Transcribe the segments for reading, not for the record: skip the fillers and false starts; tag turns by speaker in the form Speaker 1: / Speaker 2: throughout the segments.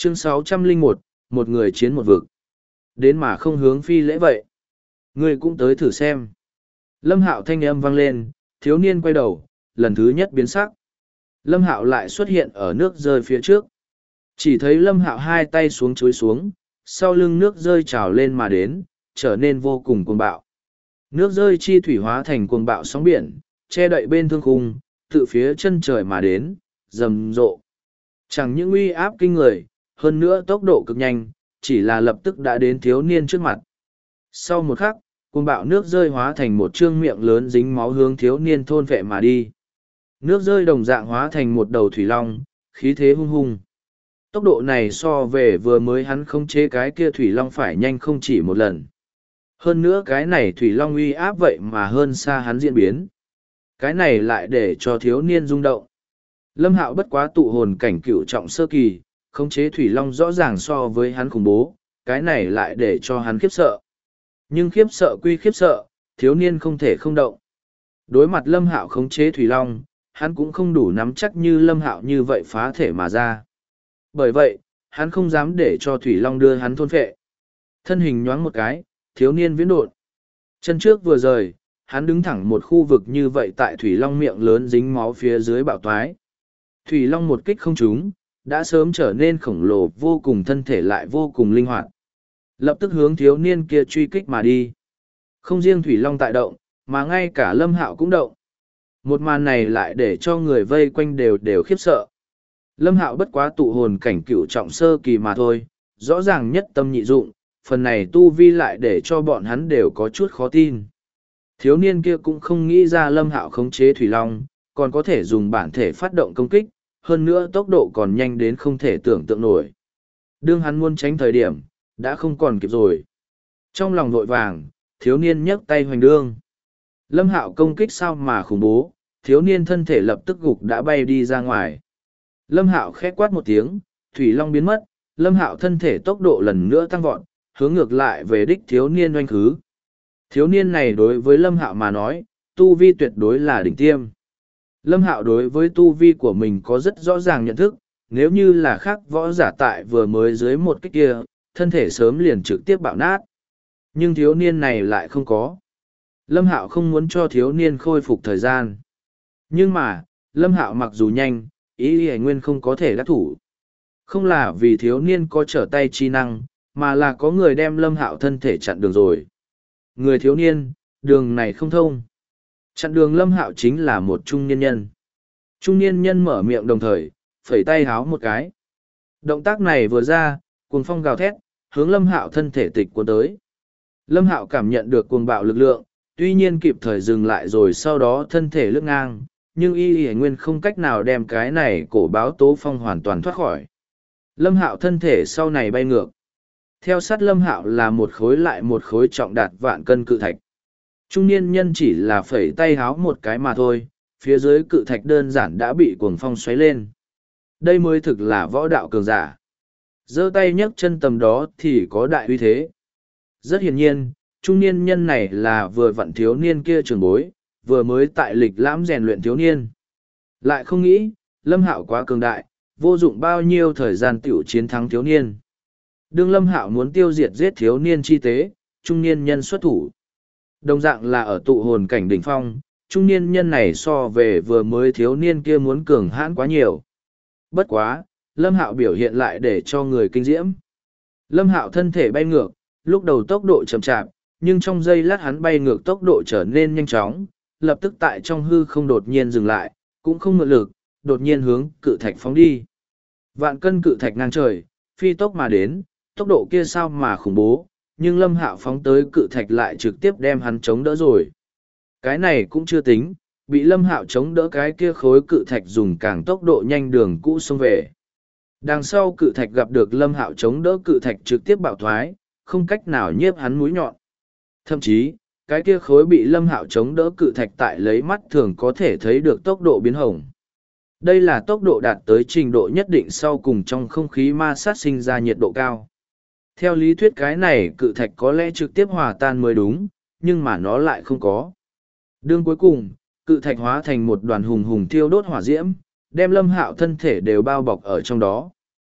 Speaker 1: Chương 601, một người chiến một vực. Đến mà không hướng phi lễ vậy. Ngươi cũng tới thử xem. Lâm Hạo thanh âm vang lên, thiếu niên quay đầu, lần thứ nhất biến sắc. Lâm Hạo lại xuất hiện ở nước rơi phía trước. Chỉ thấy Lâm Hạo hai tay xuống chuối xuống, sau lưng nước rơi trào lên mà đến, trở nên vô cùng cuồng bạo. Nước rơi chi thủy hóa thành cuồng bạo sóng biển, che đậy bên thương khung, tự phía chân trời mà đến, rầm rộ. Chẳng những uy áp kinh người, hơn nữa tốc độ cực nhanh, chỉ là lập tức đã đến thiếu niên trước mặt. Sau một khắc, cuồng bạo nước rơi hóa thành một trương miệng lớn dính máu hướng thiếu niên thôn vệ mà đi. Nước rơi đồng dạng hóa thành một đầu thủy long, khí thế hung hung. Tốc độ này so về vừa mới hắn khống chế cái kia thủy long phải nhanh không chỉ một lần. Hơn nữa cái này thủy long uy áp vậy mà hơn xa hắn diễn biến. Cái này lại để cho thiếu niên rung động. Lâm Hạo bất quá tụ hồn cảnh cựu trọng sơ kỳ, khống chế thủy long rõ ràng so với hắn khủng bố, cái này lại để cho hắn khiếp sợ. Nhưng khiếp sợ quy khiếp sợ, thiếu niên không thể không động. Đối mặt Lâm Hạo khống chế thủy long, hắn cũng không đủ nắm chắc như Lâm Hạo như vậy phá thể mà ra. Bởi vậy, hắn không dám để cho thủy long đưa hắn thôn phệ. Thân hình nhoáng một cái, thiếu niên viễn đột. Chân trước vừa rời, hắn đứng thẳng một khu vực như vậy tại thủy long miệng lớn dính máu phía dưới bạo toái. Thủy long một kích không trúng, đã sớm trở nên khổng lồ vô cùng, thân thể lại vô cùng linh hoạt. Lập tức hướng thiếu niên kia truy kích mà đi. Không riêng thủy long tại động, mà ngay cả Lâm Hạo cũng động. Một màn này lại để cho người vây quanh đều khiếp sợ. Lâm Hạo bất quá tụ hồn cảnh cựu trọng sơ kỳ mà thôi, rõ ràng nhất tâm nhị dụng, phần này tu vi lại để cho bọn hắn đều có chút khó tin. Thiếu niên kia cũng không nghĩ ra Lâm Hạo khống chế thủy long, còn có thể dùng bản thể phát động công kích, hơn nữa tốc độ còn nhanh đến không thể tưởng tượng nổi. Đương hắn muốn tránh thời điểm, đã không còn kịp rồi. Trong lòng vội vàng, thiếu niên nhấc tay hoành đương. Lâm Hạo công kích sao mà khủng bố, thiếu niên thân thể lập tức gục đã bay đi ra ngoài. Lâm Hạo khẽ quát một tiếng, thủy long biến mất, Lâm Hạo thân thể tốc độ lần nữa tăng vọt, hướng ngược lại về đích thiếu niên oanh khứ. Thiếu niên này đối với Lâm Hạo mà nói, tu vi tuyệt đối là đỉnh tiêm. Lâm Hạo đối với tu vi của mình có rất rõ ràng nhận thức, nếu như là khác võ giả tại vừa mới dưới một kích kia, thân thể sớm liền trực tiếp bạo nát. Nhưng thiếu niên này lại không có. Lâm Hạo không muốn cho thiếu niên khôi phục thời gian. Nhưng mà, Lâm Hạo mặc dù nhanh, ý Y Nguyên không có thể đắc thủ. Không là vì thiếu niên có trở tay chi năng, mà là có người đem Lâm Hạo thân thể chặn đường rồi. Người thiếu niên, đường này không thông. Chặn đường Lâm Hạo chính là một trung niên nhân. Trung niên nhân mở miệng đồng thời, phẩy tay háo một cái. Động tác này vừa ra, cuồng phong gào thét, hướng Lâm Hạo thân thể tịch cuốn tới. Lâm Hạo cảm nhận được cuồng bạo lực lượng, tuy nhiên kịp thời dừng lại rồi sau đó thân thể lướt ngang, nhưng Y Nguyên không cách nào đem cái này cổ báo tố phong hoàn toàn thoát khỏi. Lâm Hạo thân thể sau này bay ngược. Theo sát Lâm Hạo là một khối lại một khối trọng đạt vạn cân cự thạch. Trung niên nhân chỉ là phẩy tay háo một cái mà thôi, phía dưới cự thạch đơn giản đã bị cuồng phong xoáy lên. Đây mới thực là võ đạo cường giả. Giơ tay nhấc chân tầm đó thì có đại uy thế. Rất hiển nhiên, trung niên nhân này là vừa vặn thiếu niên kia trường bối, vừa mới tại lịch lãm rèn luyện thiếu niên. Lại không nghĩ, Lâm Hạo quá cường đại, vô dụng bao nhiêu thời gian tiểu chiến thắng thiếu niên. Đương Lâm Hạo muốn tiêu diệt giết thiếu niên chi tế, trung niên nhân xuất thủ. Đồng dạng là ở tụ hồn cảnh đỉnh phong, trung niên nhân này so về vừa mới thiếu niên kia muốn cường hãn quá nhiều. Bất quá, Lâm Hạo biểu hiện lại để cho người kinh diễm. Lâm Hạo thân thể bay ngược, lúc đầu tốc độ chậm chạp, nhưng trong giây lát hắn bay ngược tốc độ trở nên nhanh chóng, lập tức tại trong hư không đột nhiên dừng lại, cũng không mượn lực, đột nhiên hướng cự thạch phóng đi. Vạn cân cự thạch ngang trời, phi tốc mà đến, tốc độ kia sao mà khủng bố, nhưng Lâm Hạo phóng tới cự thạch lại trực tiếp đem hắn chống đỡ rồi. Cái này cũng chưa tính, bị Lâm Hạo chống đỡ cái kia khối cự thạch dùng càng tốc độ nhanh đường cũ xông về. Đằng sau cự thạch gặp được Lâm Hạo chống đỡ cự thạch trực tiếp bạo thoái, không cách nào nhiếp hắn mũi nhọn. Thậm chí, cái kia khối bị Lâm Hạo chống đỡ cự thạch tại lấy mắt thường có thể thấy được tốc độ biến hồng. Đây là tốc độ đạt tới trình độ nhất định sau cùng trong không khí ma sát sinh ra nhiệt độ cao. Theo lý thuyết cái này cự thạch có lẽ trực tiếp hòa tan mới đúng, nhưng mà nó lại không có. Đương cuối cùng, cự thạch hóa thành một đoàn hùng hùng thiêu đốt hỏa diễm, đem Lâm Hạo thân thể đều bao bọc ở trong đó.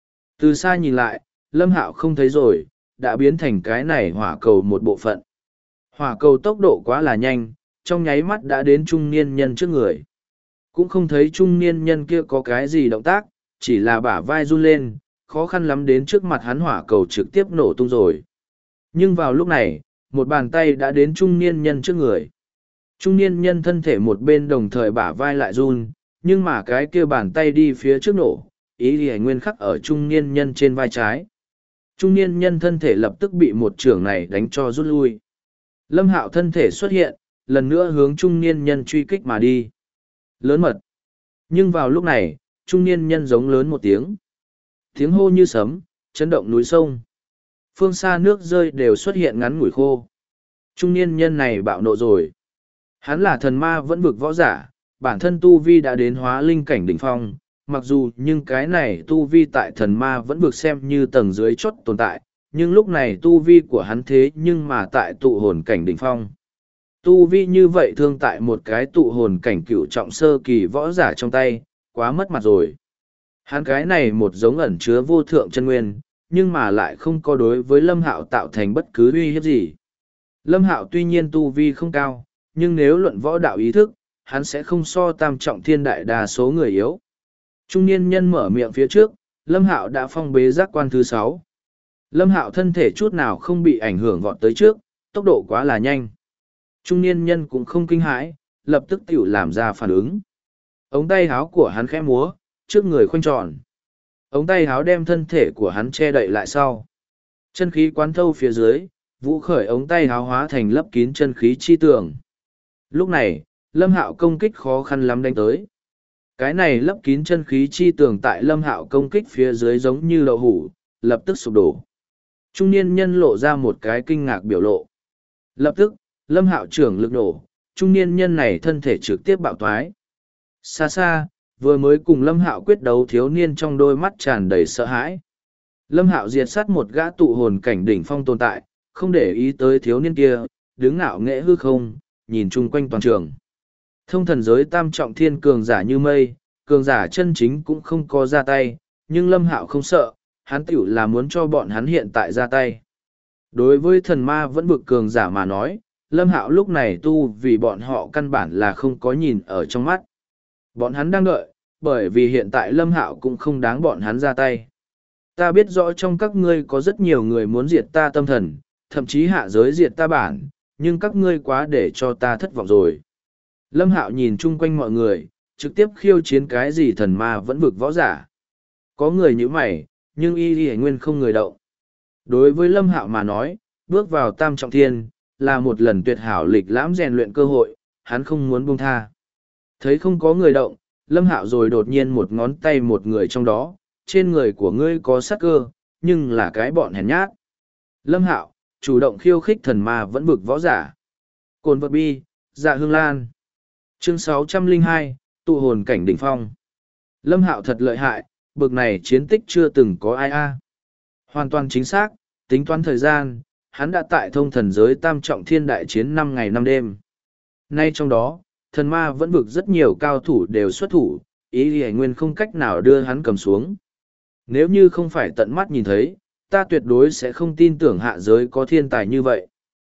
Speaker 1: Từ xa nhìn lại, Lâm Hạo không thấy rồi, đã biến thành cái này hỏa cầu một bộ phận. Hỏa cầu tốc độ quá là nhanh, trong nháy mắt đã đến trung niên nhân trước người. Cũng không thấy trung niên nhân kia có cái gì động tác, chỉ là bả vai run lên, khó khăn lắm đến trước mặt hắn hỏa cầu trực tiếp nổ tung rồi. Nhưng vào lúc này, một bàn tay đã đến trung niên nhân trước người. Trung niên nhân thân thể một bên đồng thời bả vai lại run, nhưng mà cái kia bàn tay đi phía trước nổ, ý thì nguyên khắc ở trung niên nhân trên vai trái. Trung niên nhân thân thể lập tức bị một trưởng này đánh cho rút lui. Lâm Hạo thân thể xuất hiện, lần nữa hướng trung niên nhân truy kích mà đi. Lớn mật. Nhưng vào lúc này, trung niên nhân giống lớn một tiếng. Tiếng hô như sấm, chấn động núi sông. Phương xa nước rơi đều xuất hiện ngắn ngủi khô. Trung niên nhân này bạo nộ rồi. Hắn là thần ma vẫn vực võ giả, bản thân tu vi đã đến hóa linh cảnh đỉnh phong, mặc dù nhưng cái này tu vi tại thần ma vẫn vực xem như tầng dưới chốt tồn tại, nhưng lúc này tu vi của hắn thế nhưng mà tại tụ hồn cảnh đỉnh phong. Tu vi như vậy thương tại một cái tụ hồn cảnh cựu trọng sơ kỳ võ giả trong tay, quá mất mặt rồi. Hắn cái này một giống ẩn chứa vô thượng chân nguyên, nhưng mà lại không có đối với Lâm Hạo tạo thành bất cứ uy hiếp gì. Lâm Hạo tuy nhiên tu vi không cao, nhưng nếu luận võ đạo ý thức, hắn sẽ không so tam trọng thiên đại đa số người yếu. Trung niên nhân mở miệng phía trước, Lâm Hạo đã phong bế giác quan thứ 6. Lâm Hạo thân thể chút nào không bị ảnh hưởng vọt tới trước, tốc độ quá là nhanh. Trung niên nhân cũng không kinh hãi, lập tức tiểu làm ra phản ứng. Ống tay háo của hắn khẽ múa, trước người khoanh tròn. Ống tay háo đem thân thể của hắn che đậy lại sau. Chân khí quán thâu phía dưới, vũ khởi ống tay háo hóa thành lấp kín chân khí chi tường. Lúc này, Lâm Hạo công kích khó khăn lắm đánh tới. Cái này lấp kín chân khí chi tường tại Lâm Hạo công kích phía dưới giống như đậu hủ, lập tức sụp đổ. Trung niên nhân lộ ra một cái kinh ngạc biểu lộ. Lập tức, Lâm Hạo trưởng lực đổ, trung niên nhân này thân thể trực tiếp bạo thoái. Xa xa, vừa mới cùng Lâm Hạo quyết đấu thiếu niên trong đôi mắt tràn đầy sợ hãi. Lâm Hạo diệt sát một gã tụ hồn cảnh đỉnh phong tồn tại, không để ý tới thiếu niên kia, đứng ngạo nghễ hư không, nhìn chung quanh toàn trường. Thông thần giới tam trọng thiên cường giả như mây, cường giả chân chính cũng không có ra tay, nhưng Lâm Hạo không sợ, hắn tiểu là muốn cho bọn hắn hiện tại ra tay. Đối với thần ma vẫn vực cường giả mà nói, Lâm Hạo lúc này tu vì bọn họ căn bản là không có nhìn ở trong mắt. Bọn hắn đang đợi, bởi vì hiện tại Lâm Hạo cũng không đáng bọn hắn ra tay. Ta biết rõ trong các ngươi có rất nhiều người muốn diệt ta tâm thần, thậm chí hạ giới diệt ta bản, nhưng các ngươi quá để cho ta thất vọng rồi. Lâm Hạo nhìn chung quanh mọi người, trực tiếp khiêu chiến cái gì thần ma vẫn vực võ giả. Có người như mày, nhưng y nguyên không người động. Đối với Lâm Hạo mà nói, bước vào tam trọng thiên, là một lần tuyệt hảo lịch lãm rèn luyện cơ hội, hắn không muốn buông tha. Thấy không có người động, Lâm Hạo rồi đột nhiên một ngón tay một người trong đó, trên người của ngươi có sát cơ, nhưng là cái bọn hèn nhát. Lâm Hạo, chủ động khiêu khích thần ma vẫn vực võ giả. Cồn vật bi, dạ hương lan. Chương 602, tụ hồn cảnh đỉnh phong. Lâm Hạo thật lợi hại, bực này chiến tích chưa từng có ai a. Hoàn toàn chính xác, tính toán thời gian, hắn đã tại thông thần giới tam trọng thiên đại chiến 5 ngày 5 đêm. Nay trong đó, thần ma vẫn vực rất nhiều cao thủ đều xuất thủ, ý ý nguyên không cách nào đưa hắn cầm xuống. Nếu như không phải tận mắt nhìn thấy, ta tuyệt đối sẽ không tin tưởng hạ giới có thiên tài như vậy.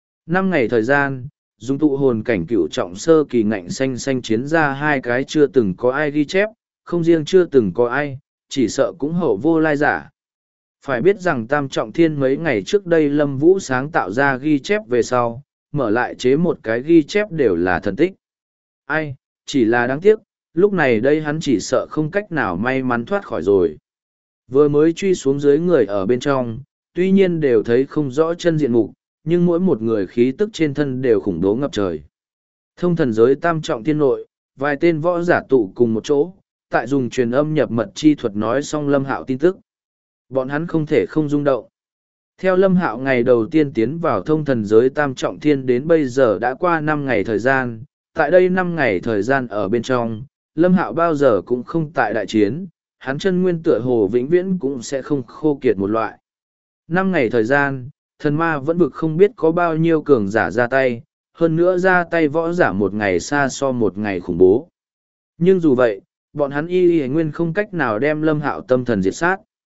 Speaker 1: 5 ngày thời gian, dùng tụ hồn cảnh cựu trọng sơ kỳ ngạnh xanh chiến ra 2 cái chưa từng có ai ghi chép, không riêng chưa từng có ai, chỉ sợ cũng hậu vô lai giả. Phải biết rằng tam trọng thiên mấy ngày trước đây Lâm Vũ sáng tạo ra ghi chép về sau, mở lại chế một cái ghi chép đều là thần tích. Ai, chỉ là đáng tiếc, lúc này đây hắn chỉ sợ không cách nào may mắn thoát khỏi rồi. Vừa mới truy xuống dưới người ở bên trong, tuy nhiên đều thấy không rõ chân diện mục, nhưng mỗi một người khí tức trên thân đều khủng bố ngập trời. Thông thần giới tam trọng thiên nội, vài tên võ giả tụ cùng một chỗ, tại dùng truyền âm nhập mật chi thuật nói xong Lâm Hạo tin tức. Bọn hắn không thể không rung động. Theo Lâm Hạo ngày đầu tiên tiến vào thông thần giới tam trọng thiên đến bây giờ đã qua 5 ngày thời gian, tại đây 5 ngày thời gian ở bên trong, Lâm Hạo bao giờ cũng không tại đại chiến, hắn chân nguyên tựa hồ vĩnh viễn cũng sẽ không khô kiệt một loại. 5 ngày thời gian, thần ma vẫn vực không biết có bao nhiêu cường giả ra tay, hơn nữa ra tay võ giả một ngày xa so một ngày khủng bố. Nhưng dù vậy, bọn hắn y nguyên không cách nào đem Lâm Hạo tâm thần diệt sát.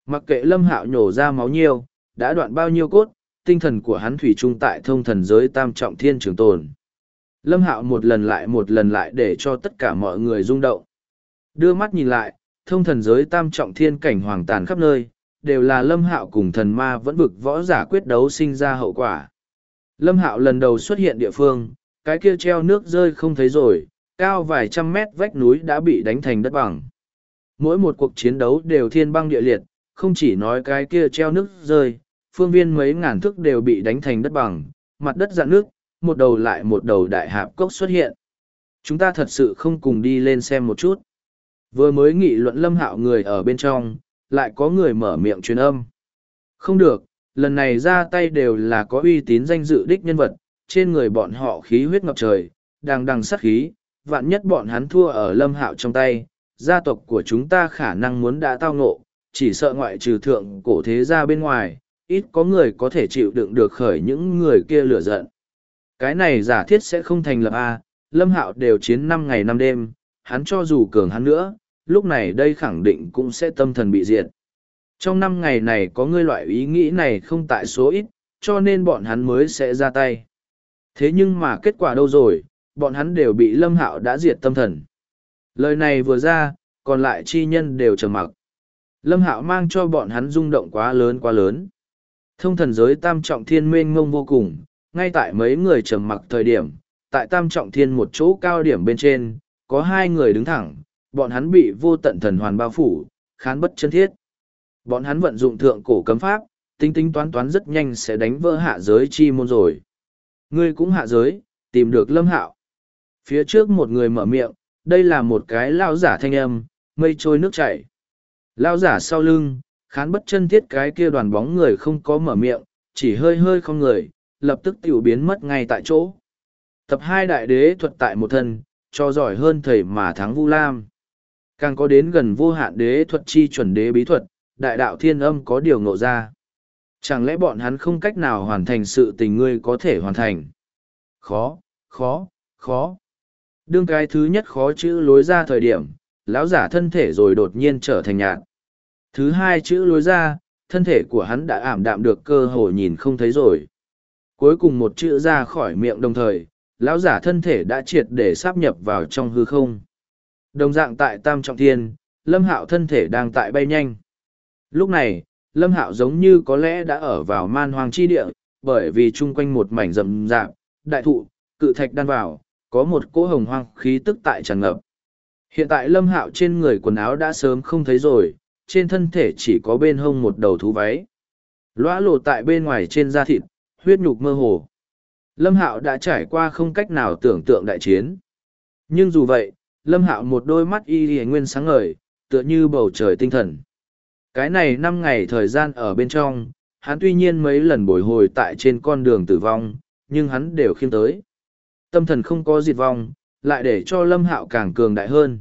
Speaker 1: Mặc kệ Lâm Hạo nhổ ra máu nhiều, đã đoạn bao nhiêu cốt, tinh thần của hắn thủy chung tại thông thần giới tam trọng thiên trường tồn. Lâm Hạo một lần lại để cho tất cả mọi người rung động. Đưa mắt nhìn lại, thông thần giới tam trọng thiên cảnh hoàng tàn khắp nơi, đều là Lâm Hạo cùng thần ma vẫn vực võ giả quyết đấu sinh ra hậu quả. Lâm Hạo lần đầu xuất hiện địa phương, cái kia treo nước rơi không thấy rồi, cao vài trăm mét vách núi đã bị đánh thành đất bằng. Mỗi một cuộc chiến đấu đều thiên băng địa liệt, không chỉ nói cái kia treo nước rơi, phương viên mấy ngàn thước đều bị đánh thành đất bằng, mặt đất rạn nước, một đầu lại một đầu đại hạp cốc xuất hiện. Chúng ta thật sự không cùng đi lên xem một chút. Vừa mới nghị luận Lâm Hạo người ở bên trong, lại có người mở miệng truyền âm. Không được, lần này ra tay đều là có uy tín danh dự đích nhân vật, trên người bọn họ khí huyết ngập trời, đằng đằng sát khí, vạn nhất bọn hắn thua ở Lâm Hạo trong tay, gia tộc của chúng ta khả năng muốn đã tao ngộ, chỉ sợ ngoại trừ thượng cổ thế gia bên ngoài, ít có người có thể chịu đựng được khởi những người kia lửa giận. Cái này giả thiết sẽ không thành lập A, Lâm Hạo đều chiến 5 ngày 5 đêm, hắn cho dù cường hắn nữa, lúc này đây khẳng định cũng sẽ tâm thần bị diệt. Trong 5 ngày này có người loại ý nghĩ này không tại số ít, cho nên bọn hắn mới sẽ ra tay. Thế nhưng mà kết quả đâu rồi, bọn hắn đều bị Lâm Hạo đã diệt tâm thần. Lời này vừa ra, còn lại chi nhân đều trầm mặc. Lâm Hạo mang cho bọn hắn rung động quá lớn quá lớn. Thông thần giới tam trọng thiên mênh mông vô cùng, ngay tại mấy người trầm mặc thời điểm, tại tam trọng thiên một chỗ cao điểm bên trên, có 2 người đứng thẳng, bọn hắn bị vô tận thần hoàn bao phủ, khán bất chân thiết. Bọn hắn vận dụng thượng cổ cấm pháp, tính tính toán toán rất nhanh sẽ đánh vỡ hạ giới chi môn rồi. Ngươi cũng hạ giới, tìm được Lâm Hạo. Phía trước một người mở miệng, đây là một cái lao giả thanh âm, mây trôi nước chảy. Lao giả sau lưng, khán bất chân thiết cái kia đoàn bóng người không có mở miệng, chỉ hơi hơi không người, lập tức tiểu biến mất ngay tại chỗ. Tập 2 đại đế thuật tại một thân, cho giỏi hơn thầy mà thắng Vu Lam. Càng có đến gần vô hạn đế thuật chi chuẩn đế bí thuật, đại đạo thiên âm có điều ngộ ra. Chẳng lẽ bọn hắn không cách nào hoàn thành sự tình ngươi có thể hoàn thành? Khó, khó, khó. Đương cái thứ nhất khó chữ lối ra thời điểm, lão giả thân thể rồi đột nhiên trở thành nhạt. Thứ 2 chữ lối ra, thân thể của hắn đã ảm đạm được cơ hội nhìn không thấy rồi. Cuối cùng một chữ ra khỏi miệng đồng thời, lão giả thân thể đã triệt để sáp nhập vào trong hư không. Đồng dạng tại tam trọng thiên, Lâm Hạo thân thể đang tại bay nhanh. Lúc này, Lâm Hạo giống như có lẽ đã ở vào man hoang chi địa, bởi vì chung quanh một mảnh rậm rạp, đại thụ, cự thạch đan vào, có một cỗ hồng hoang khí tức tại tràn ngập. Hiện tại Lâm Hạo trên người quần áo đã sớm không thấy rồi, trên thân thể chỉ có bên hông một đầu thú váy. Lóa lộ tại bên ngoài trên da thịt, huyết nhục mơ hồ. Lâm Hạo đã trải qua không cách nào tưởng tượng đại chiến. Nhưng dù vậy, Lâm Hạo một đôi mắt y nguyên sáng ngời, tựa như bầu trời tinh thần. Cái này 5 ngày thời gian ở bên trong, hắn tuy nhiên mấy lần bồi hồi tại trên con đường tử vong, nhưng hắn đều khiêm tới. Tâm thần không có diệt vong, lại để cho Lâm Hạo càng cường đại hơn.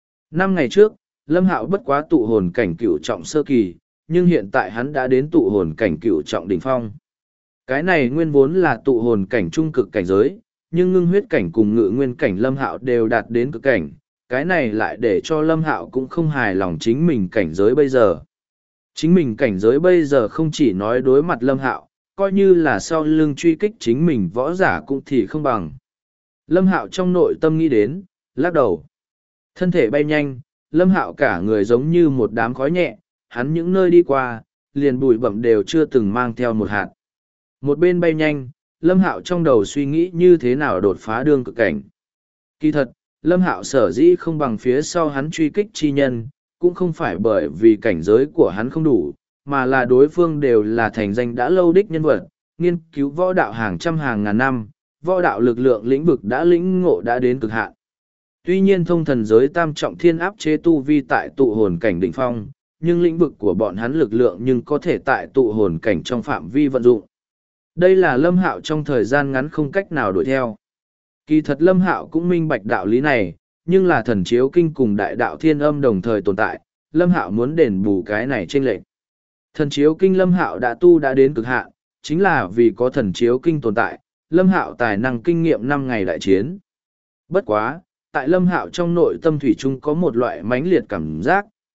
Speaker 1: 5 ngày trước, Lâm Hạo bất quá tụ hồn cảnh cửu trọng sơ kỳ, nhưng hiện tại hắn đã đến tụ hồn cảnh cửu trọng đỉnh phong. Cái này nguyên vốn là tụ hồn cảnh trung cực cảnh giới, nhưng ngưng huyết cảnh cùng ngự nguyên cảnh Lâm Hạo đều đạt đến cực cảnh, cái này lại để cho Lâm Hạo cũng không hài lòng chính mình cảnh giới bây giờ. Chính mình cảnh giới bây giờ không chỉ nói đối mặt Lâm Hạo, coi như là sau lưng truy kích chính mình võ giả cũng thì không bằng. Lâm Hạo trong nội tâm nghĩ đến, lắc đầu. Thân thể bay nhanh, Lâm Hạo cả người giống như một đám khói nhẹ, hắn những nơi đi qua, liền bụi bặm đều chưa từng mang theo một hạt. Một bên bay nhanh, Lâm Hạo trong đầu suy nghĩ như thế nào đột phá đương cực cảnh. Kỳ thật, Lâm Hạo sở dĩ không bằng phía sau hắn truy kích chi nhân, cũng không phải bởi vì cảnh giới của hắn không đủ, mà là đối phương đều là thành danh đã lâu đích nhân vật, nghiên cứu võ đạo hàng trăm hàng ngàn năm, võ đạo lực lượng lĩnh vực đã lĩnh ngộ đã đến cực hạn. Tuy nhiên thông thần giới tam trọng thiên áp chế tu vi tại tụ hồn cảnh đỉnh phong, nhưng lĩnh vực của bọn hắn lực lượng nhưng có thể tại tụ hồn cảnh trong phạm vi vận dụng. Đây là Lâm Hạo trong thời gian ngắn không cách nào đuổi theo. Kỳ thật Lâm Hạo cũng minh bạch đạo lý này, nhưng là thần chiếu kinh cùng đại đạo thiên âm đồng thời tồn tại, Lâm Hạo muốn đền bù cái này chênh lệch. Thần chiếu kinh Lâm Hạo đã tu đã đến cực hạn, chính là vì có thần chiếu kinh tồn tại, Lâm Hạo tài năng kinh nghiệm 5 ngày đại chiến. Bất quá, tại Lâm Hạo trong nội tâm thủy chung có một loại mãnh liệt cảm giác,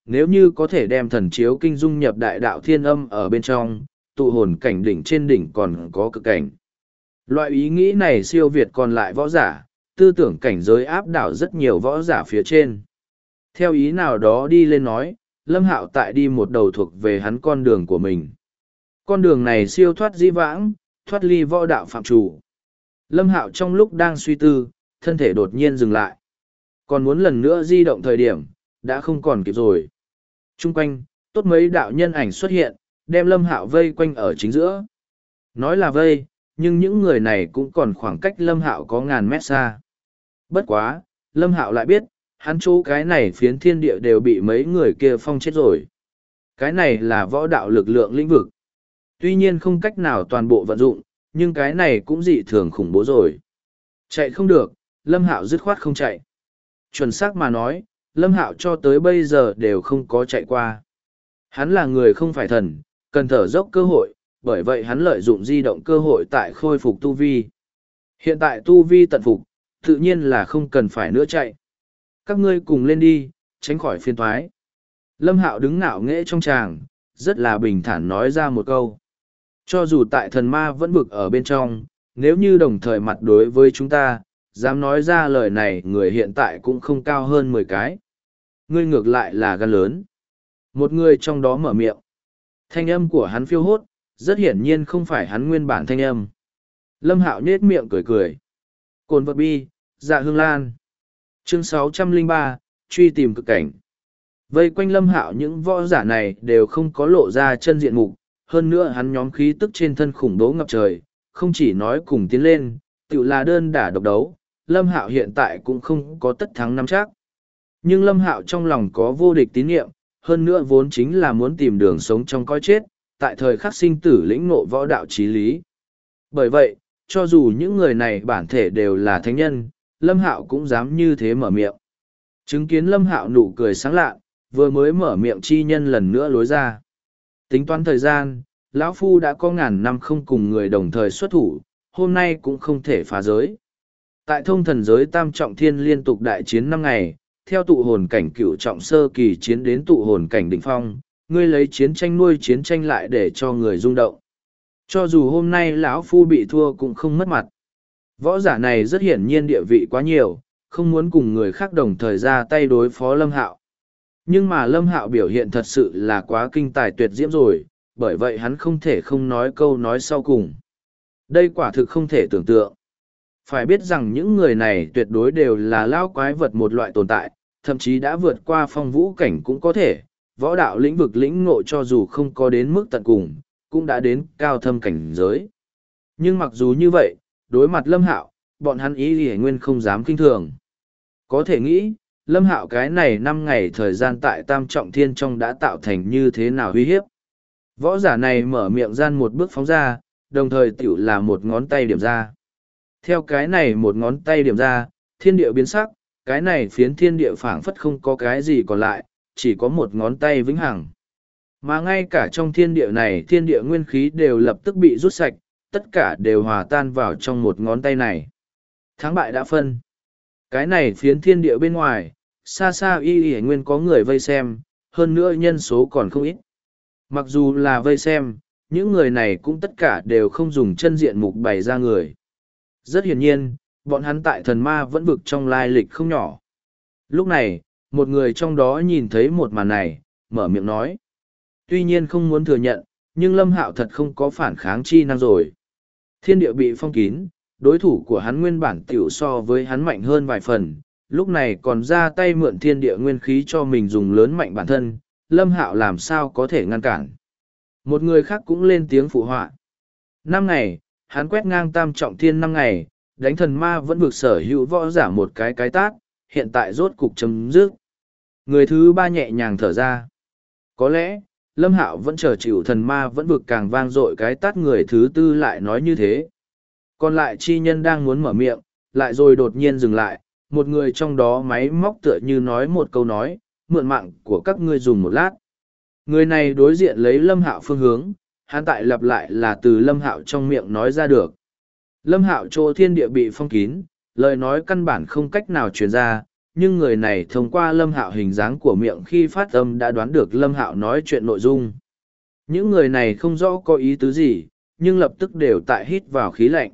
Speaker 1: nếu như có thể đem thần chiếu kinh dung nhập đại đạo thiên âm ở bên trong, tụ hồn cảnh đỉnh trên đỉnh còn có cực cảnh. Loại ý nghĩ này siêu việt còn lại võ giả, tư tưởng cảnh giới áp đảo rất nhiều võ giả phía trên. Theo ý nào đó đi lên nói, Lâm Hạo tại đi một đầu thuộc về hắn con đường của mình. Con đường này siêu thoát dĩ vãng, thoát ly võ đạo phạm chủ. Lâm Hạo trong lúc đang suy tư, thân thể đột nhiên dừng lại. Còn muốn lần nữa di động thời điểm, đã không còn kịp rồi. Trung quanh, tốt mấy đạo nhân ảnh xuất hiện, đem Lâm Hạo vây quanh ở chính giữa. Nói là vây, nhưng những người này cũng còn khoảng cách Lâm Hạo có ngàn mét xa. Bất quá, Lâm Hạo lại biết, hắn chỗ cái này phiến thiên địa đều bị mấy người kia phong chết rồi. Cái này là võ đạo lực lượng lĩnh vực. Tuy nhiên không cách nào toàn bộ vận dụng, nhưng cái này cũng dị thường khủng bố rồi. Chạy không được, Lâm Hạo dứt khoát không chạy. Chuẩn xác mà nói, Lâm Hạo cho tới bây giờ đều không có chạy qua. Hắn là người không phải thần, cần thở dốc cơ hội, bởi vậy hắn lợi dụng di động cơ hội tại khôi phục tu vi. Hiện tại tu vi tận phục, tự nhiên là không cần phải nữa chạy. Các ngươi cùng lên đi, tránh khỏi phiền toái. Lâm Hạo đứng ngạo nghễ trong tràng, rất là bình thản nói ra một câu. Cho dù tại thần ma vẫn vực ở bên trong, nếu như đồng thời mặt đối với chúng ta, dám nói ra lời này người hiện tại cũng không cao hơn 10 cái. Ngươi ngược lại là gan lớn. Một người trong đó mở miệng. Thanh âm của hắn phiêu hốt, rất hiển nhiên không phải hắn nguyên bản thanh âm. Lâm Hạo nhếch miệng cười cười. Cồn vật bi, dạ hương lan. Chương 603, truy tìm cực cảnh. Vây quanh Lâm Hạo những võ giả này đều không có lộ ra chân diện mục, hơn nữa hắn nhóm khí tức trên thân khủng bố ngập trời, không chỉ nói cùng tiến lên, tự là đơn đả độc đấu, Lâm Hạo hiện tại cũng không có tất thắng nắm chắc. Nhưng Lâm Hạo trong lòng có vô địch tín nhiệm, hơn nữa vốn chính là muốn tìm đường sống trong cõi chết, tại thời khắc sinh tử lĩnh ngộ võ đạo chí lý. Bởi vậy, cho dù những người này bản thể đều là thánh nhân, Lâm Hạo cũng dám như thế mở miệng. Chứng kiến Lâm Hạo nụ cười sáng lạ, vừa mới mở miệng chi nhân lần nữa lối ra. Tính toán thời gian, lão Phu đã có ngàn năm không cùng người đồng thời xuất thủ, hôm nay cũng không thể phá giới. Tại thông thần giới tam trọng thiên liên tục đại chiến 5 ngày, theo tụ hồn cảnh cửu trọng sơ kỳ chiến đến tụ hồn cảnh đỉnh phong, ngươi lấy chiến tranh nuôi chiến tranh lại để cho người rung động. Cho dù hôm nay lão Phu bị thua cũng không mất mặt. Võ giả này rất hiển nhiên địa vị quá nhiều, không muốn cùng người khác đồng thời ra tay đối phó Lâm Hạo. Nhưng mà Lâm Hạo biểu hiện thật sự là quá kinh tài tuyệt diễm rồi, bởi vậy hắn không thể không nói câu nói sau cùng. Đây quả thực không thể tưởng tượng. Phải biết rằng những người này tuyệt đối đều là lao quái vật một loại tồn tại, thậm chí đã vượt qua phong vũ cảnh cũng có thể, võ đạo lĩnh vực lĩnh ngộ cho dù không có đến mức tận cùng, cũng đã đến cao thâm cảnh giới. Nhưng mặc dù như vậy, đối mặt Lâm Hạo, bọn hắn ý thì nguyên không dám kinh thường. Có thể nghĩ, Lâm Hạo cái này 5 ngày thời gian tại Tam Trọng Thiên trong đã tạo thành như thế nào uy hiếp. Võ giả này mở miệng gian một bước phóng ra, đồng thời tiểu là một ngón tay điểm ra. Theo cái này một ngón tay điểm ra, thiên địa biến sắc, cái này phiến thiên địa phảng phất không có cái gì còn lại, chỉ có một ngón tay vĩnh hằng. Mà ngay cả trong thiên địa này thiên địa nguyên khí đều lập tức bị rút sạch, tất cả đều hòa tan vào trong một ngón tay này. Thắng bại đã phân. Cái này phiến thiên địa bên ngoài, xa xa y nguyên có người vây xem, hơn nữa nhân số còn không ít. Mặc dù là vây xem, những người này cũng tất cả đều không dùng chân diện mục bày ra người. Rất hiển nhiên, bọn hắn tại thần ma vẫn vực trong lai lịch không nhỏ. Lúc này, một người trong đó nhìn thấy một màn này, mở miệng nói. Tuy nhiên không muốn thừa nhận, nhưng Lâm Hạo thật không có phản kháng chi năng rồi. Thiên địa bị phong kín, đối thủ của hắn nguyên bản tiểu so với hắn mạnh hơn vài phần, lúc này còn ra tay mượn thiên địa nguyên khí cho mình dùng lớn mạnh bản thân, Lâm Hạo làm sao có thể ngăn cản. Một người khác cũng lên tiếng phụ họa. 5 ngày, hắn quét ngang Tam Trọng Thiên 5 ngày, đánh thần ma vẫn vực sở hữu võ giả một cái tát, hiện tại rốt cục chấm dứt. Người thứ 3 nhẹ nhàng thở ra. Có lẽ, Lâm Hạo vẫn chờ chịu thần ma vẫn vực càng vang dội cái tát, người thứ 4 lại nói như thế. Còn lại chi nhân đang muốn mở miệng, lại rồi đột nhiên dừng lại, một người trong đó máy móc tựa như nói một câu nói, mượn mạng của các ngươi dùng một lát. Người này đối diện lấy Lâm Hạo phương hướng, hắn tại lặp lại là từ Lâm Hạo trong miệng nói ra được. Lâm Hạo chỗ thiên địa bị phong kín, lời nói căn bản không cách nào truyền ra, nhưng người này thông qua Lâm Hạo hình dáng của miệng khi phát âm đã đoán được Lâm Hạo nói chuyện nội dung. Những người này không rõ có ý tứ gì, nhưng lập tức đều tại hít vào khí lạnh.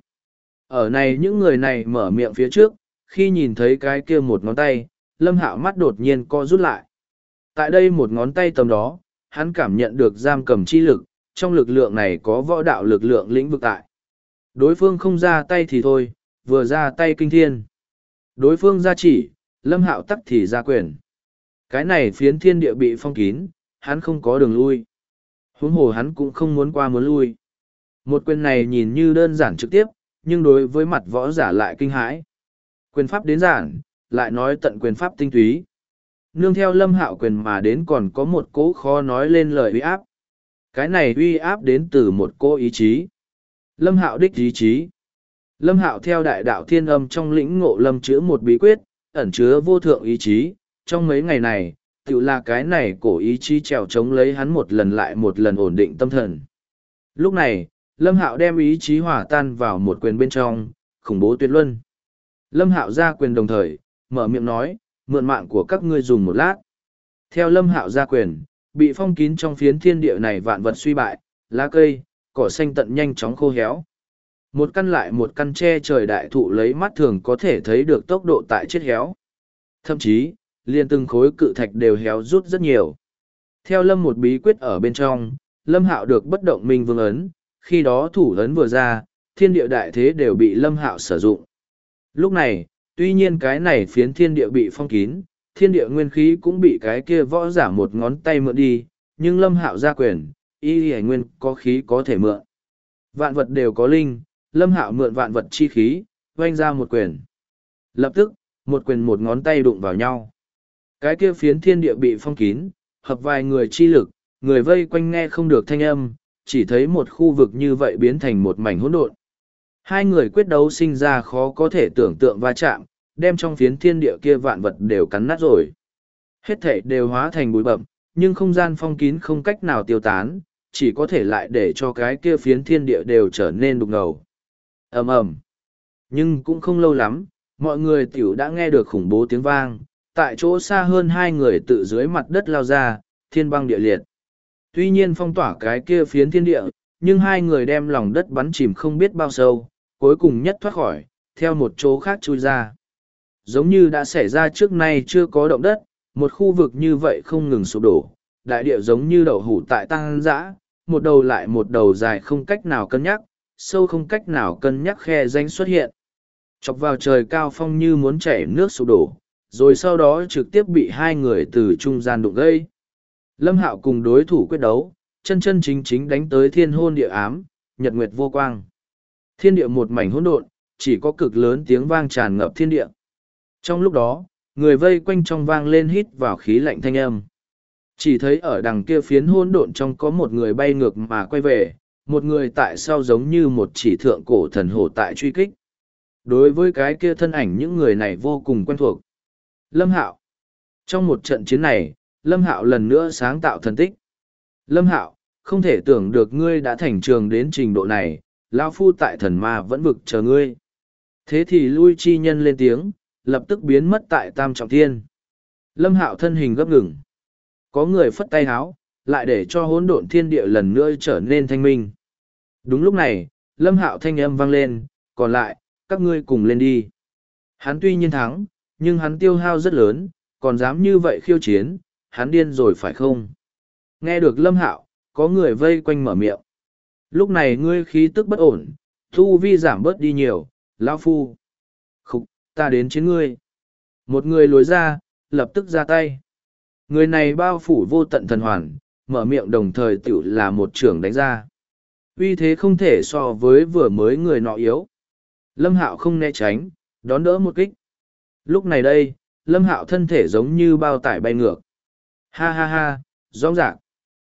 Speaker 1: Ở này những người này mở miệng phía trước, khi nhìn thấy cái kia một ngón tay, Lâm Hạo mắt đột nhiên co rút lại. Tại đây một ngón tay tầm đó, hắn cảm nhận được giam cầm chi lực, trong lực lượng này có võ đạo lực lượng lĩnh vực tại. Đối phương không ra tay thì thôi, vừa ra tay kinh thiên. Đối phương ra chỉ, Lâm Hạo tắc thì ra quyền. Cái này phiến thiên địa bị phong kín, hắn không có đường lui. Huống hồ hắn cũng không muốn qua muốn lui. Một quyền này nhìn như đơn giản trực tiếp, nhưng đối với mặt võ giả lại kinh hãi. Quyền pháp đến giản, lại nói tận quyền pháp tinh túy. Nương theo Lâm Hạo quyền mà đến còn có một cỗ khó nói lên lời uy áp. Cái này uy áp đến từ một cỗ ý chí. Lâm Hạo đích ý chí. Lâm Hạo theo đại đạo thiên âm trong lĩnh ngộ lâm chữa một bí quyết, ẩn chứa vô thượng ý chí. Trong mấy ngày này, tự là cái này cổ ý chí trèo chống lấy hắn một lần lại một lần ổn định tâm thần. Lúc này, Lâm Hạo đem ý chí hòa tan vào một quyền bên trong, khủng bố tuyệt luân. Lâm Hạo ra quyền đồng thời, mở miệng nói, mượn mạng của các ngươi dùng một lát. Theo Lâm Hạo ra quyền, bị phong kín trong phiến thiên địa này vạn vật suy bại, lá cây, cỏ xanh tận nhanh chóng khô héo. Một căn lại một căn che trời đại thụ lấy mắt thường có thể thấy được tốc độ tại chết héo. Thậm chí, liền từng khối cự thạch đều héo rút rất nhiều. Theo Lâm một bí quyết ở bên trong, Lâm Hạo được bất động minh vương ấn, khi đó thủ ấn vừa ra, thiên địa đại thế đều bị Lâm Hạo sử dụng. Lúc này, tuy nhiên cái này phiến thiên địa bị phong kín, thiên địa nguyên khí cũng bị cái kia võ giả một ngón tay mượn đi, nhưng Lâm Hạo ra quyền, y nguyên có khí có thể mượn. Vạn vật đều có linh, Lâm Hạo mượn vạn vật chi khí, oanh ra một quyền. Lập tức, một quyền một ngón tay đụng vào nhau. Cái kia phiến thiên địa bị phong kín, hợp vài người chi lực, người vây quanh nghe không được thanh âm, chỉ thấy một khu vực như vậy biến thành một mảnh hỗn độn. Hai người quyết đấu sinh ra khó có thể tưởng tượng va chạm, đem trong phiến thiên địa kia vạn vật đều cắn nát rồi. Hết thảy đều hóa thành bụi bậm, nhưng không gian phong kín không cách nào tiêu tán, chỉ có thể lại để cho cái kia phiến thiên địa đều trở nên đục ngầu. Ầm ầm. Nhưng cũng không lâu lắm, mọi người tiểu đã nghe được khủng bố tiếng vang, tại chỗ xa hơn hai người tự dưới mặt đất lao ra, thiên băng địa liệt. Tuy nhiên phong tỏa cái kia phiến thiên địa, nhưng hai người đem lòng đất bắn chìm không biết bao sâu, cuối cùng nhất thoát khỏi, theo một chỗ khác chui ra. Giống như đã xảy ra trước nay chưa có động đất, một khu vực như vậy không ngừng sụp đổ, đại địa giống như đậu hủ tại tăng dã, một đầu lại một đầu dài không cách nào cân nhắc, sâu không cách nào cân nhắc khe danh xuất hiện. Chọc vào trời cao phong như muốn chảy nước sụp đổ, rồi sau đó trực tiếp bị hai người từ trung gian đụng gây. Lâm Hạo cùng đối thủ quyết đấu, chân chân chính chính đánh tới thiên hôn địa ám, nhật nguyệt vô quang. Thiên địa một mảnh hỗn độn, chỉ có cực lớn tiếng vang tràn ngập thiên địa. Trong lúc đó, người vây quanh trong vang lên hít vào khí lạnh thanh âm. Chỉ thấy ở đằng kia phiến hỗn độn trong có một người bay ngược mà quay về, một người tại sau giống như một chỉ thượng cổ thần hổ tại truy kích. Đối với cái kia thân ảnh những người này vô cùng quen thuộc. Lâm Hạo. Trong một trận chiến này, Lâm Hạo lần nữa sáng tạo thần tích. Lâm Hạo, không thể tưởng được ngươi đã thành trường đến trình độ này, lão phu tại thần ma vẫn vực chờ ngươi. Thế thì lui chi nhân lên tiếng, lập tức biến mất tại tam trọng thiên. Lâm Hạo thân hình gấp ngừng. Có người phất tay háo, lại để cho hỗn độn thiên địa lần nữa trở nên thanh minh. Đúng lúc này, Lâm Hạo thanh âm vang lên, còn lại, các ngươi cùng lên đi. Hắn tuy nhiên thắng, nhưng hắn tiêu hao rất lớn, còn dám như vậy khiêu chiến, hắn điên rồi phải không? Nghe được Lâm Hạo, có người vây quanh mở miệng. Lúc này ngươi khí tức bất ổn, thu vi giảm bớt đi nhiều, lão phu. Khục, ta đến chiến ngươi. Một người lối ra, lập tức ra tay. Người này bao phủ vô tận thần hoàn, mở miệng đồng thời tiểu là một trưởng đánh ra. Uy thế không thể so với vừa mới người nọ yếu. Lâm Hạo không né tránh, đón đỡ một kích. Lúc này đây, Lâm Hạo thân thể giống như bao tải bay ngược. Ha ha ha, rõ ràng.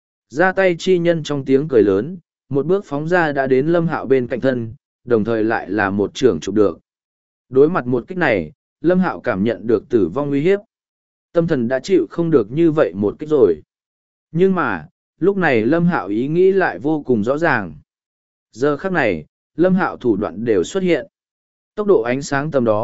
Speaker 1: Ra tay chi nhân trong tiếng cười lớn, một bước phóng ra đã đến Lâm Hạo bên cạnh thân, đồng thời lại là một trưởng chụp được. Đối mặt một kích này, Lâm Hạo cảm nhận được tử vong uy hiếp. Tâm thần đã chịu không được như vậy một kích rồi. Nhưng mà, lúc này Lâm Hạo ý nghĩ lại vô cùng rõ ràng. Giờ khắc này, Lâm Hạo thủ đoạn đều xuất hiện. Tốc độ ánh sáng tầm đó,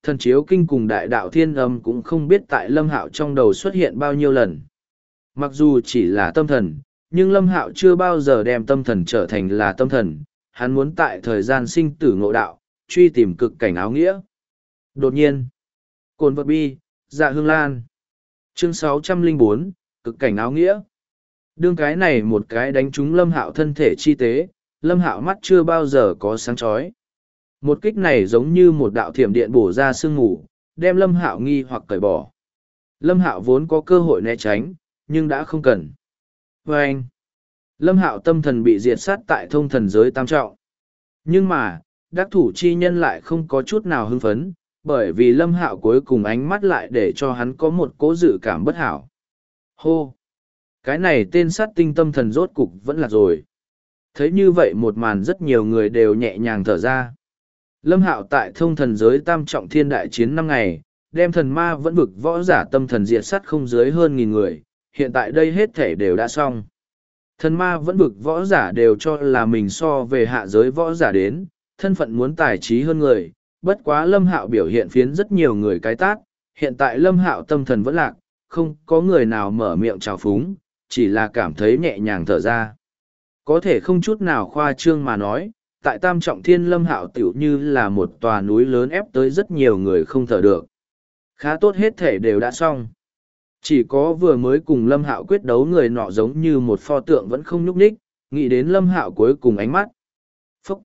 Speaker 1: Thần chiếu kinh cùng đại đạo thiên âm cũng không biết tại Lâm Hạo trong đầu xuất hiện bao nhiêu lần. Mặc dù chỉ là tâm thần, nhưng Lâm Hạo chưa bao giờ đem tâm thần trở thành là tâm thần, hắn muốn tại thời gian sinh tử ngộ đạo, truy tìm cực cảnh áo nghĩa. Đột nhiên, cồn vật bi, dạ hương lan. Chương 604, cực cảnh áo nghĩa. Đương cái này một cái đánh trúng Lâm Hạo thân thể chi tế, Lâm Hạo mắt chưa bao giờ có sáng chói. Một kích này giống như một đạo thiểm điện bổ ra sương mù, đem Lâm Hạo nghi hoặc cởi bỏ. Lâm Hạo vốn có cơ hội né tránh, nhưng đã không cần. Và anh, Lâm Hạo tâm thần bị diệt sát tại thông thần giới tam trọng. Nhưng mà, đắc thủ chi nhân lại không có chút nào hưng phấn, bởi vì Lâm Hạo cuối cùng ánh mắt lại để cho hắn có một cố dự cảm bất hảo. Hô! Cái này tên sát tinh tâm thần rốt cục vẫn là rồi. Thấy như vậy một màn rất nhiều người đều nhẹ nhàng thở ra. Lâm Hạo tại thông thần giới tam trọng thiên đại chiến 5 ngày, đem thần ma vẫn vực võ giả tâm thần diệt sát không dưới hơn 1.000 người, hiện tại đây hết thể đều đã xong. Thần ma vẫn vực võ giả đều cho là mình so về hạ giới võ giả đến, thân phận muốn tài trí hơn người, bất quá Lâm Hạo biểu hiện phiến rất nhiều người cái tát, hiện tại Lâm Hạo tâm thần vẫn lạc, không có người nào mở miệng trào phúng, chỉ là cảm thấy nhẹ nhàng thở ra. Có thể không chút nào khoa trương mà nói, tại tam trọng thiên Lâm Hạo tiểu như là một tòa núi lớn ép tới rất nhiều người không thở được. Khá tốt hết thể đều đã xong. Chỉ có vừa mới cùng Lâm Hạo quyết đấu người nọ giống như một pho tượng vẫn không nhúc nhích, nghĩ đến Lâm Hạo cuối cùng ánh mắt. Phúc!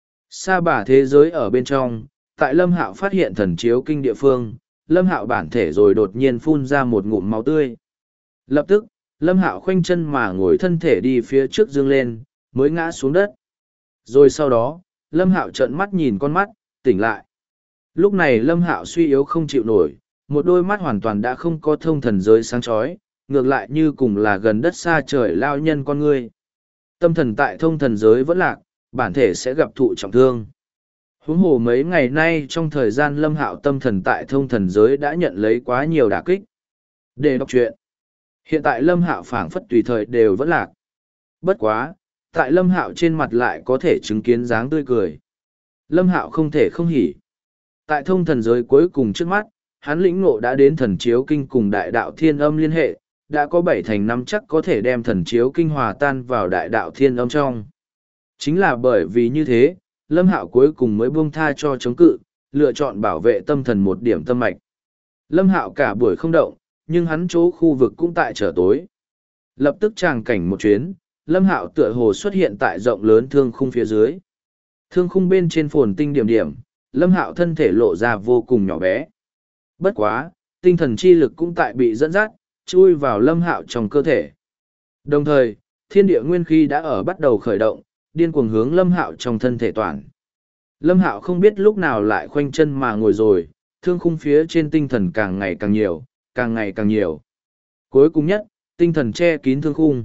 Speaker 1: Sa bả thế giới ở bên trong, tại Lâm Hạo phát hiện thần chiếu kinh địa phương, Lâm Hạo bản thể rồi đột nhiên phun ra một ngụm máu tươi. Lập tức, Lâm Hạo khoanh chân mà ngồi thân thể đi phía trước dương lên, mới ngã xuống đất. Rồi sau đó, Lâm Hạo trợn mắt nhìn con mắt, tỉnh lại. Lúc này Lâm Hạo suy yếu không chịu nổi, một đôi mắt hoàn toàn đã không có thông thần giới sáng chói, ngược lại như cùng là gần đất xa trời lao nhân con ngươi. Tâm thần tại thông thần giới vẫn lạc, bản thể sẽ gặp thụ trọng thương. Huống hồ mấy ngày nay trong thời gian Lâm Hạo tâm thần tại thông thần giới đã nhận lấy quá nhiều đả kích. Để đọc truyện. Hiện tại Lâm Hạo phảng phất tùy thời đều vẫn lạc. Bất quá, tại Lâm Hạo trên mặt lại có thể chứng kiến dáng tươi cười. Lâm Hạo không thể không hỉ. Tại thông thần giới cuối cùng trước mắt, hắn lĩnh ngộ đã đến thần chiếu kinh cùng đại đạo thiên âm liên hệ, đã có 7/5 chắc có thể đem thần chiếu kinh hòa tan vào đại đạo thiên âm trong. Chính là bởi vì như thế, Lâm Hạo cuối cùng mới buông tha cho chống cự, lựa chọn bảo vệ tâm thần một điểm tâm mạch. Lâm Hạo cả buổi không động, nhưng hắn chỗ khu vực cũng tại trở tối. Lập tức tràng cảnh một chuyến, Lâm Hạo tựa hồ xuất hiện tại rộng lớn thương khung phía dưới. Thương khung bên trên phồn tinh điểm điểm, Lâm Hạo thân thể lộ ra vô cùng nhỏ bé. Bất quá, tinh thần chi lực cũng tại bị dẫn dắt, chui vào Lâm Hạo trong cơ thể. Đồng thời, thiên địa nguyên khí đã ở bắt đầu khởi động, điên cuồng hướng Lâm Hạo trong thân thể toàn. Lâm Hạo không biết lúc nào lại khoanh chân mà ngồi rồi, thương khung phía trên tinh thần càng ngày càng nhiều, càng ngày càng nhiều. Cuối cùng nhất, tinh thần che kín thương khung.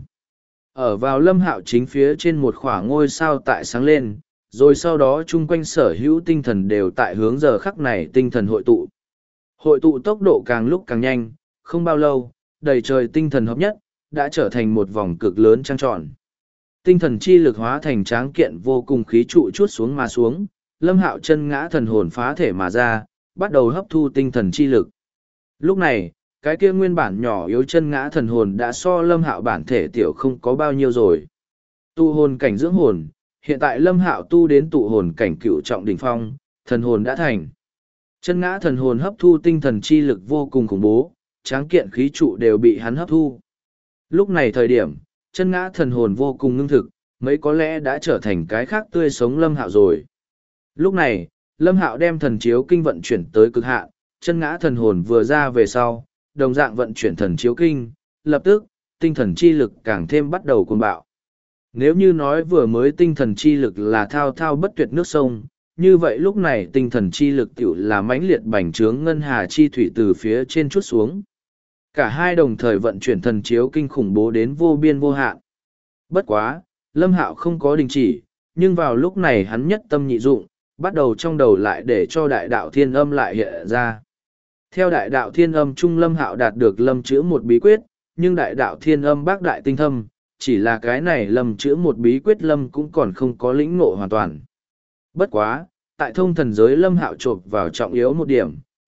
Speaker 1: Ở vào Lâm Hạo chính phía trên một khoảng ngôi sao tại sáng lên, rồi sau đó chung quanh sở hữu tinh thần đều tại hướng giờ khắc này tinh thần hội tụ. Hội tụ tốc độ càng lúc càng nhanh, không bao lâu, đầy trời tinh thần hợp nhất, đã trở thành một vòng cực lớn trăng tròn. Tinh thần chi lực hóa thành tráng kiện vô cùng khí trụ chuốt xuống mà xuống, Lâm Hạo chân ngã thần hồn phá thể mà ra, bắt đầu hấp thu tinh thần chi lực. Lúc này, cái kia nguyên bản nhỏ yếu chân ngã thần hồn đã so Lâm Hạo bản thể tiểu không có bao nhiêu rồi. Tu hồn cảnh dưỡng hồn, hiện tại Lâm Hạo tu đến tụ hồn cảnh cựu trọng đỉnh phong, thần hồn đã thành. Chân ngã thần hồn hấp thu tinh thần chi lực vô cùng khủng bố, tráng kiện khí trụ đều bị hắn hấp thu. Lúc này thời điểm, chân ngã thần hồn vô cùng ngưng thực, mấy có lẽ đã trở thành cái khác tươi sống Lâm Hạo rồi. Lúc này, Lâm Hạo đem thần chiếu kinh vận chuyển tới cực hạn, chân ngã thần hồn vừa ra về sau, đồng dạng vận chuyển thần chiếu kinh, lập tức, tinh thần chi lực càng thêm bắt đầu cuồng bạo. Nếu như nói vừa mới tinh thần chi lực là thao thao bất tuyệt nước sông, như vậy lúc này tinh thần chi lực tiểu là mãnh liệt bành trướng ngân hà chi thủy từ phía trên chút xuống. Cả hai đồng thời vận chuyển thần chiếu kinh khủng bố đến vô biên vô hạn. Bất quá, Lâm Hạo không có đình chỉ, nhưng vào lúc này hắn nhất tâm nhị dụng, bắt đầu trong đầu lại để cho đại đạo thiên âm lại hiện ra. Theo đại đạo thiên âm trung Lâm Hạo đạt được lâm chữ một bí quyết, nhưng đại đạo thiên âm bác đại tinh thâm, chỉ là cái này lâm chữ một bí quyết lâm cũng còn không có lĩnh ngộ hoàn toàn. Bất quá, tại thông thần giới Lâm Hạo chộp vào trọng yếu một điểm,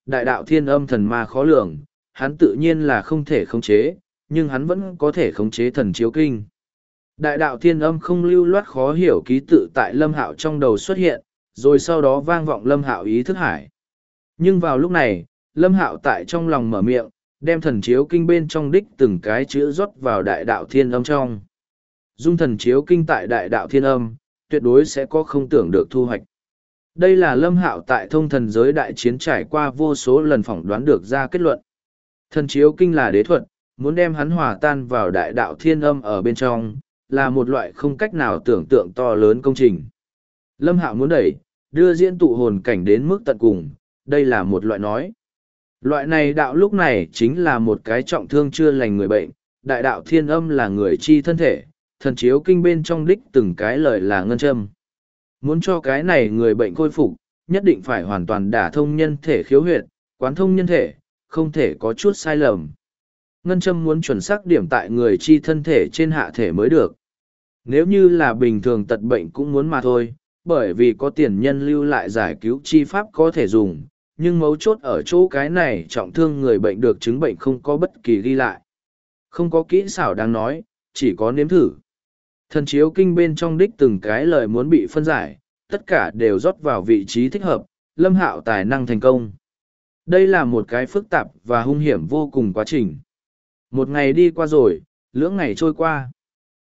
Speaker 1: Đại đạo thiên âm thần ma khó lường, hắn tự nhiên là không thể khống chế, nhưng hắn vẫn có thể khống chế thần chiếu kinh. Đại đạo thiên âm không lưu loát khó hiểu ký tự tại Lâm Hạo trong đầu xuất hiện, rồi sau đó vang vọng Lâm Hạo ý thức hải. Nhưng vào lúc này, Lâm Hạo tại trong lòng mở miệng, đem thần chiếu kinh bên trong đích từng cái chữ rót vào đại đạo thiên âm trong. Dung thần chiếu kinh tại đại đạo thiên âm, tuyệt đối sẽ có không tưởng được thu hoạch. Đây là Lâm Hạo tại thông thần giới đại chiến trải qua vô số lần phỏng đoán được ra kết luận. Thần chiếu kinh là đế thuật, muốn đem hắn hòa tan vào đại đạo thiên âm ở bên trong, là một loại không cách nào tưởng tượng to lớn công trình. Lâm Hạo muốn đẩy, đưa diễn tụ hồn cảnh đến mức tận cùng, đây là một loại nói. Loại này đạo lúc này chính là một cái trọng thương chưa lành người bệnh, đại đạo thiên âm là người chi thân thể, thần chiếu kinh bên trong đích từng cái lời là ngân châm. Muốn cho cái này người bệnh khôi phục, nhất định phải hoàn toàn đả thông nhân thể khiếu huyệt, quán thông nhân thể, không thể có chút sai lầm. Ngân châm muốn chuẩn xác điểm tại người chi thân thể trên hạ thể mới được. Nếu như là bình thường tật bệnh cũng muốn mà thôi, bởi vì có tiền nhân lưu lại giải cứu chi pháp có thể dùng, nhưng mấu chốt ở chỗ cái này trọng thương người bệnh được chứng bệnh không có bất kỳ ghi lại. Không có kỹ xảo đáng nói, chỉ có nếm thử. Thần chiếu kinh bên trong đích từng cái lời muốn bị phân giải, tất cả đều rót vào vị trí thích hợp, Lâm Hạo tài năng thành công. Đây là một cái phức tạp và hung hiểm vô cùng quá trình. Một ngày đi qua rồi, lưỡng ngày trôi qua,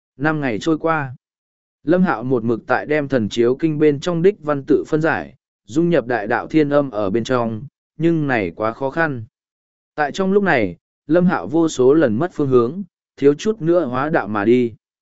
Speaker 1: 5 ngày trôi qua. Lâm Hạo một mực tại đem thần chiếu kinh bên trong đích văn tự phân giải, dung nhập đại đạo thiên âm ở bên trong, nhưng này quá khó khăn. Tại trong lúc này, Lâm Hạo vô số lần mất phương hướng, thiếu chút nữa hóa đạo mà đi.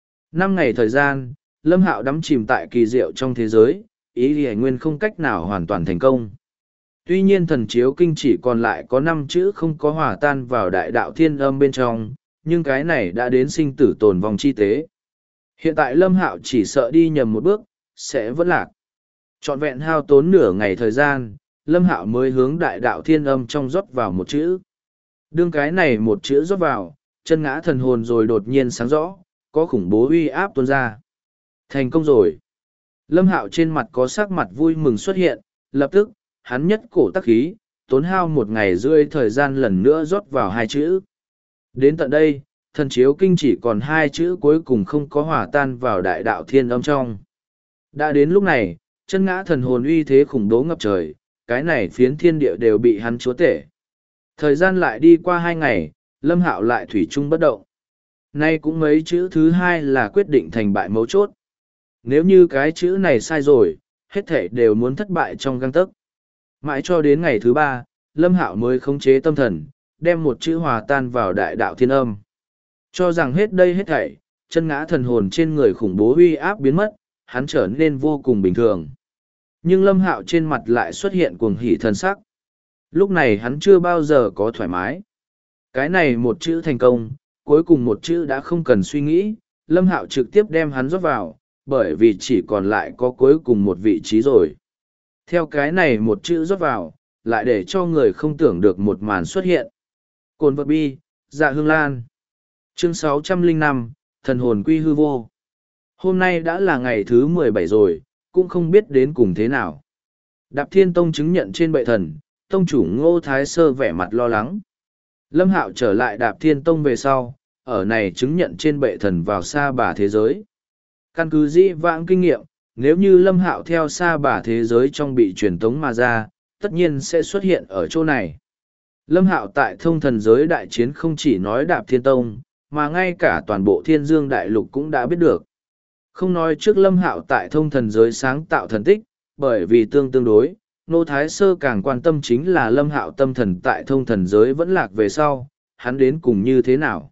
Speaker 1: 5 ngày thời gian, Lâm Hạo đắm chìm tại kỳ diệu trong thế giới, ý Lý Nguyên không cách nào hoàn toàn thành công. Tuy nhiên thần chiếu kinh chỉ còn lại có 5 chữ không có hòa tan vào đại đạo thiên âm bên trong, nhưng cái này đã đến sinh tử tồn vong chi tế. Hiện tại Lâm Hạo chỉ sợ đi nhầm một bước, sẽ vẫn lạc. Trọn vẹn hao tốn nửa ngày thời gian, Lâm Hạo mới hướng đại đạo thiên âm trong rót vào một chữ. Đương cái này một chữ rót vào, chân ngã thần hồn rồi đột nhiên sáng rõ, có khủng bố uy áp tuôn ra. Thành công rồi. Lâm Hạo trên mặt có sắc mặt vui mừng xuất hiện, lập tức, hắn nhất cổ tắc khí, tốn hao 1 ngày rưỡi thời gian lần nữa rót vào 2 chữ. Đến tận đây, thần chiếu kinh chỉ còn 2 chữ cuối cùng không có hòa tan vào đại đạo thiên âm trong. Đã đến lúc này, chân ngã thần hồn uy thế khủng bố ngập trời, cái này phiến thiên địa đều bị hắn chúa tể. Thời gian lại đi qua 2 ngày, Lâm Hạo lại thủy chung bất động. Nay cũng mấy chữ thứ 2 là quyết định thành bại mấu chốt. Nếu như cái chữ này sai rồi, hết thể đều muốn thất bại trong gang tấc. Mãi cho đến ngày thứ 3, Lâm Hạo mới khống chế tâm thần, đem một chữ hòa tan vào đại đạo thiên âm. Cho rằng hết đây hết thảy, chân ngã thần hồn trên người khủng bố uy áp biến mất, hắn trở nên vô cùng bình thường. Nhưng Lâm Hạo trên mặt lại xuất hiện cuồng hỉ thần sắc. Lúc này hắn chưa bao giờ có thoải mái. Cái này một chữ thành công, cuối cùng một chữ đã không cần suy nghĩ, Lâm Hạo trực tiếp đem hắn rót vào, bởi vì chỉ còn lại có cuối cùng một vị trí rồi. Theo cái này một chữ rót vào, lại để cho người không tưởng được một màn xuất hiện. Cồn vật bi, dạ hương lan. Chương 605, thần hồn quy hư vô. Hôm nay đã là ngày thứ 17 rồi, cũng không biết đến cùng thế nào. Đạp Thiên Tông chứng nhận trên bệ thần, tông chủ Ngô Thái Sơ vẻ mặt lo lắng. Lâm Hạo trở lại Đạp Thiên Tông về sau, ở này chứng nhận trên bệ thần vào Sa Bà thế giới. Căn cứ dĩ vãng kinh nghiệm, nếu như Lâm Hạo theo Sa Bà thế giới trong bị truyền tống mà ra, tất nhiên sẽ xuất hiện ở chỗ này. Lâm Hạo tại thông thần giới đại chiến không chỉ nói Đạp Thiên Tông, mà ngay cả toàn bộ Thiên Dương Đại Lục cũng đã biết được. Không nói trước Lâm Hạo tại thông thần giới sáng tạo thần tích, bởi vì tương đối, Ngô Thái Sơ càng quan tâm chính là Lâm Hạo tâm thần tại thông thần giới vẫn lạc về sau, hắn đến cùng như thế nào.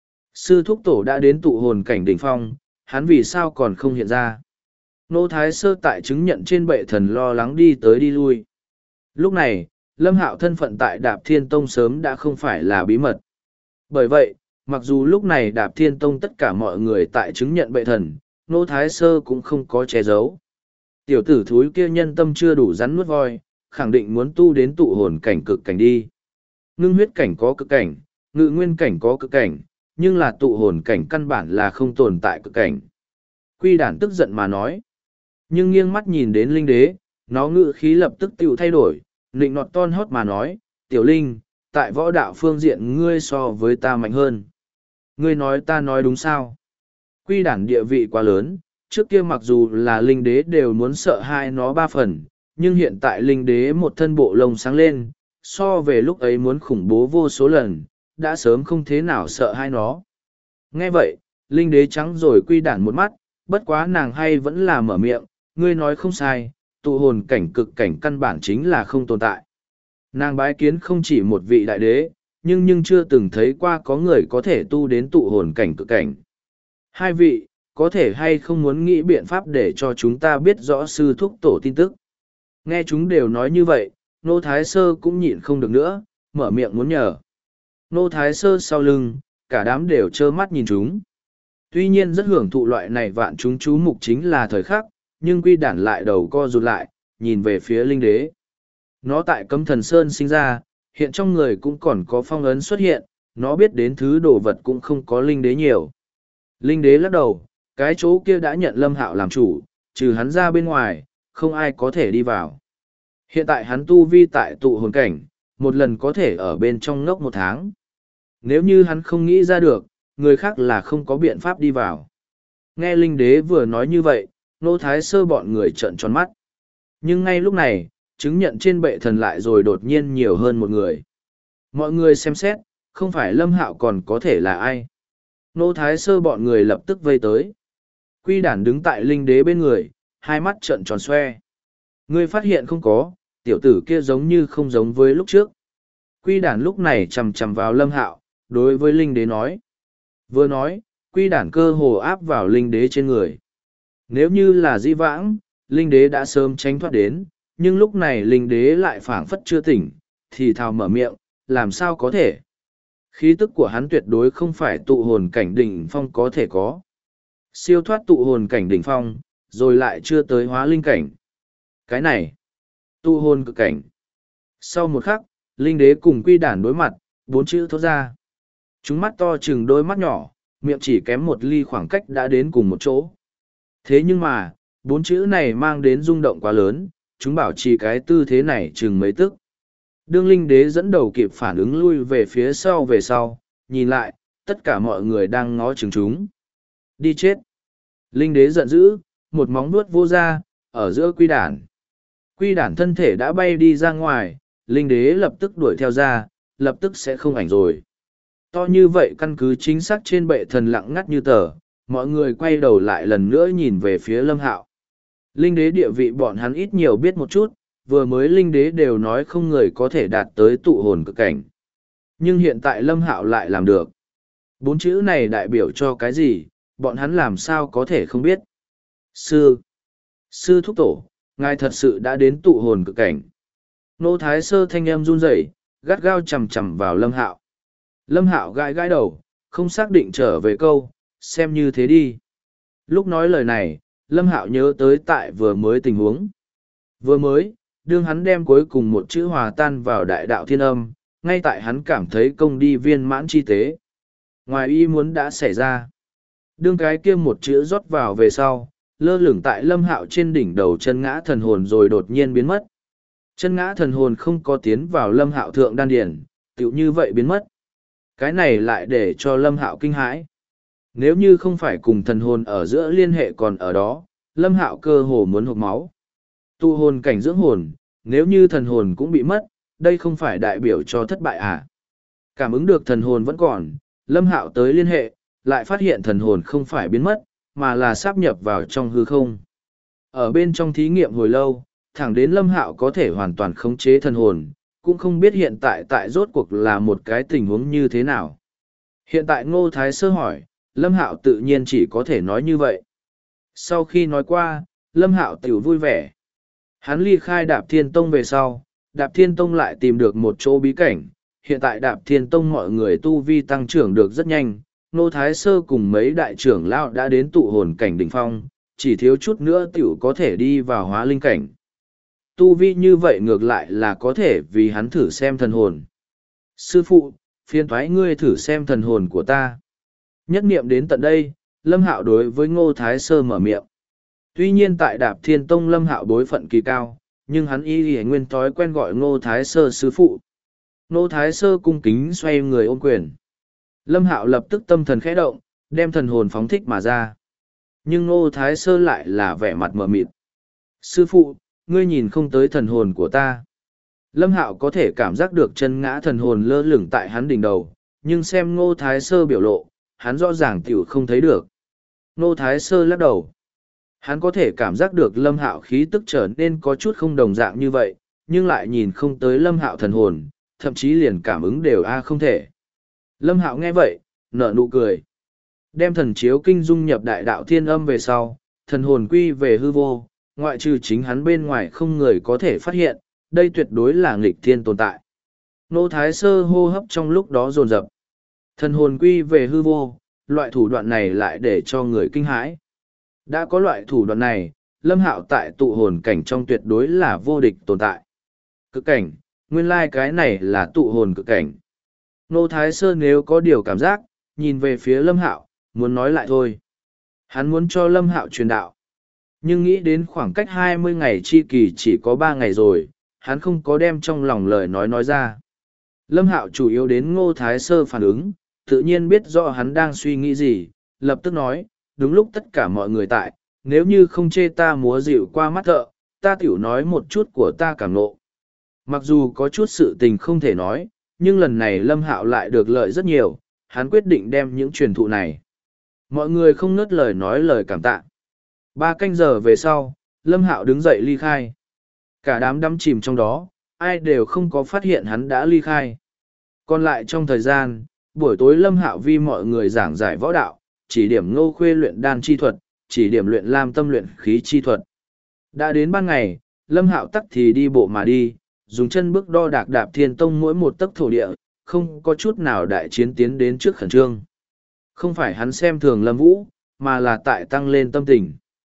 Speaker 1: Sư thúc tổ đã đến tụ hồn cảnh đỉnh phong, hắn vì sao còn không hiện ra. Ngô Thái Sơ tại chứng nhận trên bệ thần lo lắng đi tới đi lui. Lúc này, Lâm Hạo thân phận tại Đạp Thiên Tông sớm đã không phải là bí mật. Bởi vậy, mặc dù lúc này Đạp Thiên Tông tất cả mọi người tại chứng nhận bệ thần, Ngô Thái Sơ cũng không có che giấu. Tiểu tử thúi kia nhân tâm chưa đủ rắn nuốt voi, khẳng định muốn tu đến tụ hồn cảnh cực cảnh đi. Ngưng huyết cảnh có cực cảnh, ngự nguyên cảnh có cực cảnh, nhưng là tụ hồn cảnh căn bản là không tồn tại cực cảnh. Quy đản tức giận mà nói. Nhưng nghiêng mắt nhìn đến linh đế, nó ngự khí lập tức tiêu thay đổi, nịnh nọt ton hót mà nói, Tiểu Linh, tại võ đạo phương diện ngươi so với ta mạnh hơn. Ngươi nói ta nói đúng sao? Quy đản địa vị quá lớn, trước kia mặc dù là linh đế đều muốn sợ hai nó ba phần, nhưng hiện tại linh đế một thân bộ lông sáng lên, so về lúc ấy muốn khủng bố vô số lần, đã sớm không thế nào sợ hai nó. Nghe vậy, linh đế trắng rồi quy đản một mắt, bất quá nàng hay vẫn là mở miệng, ngươi nói không sai, tụ hồn cảnh cực cảnh căn bản chính là không tồn tại. Nàng bái kiến không chỉ một vị đại đế, nhưng chưa từng thấy qua có người có thể tu đến tụ hồn cảnh cực cảnh. Hai vị, có thể hay không muốn nghĩ biện pháp để cho chúng ta biết rõ sư thúc tổ tin tức. Nghe chúng đều nói như vậy, Nô Thái Sơ cũng nhịn không được nữa, mở miệng muốn nhờ. Nô Thái Sơ sau lưng, cả đám đều trơ mắt nhìn chúng. Tuy nhiên rất hưởng thụ loại này vạn chúng chú mục chính là thời khắc, nhưng quy đản lại đầu co rụt lại, nhìn về phía linh đế. Nó tại Cấm Thần Sơn sinh ra, hiện trong người cũng còn có phong ấn xuất hiện, nó biết đến thứ đồ vật cũng không có linh đế nhiều. Linh đế lắc đầu, cái chỗ kia đã nhận Lâm Hạo làm chủ, trừ hắn ra bên ngoài, không ai có thể đi vào. Hiện tại hắn tu vi tại tụ hồn cảnh, một lần có thể ở bên trong ngốc 1 tháng. Nếu như hắn không nghĩ ra được, người khác là không có biện pháp đi vào. Nghe linh đế vừa nói như vậy, Nô Thái Sơ bọn người trợn tròn mắt. Nhưng ngay lúc này, chứng nhận trên bệ thần lại rồi đột nhiên nhiều hơn một người. Mọi người xem xét, không phải Lâm Hạo còn có thể là ai. Nô Thái Sơ bọn người lập tức vây tới. Quy đản đứng tại linh đế bên người, hai mắt trợn tròn xoe. Ngươi phát hiện không có, tiểu tử kia giống như không giống với lúc trước. Quy đản lúc này chầm chầm vào Lâm Hạo, đối với linh đế nói. Vừa nói, quy đản cơ hồ áp vào linh đế trên người. Nếu như là dĩ vãng, linh đế đã sớm tránh thoát đến, nhưng lúc này linh đế lại phảng phất chưa tỉnh, thì thào mở miệng, làm sao có thể. Khí tức của hắn tuyệt đối không phải tụ hồn cảnh đỉnh phong có thể có. Siêu thoát tụ hồn cảnh đỉnh phong, rồi lại chưa tới hóa linh cảnh. Cái này, tụ hồn cực cảnh. Sau một khắc, linh đế cùng quy đản đối mặt, 4 chữ thốt ra. Chúng mắt to chừng đôi mắt nhỏ, miệng chỉ kém 1 ly khoảng cách đã đến cùng một chỗ. Thế nhưng mà, 4 chữ này mang đến rung động quá lớn, chúng bảo trì cái tư thế này chừng mấy tức. Đương linh đế dẫn đầu kịp phản ứng lui về phía sau, nhìn lại, tất cả mọi người đang ngó chừng chúng. Đi chết! Linh đế giận dữ, một móng vuốt vô ra, ở giữa quy đản. Quy đản thân thể đã bay đi ra ngoài, linh đế lập tức đuổi theo ra, lập tức sẽ không ảnh rồi. To như vậy căn cứ chính xác trên bệ thần lặng ngắt như tờ, mọi người quay đầu lại lần nữa nhìn về phía Lâm Hạo. Linh đế địa vị bọn hắn ít nhiều biết một chút, vừa mới linh đế đều nói không người có thể đạt tới tụ hồn cực cảnh. Nhưng hiện tại Lâm Hạo lại làm được. 4 chữ này đại biểu cho cái gì, bọn hắn làm sao có thể không biết. Sư thúc tổ, ngài thật sự đã đến tụ hồn cực cảnh. Nô Thái Sơ thanh âm run rẩy, gắt gao chầm chầm vào Lâm Hạo. Lâm Hạo gãi gãi đầu, không xác định trở về câu, xem như thế đi. Lúc nói lời này, Lâm Hạo nhớ tới tại vừa mới tình huống. Vừa mới, đương hắn đem cuối cùng một chữ hòa tan vào đại đạo thiên âm, ngay tại hắn cảm thấy công đi viên mãn chi tế. Ngoài ý muốn đã xảy ra. Đương cái kia một chữ rót vào về sau, lơ lửng tại Lâm Hạo trên đỉnh đầu chân ngã thần hồn rồi đột nhiên biến mất. Chân ngã thần hồn không có tiến vào Lâm Hạo thượng đan điển, tựu như vậy biến mất. Cái này lại để cho Lâm Hạo kinh hãi. Nếu như không phải cùng thần hồn ở giữa liên hệ còn ở đó, Lâm Hạo cơ hồ muốn hộc máu. Tụ hồn cảnh dưỡng hồn, nếu như thần hồn cũng bị mất, đây không phải đại biểu cho thất bại à? Cảm ứng được thần hồn vẫn còn, Lâm Hạo tới liên hệ, lại phát hiện thần hồn không phải biến mất, mà là sáp nhập vào trong hư không. Ở bên trong thí nghiệm hồi lâu, thẳng đến Lâm Hạo có thể hoàn toàn khống chế thần hồn, cũng không biết hiện tại rốt cuộc là một cái tình huống như thế nào. Hiện tại Ngô Thái Sơ hỏi, Lâm Hạo tự nhiên chỉ có thể nói như vậy. Sau khi nói qua, Lâm Hạo tiểu vui vẻ. Hắn ly khai Đạp Thiên Tông về sau, Đạp Thiên Tông lại tìm được một chỗ bí cảnh. Hiện tại Đạp Thiên Tông mọi người tu vi tăng trưởng được rất nhanh, Ngô Thái Sơ cùng mấy đại trưởng lão đã đến tụ hồn cảnh đỉnh phong, chỉ thiếu chút nữa tiểu có thể đi vào hóa linh cảnh. Tu vi như vậy ngược lại là có thể vì hắn thử xem thần hồn. Sư phụ, phiền thoái ngươi thử xem thần hồn của ta. Nhất niệm đến tận đây, Lâm Hạo đối với Ngô Thái Sơ mở miệng. Tuy nhiên tại Đạp Thiên Tông Lâm Hạo bối phận kỳ cao, nhưng hắn y nguyên thói quen gọi Ngô Thái Sơ sư phụ. Nô Thái Sơ cung kính xoay người ôm quyền. Lâm Hạo lập tức tâm thần khẽ động, đem thần hồn phóng thích mà ra. Nhưng Nô Thái Sơ lại là vẻ mặt mờ mịt. Sư phụ, ngươi nhìn không tới thần hồn của ta. Lâm Hạo có thể cảm giác được chân ngã thần hồn lơ lửng tại hắn đỉnh đầu, nhưng xem Ngô Thái Sơ biểu lộ, hắn rõ ràng tiểu không thấy được. Ngô Thái Sơ lắc đầu. Hắn có thể cảm giác được Lâm Hạo khí tức trở nên có chút không đồng dạng như vậy, nhưng lại nhìn không tới Lâm Hạo thần hồn, thậm chí liền cảm ứng đều không thể. Lâm Hạo nghe vậy, nở nụ cười. Đem thần chiếu kinh dung nhập đại đạo thiên âm về sau, thần hồn quy về hư vô, ngoại trừ chính hắn bên ngoài không người có thể phát hiện, đây tuyệt đối là nghịch thiên tồn tại. Nô Thái Sơ hô hấp trong lúc đó dồn dập. Thần hồn quy về hư vô, loại thủ đoạn này lại để cho người kinh hãi. Đã có loại thủ đoạn này, Lâm Hạo tại tụ hồn cảnh trong tuyệt đối là vô địch tồn tại. Cực cảnh, nguyên lai cái này là tụ hồn cực cảnh. Nô Thái Sơ nếu có điều cảm giác, nhìn về phía Lâm Hạo, muốn nói lại thôi. Hắn muốn cho Lâm Hạo truyền đạo. Nhưng nghĩ đến khoảng cách 20 ngày chi kỳ chỉ có 3 ngày rồi, hắn không có đem trong lòng lời nói ra. Lâm Hạo chủ yếu đến Ngô Thái Sơ phản ứng, tự nhiên biết rõ hắn đang suy nghĩ gì, lập tức nói, đúng lúc tất cả mọi người tại, nếu như không chê ta múa dịu qua mắt thợ, ta tiểu nói một chút của ta cảm nộ. Mặc dù có chút sự tình không thể nói, nhưng lần này Lâm Hạo lại được lợi rất nhiều, hắn quyết định đem những truyền thụ này. Mọi người không ngớt lời nói lời cảm tạ. 3 canh giờ về sau, Lâm Hạo đứng dậy ly khai. Cả đám đắm chìm trong đó, ai đều không có phát hiện hắn đã ly khai. Còn lại trong thời gian, buổi tối Lâm Hạo vi mọi người giảng giải võ đạo, chỉ điểm Ngô Khuê luyện đan chi thuật, chỉ điểm luyện lam tâm luyện khí chi thuật. Đã đến ban ngày, Lâm Hạo tắc thì đi bộ mà đi, dùng chân bước đo đạc đạp thiên tông mỗi một tấc thổ địa, không có chút nào đại chiến tiến đến trước khẩn trương. Không phải hắn xem thường Lâm Vũ, mà là tại tăng lên tâm tình.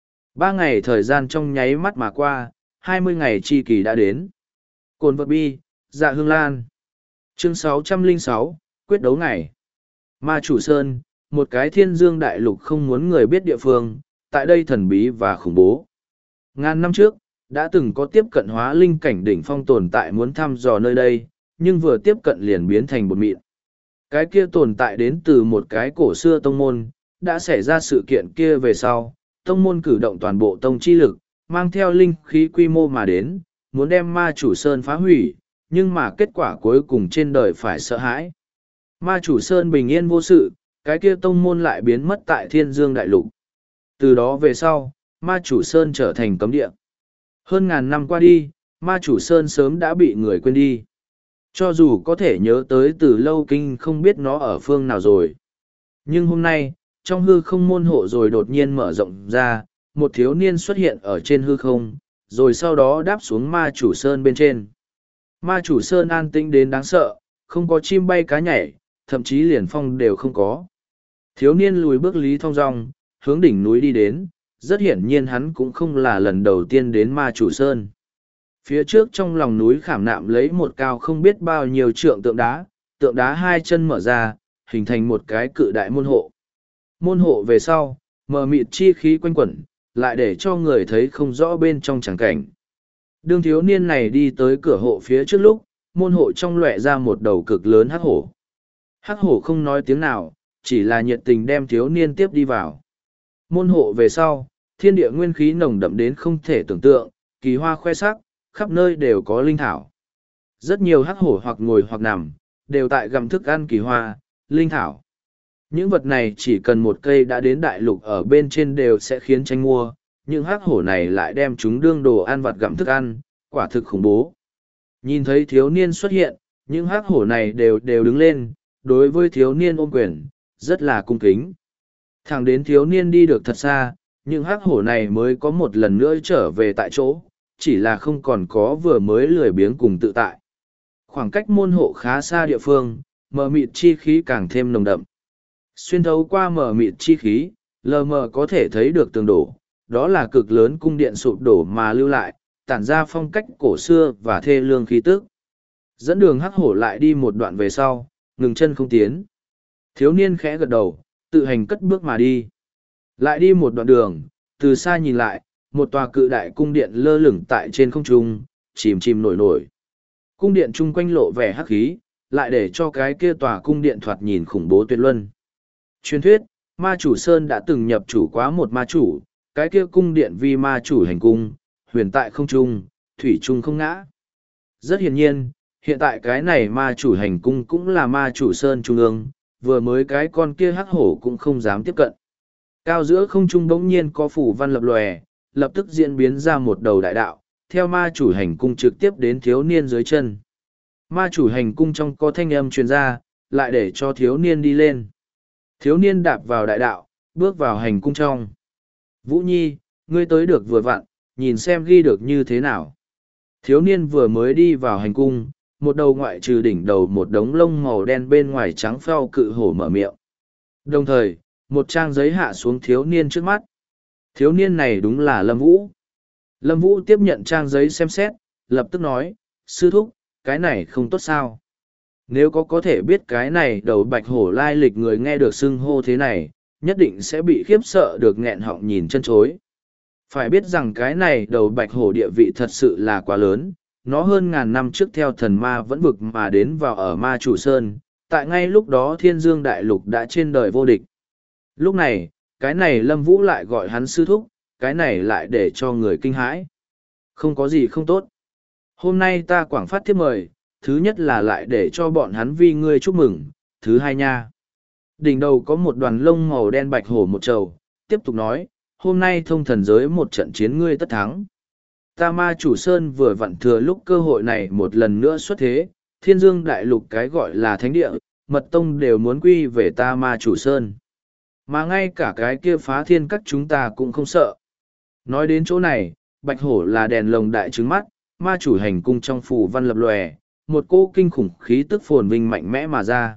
Speaker 1: 3 ngày thời gian trong nháy mắt mà qua, 20 ngày chi kỳ đã đến. Cồn vật bi, dạ hương lan. Chương 606, quyết đấu ngày. Ma Chủ Sơn, một cái thiên dương đại lục không muốn người biết địa phương, tại đây thần bí và khủng bố. Ngàn năm trước, đã từng có tiếp cận hóa linh cảnh đỉnh phong tồn tại muốn thăm dò nơi đây, nhưng vừa tiếp cận liền biến thành bột mịn. Cái kia tồn tại đến từ một cái cổ xưa tông môn, đã xảy ra sự kiện kia về sau, tông môn cử động toàn bộ tông chi lực, mang theo linh khí quy mô mà đến, muốn đem Ma Chủ Sơn phá hủy, nhưng mà kết quả cuối cùng trên đời phải sợ hãi. Ma Chủ Sơn bình yên vô sự, cái kia tông môn lại biến mất tại Thiên Dương Đại Lục. Từ đó về sau, Ma Chủ Sơn trở thành cấm địa. Hơn ngàn năm qua đi, Ma Chủ Sơn sớm đã bị người quên đi. Cho dù có thể nhớ tới từ lâu kinh không biết nó ở phương nào rồi. Nhưng hôm nay, trong hư không môn hộ rồi đột nhiên mở rộng ra, một thiếu niên xuất hiện ở trên hư không, rồi sau đó đáp xuống Ma Chủ Sơn bên trên. Ma Chủ Sơn an tĩnh đến đáng sợ, không có chim bay cá nhảy, thậm chí liền phong đều không có. Thiếu niên lùi bước lý thong dong, hướng đỉnh núi đi đến, rất hiển nhiên hắn cũng không là lần đầu tiên đến Ma Chủ Sơn. Phía trước trong lòng núi khảm nạm lấy một cao không biết bao nhiêu trượng tượng đá hai chân mở ra, hình thành một cái cự đại môn hộ. Môn hộ về sau, mờ mịt chi khí quanh quẩn, lại để cho người thấy không rõ bên trong tràng cảnh. Đương thiếu niên này đi tới cửa hộ phía trước lúc, môn hộ trong lóe ra một đầu cực lớn hắc hổ. Hắc hổ không nói tiếng nào, chỉ là nhiệt tình đem thiếu niên tiếp đi vào. Môn hộ về sau, thiên địa nguyên khí nồng đậm đến không thể tưởng tượng, kỳ hoa khoe sắc, khắp nơi đều có linh thảo. Rất nhiều hắc hổ hoặc ngồi hoặc nằm, đều tại gặm thức ăn kỳ hoa, linh thảo. Những vật này chỉ cần một cây đã đến đại lục ở bên trên đều sẽ khiến tranh mua, nhưng hắc hổ này lại đem chúng đương đồ ăn vặt gặm thức ăn, quả thực khủng bố. Nhìn thấy thiếu niên xuất hiện, những hắc hổ này đều đứng lên, đối với thiếu niên ôm quyền, rất là cung kính. Thẳng đến thiếu niên đi được thật xa, những hắc hổ này mới có một lần nữa trở về tại chỗ, chỉ là không còn có vừa mới lười biếng cùng tự tại. Khoảng cách môn hộ khá xa địa phương, mờ mịt chi khí càng thêm nồng đậm. Xuyên thấu qua mờ mịt chi khí, lờ mờ có thể thấy được tường đổ, đó là cực lớn cung điện sụp đổ mà lưu lại, tản ra phong cách cổ xưa và thê lương khí tức. Dẫn đường hắc hổ lại đi một đoạn về sau, ngừng chân không tiến. Thiếu niên khẽ gật đầu, tự hành cất bước mà đi. Lại đi một đoạn đường, từ xa nhìn lại, một tòa cự đại cung điện lơ lửng tại trên không trung, chìm chìm nổi nổi. Cung điện chung quanh lộ vẻ hắc khí, lại để cho cái kia tòa cung điện thoạt nhìn khủng bố tuyệt luân. Truyền thuyết, ma chủ Sơn đã từng nhập chủ quá một ma chủ, cái kia cung điện vì ma chủ hành cung, huyền tại không trung, thủy trung không ngã. Rất hiển nhiên, hiện tại cái này ma chủ hành cung cũng là ma chủ Sơn trung ương, vừa mới cái con kia hắc hổ cũng không dám tiếp cận. Cao giữa không trung bỗng nhiên có phủ văn lập lòe, lập tức diễn biến ra một đầu đại đạo, theo ma chủ hành cung trực tiếp đến thiếu niên dưới chân. Ma chủ hành cung trong có thanh âm truyền ra, lại để cho thiếu niên đi lên. Thiếu niên đạp vào đại đạo, bước vào hành cung trong. Vũ Nhi, ngươi tới được vừa vặn, nhìn xem ghi được như thế nào. Thiếu niên vừa mới đi vào hành cung, một đầu ngoại trừ đỉnh đầu một đống lông màu đen bên ngoài trắng phao cự hổ mở miệng. Đồng thời, một trang giấy hạ xuống thiếu niên trước mắt. Thiếu niên này đúng là Lâm Vũ. Lâm Vũ tiếp nhận trang giấy xem xét, lập tức nói, sư thúc, cái này không tốt sao. Nếu có thể biết cái này đầu bạch hổ lai lịch người nghe được xưng hô thế này, nhất định sẽ bị khiếp sợ được nghẹn họng nhìn chân chối. Phải biết rằng cái này đầu bạch hổ địa vị thật sự là quá lớn, nó hơn ngàn năm trước theo thần ma vẫn vực mà đến vào ở ma chủ sơn, tại ngay lúc đó thiên dương đại lục đã trên đời vô địch. Lúc này, cái này Lâm Vũ lại gọi hắn sư thúc, cái này lại để cho người kinh hãi. Không có gì không tốt. Hôm nay ta quảng phát thiếp mời, thứ nhất là lại để cho bọn hắn vì ngươi chúc mừng, thứ hai nha. Đỉnh đầu có một đoàn lông màu đen bạch hổ một trầu, tiếp tục nói, hôm nay thông thần giới một trận chiến ngươi tất thắng. Ta ma chủ Sơn vừa vặn thừa lúc cơ hội này một lần nữa xuất thế, thiên dương đại lục cái gọi là thánh địa, mật tông đều muốn quy về ta ma chủ Sơn. Mà ngay cả cái kia phá thiên các chúng ta cũng không sợ. Nói đến chỗ này, bạch hổ là đèn lồng đại trứng mắt, ma chủ hành cung trong phủ văn lập lòe, một cỗ kinh khủng khí tức phồn vinh mạnh mẽ mà ra.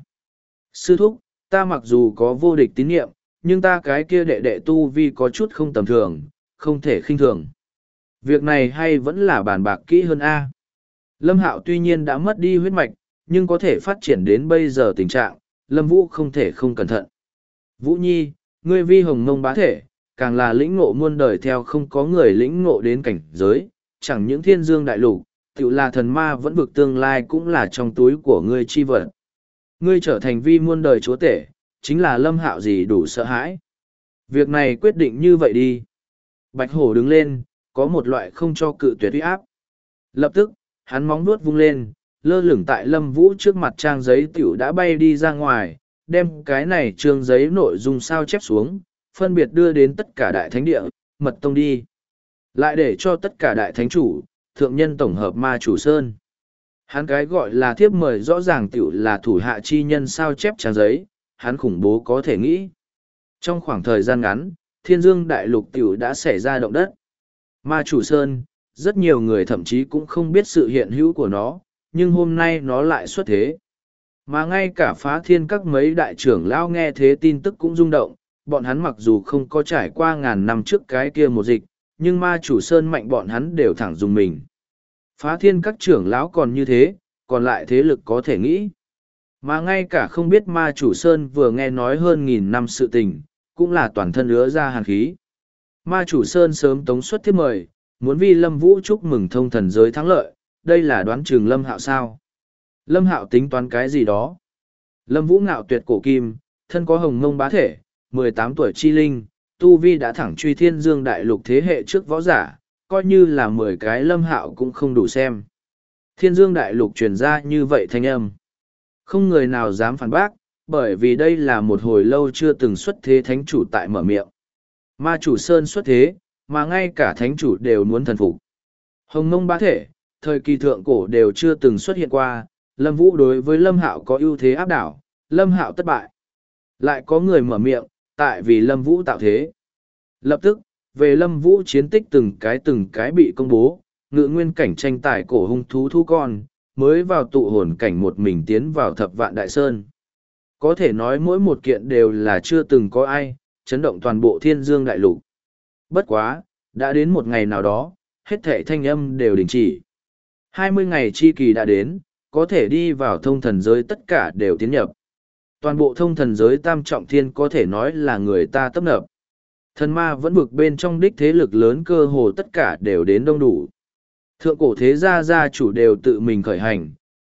Speaker 1: Sư thúc, ta mặc dù có vô địch tín nhiệm, nhưng ta cái kia đệ đệ tu vi có chút không tầm thường, không thể khinh thường. Việc này hay vẫn là bàn bạc kỹ hơn a. Lâm Hạo tuy nhiên đã mất đi huyết mạch, nhưng có thể phát triển đến bây giờ tình trạng, Lâm Vũ không thể không cẩn thận. Vũ Nhi, ngươi vi hồng mông bá thể, càng là lĩnh ngộ muôn đời theo không có người lĩnh ngộ đến cảnh giới, chẳng những thiên dương đại lục, tự là thần ma vẫn vực tương lai cũng là trong túi của ngươi chi vật. Ngươi trở thành vi muôn đời chúa tể, chính là Lâm Hạo gì đủ sợ hãi. Việc này quyết định như vậy đi. Bạch hổ đứng lên, có một loại không cho cự tuyệt uy áp. Lập tức, hắn móng nuốt vung lên, lơ lửng tại Lâm Vũ trước mặt trang giấy tiểu đã bay đi ra ngoài, đem cái này trương giấy nội dung sao chép xuống, phân biệt đưa đến tất cả đại thánh địa, mật tông đi. Lại để cho tất cả đại thánh chủ, thượng nhân tổng hợp ma chủ Sơn. Hắn cái gọi là thiếp mời rõ ràng tiểu là thủ hạ chi nhân sao chép trang giấy, hắn khủng bố có thể nghĩ. Trong khoảng thời gian ngắn, thiên dương đại lục tiểu đã xảy ra động đất. Ma chủ Sơn, rất nhiều người thậm chí cũng không biết sự hiện hữu của nó, nhưng hôm nay nó lại xuất thế. Mà ngay cả phá thiên các mấy đại trưởng lão nghe thế tin tức cũng rung động, bọn hắn mặc dù không có trải qua ngàn năm trước cái kia một dịch, nhưng ma chủ Sơn mạnh bọn hắn đều thẳng dùng mình. Phá thiên các trưởng lão còn như thế, còn lại thế lực có thể nghĩ. Mà ngay cả không biết ma chủ Sơn vừa nghe nói hơn nghìn năm sự tình, cũng là toàn thân ứa ra hàn khí. Ma chủ Sơn sớm tống xuất thiếp mời, muốn vi Lâm Vũ chúc mừng thông thần giới thắng lợi, đây là đoán chừng Lâm Hạo sao. Lâm Hạo tính toán cái gì đó. Lâm Vũ ngạo tuyệt cổ kim, thân có hồng ngông bá thể, 18 tuổi chi linh, tu vi đã thẳng truy thiên dương đại lục thế hệ trước võ giả, coi như là 10 cái Lâm Hạo cũng không đủ xem. Thiên dương đại lục truyền ra như vậy thanh âm. Không người nào dám phản bác, bởi vì đây là một hồi lâu chưa từng xuất thế thánh chủ tại mở miệng. Ma chủ Sơn xuất thế, mà ngay cả thánh chủ đều muốn thần phục. Hồng Mông bá thể, thời kỳ thượng cổ đều chưa từng xuất hiện qua, Lâm Vũ đối với Lâm Hạo có ưu thế áp đảo, Lâm Hạo thất bại. Lại có người mở miệng, tại vì Lâm Vũ tạo thế. Lập tức, về Lâm Vũ chiến tích từng cái bị công bố, ngự nguyên cảnh tranh tài cổ hung thú thú con, mới vào tụ hồn cảnh một mình tiến vào thập vạn đại sơn. Có thể nói mỗi một kiện đều là chưa từng có ai, chấn động toàn bộ thiên dương đại lục. Bất quá, đã đến một ngày nào đó, hết thảy thanh âm đều đình chỉ. 20 ngày chi kỳ đã đến, có thể đi vào thông thần giới tất cả đều tiến nhập. Toàn bộ thông thần giới tam trọng thiên có thể nói là người ta tấp nập. Thần ma vẫn vực bên trong đích thế lực lớn cơ hồ tất cả đều đến đông đủ. Thượng cổ thế gia gia chủ đều tự mình khởi hành,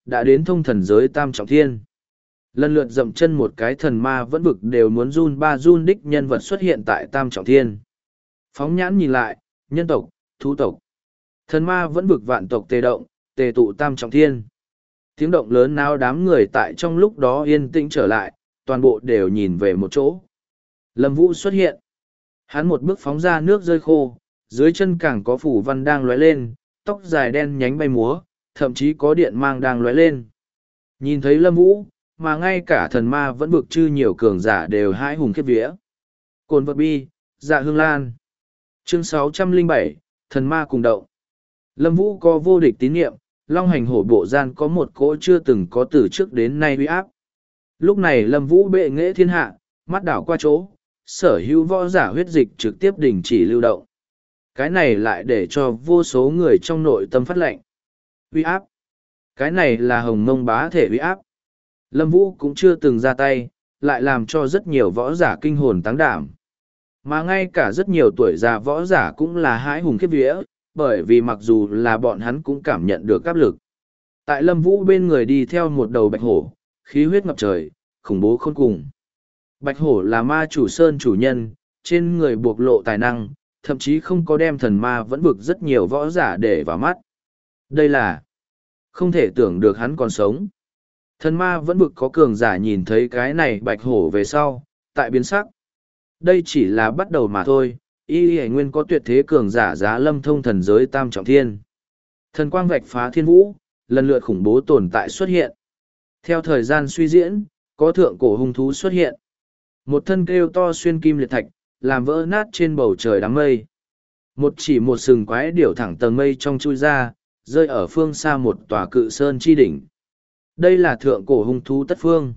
Speaker 1: đã đến thông thần giới tam trọng thiên. Lần lượt dậm chân một cái thần ma vẫn vực đều muốn run ba run đích nhân vật xuất hiện tại tam trọng thiên. Phóng nhãn nhìn lại, nhân tộc, thú tộc. Thần ma vẫn vực vạn tộc tề động, tề tụ tam trọng thiên. Tiếng động lớn nao đám người tại trong lúc đó yên tĩnh trở lại, toàn bộ đều nhìn về một chỗ. Lâm Vũ xuất hiện. Hắn một bước phóng ra nước rơi khô, dưới chân càng có phủ văn đang lóe lên, tóc dài đen nhánh bay múa, thậm chí có điện mang đang lóe lên. Nhìn thấy Lâm Vũ, mà ngay cả thần ma vẫn vực chư nhiều cường giả đều hãi hùng khiếp vía. Cồn vật bi, dạ hương lan. Chương 607, thần ma cùng động. Lâm Vũ có vô địch tín nhiệm, long hành hổ bộ gian có một cỗ chưa từng có từ trước đến nay uy áp. Lúc này Lâm Vũ bệ nghệ thiên hạ, mắt đảo qua chỗ, sở hữu võ giả huyết dịch trực tiếp đình chỉ lưu động. Cái này lại để cho vô số người trong nội tâm phát lệnh. Uy áp. Cái này là hồng mông bá thể uy áp. Lâm Vũ cũng chưa từng ra tay, lại làm cho rất nhiều võ giả kinh hồn táng đảm. Mà ngay cả rất nhiều tuổi già võ giả cũng là hãi hùng khiếp vía, bởi vì mặc dù là bọn hắn cũng cảm nhận được áp lực. Tại Lâm Vũ bên người đi theo một đầu bạch hổ, khí huyết ngập trời, khủng bố khôn cùng. Bạch hổ là ma chủ sơn chủ nhân, trên người bộc lộ tài năng, thậm chí không có đem thần ma vẫn vực rất nhiều võ giả để vào mắt. Đây là không thể tưởng được hắn còn sống. Thần ma vẫn vực có cường giả nhìn thấy cái này bạch hổ về sau, tại biến sắc. Đây chỉ là bắt đầu mà thôi, y nguyên có tuyệt thế cường giả giá lâm thông thần giới tam trọng thiên. Thần quang vạch phá thiên vũ, lần lượt khủng bố tồn tại xuất hiện. Theo thời gian suy diễn, có thượng cổ hung thú xuất hiện. Một thân kêu to xuyên kim liệt thạch, làm vỡ nát trên bầu trời đám mây. Một sừng quái điểu thẳng tầng mây trong chui ra, rơi ở phương xa một tòa cự sơn chi đỉnh. Đây là thượng cổ hung thú tất phương.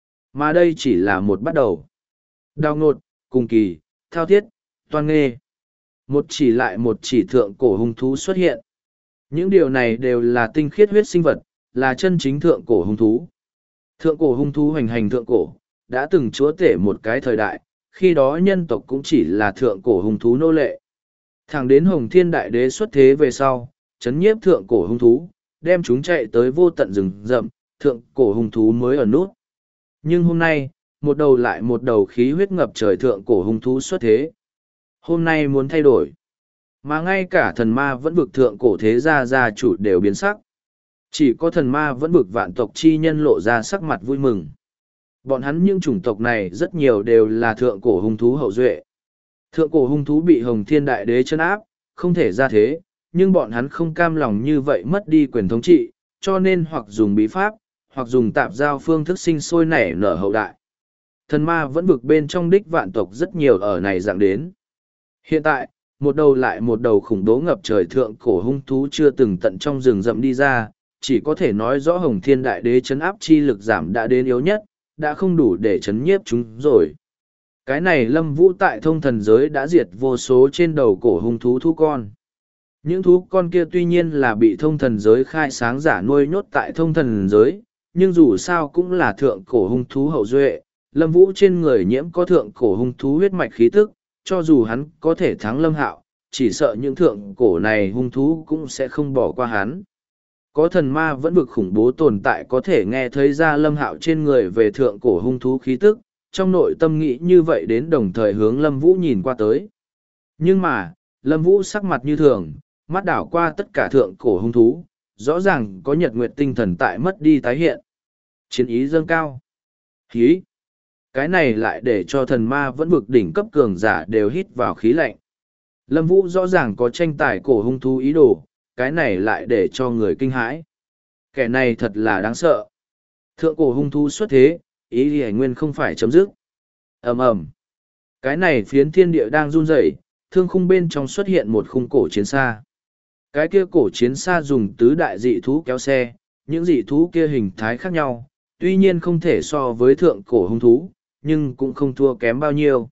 Speaker 1: Mà đây chỉ là một bắt đầu. Đào ngột, cùng kỳ, thao thiết, toan nghê. Một chỉ thượng cổ hung thú xuất hiện. Những điều này đều là tinh khiết huyết sinh vật, là chân chính thượng cổ hung thú. Thượng cổ hung thú hoành hành thượng cổ, đã từng chúa tể một cái thời đại, khi đó nhân tộc cũng chỉ là thượng cổ hung thú nô lệ. Thẳng đến Hồng Thiên Đại Đế xuất thế về sau, chấn nhiếp thượng cổ hung thú, đem chúng chạy tới vô tận rừng rậm, thượng cổ hung thú mới ở nút. Nhưng hôm nay, một đầu lại một đầu khí huyết ngập trời thượng cổ hung thú xuất thế. Hôm nay muốn thay đổi. Mà ngay cả thần ma vẫn vực thượng cổ thế gia chủ đều biến sắc. Chỉ có thần ma vẫn vực vạn tộc chi nhân lộ ra sắc mặt vui mừng. Bọn hắn những chủng tộc này rất nhiều đều là thượng cổ hung thú hậu duệ. Thượng cổ hung thú bị Hồng Thiên Đại Đế trấn áp, không thể ra thế, nhưng bọn hắn không cam lòng như vậy mất đi quyền thống trị, cho nên hoặc dùng bí pháp, hoặc dùng tạp giao phương thức sinh sôi nảy nở hậu đại. Thần ma vẫn vực bên trong đích vạn tộc rất nhiều ở này dạng đến. Hiện tại, một đầu lại một đầu khủng bố ngập trời thượng cổ hung thú chưa từng tận trong rừng rậm đi ra, chỉ có thể nói rõ Hồng Thiên Đại Đế chấn áp chi lực giảm đã đến yếu nhất, đã không đủ để chấn nhiếp chúng rồi. Cái này Lâm Vũ tại thông thần giới đã diệt vô số trên đầu cổ hung thú thú con. Những thú con kia tuy nhiên là bị thông thần giới khai sáng giả nuôi nhốt tại thông thần giới, nhưng dù sao cũng là thượng cổ hung thú hậu duệ. Lâm Vũ trên người nhiễm có thượng cổ hung thú huyết mạch khí tức, cho dù hắn có thể thắng Lâm Hạo, chỉ sợ những thượng cổ này hung thú cũng sẽ không bỏ qua hắn. Có thần ma vẫn vực khủng bố tồn tại có thể nghe thấy ra Lâm Hạo trên người về thượng cổ hung thú khí tức, trong nội tâm nghĩ như vậy đến đồng thời hướng Lâm Vũ nhìn qua tới. Nhưng mà, Lâm Vũ sắc mặt như thường, mắt đảo qua tất cả thượng cổ hung thú, rõ ràng có nhật nguyệt tinh thần tại mất đi tái hiện. Chiến ý dâng cao. Khí. Cái này lại để cho thần ma vẫn vực đỉnh cấp cường giả đều hít vào khí lạnh. Lâm Vũ rõ ràng có tranh tài cổ hung thú ý đồ, cái này lại để cho người kinh hãi. Kẻ này thật là đáng sợ. Thượng cổ hung thú xuất thế, ý hải nguyên không phải chấm dứt. Ầm ầm. Cái này phiến thiên địa đang run rẩy, thương khung bên trong xuất hiện một khung cổ chiến xa. Cái kia cổ chiến xa dùng tứ đại dị thú kéo xe, những dị thú kia hình thái khác nhau, tuy nhiên không thể so với thượng cổ hung thú, nhưng cũng không thua kém bao nhiêu.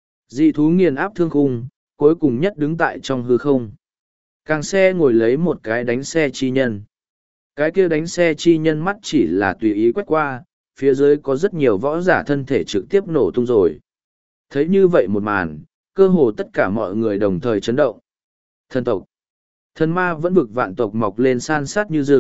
Speaker 1: Dị thú nghiền áp thương khung, cuối cùng nhất đứng tại trong hư không. Càng xe ngồi lấy một cái đánh xe chi nhân. Cái kia đánh xe chi nhân mắt chỉ là tùy ý quét qua, phía dưới có rất nhiều võ giả thân thể trực tiếp nổ tung rồi. Thấy như vậy một màn, cơ hồ tất cả mọi người đồng thời chấn động. Thần tộc. Thần ma vẫn vực vạn tộc mọc lên san sát như rừng,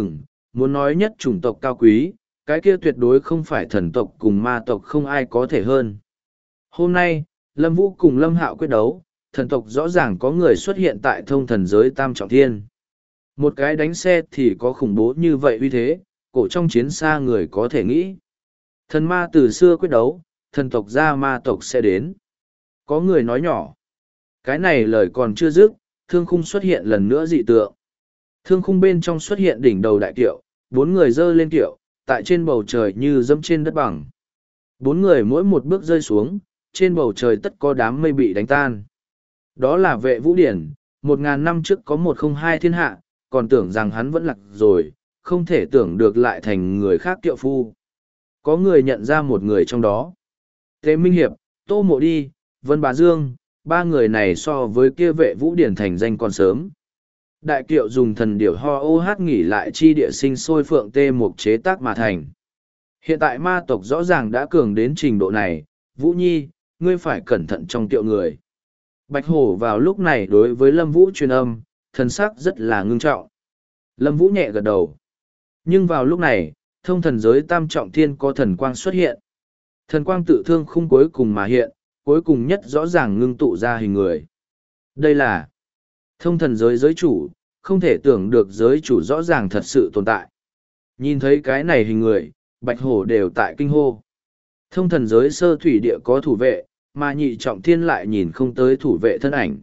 Speaker 1: muốn nói nhất chủng tộc cao quý, cái kia tuyệt đối không phải thần tộc cùng ma tộc không ai có thể hơn. Hôm nay, Lâm Vũ cùng Lâm Hạo quyết đấu, thần tộc rõ ràng có người xuất hiện tại thông thần giới Tam Trọng Thiên. Một cái đánh xe thì có khủng bố như vậy uy thế, cổ trong chiến xa người có thể nghĩ. Thần ma từ xưa quyết đấu, thần tộc ra ma tộc sẽ đến. Có người nói nhỏ. Cái này lời còn chưa dứt, thương khung xuất hiện lần nữa dị tượng. Thương khung bên trong xuất hiện đỉnh đầu đại kiệu, bốn người dơ lên kiệu, tại trên bầu trời như dẫm trên đất bằng. Bốn người mỗi một bước rơi xuống, trên bầu trời tất có đám mây bị đánh tan. Đó là Vệ Vũ Điển, 1000 năm trước có 102 thiên hạ, còn tưởng rằng hắn vẫn lạc rồi, không thể tưởng được lại thành người khác kiệu phu. Có người nhận ra một người trong đó. Tế Minh Hiệp, Tô Mộ Đi, Vân Bá Dương, ba người này so với kia Vệ Vũ Điển thành danh còn sớm. Đại kiệu dùng thần điểu ho ô hát nghỉ lại chi địa sinh sôi phượng tê mục chế tác mà thành. Hiện tại ma tộc rõ ràng đã cường đến trình độ này, Vũ Nhi, ngươi phải cẩn thận trong tiệu người. Bạch Hổ vào lúc này đối với Lâm Vũ truyền âm, thần sắc rất là ngưng trọng. Lâm Vũ nhẹ gật đầu. Nhưng vào lúc này, thông thần giới Tam Trọng Thiên có thần quang xuất hiện. Thần quang tự thương khung cuối cùng mà hiện, cuối cùng nhất rõ ràng ngưng tụ ra hình người. Đây là thông thần giới giới chủ, không thể tưởng được giới chủ rõ ràng thật sự tồn tại. Nhìn thấy cái này hình người, Bạch Hổ đều tại kinh hô. Thông thần giới sơ thủy địa có thủ vệ, mà nhị trọng thiên lại nhìn không tới thủ vệ thân ảnh.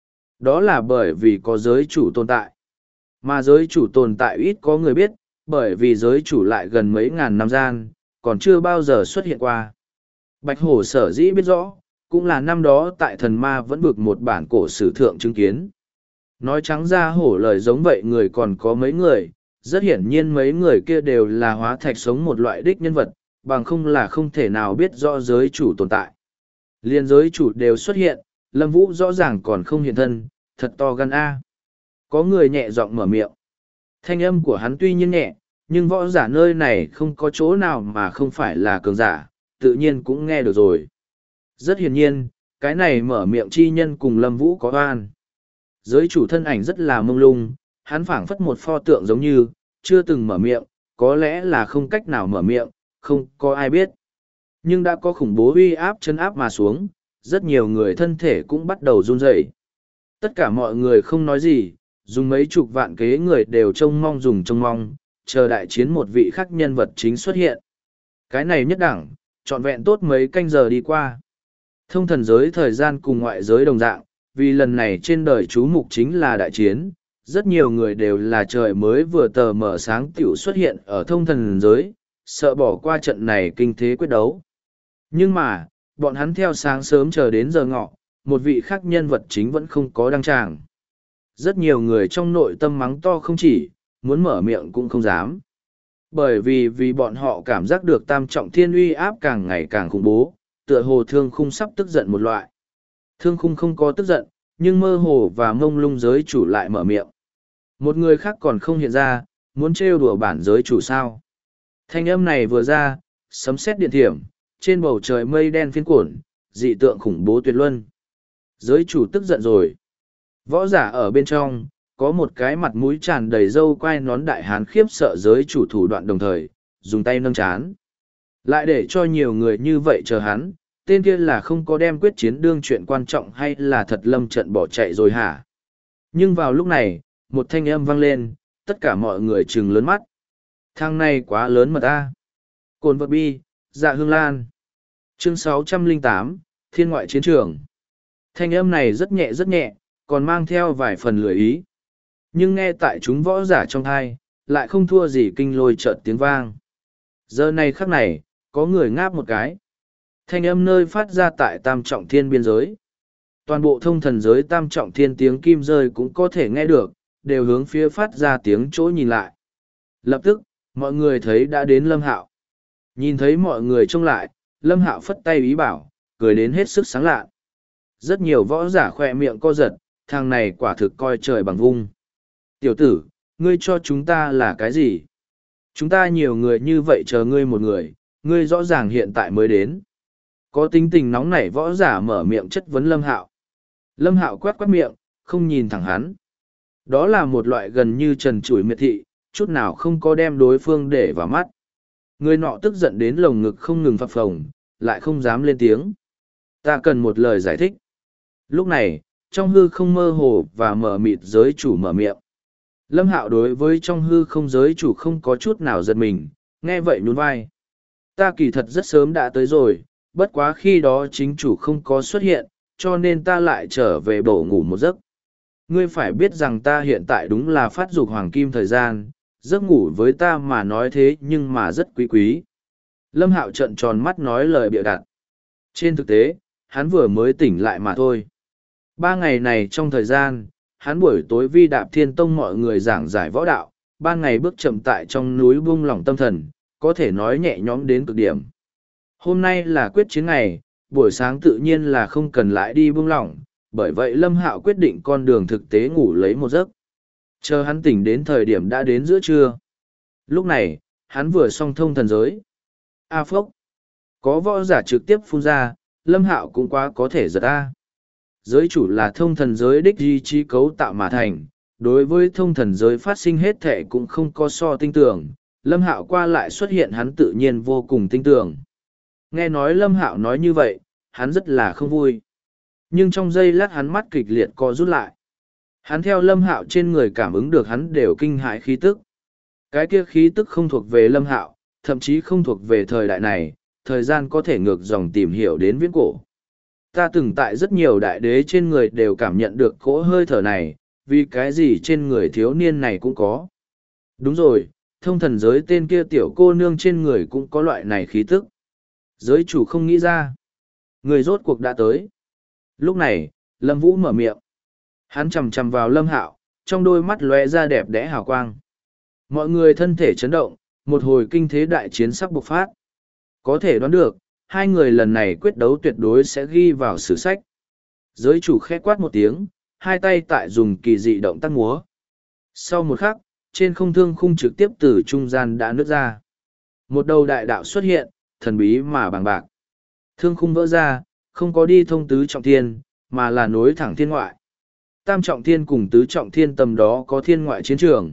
Speaker 1: Đó là bởi vì có giới chủ tồn tại. Mà giới chủ tồn tại ít có người biết, bởi vì giới chủ lại gần mấy ngàn năm gian, còn chưa bao giờ xuất hiện qua. Bạch Hổ sở dĩ biết rõ, cũng là năm đó tại thần ma vẫn bực một bản cổ sử thượng chứng kiến. Nói trắng ra hổ lời giống vậy người còn có mấy người, rất hiển nhiên mấy người kia đều là hóa thạch sống một loại đích nhân vật, bằng không là không thể nào biết rõ giới chủ tồn tại. Liên giới chủ đều xuất hiện, Lâm Vũ rõ ràng còn không hiện thân, thật to gan A. Có người nhẹ giọng mở miệng. Thanh âm của hắn tuy nhiên nhẹ, nhưng võ giả nơi này không có chỗ nào mà không phải là cường giả, tự nhiên cũng nghe được rồi. Rất hiển nhiên, cái này mở miệng chi nhân cùng Lâm Vũ có oan. Giới chủ thân ảnh rất là mông lung, hắn phảng phất một pho tượng giống như, chưa từng mở miệng, có lẽ là không cách nào mở miệng, không có ai biết. Nhưng đã có khủng bố uy áp chân áp mà xuống, rất nhiều người thân thể cũng bắt đầu run rẩy. Tất cả mọi người không nói gì, dùng mấy chục vạn kế người đều trông mong dùng trông mong, chờ đại chiến một vị khác nhân vật chính xuất hiện. Cái này nhất đẳng, trọn vẹn tốt mấy canh giờ đi qua. Thông thần giới thời gian cùng ngoại giới đồng dạng, vì lần này trên đời chú mục chính là đại chiến, rất nhiều người đều là trời mới vừa tờ mở sáng tiểu xuất hiện ở thông thần giới, sợ bỏ qua trận này kinh thế quyết đấu. Nhưng mà, bọn hắn theo sáng sớm chờ đến giờ ngọ, một vị khác nhân vật chính vẫn không có đăng tràng. Rất nhiều người trong nội tâm mắng to không chỉ, muốn mở miệng cũng không dám. Bởi vì bọn họ cảm giác được tam trọng thiên uy áp càng ngày càng khủng bố, tựa hồ thương khung sắp tức giận một loại. Thương khung không có tức giận, nhưng mơ hồ và mông lung giới chủ lại mở miệng. Một người khác còn không hiện ra, muốn trêu đùa bản giới chủ sao. Thanh âm này vừa ra, sấm sét điện thiểm, trên bầu trời mây đen phiến cuộn, dị tượng khủng bố tuyệt luân. Giới chủ tức giận rồi. Võ giả ở bên trong, có một cái mặt mũi tràn đầy râu quai nón đại hán khiếp sợ giới chủ thủ đoạn đồng thời, dùng tay nâng chán. Lại để cho nhiều người như vậy chờ hắn, tên kia là không có đem quyết chiến đương chuyện quan trọng hay là thật lâm trận bỏ chạy rồi hả? Nhưng vào lúc này, một thanh âm vang lên, tất cả mọi người trừng lớn mắt. Thằng này quá lớn mà ta. Cồn vật bi, dạ hương lan. Chương 608, Thiên ngoại chiến trường. Thanh âm này rất nhẹ, còn mang theo vài phần lười ý. Nhưng nghe tại chúng võ giả trong thai, lại không thua gì kinh lôi chợt tiếng vang. Giờ này khắc này, có người ngáp một cái. Thanh âm nơi phát ra tại tam trọng thiên biên giới. Toàn bộ thông thần giới tam trọng thiên tiếng kim rơi cũng có thể nghe được, đều hướng phía phát ra tiếng chỗ nhìn lại. Lập tức, mọi người thấy đã đến Lâm Hạo. Nhìn thấy mọi người trông lại, Lâm Hạo phất tay ý bảo, cười đến hết sức sáng lạ. Rất nhiều võ giả khoe miệng co giật, thằng này quả thực coi trời bằng vung. Tiểu tử, ngươi cho chúng ta là cái gì? Chúng ta nhiều người như vậy chờ ngươi một người, ngươi rõ ràng hiện tại mới đến. Có tính tình nóng nảy võ giả mở miệng chất vấn Lâm Hạo. Lâm Hạo quát quát miệng, không nhìn thẳng hắn. Đó là một loại gần như trần trụi miệt thị, chút nào không có đem đối phương để vào mắt. Người nọ tức giận đến lồng ngực không ngừng phập phồng, lại không dám lên tiếng. Ta cần một lời giải thích. Lúc này, trong hư không mơ hồ và mờ mịt giới chủ mở miệng. Lâm Hạo đối với trong hư không giới chủ không có chút nào giật mình, nghe vậy nhún vai. Ta kỳ thật rất sớm đã tới rồi, bất quá khi đó chính chủ không có xuất hiện, cho nên ta lại trở về bổ ngủ một giấc. Ngươi phải biết rằng ta hiện tại đúng là phát dục hoàng kim thời gian, giấc ngủ với ta mà nói thế nhưng mà rất quý quý. Lâm Hạo trợn tròn mắt nói lời bịa đặt. Trên thực tế, hắn vừa mới tỉnh lại mà thôi. 3 ngày này trong thời gian, hắn buổi tối vi đạp thiên tông mọi người giảng giải võ đạo, ban ngày bước chậm tại trong núi buông lỏng tâm thần, có thể nói nhẹ nhõm đến cực điểm. Hôm nay là quyết chiến ngày, buổi sáng tự nhiên là không cần lại đi buông lỏng, bởi vậy Lâm Hạo quyết định con đường thực tế ngủ lấy một giấc. Chờ hắn tỉnh đến thời điểm đã đến giữa trưa. Lúc này, hắn vừa song thông thần giới. A phốc. Có võ giả trực tiếp phun ra, Lâm Hạo cũng quá có thể giật A. Giới chủ là thông thần giới đích di trí cấu tạo mà thành, đối với thông thần giới phát sinh hết thể cũng không có so tinh tưởng, Lâm Hạo qua lại xuất hiện hắn tự nhiên vô cùng tinh tưởng. Nghe nói Lâm Hạo nói như vậy, hắn rất là không vui. Nhưng trong giây lát hắn mắt kịch liệt co rút lại. Hắn theo Lâm Hạo trên người cảm ứng được hắn đều kinh hãi khí tức. Cái kia khí tức không thuộc về Lâm Hạo, thậm chí không thuộc về thời đại này, thời gian có thể ngược dòng tìm hiểu đến viễn cổ. Ta từng tại rất nhiều đại đế trên người đều cảm nhận được cỗ hơi thở này, vì cái gì trên người thiếu niên này cũng có. Đúng rồi, thông thần giới tên kia tiểu cô nương trên người cũng có loại này khí tức. Giới chủ không nghĩ ra. Người rốt cuộc đã tới. Lúc này, Lâm Vũ mở miệng. Hắn chằm chằm vào Lâm Hạo, trong đôi mắt lóe ra đẹp đẽ hào quang. Mọi người thân thể chấn động, một hồi kinh thế đại chiến sắp bộc phát. Có thể đoán được, hai người lần này quyết đấu tuyệt đối sẽ ghi vào sử sách. Giới chủ khẽ quát một tiếng, hai tay tại dùng kỳ dị động tác múa. Sau một khắc, trên không thương khung trực tiếp từ trung gian đã nứt ra. Một đầu đại đạo xuất hiện, thần bí mà bằng bạc. Thương khung vỡ ra, không có đi thông tứ trọng thiên, mà là nối thẳng thiên ngoại. Tam trọng thiên cùng tứ trọng thiên tầm đó có thiên ngoại chiến trường.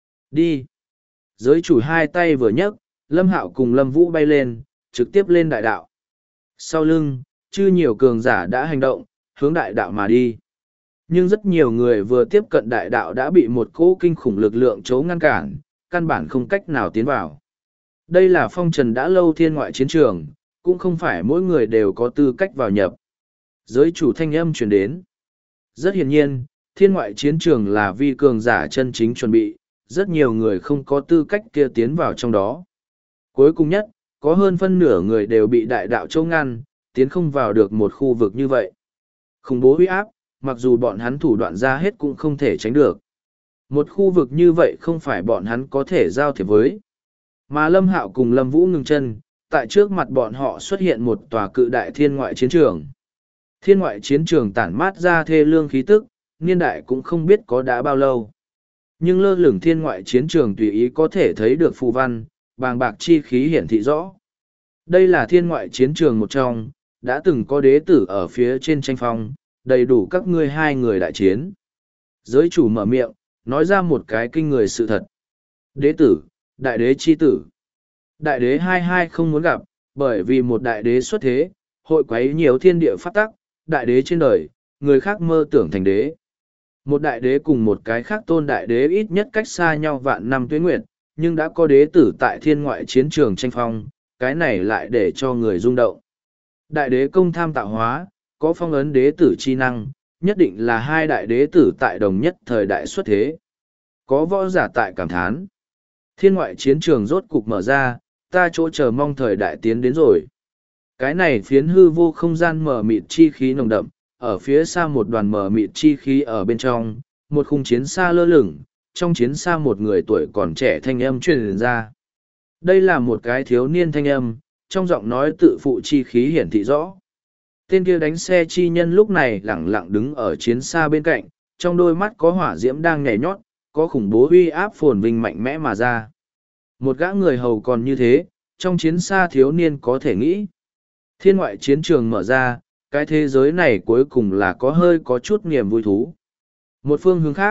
Speaker 1: Đi! Giới chủ hai tay vừa nhấc, Lâm Hạo cùng Lâm Vũ bay lên, trực tiếp lên đại đạo. Sau lưng, chư nhiều cường giả đã hành động, hướng đại đạo mà đi. Nhưng rất nhiều người vừa tiếp cận đại đạo đã bị một cỗ kinh khủng lực lượng chấu ngăn cản, căn bản không cách nào tiến vào. Đây là phong trần đã lâu thiên ngoại chiến trường, cũng không phải mỗi người đều có tư cách vào nhập. Giới chủ thanh âm truyền đến. Rất hiển nhiên, thiên ngoại chiến trường là vi cường giả chân chính chuẩn bị, rất nhiều người không có tư cách kia tiến vào trong đó. Cuối cùng nhất, có hơn phân nửa người đều bị đại đạo châu ngăn, tiến không vào được một khu vực như vậy. Khủng bố huy áp, mặc dù bọn hắn thủ đoạn ra hết cũng không thể tránh được. Một khu vực như vậy không phải bọn hắn có thể giao thiệp với. Mà Lâm Hạo cùng Lâm Vũ ngừng chân, tại trước mặt bọn họ xuất hiện một tòa cự đại thiên ngoại chiến trường. Thiên ngoại chiến trường tản mát ra thê lương khí tức, niên đại cũng không biết có đã bao lâu. Nhưng lơ lửng thiên ngoại chiến trường tùy ý có thể thấy được phù văn, bàng bạc chi khí hiển thị rõ. Đây là thiên ngoại chiến trường một trong, đã từng có đế tử ở phía trên tranh phong, đầy đủ các ngươi hai người đại chiến. Giới chủ mở miệng, nói ra một cái kinh người sự thật. Đế tử, đại đế chi tử. Đại đế hai không muốn gặp, bởi vì một đại đế xuất thế, hội quấy nhiều thiên địa phát tắc, đại đế trên đời, người khác mơ tưởng thành đế. Một đại đế cùng một cái khác tôn đại đế ít nhất cách xa nhau vạn năm tuế nguyệt, nhưng đã có đế tử tại thiên ngoại chiến trường tranh phong, cái này lại để cho người rung động. Đại đế công tham tạo hóa, có phong ấn đế tử chi năng, nhất định là hai đại đế tử tại đồng nhất thời đại xuất thế. Có võ giả tại cảm thán. Thiên ngoại chiến trường rốt cục mở ra, ta chỗ chờ mong thời đại tiến đến rồi. Cái này phiến hư vô không gian mở mịt chi khí nồng đậm, ở phía xa một đoàn mở mịt chi khí ở bên trong, một khung chiến xa lơ lửng, trong chiến xa một người tuổi còn trẻ thanh âm truyền ra. Đây là một cái thiếu niên thanh âm, trong giọng nói tự phụ chi khí hiển thị rõ. Tên kia đánh xe chi nhân lúc này lẳng lặng đứng ở chiến xa bên cạnh, trong đôi mắt có hỏa diễm đang nhảy nhót, có khủng bố uy áp phồn vinh mạnh mẽ mà ra. Một gã người hầu còn như thế, trong chiến xa thiếu niên có thể nghĩ. Thiên ngoại chiến trường mở ra, cái thế giới này cuối cùng là có hơi có chút niềm vui thú. Một phương hướng khác,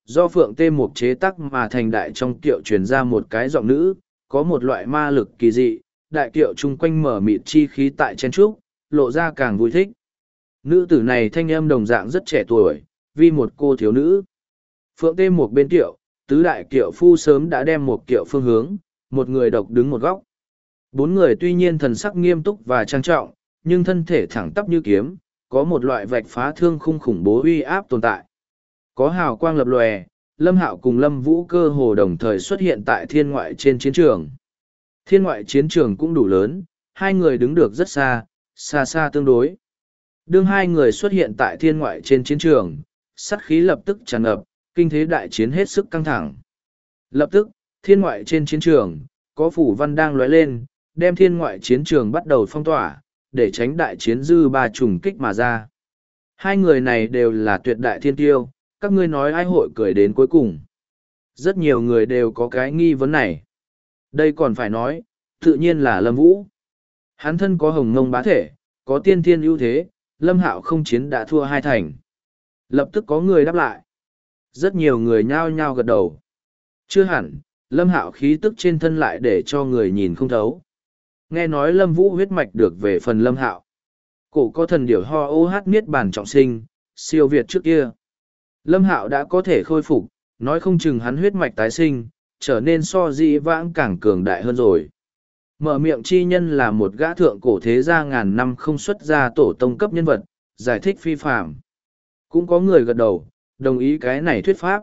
Speaker 1: Do phượng tê mục chế tắc mà thành đại trong kiệu truyền ra một cái giọng nữ, có một loại ma lực kỳ dị, đại kiệu chung quanh mở mịt chi khí tại chen trúc, lộ ra càng vui thích. Nữ tử này thanh âm đồng dạng rất trẻ tuổi, vì một cô thiếu nữ. Phượng tê mục bên kiệu, tứ đại kiệu phu sớm đã đem một kiệu phương hướng, một người độc đứng một góc. Bốn người tuy nhiên thần sắc nghiêm túc và trang trọng, nhưng thân thể thẳng tắp như kiếm, có một loại vạch phá thương khung khủng bố uy áp tồn tại. Có hào quang lập lòe, Lâm Hạo cùng Lâm Vũ cơ hồ đồng thời xuất hiện tại thiên ngoại trên chiến trường. Thiên ngoại chiến trường cũng đủ lớn, hai người đứng được rất xa, xa xa tương đối. Đương hai người xuất hiện tại thiên ngoại trên chiến trường, sát khí lập tức tràn ngập, kinh thế đại chiến hết sức căng thẳng. Lập tức, thiên ngoại trên chiến trường, có phủ văn đang lóe lên, đem thiên ngoại chiến trường bắt đầu phong tỏa, để tránh đại chiến dư ba trùng kích mà ra. Hai người này đều là tuyệt đại thiên tiêu, các ngươi nói ai hội cười đến cuối cùng. Rất nhiều người đều có cái nghi vấn này. Đây còn phải nói, tự nhiên là Lâm Vũ. Hắn thân có hồng ngông bá thể, có tiên thiên ưu thế, Lâm Hạo không chiến đã thua hai thành. Lập tức có người đáp lại. Rất nhiều người nhao nhao gật đầu. Chưa hẳn, Lâm Hạo khí tức trên thân lại để cho người nhìn không thấu. Nghe nói Lâm Vũ huyết mạch được về phần Lâm Hạo. Cổ có thần điểu ho ô hát niết bàn trọng sinh, siêu việt trước kia. Lâm Hạo đã có thể khôi phục, nói không chừng hắn huyết mạch tái sinh, trở nên so dĩ vãng càng cường đại hơn rồi. Mở miệng chi nhân là một gã thượng cổ thế gia ngàn năm không xuất ra tổ tông cấp nhân vật, giải thích phi phạm. Cũng có người gật đầu, đồng ý cái này thuyết pháp.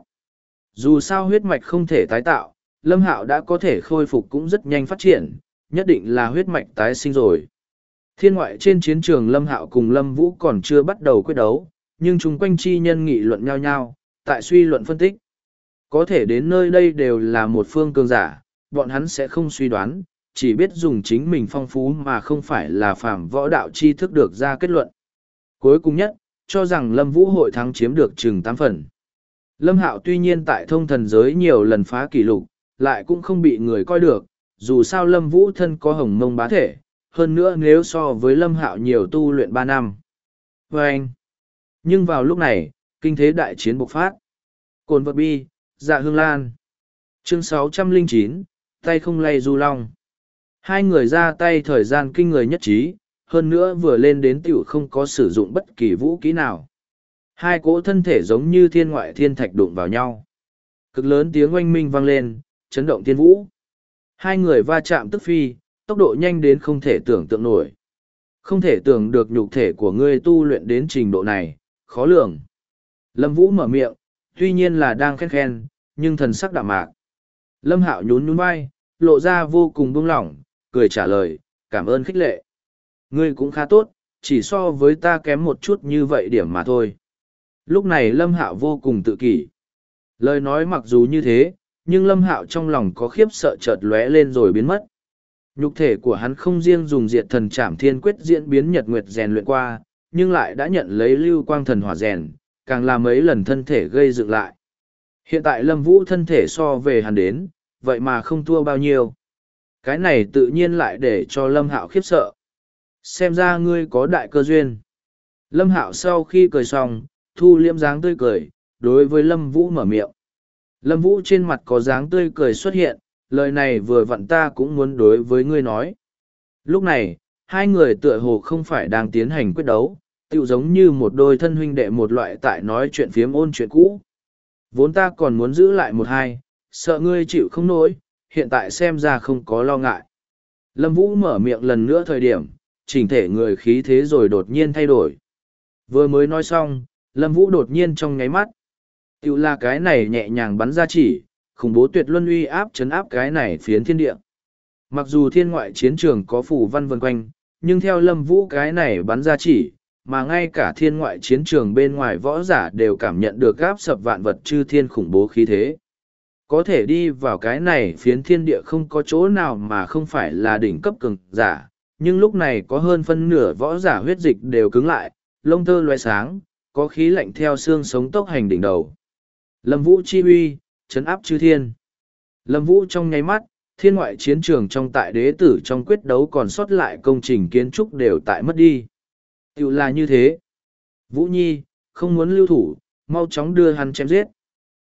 Speaker 1: Dù sao huyết mạch không thể tái tạo, Lâm Hạo đã có thể khôi phục cũng rất nhanh phát triển, nhất định là huyết mạch tái sinh rồi. Thiên ngoại trên chiến trường Lâm Hạo cùng Lâm Vũ còn chưa bắt đầu quyết đấu, nhưng chung quanh chi nhân nghị luận nhau nhau, tại suy luận phân tích. Có thể đến nơi đây đều là một phương cường giả, bọn hắn sẽ không suy đoán, chỉ biết dùng chính mình phong phú mà không phải là phàm võ đạo tri thức được ra kết luận. Cuối cùng nhất, cho rằng Lâm Vũ hội thắng chiếm được chừng 8 phần. Lâm Hạo tuy nhiên tại thông thần giới nhiều lần phá kỷ lục, lại cũng không bị người coi được, dù sao Lâm Vũ thân có hồng mông bá thể, hơn nữa nếu so với Lâm Hạo nhiều tu luyện 3 năm. Và anh, nhưng vào lúc này, kinh thế đại chiến bộc phát. Cồn vật bi, dạ hương lan. Chương 609, tay không lay du long. Hai người ra tay thời gian kinh người nhất trí, hơn nữa vừa lên đến tiểu không có sử dụng bất kỳ vũ kỹ nào. Hai cỗ thân thể giống như thiên ngoại thiên thạch đụng vào nhau. Cực lớn tiếng oanh minh vang lên, chấn động thiên vũ. Hai người va chạm tức phi, tốc độ nhanh đến không thể tưởng tượng nổi. Không thể tưởng được nhục thể của ngươi tu luyện đến trình độ này, khó lường. Lâm Vũ mở miệng, tuy nhiên là đang khen khen, nhưng thần sắc đạm mạc. Lâm Hạo nhún nhún vai, lộ ra vô cùng buông lỏng, cười trả lời, cảm ơn khích lệ. Ngươi cũng khá tốt, chỉ so với ta kém một chút như vậy điểm mà thôi. Lúc này Lâm Hạo vô cùng tự kỷ. Lời nói mặc dù như thế, nhưng Lâm Hạo trong lòng có khiếp sợ chợt lóe lên rồi biến mất. Nhục thể của hắn không riêng dùng diệt thần trảm thiên quyết diễn biến nhật nguyệt rèn luyện qua, nhưng lại đã nhận lấy lưu quang thần hỏa rèn, càng làm mấy lần thân thể gây dựng lại. Hiện tại Lâm Vũ thân thể so về hắn đến, vậy mà không thua bao nhiêu. Cái này tự nhiên lại để cho Lâm Hạo khiếp sợ. Xem ra ngươi có đại cơ duyên. Lâm Hạo sau khi cười xong, thu liễm dáng tươi cười, đối với Lâm Vũ mở miệng. Lâm Vũ trên mặt có dáng tươi cười xuất hiện, lời này vừa vặn ta cũng muốn đối với ngươi nói. Lúc này, hai người tựa hồ không phải đang tiến hành quyết đấu, tựu giống như một đôi thân huynh đệ một loại tại nói chuyện phiếm ôn chuyện cũ. Vốn ta còn muốn giữ lại một hai, sợ ngươi chịu không nổi, hiện tại xem ra không có lo ngại. Lâm Vũ mở miệng lần nữa thời điểm, chỉnh thể người khí thế rồi đột nhiên thay đổi. Vừa mới nói xong, Lâm Vũ đột nhiên trong nháy mắt. Tiểu là cái này nhẹ nhàng bắn ra chỉ, khủng bố tuyệt luân uy áp chấn áp cái này phiến thiên địa. Mặc dù thiên ngoại chiến trường có phủ văn vân quanh, nhưng theo Lâm Vũ cái này bắn ra chỉ, mà ngay cả thiên ngoại chiến trường bên ngoài võ giả đều cảm nhận được gáp sập vạn vật chư thiên khủng bố khí thế. Có thể đi vào cái này phiến thiên địa không có chỗ nào mà không phải là đỉnh cấp cường giả, nhưng lúc này có hơn phân nửa võ giả huyết dịch đều cứng lại, lông tơ loé sáng, có khí lạnh theo xương sống tốc hành đỉnh đầu. Lâm Vũ chi huy, chấn áp chư thiên. Lâm Vũ trong nháy mắt, thiên ngoại chiến trường trong tại đế tử trong quyết đấu còn sót lại công trình kiến trúc đều tại mất đi. Tiểu là như thế. Vũ Nhi, không muốn lưu thủ, mau chóng đưa hắn chém giết.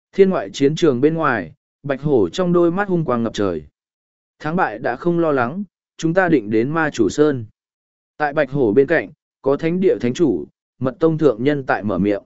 Speaker 1: Thiên ngoại chiến trường bên ngoài, bạch hổ trong đôi mắt hung quang ngập trời. Thắng bại đã không lo lắng, chúng ta định đến ma chủ sơn. Tại bạch hổ bên cạnh, có thánh địa thánh chủ, mật tông thượng nhân tại mở miệng.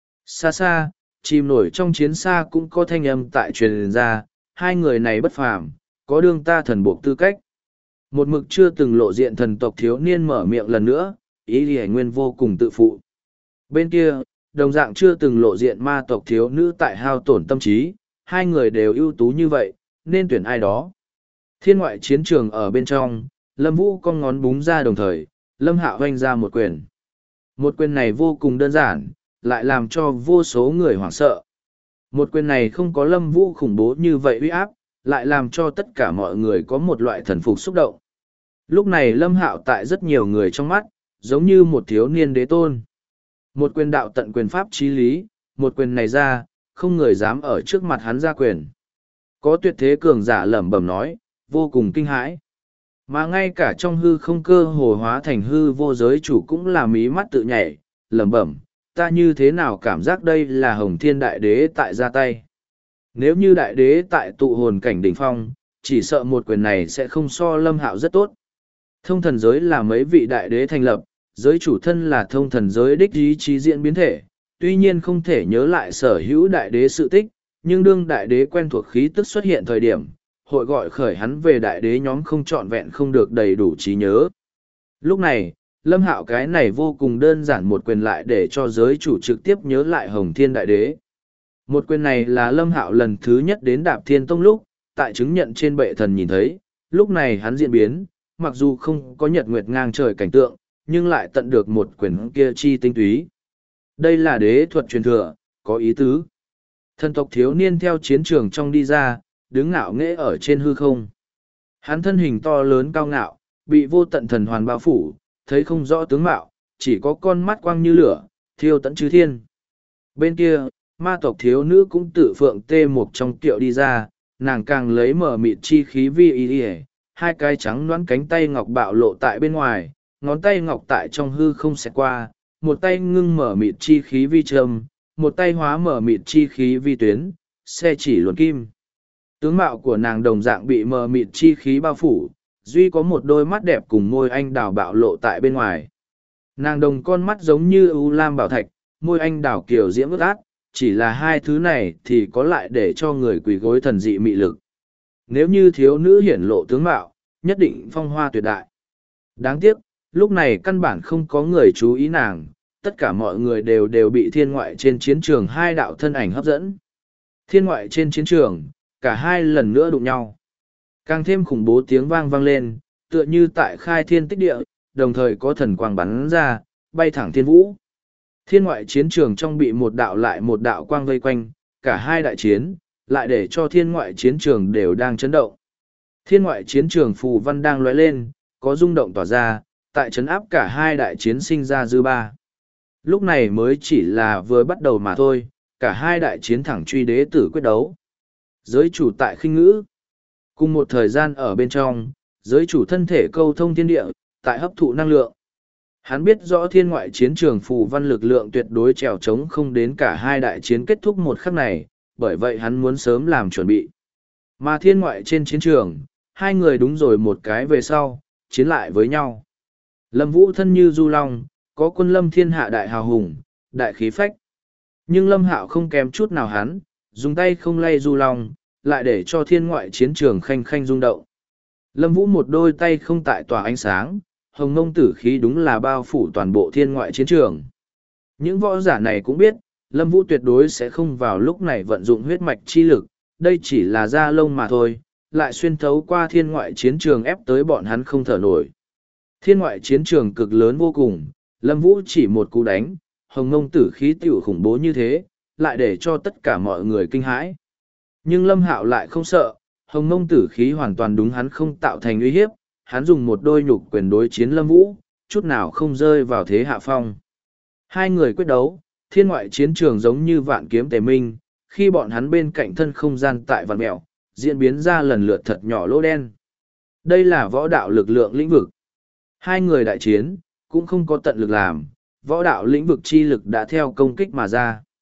Speaker 1: Xa xa, chìm nổi trong chiến xa cũng có thanh âm tại truyền ra, hai người này bất phàm, có đương ta thần buộc tư cách. Một mực chưa từng lộ diện thần tộc thiếu niên mở miệng lần nữa, ý lì nguyên vô cùng tự phụ. Bên kia, đồng dạng chưa từng lộ diện ma tộc thiếu nữ tại hao tổn tâm trí, hai người đều ưu tú như vậy, nên tuyển ai đó. Thiên ngoại chiến trường ở bên trong, Lâm Vũ cong ngón búng ra đồng thời, Lâm Hạo hoanh ra một quyền. Một quyền này vô cùng đơn giản, lại làm cho vô số người hoảng sợ. Một quyền này không có Lâm Vũ khủng bố như vậy uy áp, lại làm cho tất cả mọi người có một loại thần phục xúc động. Lúc này Lâm Hạo tại rất nhiều người trong mắt, giống như một thiếu niên đế tôn. Một quyền đạo tận quyền pháp chí lý, một quyền này ra, không người dám ở trước mặt hắn ra quyền. Có tuyệt thế cường giả lẩm bẩm nói, vô cùng kinh hãi. Mà ngay cả trong hư không cơ hồ hóa thành hư vô giới chủ cũng là mí mắt tự nhảy, lẩm bẩm, ta như thế nào cảm giác đây là Hồng Thiên Đại Đế tại ra tay. Nếu như Đại Đế tại tụ hồn cảnh đỉnh phong, chỉ sợ một quyền này sẽ không so Lâm Hạo rất tốt. Thông thần giới là mấy vị Đại Đế thành lập, giới chủ thân là thông thần giới đích ý chí diễn biến thể, tuy nhiên không thể nhớ lại sở hữu Đại Đế sự tích, nhưng đương Đại Đế quen thuộc khí tức xuất hiện thời điểm, hội gọi khởi hắn về Đại Đế nhóm không trọn vẹn không được đầy đủ trí nhớ. Lúc này, Lâm Hạo cái này vô cùng đơn giản một quyền lại để cho giới chủ trực tiếp nhớ lại Hồng Thiên Đại Đế. Một quyền này là Lâm Hạo lần thứ nhất đến Đạp Thiên Tông lúc, tại chứng nhận trên bệ thần nhìn thấy, lúc này hắn diễn biến, mặc dù không có nhật nguyệt ngang trời cảnh tượng, nhưng lại tận được một quyền kia chi tinh túy. Đây là đế thuật truyền thừa, có ý tứ. Thần tộc thiếu niên theo chiến trường trong đi ra, đứng ngạo nghễ ở trên hư không. Hắn thân hình to lớn cao ngạo, bị vô tận thần hoàn bao phủ, thấy không rõ tướng mạo, chỉ có con mắt quang như lửa, thiêu tận chư thiên. Bên kia, ma tộc thiếu nữ cũng tự phượng tê một trong kiệu đi ra, nàng càng lấy mở mịt chi khí vi y y, hai cái trắng loãng cánh tay ngọc bạo lộ tại bên ngoài, ngón tay ngọc tại trong hư không xẹt qua, một tay ngưng mở mịt chi khí vi trầm, một tay hóa mở mịt chi khí vi tuyến, xe chỉ luồn kim. Tướng mạo của nàng đồng dạng bị mờ mịt chi khí bao phủ, duy có một đôi mắt đẹp cùng môi anh đào bạo lộ tại bên ngoài. Nàng đồng con mắt giống như ưu lam bảo thạch, môi anh đào kiều diễm ướt át, chỉ là hai thứ này thì có lại để cho người quỳ gối thần dị mị lực. Nếu như thiếu nữ hiển lộ tướng mạo, nhất định phong hoa tuyệt đại. Đáng tiếc, lúc này căn bản không có người chú ý nàng, tất cả mọi người đều bị thiên ngoại trên chiến trường hai đạo thân ảnh hấp dẫn. Thiên ngoại trên chiến trường, cả hai lần nữa đụng nhau. Càng thêm khủng bố tiếng vang vang lên, tựa như tại khai thiên tích địa, đồng thời có thần quang bắn ra, bay thẳng thiên vũ. Thiên ngoại chiến trường trong bị một đạo lại một đạo quang vây quanh, cả hai đại chiến, lại để cho thiên ngoại chiến trường đều đang chấn động. Thiên ngoại chiến trường phù văn đang lóe lên, có rung động tỏa ra, tại chấn áp cả hai đại chiến sinh ra dư ba. Lúc này mới chỉ là vừa bắt đầu mà thôi, cả hai đại chiến thẳng truy đế tử quyết đấu. Giới chủ tại khinh ngữ. Cùng một thời gian ở bên trong, giới chủ thân thể câu thông thiên địa, tại hấp thụ năng lượng. Hắn biết rõ thiên ngoại chiến trường phù văn lực lượng tuyệt đối trèo trống không đến cả hai đại chiến kết thúc một khắc này, bởi vậy hắn muốn sớm làm chuẩn bị. Mà thiên ngoại trên chiến trường, hai người đúng rồi một cái về sau, chiến lại với nhau. Lâm Vũ thân như du long, có quân lâm thiên hạ đại hào hùng, đại khí phách. Nhưng Lâm Hạo không kém chút nào hắn, dùng tay không lay du long, lại để cho thiên ngoại chiến trường khanh khanh rung động. Lâm Vũ một đôi tay không tại tỏa ánh sáng, hồng ngông tử khí đúng là bao phủ toàn bộ thiên ngoại chiến trường. Những võ giả này cũng biết, Lâm Vũ tuyệt đối sẽ không vào lúc này vận dụng huyết mạch chi lực, đây chỉ là da lông mà thôi, lại xuyên thấu qua thiên ngoại chiến trường ép tới bọn hắn không thở nổi. Thiên ngoại chiến trường cực lớn vô cùng, Lâm Vũ chỉ một cú đánh, hồng ngông tử khí tiểu khủng bố như thế, lại để cho tất cả mọi người kinh hãi. Nhưng Lâm Hạo lại không sợ, hồng ngông tử khí hoàn toàn đúng hắn không tạo thành uy hiếp, hắn dùng một đôi nhục quyền đối chiến Lâm Vũ, chút nào không rơi vào thế hạ phong. Hai người quyết đấu, thiên ngoại chiến trường giống như vạn kiếm tề minh, khi bọn hắn bên cạnh thân không gian tại vạn mẹo, diễn biến ra lần lượt thật nhỏ lỗ đen. Đây là võ đạo lực lượng lĩnh vực. Hai người đại chiến, cũng không có tận lực làm, võ đạo lĩnh vực chi lực đã theo công kích mà ra.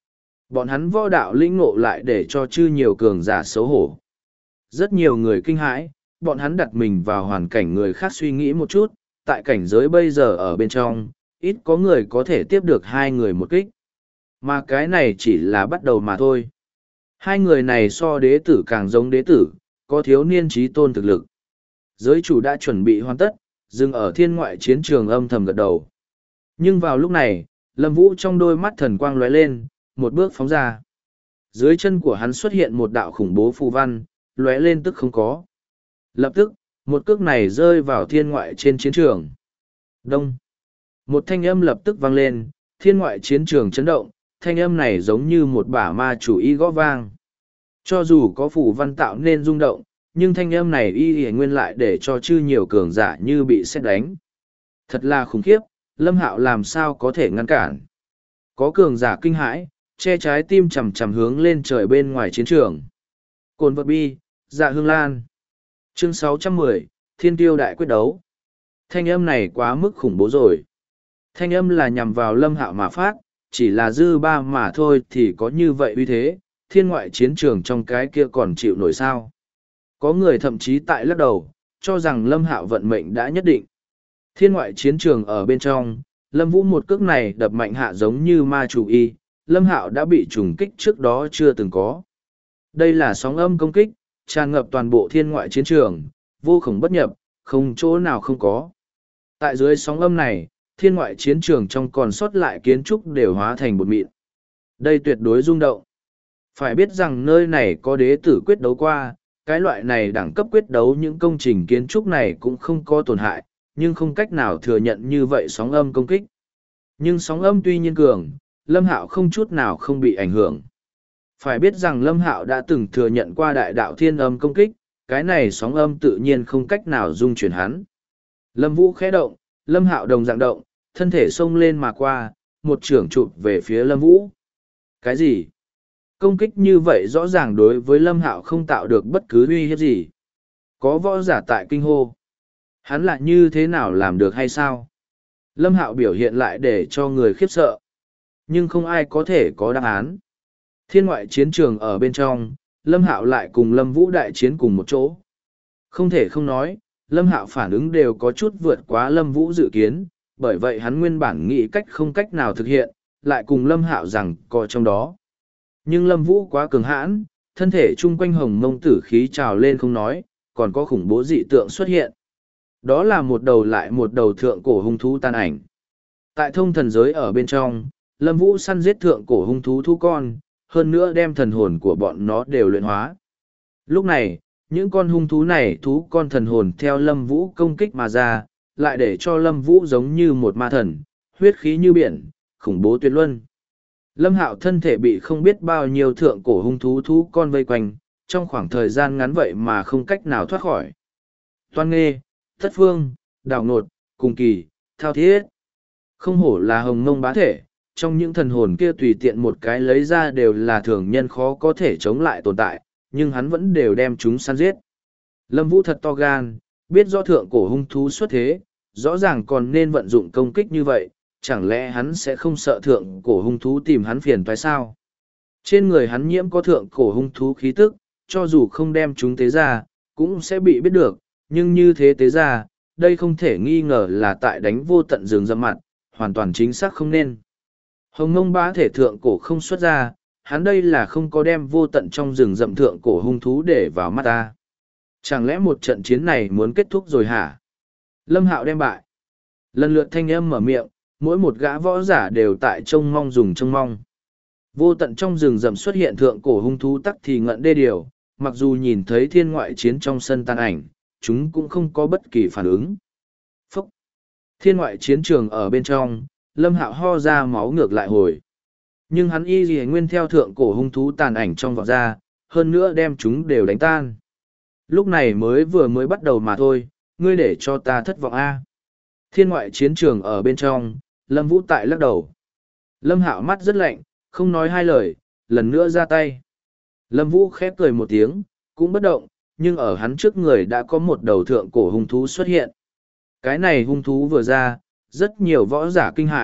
Speaker 1: Bọn hắn võ đạo lĩnh ngộ lại để cho chư nhiều cường giả xấu hổ. Rất nhiều người kinh hãi, bọn hắn đặt mình vào hoàn cảnh người khác suy nghĩ một chút, tại cảnh giới bây giờ ở bên trong, ít có người có thể tiếp được hai người một kích. Mà cái này chỉ là bắt đầu mà thôi. Hai người này so đế tử càng giống đế tử, có thiếu niên trí tôn thực lực. Giới chủ đã chuẩn bị hoàn tất, dừng ở thiên ngoại chiến trường âm thầm gật đầu. Nhưng vào lúc này, Lâm Vũ trong đôi mắt thần quang lóe lên, một bước phóng ra. Dưới chân của hắn xuất hiện một đạo khủng bố phù văn, lóe lên tức không có. Lập tức, một cước này rơi vào thiên ngoại trên chiến trường. Đông. Một thanh âm lập tức vang lên, thiên ngoại chiến trường chấn động, thanh âm này giống như một bả ma chủ y gõ vang. Cho dù có phù văn tạo nên rung động, nhưng thanh âm này y nguyên lại để cho chư nhiều cường giả như bị sét đánh. Thật là khủng khiếp, Lâm Hạo làm sao có thể ngăn cản. Có cường giả kinh hãi, che trái tim chằm chằm hướng lên trời bên ngoài chiến trường. Cồn vật bi, dạ hương lan. Chương 610, Thiên tiêu đại quyết đấu. Thanh âm này quá mức khủng bố rồi. Thanh âm là nhằm vào Lâm Hạo mà phát, chỉ là dư ba mà thôi thì có như vậy uy thế, thiên ngoại chiến trường trong cái kia còn chịu nổi sao. Có người thậm chí tại lắc đầu, cho rằng Lâm Hạo vận mệnh đã nhất định. Thiên ngoại chiến trường ở bên trong, Lâm Vũ một cước này đập mạnh hạ giống như ma chủ y, Lâm Hạo đã bị trùng kích trước đó chưa từng có. Đây là sóng âm công kích, tràn ngập toàn bộ thiên ngoại chiến trường, vô khổng bất nhập, không chỗ nào không có. Tại dưới sóng âm này, thiên ngoại chiến trường trong còn sót lại kiến trúc đều hóa thành bột mịn. Đây tuyệt đối rung động. Phải biết rằng nơi này có đế tử quyết đấu qua, cái loại này đẳng cấp quyết đấu những công trình kiến trúc này cũng không có tổn hại, nhưng không cách nào thừa nhận như vậy sóng âm công kích. Nhưng sóng âm tuy nhiên cường, Lâm Hạo không chút nào không bị ảnh hưởng. Phải biết rằng Lâm Hạo đã từng thừa nhận qua đại đạo thiên âm công kích, cái này sóng âm tự nhiên không cách nào dung chuyển hắn. Lâm Vũ khẽ động, Lâm Hạo đồng dạng động, thân thể xông lên mà qua, một chưởng chụp về phía Lâm Vũ. Cái gì? Công kích như vậy rõ ràng đối với Lâm Hạo không tạo được bất cứ uy hiếp gì. Có võ giả tại kinh hô. Hắn lại như thế nào làm được hay sao? Lâm Hạo biểu hiện lại để cho người khiếp sợ. Nhưng không ai có thể có đáp án. Thiên ngoại chiến trường ở bên trong, Lâm Hạo lại cùng Lâm Vũ đại chiến cùng một chỗ. Không thể không nói, Lâm Hạo phản ứng đều có chút vượt quá Lâm Vũ dự kiến, bởi vậy hắn nguyên bản nghĩ cách không cách nào thực hiện, lại cùng Lâm Hạo rằng có trong đó. Nhưng Lâm Vũ quá cường hãn, thân thể chung quanh hồng mông tử khí trào lên không nói, còn có khủng bố dị tượng xuất hiện. Đó là một đầu lại một đầu thượng cổ hung thú tan ảnh. Tại thông thần giới ở bên trong, Lâm Vũ săn giết thượng cổ hung thú thú con, hơn nữa đem thần hồn của bọn nó đều luyện hóa. Lúc này, những con hung thú này thú con thần hồn theo Lâm Vũ công kích mà ra, lại để cho Lâm Vũ giống như một ma thần, huyết khí như biển, khủng bố tuyệt luân. Lâm Hạo thân thể bị không biết bao nhiêu thượng cổ hung thú thú con vây quanh, trong khoảng thời gian ngắn vậy mà không cách nào thoát khỏi. Toan Nghê, Thất Phương, Đào Nột, Cùng Kỳ, Thao Thiết. Không hổ là hồng mông bá thể, trong những thần hồn kia tùy tiện một cái lấy ra đều là thường nhân khó có thể chống lại tồn tại, nhưng hắn vẫn đều đem chúng săn giết. Lâm Vũ thật to gan, biết rõ thượng cổ hung thú xuất thế, rõ ràng còn nên vận dụng công kích như vậy, chẳng lẽ hắn sẽ không sợ thượng cổ hung thú tìm hắn phiền toái sao? Trên người hắn nhiễm có thượng cổ hung thú khí tức, cho dù không đem chúng tế ra, cũng sẽ bị biết được, nhưng như thế tế ra, đây không thể nghi ngờ là tại đánh vô tận rừng rậm mặt, hoàn toàn chính xác không nên. Hồng Mông bá thể thượng cổ không xuất ra, hắn đây là không có đem vô tận trong rừng rậm thượng cổ hung thú để vào mắt ta. Chẳng lẽ một trận chiến này muốn kết thúc rồi hả? Lâm Hạo đem bại. Lần lượt thanh âm mở miệng, mỗi một gã võ giả đều tại trông mong dùng trông mong. Vô tận trong rừng rậm xuất hiện thượng cổ hung thú tắc thì ngận đê điều, mặc dù nhìn thấy thiên ngoại chiến trong sân tan ảnh, chúng cũng không có bất kỳ phản ứng. Phúc! Thiên ngoại chiến trường ở bên trong, Lâm Hạo ho ra máu ngược lại hồi. Nhưng hắn y gì nguyên theo thượng cổ hung thú tàn ảnh trong vọt ra, hơn nữa đem chúng đều đánh tan. Lúc này vừa mới bắt đầu mà thôi, ngươi để cho ta thất vọng a. Thiên ngoại chiến trường ở bên trong, Lâm Vũ tại lắc đầu. Lâm Hạo mắt rất lạnh, không nói hai lời, lần nữa ra tay. Lâm Vũ khép cười một tiếng, cũng bất động, nhưng ở hắn trước người đã có một đầu thượng cổ hung thú xuất hiện. Cái này hung thú vừa ra, rất nhiều võ giả kinh hãi,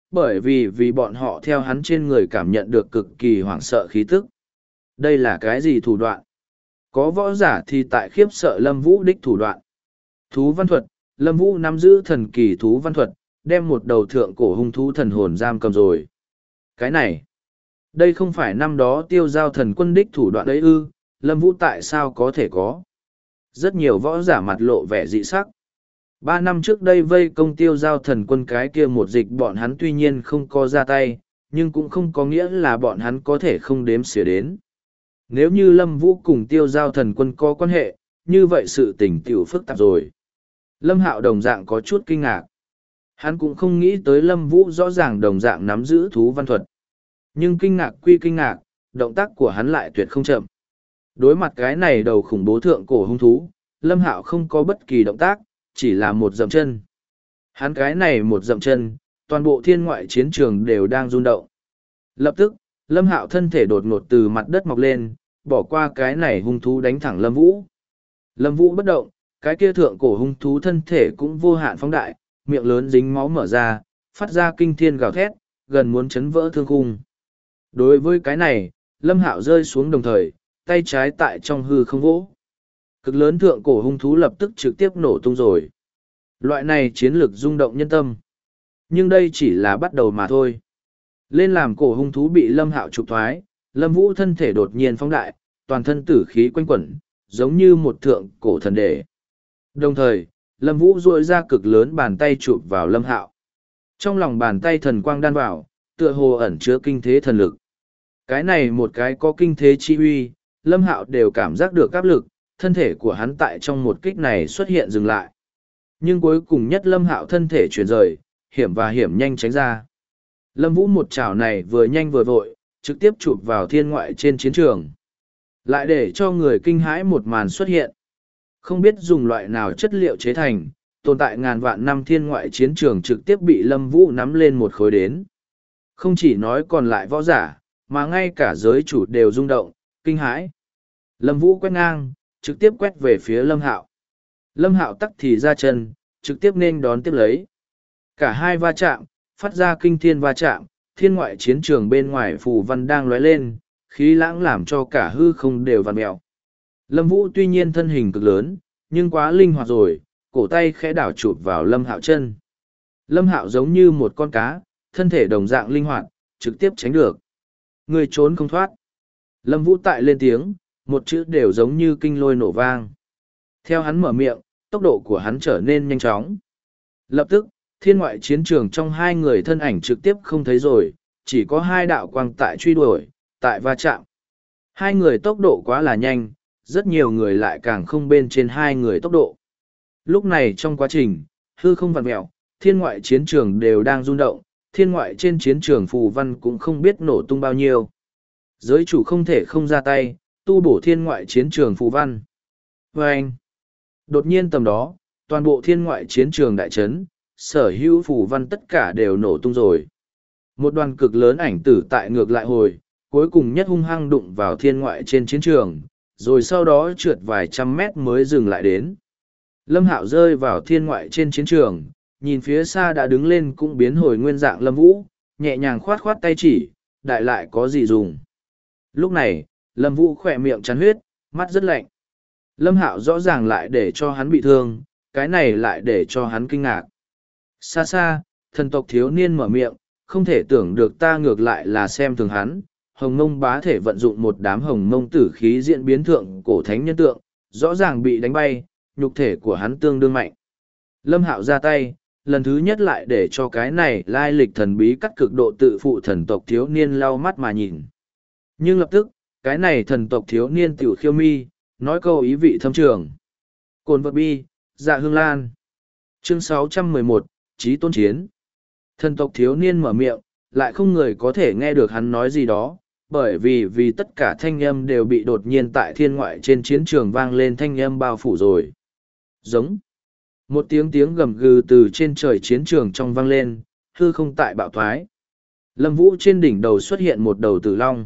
Speaker 1: Bởi vì bọn họ theo hắn trên người cảm nhận được cực kỳ hoảng sợ khí tức. Đây là cái gì thủ đoạn? Có võ giả thì tại khiếp sợ Lâm Vũ đích thủ đoạn. Thú văn thuật, Lâm Vũ nắm giữ thần kỳ thú văn thuật, đem một đầu thượng cổ hung thú thần hồn giam cầm rồi. Cái này, đây không phải năm đó tiêu giao thần quân đích thủ đoạn đấy ư, Lâm Vũ tại sao có thể có? Rất nhiều võ giả mặt lộ vẻ dị sắc. 3 năm trước đây vây công tiêu giao thần quân cái kia một dịch bọn hắn tuy nhiên không có ra tay, nhưng cũng không có nghĩa là bọn hắn có thể không đếm xỉa đến. Nếu như Lâm Vũ cùng tiêu giao thần quân có quan hệ, như vậy sự tình tiểu phức tạp rồi. Lâm Hạo đồng dạng có chút kinh ngạc. Hắn cũng không nghĩ tới Lâm Vũ rõ ràng đồng dạng nắm giữ thú văn thuật. Nhưng kinh ngạc quy kinh ngạc, động tác của hắn lại tuyệt không chậm. Đối mặt cái này đầu khủng bố thượng cổ hung thú, Lâm Hạo không có bất kỳ động tác, chỉ là một dậm chân. Hắn cái này một dậm chân, toàn bộ thiên ngoại chiến trường đều đang rung động. Lập tức, Lâm Hạo thân thể đột ngột từ mặt đất mọc lên, bỏ qua cái này hung thú đánh thẳng Lâm Vũ. Lâm Vũ bất động, cái kia thượng cổ hung thú thân thể cũng vô hạn phóng đại, miệng lớn dính máu mở ra, phát ra kinh thiên gào thét, gần muốn chấn vỡ thương khung. Đối với cái này, Lâm Hạo rơi xuống đồng thời, tay trái tại trong hư không vỗ. Cực lớn thượng cổ hung thú lập tức trực tiếp nổ tung rồi. Loại này chiến lược rung động nhân tâm. Nhưng đây chỉ là bắt đầu mà thôi. Lên làm cổ hung thú bị Lâm Hạo trục thoái, Lâm Vũ thân thể đột nhiên phóng đại, toàn thân tử khí quanh quẩn, giống như một thượng cổ thần đề. Đồng thời, Lâm Vũ duỗi ra cực lớn bàn tay chụp vào Lâm Hạo. Trong lòng bàn tay thần quang đan vào, tựa hồ ẩn chứa kinh thế thần lực. Cái này một cái có kinh thế chi uy, Lâm Hạo đều cảm giác được áp lực, thân thể của hắn tại trong một kích này xuất hiện dừng lại. Nhưng cuối cùng nhất Lâm Hạo thân thể chuyển rời, hiểm và hiểm nhanh tránh ra. Lâm Vũ một chảo này vừa nhanh vừa vội, trực tiếp chụp vào thiên ngoại trên chiến trường. Lại để cho người kinh hãi một màn xuất hiện. Không biết dùng loại nào chất liệu chế thành, tồn tại ngàn vạn năm thiên ngoại chiến trường trực tiếp bị Lâm Vũ nắm lên một khối đến. Không chỉ nói còn lại võ giả, mà ngay cả giới chủ đều rung động, kinh hãi. Lâm Vũ quét ngang, trực tiếp quét về phía Lâm Hạo. Lâm Hạo tắc thì ra chân, trực tiếp nên đón tiếp lấy. Cả hai va chạm, phát ra kinh thiên va chạm, thiên ngoại chiến trường bên ngoài phù văn đang lóe lên, khí lãng làm cho cả hư không đều vặn mèo. Lâm Vũ tuy nhiên thân hình cực lớn, nhưng quá linh hoạt rồi, cổ tay khẽ đảo chụp vào Lâm Hạo chân. Lâm Hạo giống như một con cá, thân thể đồng dạng linh hoạt, trực tiếp tránh được. Người trốn không thoát. Lâm Vũ tại lên tiếng, một chữ đều giống như kinh lôi nổ vang. Theo hắn mở miệng, tốc độ của hắn trở nên nhanh chóng. Lập tức, thiên ngoại chiến trường trong hai người thân ảnh trực tiếp không thấy rồi, chỉ có hai đạo quang tại truy đuổi, tại va chạm. Hai người tốc độ quá là nhanh, rất nhiều người lại càng không bên trên hai người tốc độ. Lúc này trong quá trình, hư không vặn mẹo, thiên ngoại chiến trường đều đang rung động, thiên ngoại trên chiến trường phù văn cũng không biết nổ tung bao nhiêu. Giới chủ không thể không ra tay, tu bổ thiên ngoại chiến trường phù văn. Vâng! Đột nhiên tầm đó, toàn bộ thiên ngoại chiến trường đại trấn, sở hữu phù văn tất cả đều nổ tung rồi. Một đoàn cực lớn ảnh tử tại ngược lại hồi, cuối cùng nhất hung hăng đụng vào thiên ngoại trên chiến trường, rồi sau đó trượt vài trăm mét mới dừng lại đến. Lâm Hạo rơi vào thiên ngoại trên chiến trường, nhìn phía xa đã đứng lên cũng biến hồi nguyên dạng Lâm Vũ, nhẹ nhàng khoát khoát tay chỉ, đại lại có gì dùng. Lúc này, Lâm Vũ khỏe miệng chắn huyết, mắt rất lạnh. Lâm Hạo rõ ràng lại để cho hắn bị thương, cái này lại để cho hắn kinh ngạc. Xa xa, thần tộc thiếu niên mở miệng, không thể tưởng được ta ngược lại là xem thường hắn. Hồng Mông bá thể vận dụng một đám hồng mông tử khí diễn biến thượng cổ thánh nhân tượng, rõ ràng bị đánh bay, nhục thể của hắn tương đương mạnh. Lâm Hạo ra tay, lần thứ nhất lại để cho cái này lai lịch thần bí cắt cực độ tự phụ thần tộc thiếu niên lau mắt mà nhìn. Nhưng lập tức, cái này thần tộc thiếu niên tiểu khiêu mi, nói câu ý vị thâm trường. Cồn vật bi, dạ hương lan. Chương 611, Chí tôn chiến. Thần tộc thiếu niên mở miệng, lại không người có thể nghe được hắn nói gì đó, bởi vì tất cả thanh âm đều bị đột nhiên tại thiên ngoại trên chiến trường vang lên thanh âm bao phủ rồi. Giống. Một tiếng gầm gừ từ trên trời chiến trường trong vang lên, hư không tại bạo thoái. Lâm Vũ trên đỉnh đầu xuất hiện một đầu tử long.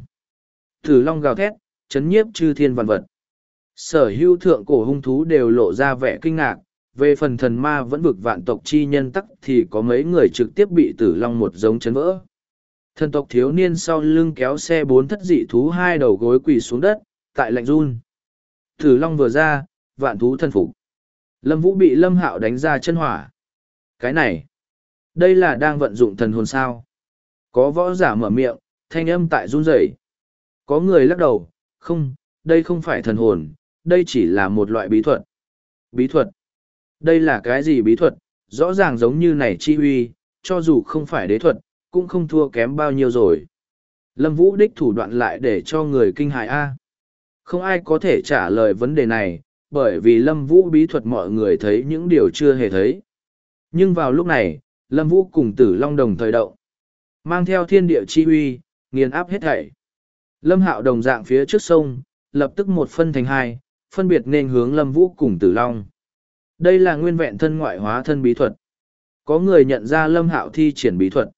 Speaker 1: Tử long gào thét, chấn nhiếp chư thiên vạn vật. Sở hữu thượng cổ hung thú đều lộ ra vẻ kinh ngạc, về phần thần ma vẫn vực vạn tộc chi nhân tắc thì có mấy người trực tiếp bị tử long một giống chấn vỡ. Thần tộc thiếu niên sau lưng kéo xe bốn thất dị thú hai đầu gối quỳ xuống đất, tại lạnh run. Tử long vừa ra, vạn thú thân phục. Lâm Vũ bị Lâm Hạo đánh ra chân hỏa. Cái này, đây là đang vận dụng thần hồn sao? Có võ giả mở miệng, thanh âm tại run rẩy. Có người lắc đầu, không, đây không phải thần hồn, đây chỉ là một loại bí thuật. Bí thuật? Đây là cái gì bí thuật? Rõ ràng giống như này chi huy, cho dù không phải đế thuật, cũng không thua kém bao nhiêu rồi. Lâm Vũ đích thủ đoạn lại để cho người kinh hại a. Không ai có thể trả lời vấn đề này, bởi vì Lâm Vũ bí thuật mọi người thấy những điều chưa hề thấy. Nhưng vào lúc này, Lâm Vũ cùng Tử Long đồng thời động, mang theo thiên địa chi uy, nghiền áp hết thảy. Lâm Hạo đồng dạng phía trước sông, lập tức một phân thành hai, phân biệt nên hướng Lâm Vũ cùng Tử Long. Đây là nguyên vẹn thân ngoại hóa thân bí thuật. Có người nhận ra Lâm Hạo thi triển bí thuật.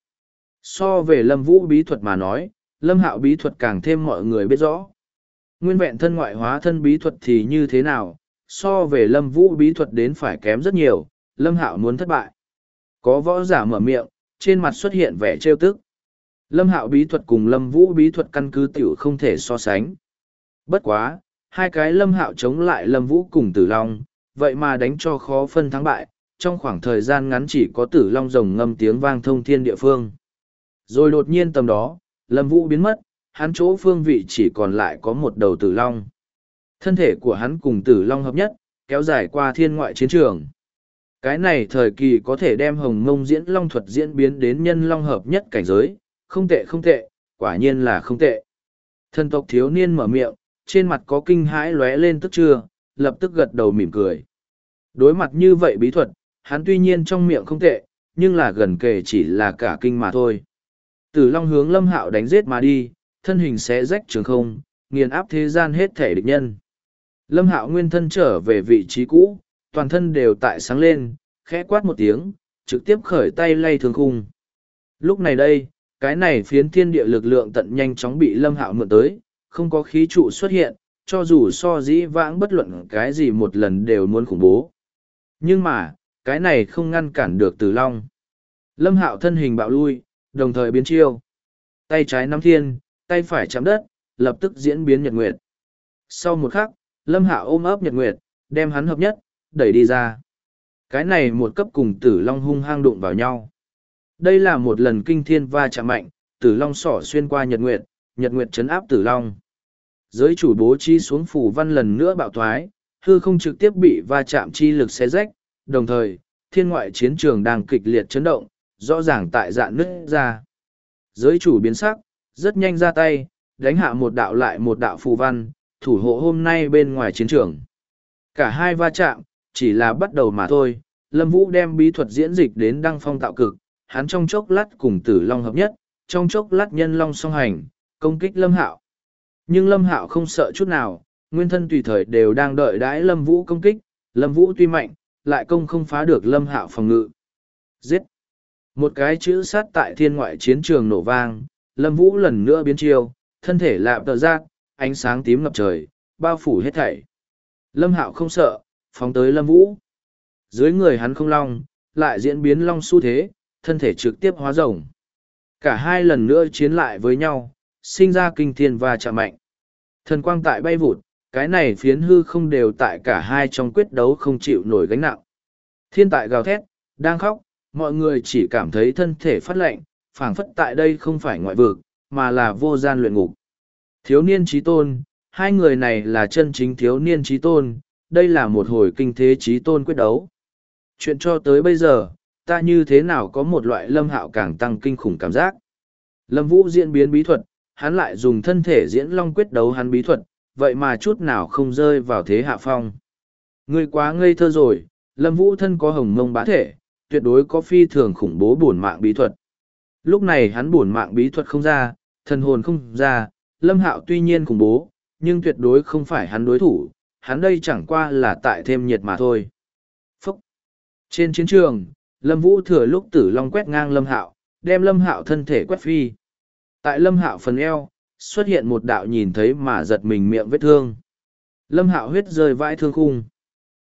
Speaker 1: So về Lâm Vũ bí thuật mà nói, Lâm Hạo bí thuật càng thêm mọi người biết rõ. Nguyên vẹn thân ngoại hóa thân bí thuật thì như thế nào, so về Lâm Vũ bí thuật đến phải kém rất nhiều, Lâm Hạo muốn thất bại. Có võ giả mở miệng, trên mặt xuất hiện vẻ trêu tức. Lâm Hạo bí thuật cùng Lâm Vũ bí thuật căn cứ tiểu không thể so sánh. Bất quá, hai cái Lâm Hạo chống lại Lâm Vũ cùng Tử Long, vậy mà đánh cho khó phân thắng bại, trong khoảng thời gian ngắn chỉ có Tử Long rồng ngâm tiếng vang thông thiên địa phương. Rồi đột nhiên tầm đó, Lâm Vũ biến mất, hắn chỗ phương vị chỉ còn lại có một đầu Tử Long. Thân thể của hắn cùng Tử Long hợp nhất, kéo dài qua thiên ngoại chiến trường. Cái này thời kỳ có thể đem hồng mông diễn long thuật diễn biến đến nhân long hợp nhất cảnh giới, không tệ không tệ, quả nhiên là không tệ. Thần tộc thiếu niên mở miệng, trên mặt có kinh hãi lóe lên tức chưa, lập tức gật đầu mỉm cười. Đối mặt như vậy bí thuật, hắn tuy nhiên trong miệng không tệ, nhưng là gần kề chỉ là cả kinh mà thôi. Tử Long hướng Lâm Hạo đánh giết mà đi, thân hình xé rách trường không, nghiền áp thế gian hết thể địch nhân. Lâm Hạo nguyên thân trở về vị trí cũ, toàn thân đều tại sáng lên, khẽ quát một tiếng, trực tiếp khởi tay lay thương khung. Lúc này đây, cái này phiến thiên địa lực lượng tận nhanh chóng bị Lâm Hạo mượn tới, không có khí trụ xuất hiện, cho dù so dĩ vãng bất luận cái gì một lần đều muốn khủng bố. Nhưng mà, cái này không ngăn cản được Tử Long. Lâm Hạo thân hình bạo lui, đồng thời biến chiêu. Tay trái nắm thiên, tay phải chạm đất, lập tức diễn biến nhật nguyệt. Sau một khắc, Lâm Hạo ôm ấp nhật nguyệt, đem hắn hợp nhất, đẩy đi ra. Cái này một cấp cùng Tử Long hung hăng đụng vào nhau. Đây là một lần kinh thiên va chạm mạnh, Tử Long xỏ xuyên qua nhật nguyệt trấn áp Tử Long. Giới chủ bố trí xuống phủ văn lần nữa bạo thoái, hư không trực tiếp bị va chạm chi lực xé rách, đồng thời, thiên ngoại chiến trường đang kịch liệt chấn động, rõ ràng tại dạn nứt ra. Giới chủ biến sắc, rất nhanh ra tay, đánh hạ một đạo lại một đạo phù văn, thủ hộ hôm nay bên ngoài chiến trường. Cả hai va chạm, chỉ là bắt đầu mà thôi, Lâm Vũ đem bí thuật diễn dịch đến đăng phong tạo cực, hắn trong chốc lát cùng Tử Long hợp nhất, trong chốc lát nhân long song hành, công kích Lâm Hạo. Nhưng Lâm Hạo không sợ chút nào, nguyên thân tùy thời đều đang đợi đãi Lâm Vũ công kích, Lâm Vũ tuy mạnh, lại công không phá được Lâm Hạo phòng ngự. Giết! Một cái chữ sát tại thiên ngoại chiến trường nổ vang, Lâm Vũ lần nữa biến chiêu, thân thể lạm tờ giác, ánh sáng tím ngập trời, bao phủ hết thảy. Lâm Hạo không sợ, phóng tới Lâm Vũ. Dưới người hắn không long, lại diễn biến long xu thế, thân thể trực tiếp hóa rồng. Cả hai lần nữa chiến lại với nhau, sinh ra kinh thiên và chạm mạnh. Thần quang tại bay vụt, cái này phiến hư không đều tại cả hai trong quyết đấu không chịu nổi gánh nặng. Thiên tại gào thét, đang khóc, mọi người chỉ cảm thấy thân thể phát lạnh, phảng phất tại đây không phải ngoại vực, mà là vô gian luyện ngục. Thiếu niên chí tôn, hai người này là chân chính thiếu niên chí tôn, đây là một hồi kinh thế chí tôn quyết đấu. Chuyện cho tới bây giờ, ta như thế nào có một loại Lâm Hạo càng tăng kinh khủng cảm giác. Lâm Vũ diễn biến bí thuật, hắn lại dùng thân thể diễn long quyết đấu hắn bí thuật, vậy mà chút nào không rơi vào thế hạ phong. Ngươi quá ngây thơ rồi, Lâm Vũ thân có hồng mông bá thể, tuyệt đối có phi thường khủng bố bổn mạng bí thuật. Lúc này hắn bổn mạng bí thuật không ra, thần hồn không ra, Lâm Hạo tuy nhiên khủng bố, nhưng tuyệt đối không phải hắn đối thủ, hắn đây chẳng qua là tại thêm nhiệt mà thôi. Phúc! Trên chiến trường, Lâm Vũ thừa lúc Tử Long quét ngang Lâm Hạo, đem Lâm Hạo thân thể quét phi. Tại Lâm Hạo phần eo, xuất hiện một đạo nhìn thấy mà giật mình miệng vết thương. Lâm Hạo huyết rơi vãi thương khung.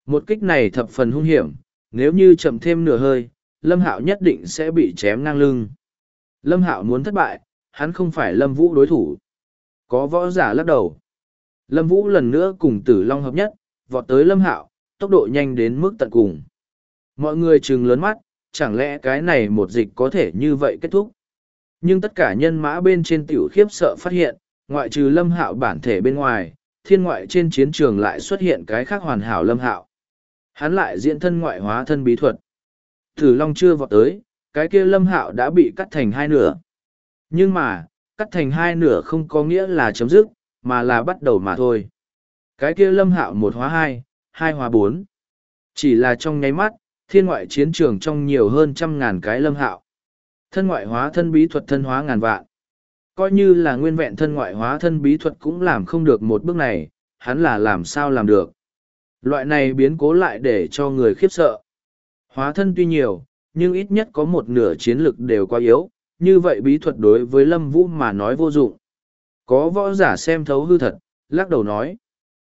Speaker 1: Một kích này thập phần hung hiểm, nếu như chậm thêm nửa hơi, Lâm Hạo nhất định sẽ bị chém ngang lưng. Lâm Hạo muốn thất bại, hắn không phải Lâm Vũ đối thủ. Có võ giả lắc đầu. Lâm Vũ lần nữa cùng Tử Long hợp nhất, vọt tới Lâm Hạo, tốc độ nhanh đến mức tận cùng. Mọi người trừng lớn mắt, chẳng lẽ cái này một dịch có thể như vậy kết thúc? Nhưng tất cả nhân mã bên trên tiểu khiếp sợ phát hiện, ngoại trừ Lâm Hạo bản thể bên ngoài, thiên ngoại trên chiến trường lại xuất hiện cái khác hoàn hảo Lâm Hạo. Hắn lại diễn thân ngoại hóa thân bí thuật. Tử Long chưa vọt tới, cái kia Lâm Hạo đã bị cắt thành hai nửa. Nhưng mà, cắt thành hai nửa không có nghĩa là chấm dứt, mà là bắt đầu mà thôi. Cái kia Lâm Hạo một hóa hai, hai hóa bốn. Chỉ là trong nháy mắt, thiên ngoại chiến trường trong nhiều hơn 100.000 cái Lâm Hạo. Thân ngoại hóa thân bí thuật thân hóa ngàn vạn. Coi như là nguyên vẹn thân ngoại hóa thân bí thuật cũng làm không được một bước này, hắn là làm sao làm được. Loại này biến cố lại để cho người khiếp sợ. Hóa thân tuy nhiều, nhưng ít nhất có một nửa chiến lực đều quá yếu, như vậy bí thuật đối với Lâm Vũ mà nói vô dụng. Có võ giả xem thấu hư thật, lắc đầu nói.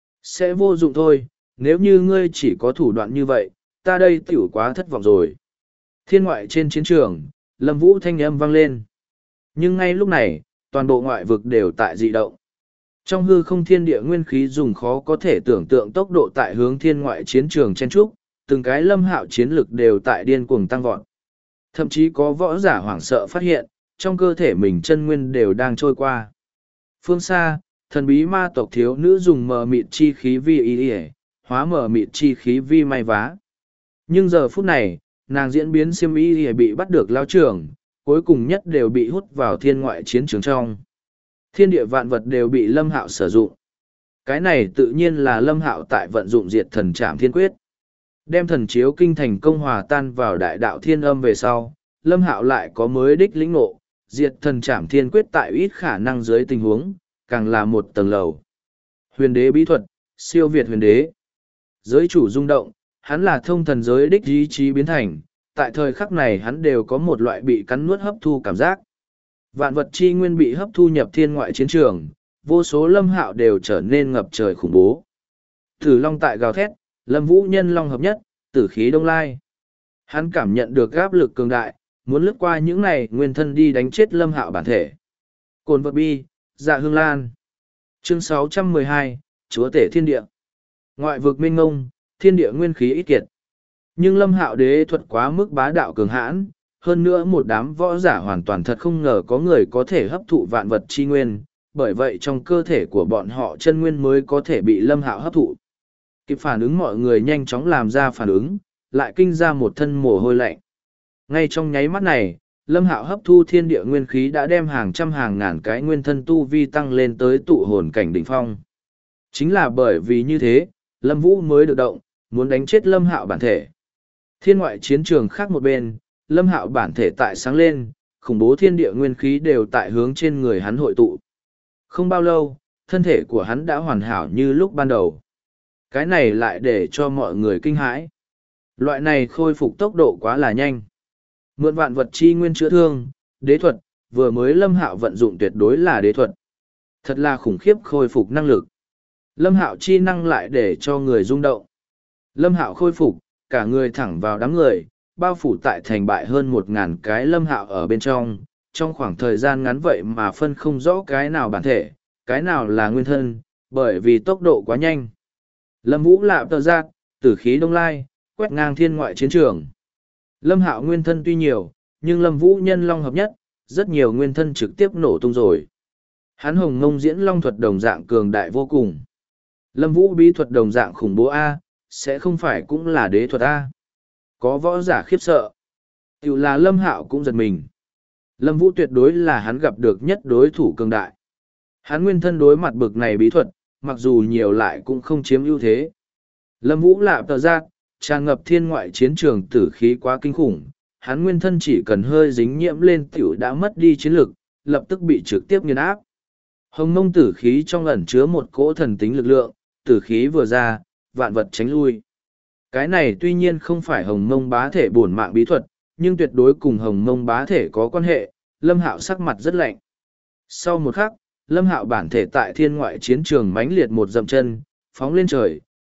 Speaker 1: Sẽ vô dụng thôi, nếu như ngươi chỉ có thủ đoạn như vậy, ta đây tiểu quá thất vọng rồi. Thiên ngoại trên chiến trường, Lâm Vũ thanh âm vang lên. Nhưng ngay lúc này, toàn bộ ngoại vực đều tại dị động. Trong hư không thiên địa nguyên khí dùng khó có thể tưởng tượng tốc độ tại hướng thiên ngoại chiến trường chen trúc, từng cái Lâm Hạo chiến lực đều tại điên cuồng tăng vọt. Thậm chí có võ giả hoảng sợ phát hiện, trong cơ thể mình chân nguyên đều đang trôi qua. Phương xa, thần bí ma tộc thiếu nữ dùng mờ mịt chi khí vi y hóa mờ mịt chi khí vi may vá. Nhưng giờ phút này, nàng diễn biến xiêm y bị bắt được lao trường, cuối cùng nhất đều bị hút vào thiên ngoại chiến trường trong. Thiên địa vạn vật đều bị Lâm Hạo sử dụng. Cái này tự nhiên là Lâm Hạo tại vận dụng diệt thần trảm thiên quyết. Đem thần chiếu kinh thành công hòa tan vào đại đạo thiên âm về sau, Lâm Hạo lại có mới đích lĩnh ngộ, diệt thần trảm thiên quyết tại ít khả năng dưới tình huống, càng là một tầng lầu. Huyền đế bí thuật, siêu việt huyền đế. Giới chủ rung động, hắn là thông thần giới đích ý chí biến thành, tại thời khắc này hắn đều có một loại bị cắn nuốt hấp thu cảm giác. Vạn vật chi nguyên bị hấp thu nhập thiên ngoại chiến trường, vô số Lâm Hạo đều trở nên ngập trời khủng bố. Tử Long tại gào thét, Lâm Vũ nhân long hợp nhất, tử khí đông lai. Hắn cảm nhận được áp lực cường đại, muốn lướt qua những này nguyên thân đi đánh chết Lâm Hạo bản thể. Cồn vật bi, dạ hương lan. Chương 612, Chúa tể thiên địa. Ngoại vực mênh ngông, thiên địa nguyên khí ít kiệt. Nhưng Lâm Hạo đế thuật quá mức bá đạo cường hãn, hơn nữa một đám võ giả hoàn toàn thật không ngờ có người có thể hấp thụ vạn vật chi nguyên, bởi vậy trong cơ thể của bọn họ chân nguyên mới có thể bị Lâm Hạo hấp thụ. Kịp phản ứng mọi người nhanh chóng làm ra phản ứng, lại kinh ra một thân mồ hôi lạnh. Ngay trong nháy mắt này, Lâm Hạo hấp thu thiên địa nguyên khí đã đem hàng trăm hàng ngàn cái nguyên thân tu vi tăng lên tới tụ hồn cảnh đỉnh phong. Chính là bởi vì như thế, Lâm Vũ mới được động, muốn đánh chết Lâm Hạo bản thể. Thiên ngoại chiến trường khác một bên, Lâm Hạo bản thể tại sáng lên, khủng bố thiên địa nguyên khí đều tại hướng trên người hắn hội tụ. Không bao lâu, thân thể của hắn đã hoàn hảo như lúc ban đầu. Cái này lại để cho mọi người kinh hãi. Loại này khôi phục tốc độ quá là nhanh. Mượn vạn vật chi nguyên chữa thương, đế thuật, vừa mới Lâm Hạo vận dụng tuyệt đối là đế thuật. Thật là khủng khiếp khôi phục năng lực. Lâm Hạo chi năng lại để cho người rung động. Lâm Hạo khôi phục, cả người thẳng vào đám người, bao phủ tại thành bại hơn 1.000 cái Lâm Hạo ở bên trong khoảng thời gian ngắn vậy mà phân không rõ cái nào bản thể, cái nào là nguyên thân, bởi vì tốc độ quá nhanh. Lâm Vũ lạp tờ giác, tử khí đông lai, quét ngang thiên ngoại chiến trường. Lâm Hạo nguyên thân tuy nhiều, nhưng Lâm Vũ nhân long hợp nhất, rất nhiều nguyên thân trực tiếp nổ tung rồi. Hắn hồng ngông diễn long thuật đồng dạng cường đại vô cùng. Lâm Vũ bí thuật đồng dạng khủng bố A, sẽ không phải cũng là đế thuật A. Có võ giả khiếp sợ. Tiểu là Lâm Hạo cũng giật mình. Lâm Vũ tuyệt đối là hắn gặp được nhất đối thủ cường đại. Hắn nguyên thân đối mặt bực này bí thuật, mặc dù nhiều lại cũng không chiếm ưu thế. Lâm Vũ lạp tờ giác, tràn ngập thiên ngoại chiến trường tử khí quá kinh khủng. Hắn nguyên thân chỉ cần hơi dính nhiễm lên tiểu đã mất đi chiến lực, lập tức bị trực tiếp nghiền áp. Hồng mông tử khí trong ẩn chứa một cỗ thần tính lực lượng, tử khí vừa ra, vạn vật tránh lui. Cái này tuy nhiên không phải hồng mông bá thể bổn mạng bí thuật, nhưng tuyệt đối cùng hồng mông bá thể có quan hệ. Lâm Hạo sắc mặt rất lạnh. Sau một khắc, Lâm Hạo bản thể tại thiên ngoại chiến trường mãnh liệt một dậm chân, phóng lên trời,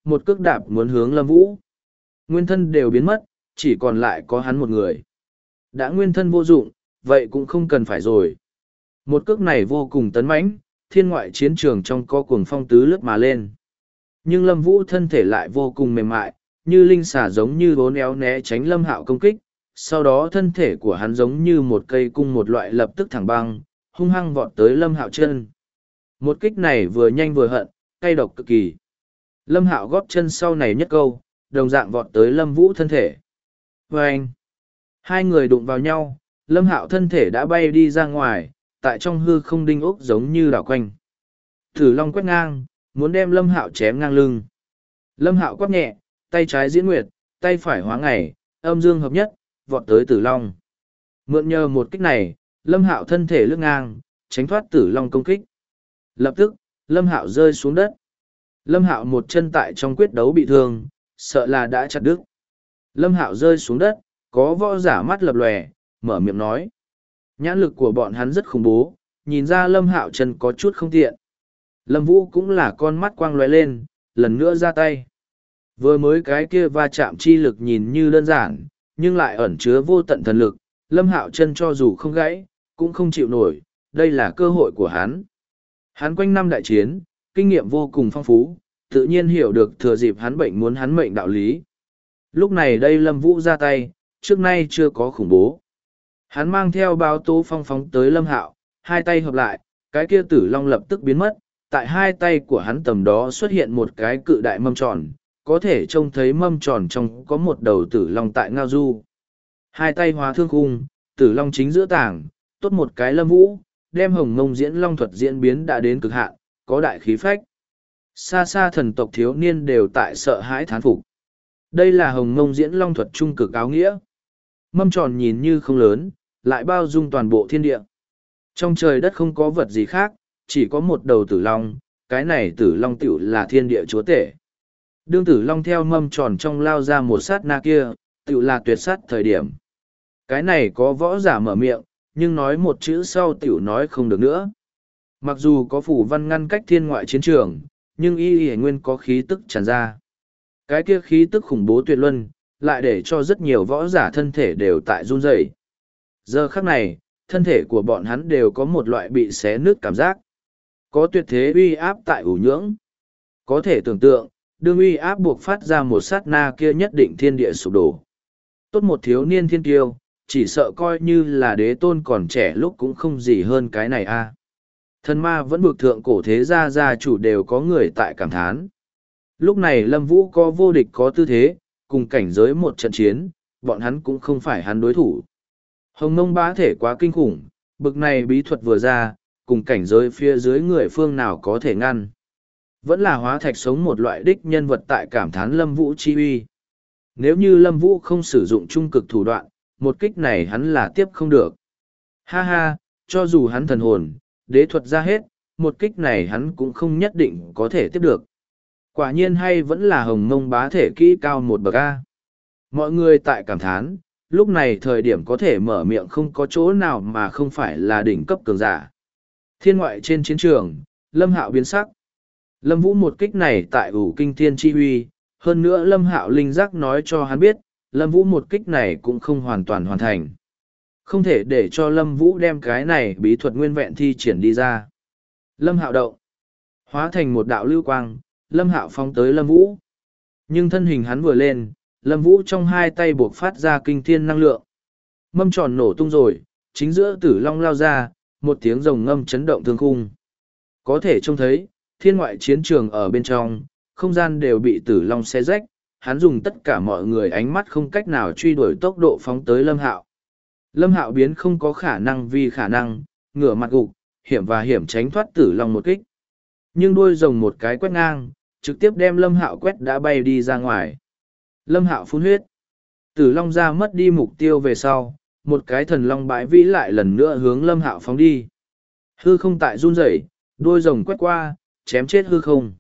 Speaker 1: một cước đạp muốn hướng Lâm Vũ. Nguyên thân đều biến mất, chỉ còn lại có hắn một người. Đã nguyên thân vô dụng, vậy cũng không cần phải rồi. Một cước này vô cùng tấn mãnh, thiên ngoại chiến trường trong có cuồng phong tứ lướt mà lên. Nhưng Lâm Vũ thân thể lại vô cùng mềm mại, như linh xà giống như vốn éo né tránh Lâm Hạo công kích. Sau đó thân thể của hắn giống như một cây cung một loại lập tức thẳng băng, hung hăng vọt tới Lâm Hạo chân. Một kích này vừa nhanh vừa hận, cay độc cực kỳ. Lâm Hạo góp chân sau này nhất câu, đồng dạng vọt tới Lâm Vũ thân thể. Vâng! Hai người đụng vào nhau, Lâm Hạo thân thể đã bay đi ra ngoài, tại trong hư không đinh ốc giống như đảo quanh. Tử Long quét ngang, muốn đem Lâm Hạo chém ngang lưng. Lâm Hạo quát nhẹ, tay trái diễn nguyệt, tay phải hóa ngày, âm dương hợp nhất, vọt tới Tử Long. Mượn nhờ một kích này, Lâm Hạo thân thể lướt ngang, tránh thoát Tử Long công kích. Lập tức, Lâm Hạo rơi xuống đất. Lâm Hạo một chân tại trong quyết đấu bị thương, sợ là đã chặt đứt. Lâm Hạo rơi xuống đất, có võ giả mắt lập lòe, mở miệng nói. Nhãn lực của bọn hắn rất khủng bố, nhìn ra Lâm Hạo chân có chút không tiện. Lâm Vũ cũng là con mắt quang lóe lên, lần nữa ra tay. Vừa mới cái kia va chạm chi lực nhìn như đơn giản, nhưng lại ẩn chứa vô tận thần lực. Lâm Hạo chân cho dù không gãy, cũng không chịu nổi, đây là cơ hội của hắn. Hắn quanh năm đại chiến, kinh nghiệm vô cùng phong phú, tự nhiên hiểu được thừa dịp hắn bệnh muốn hắn mệnh đạo lý. Lúc này đây Lâm Vũ ra tay, trước nay chưa có khủng bố. Hắn mang theo báo tố phong phóng tới Lâm Hạo, hai tay hợp lại, cái kia Tử Long lập tức biến mất, tại hai tay của hắn tầm đó xuất hiện một cái cự đại mâm tròn, có thể trông thấy mâm tròn trong có một đầu Tử Long tại ngao du. Hai tay hóa thương khung, Tử Long chính giữa tảng, tốt một cái Lâm Vũ, đem Hồng Mông Diễn Long thuật diễn biến đã đến cực hạn, có đại khí phách. Xa xa thần tộc thiếu niên đều tại sợ hãi thán phục. Đây là Hồng Mông Diễn Long thuật trung cực áo nghĩa. Mâm tròn nhìn như không lớn, lại bao dung toàn bộ thiên địa. Trong trời đất không có vật gì khác, chỉ có một đầu Tử Long, cái này Tử Long tựu là thiên địa chúa tể. Đương Tử Long theo mâm tròn trong lao ra một sát na kia, tựu là tuyệt sát thời điểm. Cái này có võ giả mở miệng, nhưng nói một chữ sau tựu nói không được nữa. Mặc dù có phủ văn ngăn cách thiên ngoại chiến trường, nhưng y nguyên có khí tức tràn ra. Cái kia khí tức khủng bố tuyệt luân, lại để cho rất nhiều võ giả thân thể đều tại run rẩy. Giờ khắc này, thân thể của bọn hắn đều có một loại bị xé nứt cảm giác. Có tuyệt thế uy áp tại ủ nhưỡng. Có thể tưởng tượng, đương uy áp buộc phát ra một sát na kia nhất định thiên địa sụp đổ. Tốt một thiếu niên thiên kiêu, chỉ sợ coi như là đế tôn còn trẻ lúc cũng không gì hơn cái này a. Thần ma vẫn bực thượng cổ thế gia chủ đều có người tại cảm thán. Lúc này Lâm Vũ có vô địch có tư thế, cùng cảnh giới một trận chiến, bọn hắn cũng không phải hắn đối thủ. Hồng Mông bá thể quá kinh khủng, bực này bí thuật vừa ra, cùng cảnh giới phía dưới người phương nào có thể ngăn. Vẫn là hóa thạch sống một loại đích nhân vật tại cảm thán Lâm Vũ chi uy. Nếu như Lâm Vũ không sử dụng trung cực thủ đoạn, một kích này hắn là tiếp không được. Ha ha, cho dù hắn thần hồn, đế thuật ra hết, một kích này hắn cũng không nhất định có thể tiếp được. Quả nhiên hay vẫn là Hồng Mông bá thể kỹ cao một bậc A. Mọi người tại cảm thán, lúc này thời điểm có thể mở miệng không có chỗ nào mà không phải là đỉnh cấp cường giả. Thiên ngoại trên chiến trường, Lâm Hạo biến sắc. Lâm Vũ một kích này tại ủ kinh thiên chi huy, hơn nữa Lâm Hạo linh giác nói cho hắn biết, Lâm Vũ một kích này cũng không hoàn toàn hoàn thành. Không thể để cho Lâm Vũ đem cái này bí thuật nguyên vẹn thi triển đi ra. Lâm Hạo động, hóa thành một đạo lưu quang, Lâm Hạo phóng tới Lâm Vũ. Nhưng thân hình hắn vừa lên, Lâm Vũ trong hai tay buộc phát ra kinh thiên năng lượng. Mâm tròn nổ tung rồi, chính giữa Tử Long lao ra, một tiếng rồng ngâm chấn động thương khung. Có thể trông thấy, thiên ngoại chiến trường ở bên trong, không gian đều bị Tử Long xé rách, hắn dùng tất cả mọi người ánh mắt không cách nào truy đuổi tốc độ phóng tới Lâm Hạo. Lâm Hạo biến không có khả năng vì khả năng, ngửa mặt gục, hiểm tránh thoát Tử Long một kích. Nhưng đuôi rồng một cái quét ngang, trực tiếp đem Lâm Hạo quét đã bay đi ra ngoài. Lâm Hạo phun huyết. Tử Long ra mất đi mục tiêu về sau, một cái thần long bãi vĩ lại lần nữa hướng Lâm Hạo phóng đi. Hư không tại run rẩy, đuôi rồng quét qua, chém chết hư không.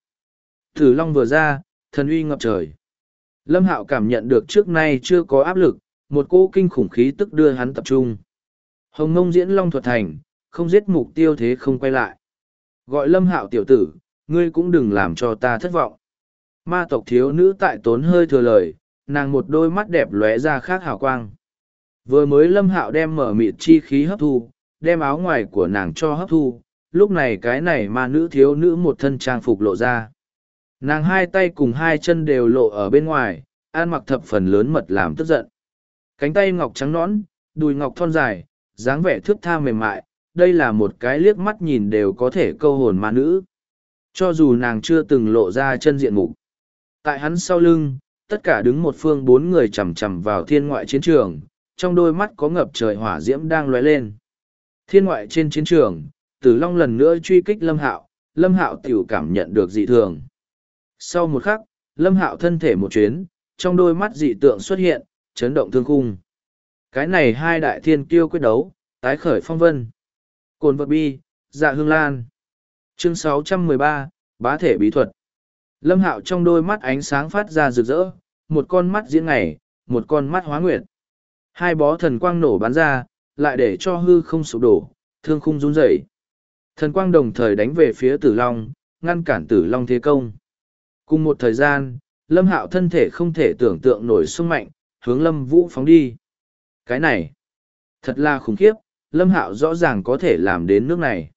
Speaker 1: Tử Long vừa ra, thần uy ngập trời. Lâm Hạo cảm nhận được trước nay chưa có áp lực, một cỗ kinh khủng khí tức đưa hắn tập trung. Hồng Mông Diễn Long thuật thành, không giết mục tiêu thế không quay lại. Gọi Lâm Hạo tiểu tử, ngươi cũng đừng làm cho ta thất vọng. Ma tộc thiếu nữ tại tốn hơi thừa lời, nàng một đôi mắt đẹp lóe ra khác hào quang. Vừa mới Lâm Hạo đem mở mịt chi khí hấp thu, đem áo ngoài của nàng cho hấp thu, lúc này cái này ma nữ thiếu nữ một thân trang phục lộ ra. Nàng hai tay cùng hai chân đều lộ ở bên ngoài, ăn mặc thập phần lớn mật làm tức giận. Cánh tay ngọc trắng nõn, đùi ngọc thon dài, dáng vẻ thướt tha mềm mại, đây là một cái liếc mắt nhìn đều có thể câu hồn ma nữ. Cho dù nàng chưa từng lộ ra chân diện mục. Tại hắn sau lưng, tất cả đứng một phương bốn người chằm chằm vào thiên ngoại chiến trường, trong đôi mắt có ngập trời hỏa diễm đang lóe lên. Thiên ngoại trên chiến trường, Tử Long lần nữa truy kích Lâm Hạo tiểu cảm nhận được dị thường. Sau một khắc, Lâm Hạo thân thể một chuyến, trong đôi mắt dị tượng xuất hiện, chấn động thương khung. Cái này hai đại thiên kiêu quyết đấu, tái khởi phong vân. Cồn vật bi, dạ hương lan. Chương 613, bá thể bí thuật. Lâm Hạo trong đôi mắt ánh sáng phát ra rực rỡ, một con mắt diễn ngày, một con mắt hóa nguyệt. Hai bó thần quang nổ bắn ra, lại để cho hư không sụp đổ, thương khung run rẩy. Thần quang đồng thời đánh về phía Tử Long, ngăn cản Tử Long thế công. Cùng một thời gian, Lâm Hạo thân thể không thể tưởng tượng nổi sung mạnh, hướng Lâm Vũ phóng đi. Cái này, thật là khủng khiếp, Lâm Hạo rõ ràng có thể làm đến nước này.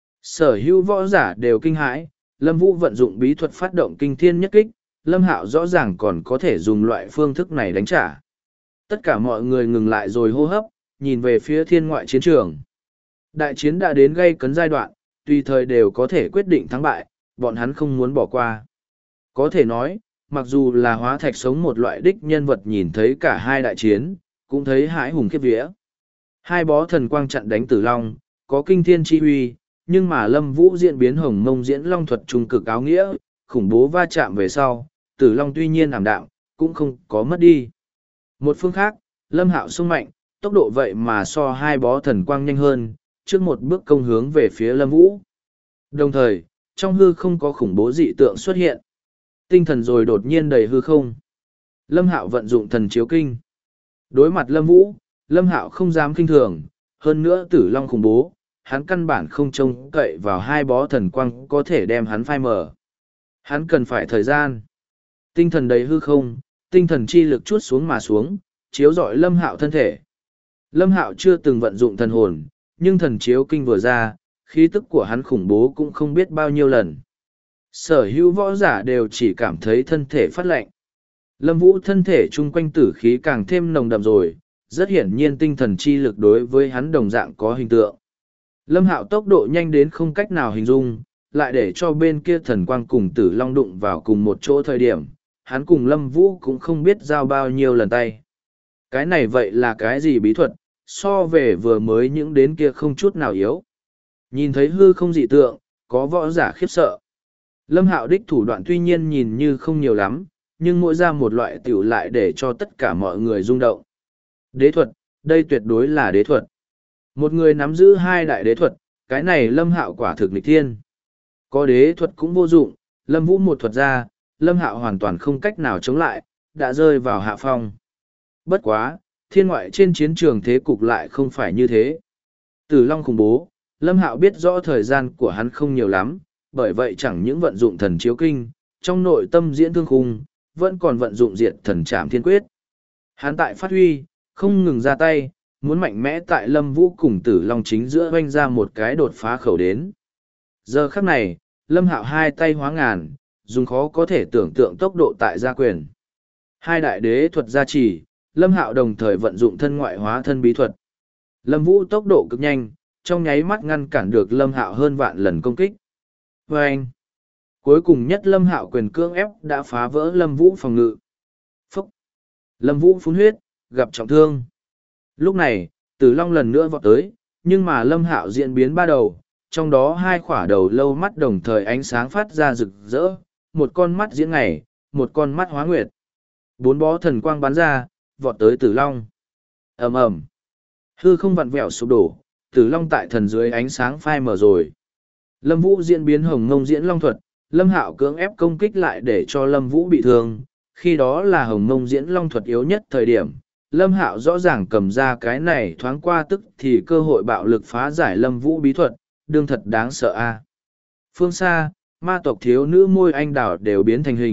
Speaker 1: Sở hữu võ giả đều kinh hãi, Lâm Vũ vận dụng bí thuật phát động kinh thiên nhất kích, Lâm Hạo rõ ràng còn có thể dùng loại phương thức này đánh trả. Tất cả mọi người ngừng lại rồi hô hấp, nhìn về phía thiên ngoại chiến trường. Đại chiến đã đến gay cấn giai đoạn, tùy thời đều có thể quyết định thắng bại, bọn hắn không muốn bỏ qua. Có thể nói, mặc dù là hóa thạch sống một loại đích nhân vật nhìn thấy cả hai đại chiến, cũng thấy hãi hùng khiếp vía. Hai bó thần quang chặn đánh Tử Long, có kinh thiên chi huy, nhưng mà Lâm Vũ diễn biến hồng mông diễn long thuật trung cực áo nghĩa, khủng bố va chạm về sau, Tử Long tuy nhiên ảm đạm, cũng không có mất đi. Một phương khác, Lâm Hạo sung mạnh, tốc độ vậy mà so hai bó thần quang nhanh hơn, trước một bước công hướng về phía Lâm Vũ. Đồng thời, trong hư không có khủng bố dị tượng xuất hiện. Tinh thần rồi đột nhiên đầy hư không. Lâm Hạo vận dụng thần chiếu kinh. Đối mặt Lâm Vũ, Lâm Hạo không dám kinh thường, hơn nữa Tử Long khủng bố, hắn căn bản không trông cậy vào hai bó thần quang có thể đem hắn phai mờ. Hắn cần phải thời gian. Tinh thần đầy hư không, tinh thần chi lực chuốt xuống mà xuống, chiếu rọi Lâm Hạo thân thể. Lâm Hạo chưa từng vận dụng thần hồn, nhưng thần chiếu kinh vừa ra, khí tức của hắn khủng bố cũng không biết bao nhiêu lần. Sở hữu võ giả đều chỉ cảm thấy thân thể phát lạnh. Lâm Vũ thân thể chung quanh tử khí càng thêm nồng đậm rồi, rất hiển nhiên tinh thần chi lực đối với hắn đồng dạng có hình tượng. Lâm Hạo tốc độ nhanh đến không cách nào hình dung, lại để cho bên kia thần quang cùng Tử Long đụng vào cùng một chỗ thời điểm, hắn cùng Lâm Vũ cũng không biết giao bao nhiêu lần tay. Cái này vậy là cái gì bí thuật, so về vừa mới những đến kia không chút nào yếu. Nhìn thấy hư không dị tượng, có võ giả khiếp sợ. Lâm Hạo đích thủ đoạn tuy nhiên nhìn như không nhiều lắm, nhưng mỗi ra một loại tiểu lại để cho tất cả mọi người rung động. Đế thuật, đây tuyệt đối là đế thuật. Một người nắm giữ hai đại đế thuật, cái này Lâm Hạo quả thực nghịch thiên. Có đế thuật cũng vô dụng, Lâm Vũ một thuật ra, Lâm Hạo hoàn toàn không cách nào chống lại, đã rơi vào hạ phong. Bất quá, thiên ngoại trên chiến trường thế cục lại không phải như thế. Tử Long khủng bố, Lâm Hạo biết rõ thời gian của hắn không nhiều lắm, bởi vậy chẳng những vận dụng thần chiếu kinh, trong nội tâm diễn thương khung, vẫn còn vận dụng diệt thần trảm thiên quyết. Hắn tại phát huy, không ngừng ra tay, muốn mạnh mẽ tại Lâm Vũ cùng Tử Long chính giữa oanh ra một cái đột phá khẩu đến. Giờ khắc này, Lâm Hạo hai tay hóa ngàn, dùng khó có thể tưởng tượng tốc độ tại gia quyền. Hai đại đế thuật gia trì, Lâm Hạo đồng thời vận dụng thân ngoại hóa thân bí thuật. Lâm Vũ tốc độ cực nhanh, trong nháy mắt ngăn cản được Lâm Hạo hơn vạn lần công kích. Và anh, cuối cùng nhất Lâm Hạo quyền cưỡng ép đã phá vỡ Lâm Vũ phòng ngự. Phúc! Lâm Vũ phun huyết, gặp trọng thương. Lúc này, Tử Long lần nữa vọt tới, nhưng mà Lâm Hạo diễn biến ba đầu, trong đó hai khỏa đầu lâu mắt đồng thời ánh sáng phát ra rực rỡ, một con mắt diễn ngày, một con mắt hóa nguyệt. Bốn bó thần quang bắn ra, vọt tới Tử Long. Ầm ầm, hư không vặn vẹo sụp đổ, Tử Long tại thần dưới ánh sáng phai mờ rồi. Lâm Vũ diễn biến hồng ngông diễn long thuật, Lâm Hạo cưỡng ép công kích lại để cho Lâm Vũ bị thương, khi đó là hồng ngông diễn long thuật yếu nhất thời điểm. Lâm Hạo rõ ràng cầm ra cái này thoáng qua tức thì cơ hội bạo lực phá giải Lâm Vũ bí thuật, đương thật đáng sợ a. Phương xa, ma tộc thiếu nữ môi anh đào đều biến thành hình,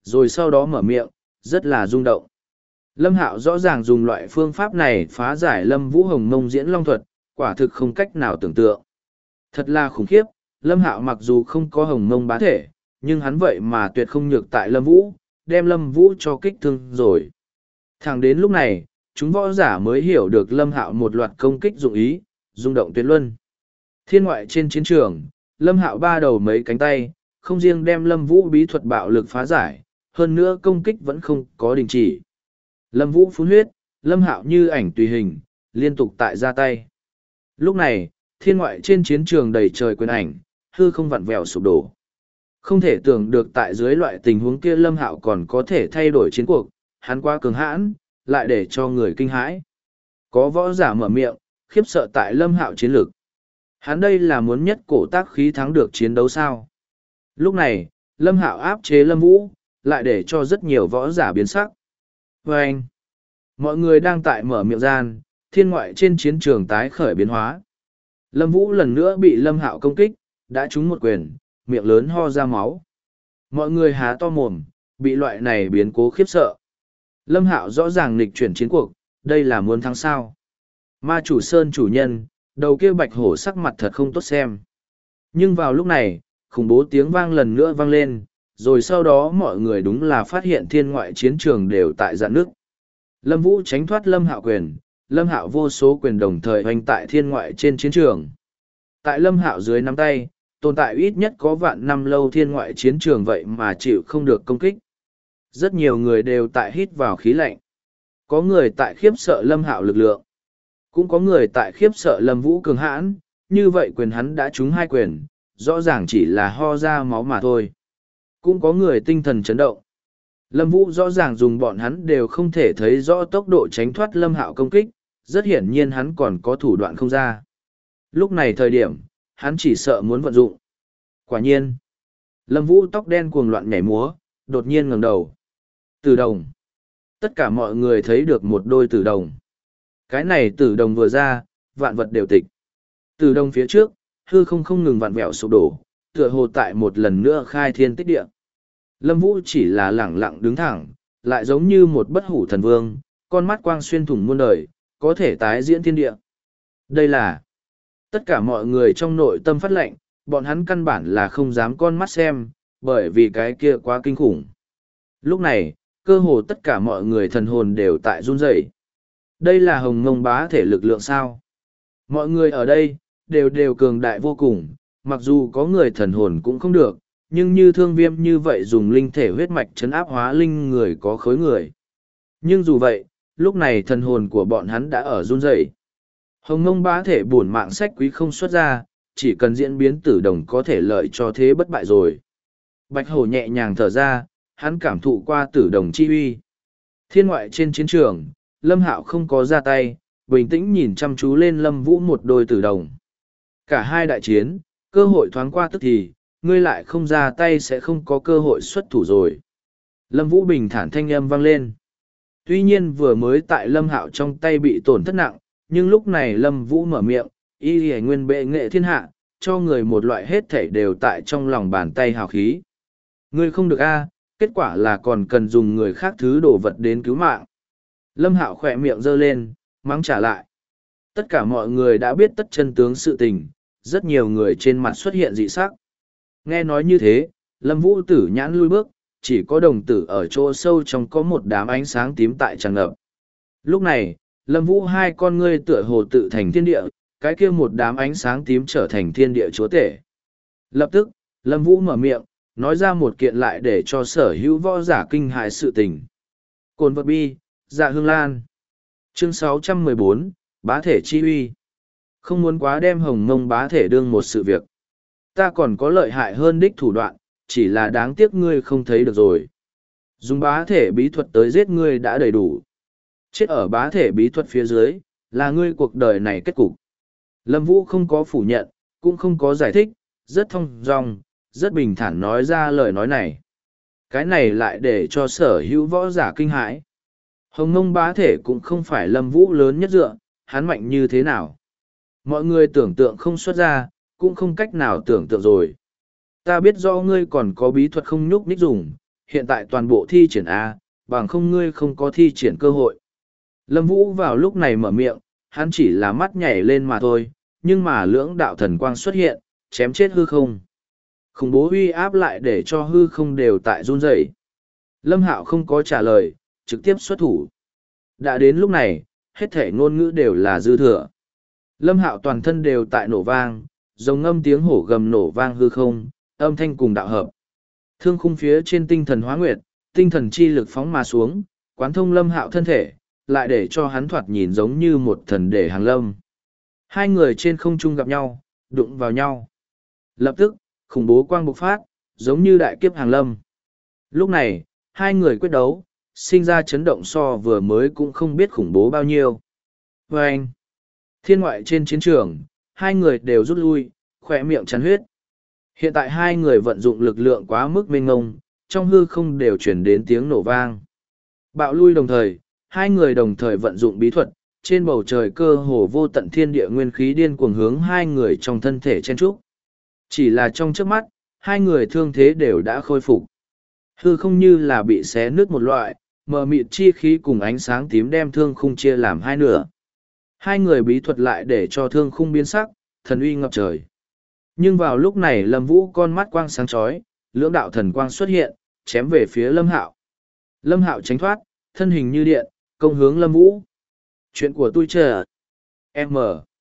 Speaker 1: rồi sau đó mở miệng, rất là rung động. Lâm Hạo rõ ràng dùng loại phương pháp này phá giải Lâm Vũ Hồng Mông diễn long thuật, quả thực không cách nào tưởng tượng. Thật là khủng khiếp, Lâm Hạo mặc dù không có Hồng Mông bá thể, nhưng hắn vậy mà tuyệt không nhược tại Lâm Vũ, đem Lâm Vũ cho kích thương rồi. Thẳng đến lúc này, chúng võ giả mới hiểu được Lâm Hạo một loạt công kích dụng ý, rung động tuyệt luân. Thiên ngoại trên chiến trường, Lâm Hạo ba đầu mấy cánh tay, không riêng đem Lâm Vũ bí thuật bạo lực phá giải, hơn nữa công kích vẫn không có đình chỉ. Lâm Vũ phun huyết, Lâm Hạo như ảnh tùy hình, liên tục tại ra tay. Lúc này, thiên ngoại trên chiến trường đầy trời quyền ảnh, hư không vặn vẹo sụp đổ. Không thể tưởng được tại dưới loại tình huống kia Lâm Hạo còn có thể thay đổi chiến cuộc, hắn quá cường hãn, lại để cho người kinh hãi. Có võ giả mở miệng, khiếp sợ tại Lâm Hạo chiến lược. Hắn đây là muốn nhất cổ tác khí thắng được chiến đấu sao? Lúc này, Lâm Hạo áp chế Lâm Vũ, lại để cho rất nhiều võ giả biến sắc. Và anh, mọi người đang tại mở miệng gian, thiên ngoại trên chiến trường tái khởi biến hóa. Lâm Vũ lần nữa bị Lâm Hạo công kích, đã trúng một quyền, miệng lớn ho ra máu. Mọi người há to mồm, bị loại này biến cố khiếp sợ. Lâm Hạo rõ ràng nghịch chuyển chiến cuộc, đây là muốn thắng sao. Ma chủ sơn chủ nhân, đầu kia bạch hổ sắc mặt thật không tốt xem. Nhưng vào lúc này, khủng bố tiếng vang lần nữa vang lên, rồi sau đó mọi người đúng là phát hiện thiên ngoại chiến trường đều tại dạn nước. Lâm Vũ tránh thoát Lâm Hạo quyền, Lâm Hạo vô số quyền đồng thời hoành tại thiên ngoại trên chiến trường. Tại Lâm Hạo dưới nắm tay, tồn tại ít nhất có vạn năm lâu thiên ngoại chiến trường vậy mà chịu không được công kích. Rất nhiều người đều tại hít vào khí lạnh. Có người tại khiếp sợ Lâm Hạo lực lượng. Cũng có người tại khiếp sợ Lâm Vũ cường hãn, như vậy quyền hắn đã trúng hai quyền, rõ ràng chỉ là ho ra máu mà thôi. Cũng có người tinh thần chấn động. Lâm Vũ rõ ràng dùng bọn hắn đều không thể thấy rõ tốc độ tránh thoát Lâm Hạo công kích, rất hiển nhiên hắn còn có thủ đoạn không ra. Lúc này thời điểm, hắn chỉ sợ muốn vận dụng. Quả nhiên, Lâm Vũ tóc đen cuồng loạn nhảy múa, đột nhiên ngẩng đầu. Tử đồng. Tất cả mọi người thấy được một đôi tử đồng. Cái này tử đồng vừa ra, vạn vật đều tịch. Tử đồng phía trước, hư không ngừng vặn vẹo sụp đổ, tựa hồ tại một lần nữa khai thiên tích địa. Lâm Vũ chỉ là lẳng lặng đứng thẳng, lại giống như một bất hủ thần vương, con mắt quang xuyên thủng muôn đời, có thể tái diễn thiên địa. Đây là tất cả mọi người trong nội tâm phát lệnh, bọn hắn căn bản là không dám con mắt xem, bởi vì cái kia quá kinh khủng. Lúc này, cơ hồ tất cả mọi người thần hồn đều tại run rẩy. Đây là Hồng Mông bá thể lực lượng sao? Mọi người ở đây, đều cường đại vô cùng, mặc dù có người thần hồn cũng không được, nhưng như Thương Viêm như vậy dùng linh thể huyết mạch chấn áp hóa linh người có khối người. Nhưng dù vậy, lúc này thần hồn của bọn hắn đã ở run rẩy. Hồng Mông bá thể bổn mạng sách quý không xuất ra, chỉ cần diễn biến tử đồng có thể lợi cho thế bất bại rồi. Bạch Hổ nhẹ nhàng thở ra, hắn cảm thụ qua tử đồng chi uy. Thiên ngoại trên chiến trường, Lâm Hạo không có ra tay, bình tĩnh nhìn chăm chú lên Lâm Vũ một đôi tử đồng. Cả hai đại chiến, cơ hội thoáng qua tức thì, ngươi lại không ra tay sẽ không có cơ hội xuất thủ rồi. Lâm Vũ bình thản thanh âm vang lên. Tuy nhiên vừa mới tại Lâm Hạo trong tay bị tổn thất nặng, nhưng lúc này Lâm Vũ mở miệng, y hề nguyên bệ nghệ thiên hạ, cho người một loại hết thảy đều tại trong lòng bàn tay hào khí. Ngươi không được a, kết quả là còn cần dùng người khác thứ đồ vật đến cứu mạng. Lâm Hạo khỏe miệng giơ lên, mắng trả lại. Tất cả mọi người đã biết tất chân tướng sự tình, rất nhiều người trên mặt xuất hiện dị sắc. Nghe nói như thế, Lâm Vũ tử nhãn lui bước, chỉ có đồng tử ở chỗ sâu trong có một đám ánh sáng tím tại tràn ngập. Lúc này, Lâm Vũ hai con ngươi tựa hồ tự thành thiên địa, cái kia một đám ánh sáng tím trở thành thiên địa chúa tể. Lập tức, Lâm Vũ mở miệng, nói ra một kiện lại để cho sở hữu võ giả kinh hại sự tình. Cồn vật bi, Dạ Hương Lan. Chương 614, Bá thể chi uy. Không muốn quá đem Hồng Mông bá thể đương một sự việc. Ta còn có lợi hại hơn đích thủ đoạn, chỉ là đáng tiếc ngươi không thấy được rồi. Dùng bá thể bí thuật tới giết ngươi đã đầy đủ. Chết ở bá thể bí thuật phía dưới, là ngươi cuộc đời này kết cục. Lâm Vũ không có phủ nhận, cũng không có giải thích, rất thong dong, rất bình thản nói ra lời nói này. Cái này lại để cho sở hữu võ giả kinh hãi. Hồng Mông bá thể cũng không phải Lâm Vũ lớn nhất dựa, hắn mạnh như thế nào. Mọi người tưởng tượng không xuất ra, cũng không cách nào tưởng tượng rồi. Ta biết do ngươi còn có bí thuật không nhúc nhích dùng, hiện tại toàn bộ thi triển A, bằng không ngươi không có thi triển cơ hội. Lâm Vũ vào lúc này mở miệng, hắn chỉ là mắt nhảy lên mà thôi, nhưng mà lưỡng đạo thần quang xuất hiện, chém chết hư không. Khủng bố uy áp lại để cho hư không đều tại run rẩy. Lâm Hạo không có trả lời, trực tiếp xuất thủ. Đã đến lúc này, hết thể ngôn ngữ đều là dư thừa. Lâm Hạo toàn thân đều tại nổ vang, giống ngâm tiếng hổ gầm nổ vang hư không, âm thanh cùng đạo hợp. Thương khung phía trên tinh thần hóa nguyệt, tinh thần chi lực phóng mà xuống, quán thông Lâm Hạo thân thể, lại để cho hắn thoạt nhìn giống như một thần để hàng lâm. Hai người trên không trung gặp nhau, đụng vào nhau. Lập tức, khủng bố quang bộc phát, giống như đại kiếp hàng lâm. Lúc này, hai người quyết đấu, sinh ra chấn động so vừa mới cũng không biết khủng bố bao nhiêu. Và anh, thiên ngoại trên chiến trường, hai người đều rút lui, khỏe miệng chắn huyết. Hiện tại hai người vận dụng lực lượng quá mức mênh ngông, trong hư không đều chuyển đến tiếng nổ vang. Bạo lui đồng thời, hai người đồng thời vận dụng bí thuật, trên bầu trời cơ hồ vô tận thiên địa nguyên khí điên cuồng hướng hai người trong thân thể chen trúc. Chỉ là trong trước mắt, hai người thương thế đều đã khôi phục. Hư không như là bị xé nứt một loại, mờ mịt chi khí cùng ánh sáng tím đem thương khung chia làm hai nửa. Hai người bí thuật lại để cho thương khung biến sắc, thần uy ngập trời. Nhưng vào lúc này Lâm Vũ con mắt quang sáng chói, lưỡng đạo thần quang xuất hiện, chém về phía Lâm Hạo. Lâm Hạo tránh thoát, thân hình như điện, công hướng Lâm Vũ. Chuyện của tôi chờ. M.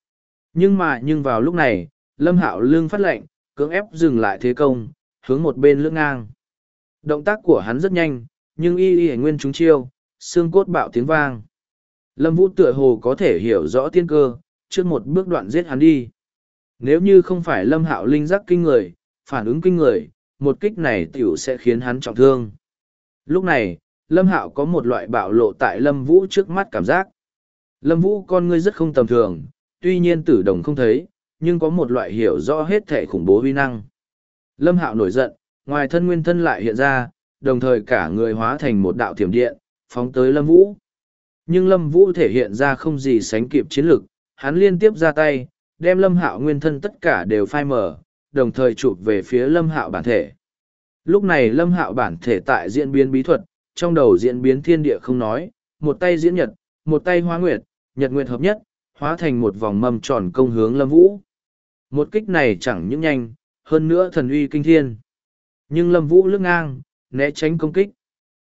Speaker 1: Nhưng vào lúc này, Lâm Hạo lưng phát lệnh, cưỡng ép dừng lại thế công, hướng một bên lưỡng ngang. Động tác của hắn rất nhanh, nhưng y nguyên trúng chiêu, xương cốt bạo tiếng vang. Lâm Vũ tựa hồ có thể hiểu rõ tiên cơ, trước một bước đoạn giết hắn đi. Nếu như không phải Lâm Hạo linh giác kinh người, phản ứng kinh người, một kích này tiểu sẽ khiến hắn trọng thương. Lúc này, Lâm Hạo có một loại bạo lộ tại Lâm Vũ trước mắt cảm giác. Lâm Vũ con ngươi rất không tầm thường, tuy nhiên tử đồng không thấy, nhưng có một loại hiểu rõ hết thể khủng bố uy năng. Lâm Hạo nổi giận, ngoài thân nguyên thân lại hiện ra, đồng thời cả người hóa thành một đạo thiểm điện, phóng tới Lâm Vũ. Nhưng Lâm Vũ thể hiện ra không gì sánh kịp chiến lực, hắn liên tiếp ra tay, đem Lâm Hạo nguyên thân tất cả đều phai mở, đồng thời chụp về phía Lâm Hạo bản thể. Lúc này Lâm Hạo bản thể tại diễn biến bí thuật, trong đầu diễn biến thiên địa không nói, một tay diễn nhật, một tay hóa nguyệt, nhật nguyệt hợp nhất, hóa thành một vòng mâm tròn công hướng Lâm Vũ. Một kích này chẳng những nhanh, hơn nữa thần uy kinh thiên. Nhưng Lâm Vũ lướt ngang, né tránh công kích.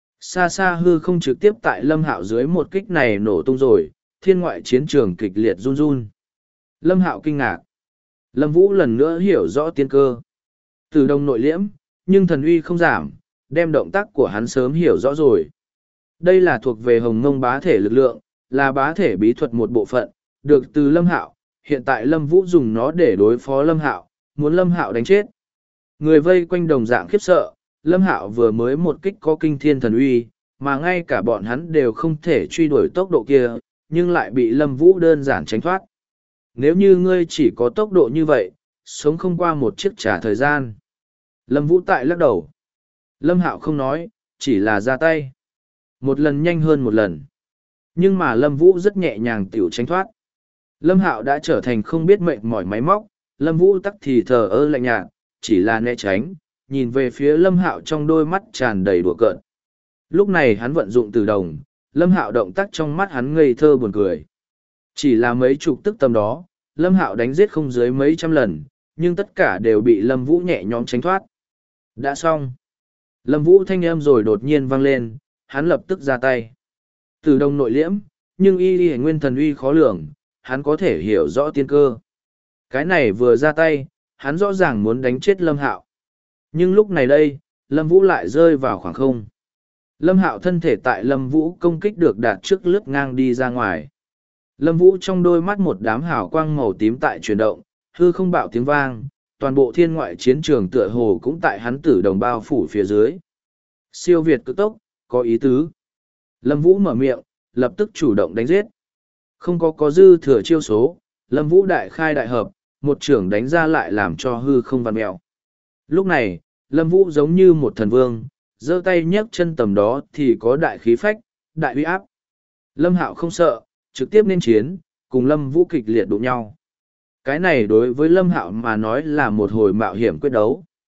Speaker 1: Xa xa hư không trực tiếp tại Lâm Hạo dưới một kích này nổ tung rồi, thiên ngoại chiến trường kịch liệt run run. Lâm Hạo kinh ngạc. Lâm Vũ lần nữa hiểu rõ tiên cơ. Từ đông nội liễm, nhưng thần uy không giảm, đem động tác của hắn sớm hiểu rõ rồi. Đây là thuộc về hồng ngông bá thể lực lượng, là bá thể bí thuật một bộ phận, được từ Lâm Hạo. Hiện tại Lâm Vũ dùng nó để đối phó Lâm Hạo, muốn Lâm Hạo đánh chết. Người vây quanh đồng dạng khiếp sợ, Lâm Hạo vừa mới một kích có kinh thiên thần uy, mà ngay cả bọn hắn đều không thể truy đuổi tốc độ kia, nhưng lại bị Lâm Vũ đơn giản tránh thoát. Nếu như ngươi chỉ có tốc độ như vậy, sống không qua một chiếc trả thời gian. Lâm Vũ tại lắc đầu. Lâm Hạo không nói, chỉ là ra tay. Một lần nhanh hơn một lần. Nhưng mà Lâm Vũ rất nhẹ nhàng tiểu tránh thoát. Lâm Hạo đã trở thành không biết mệt mỏi máy móc, Lâm Vũ tắc thì thờ ơ lạnh nhạt, chỉ là né tránh, nhìn về phía Lâm Hạo trong đôi mắt tràn đầy đùa cợt. Lúc này hắn vận dụng từ đồng, Lâm Hạo động tác trong mắt hắn ngây thơ buồn cười. Chỉ là mấy chục tức tầm đó, Lâm Hạo đánh giết không dưới mấy trăm lần, nhưng tất cả đều bị Lâm Vũ nhẹ nhõm tránh thoát. Đã xong. Lâm Vũ thanh âm rồi đột nhiên vang lên, hắn lập tức ra tay. Từ đồng nội liễm, nhưng y nguyên thần uy khó lường, hắn có thể hiểu rõ tiên cơ. Cái này vừa ra tay, hắn rõ ràng muốn đánh chết Lâm Hạo. Nhưng lúc này đây, Lâm Vũ lại rơi vào khoảng không. Lâm Hạo thân thể tại Lâm Vũ công kích được đạt trước lướt ngang đi ra ngoài. Lâm Vũ trong đôi mắt một đám hào quang màu tím tại chuyển động, hư không bạo tiếng vang, toàn bộ thiên ngoại chiến trường tựa hồ cũng tại hắn tử đồng bao phủ phía dưới. Siêu việt cực tốc, có ý tứ. Lâm Vũ mở miệng, lập tức chủ động đánh giết. Không có dư thừa chiêu số, Lâm Vũ đại khai đại hợp, một trưởng đánh ra lại làm cho hư không vặn mèo. Lúc này, Lâm Vũ giống như một thần vương, giơ tay nhấc chân tầm đó thì có đại khí phách, đại uy áp. Lâm Hạo không sợ, trực tiếp nên chiến, cùng Lâm Vũ kịch liệt đụng nhau. Cái này đối với Lâm Hạo mà nói là một hồi mạo hiểm quyết đấu.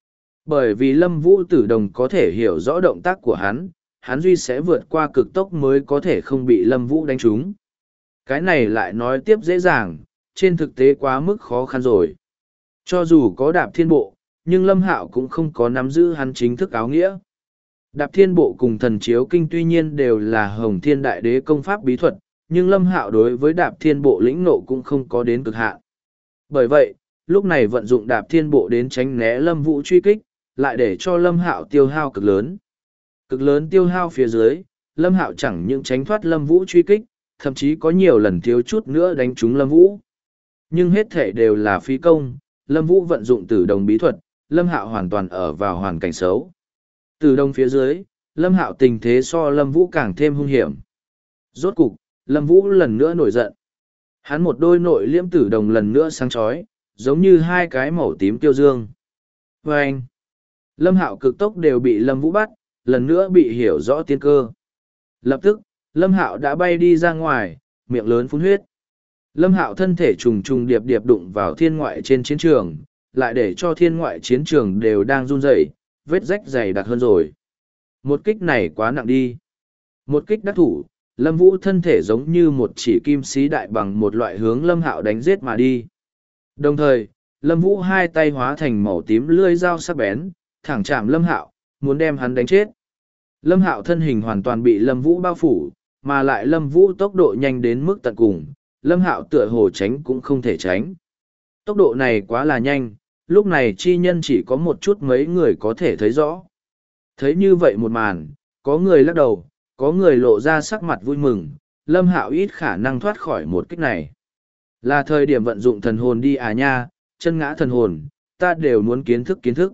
Speaker 1: Bởi vì Lâm Vũ Tử Đồng có thể hiểu rõ động tác của hắn duy sẽ vượt qua cực tốc mới có thể không bị Lâm Vũ đánh trúng. Cái này lại nói tiếp dễ dàng, trên thực tế quá mức khó khăn rồi. Cho dù có đạp thiên bộ, nhưng Lâm Hạo cũng không có nắm giữ hắn chính thức áo nghĩa. Đạp thiên bộ cùng thần chiếu kinh tuy nhiên đều là Hồng Thiên Đại Đế công pháp bí thuật, nhưng Lâm Hạo đối với đạp thiên bộ lĩnh nộ cũng không có đến cực hạn. Bởi vậy, lúc này vận dụng đạp thiên bộ đến tránh né Lâm Vũ truy kích, lại để cho Lâm Hạo tiêu hao cực lớn. Cực lớn tiêu hao phía dưới, Lâm Hạo chẳng những tránh thoát Lâm Vũ truy kích, thậm chí có nhiều lần thiếu chút nữa đánh trúng Lâm Vũ. Nhưng hết thể đều là phí công, Lâm Vũ vận dụng tử đồng bí thuật, Lâm Hạo hoàn toàn ở vào hoàn cảnh xấu. Tử đồng phía dưới, Lâm Hạo tình thế so Lâm Vũ càng thêm hung hiểm. Rốt cục, Lâm Vũ lần nữa nổi giận. Hắn một đôi nội liễm tử đồng lần nữa sáng chói, giống như hai cái màu tím tiêu dương. Và anh, Lâm Hạo cực tốc đều bị Lâm Vũ bắt, lần nữa bị hiểu rõ tiên cơ. Lập tức, Lâm Hạo đã bay đi ra ngoài, miệng lớn phun huyết. Lâm Hạo thân thể trùng trùng điệp điệp đụng vào thiên ngoại trên chiến trường, lại để cho thiên ngoại chiến trường đều đang run rẩy, vết rách dày đặc hơn rồi. Một kích này quá nặng đi. Một kích đắc thủ, Lâm Vũ thân thể giống như một chỉ kim sĩ đại bằng một loại hướng Lâm Hạo đánh giết mà đi. Đồng thời, Lâm Vũ hai tay hóa thành màu tím lưỡi dao sắc bén, thẳng chạm Lâm Hạo, muốn đem hắn đánh chết. Lâm Hạo thân hình hoàn toàn bị Lâm Vũ bao phủ, mà lại Lâm Vũ tốc độ nhanh đến mức tận cùng, Lâm Hạo tựa hồ tránh cũng không thể tránh. Tốc độ này quá là nhanh, lúc này chi nhân chỉ có một chút mấy người có thể thấy rõ. Thấy như vậy một màn, có người lắc đầu, có người lộ ra sắc mặt vui mừng, Lâm Hạo ít khả năng thoát khỏi một kích này. Là thời điểm vận dụng thần hồn đi à nha, chân ngã thần hồn, ta đều muốn kiến thức.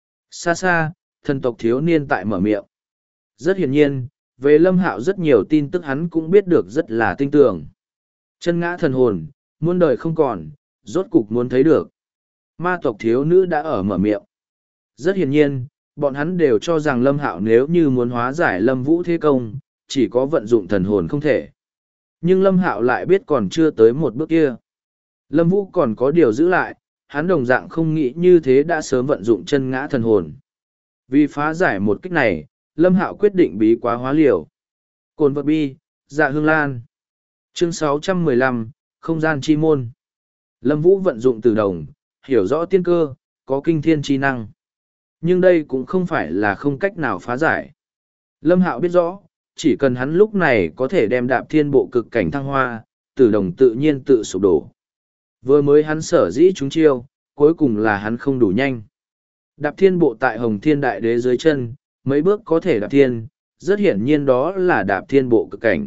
Speaker 1: Xa xa, thần tộc thiếu niên tại mở miệng. Rất hiển nhiên, về Lâm Hạo rất nhiều tin tức hắn cũng biết được rất là tinh tường. Chân ngã thần hồn, muôn đời không còn, rốt cục muốn thấy được. Ma tộc thiếu nữ đã ở mở miệng. Rất hiển nhiên, bọn hắn đều cho rằng Lâm Hạo nếu như muốn hóa giải Lâm Vũ thế công, chỉ có vận dụng thần hồn không thể. Nhưng Lâm Hạo lại biết còn chưa tới một bước kia. Lâm Vũ còn có điều giữ lại, hắn đồng dạng không nghĩ như thế đã sớm vận dụng chân ngã thần hồn. Vì phá giải một kích này, Lâm Hạo quyết định bí quá hóa liều. Cồn vật bi, dạ hương lan. Chương 615, Không gian chi môn. Lâm Vũ vận dụng từ đồng, hiểu rõ tiên cơ, có kinh thiên chi năng. Nhưng đây cũng không phải là không cách nào phá giải. Lâm Hạo biết rõ, chỉ cần hắn lúc này có thể đem đạp thiên bộ cực cảnh thăng hoa, tử đồng tự nhiên tự sụp đổ. Vừa mới hắn sở dĩ trúng chiêu, cuối cùng là hắn không đủ nhanh. Đạp thiên bộ tại Hồng Thiên Đại Đế dưới chân, mấy bước có thể đạp thiên, rất hiển nhiên đó là đạp thiên bộ cực cảnh.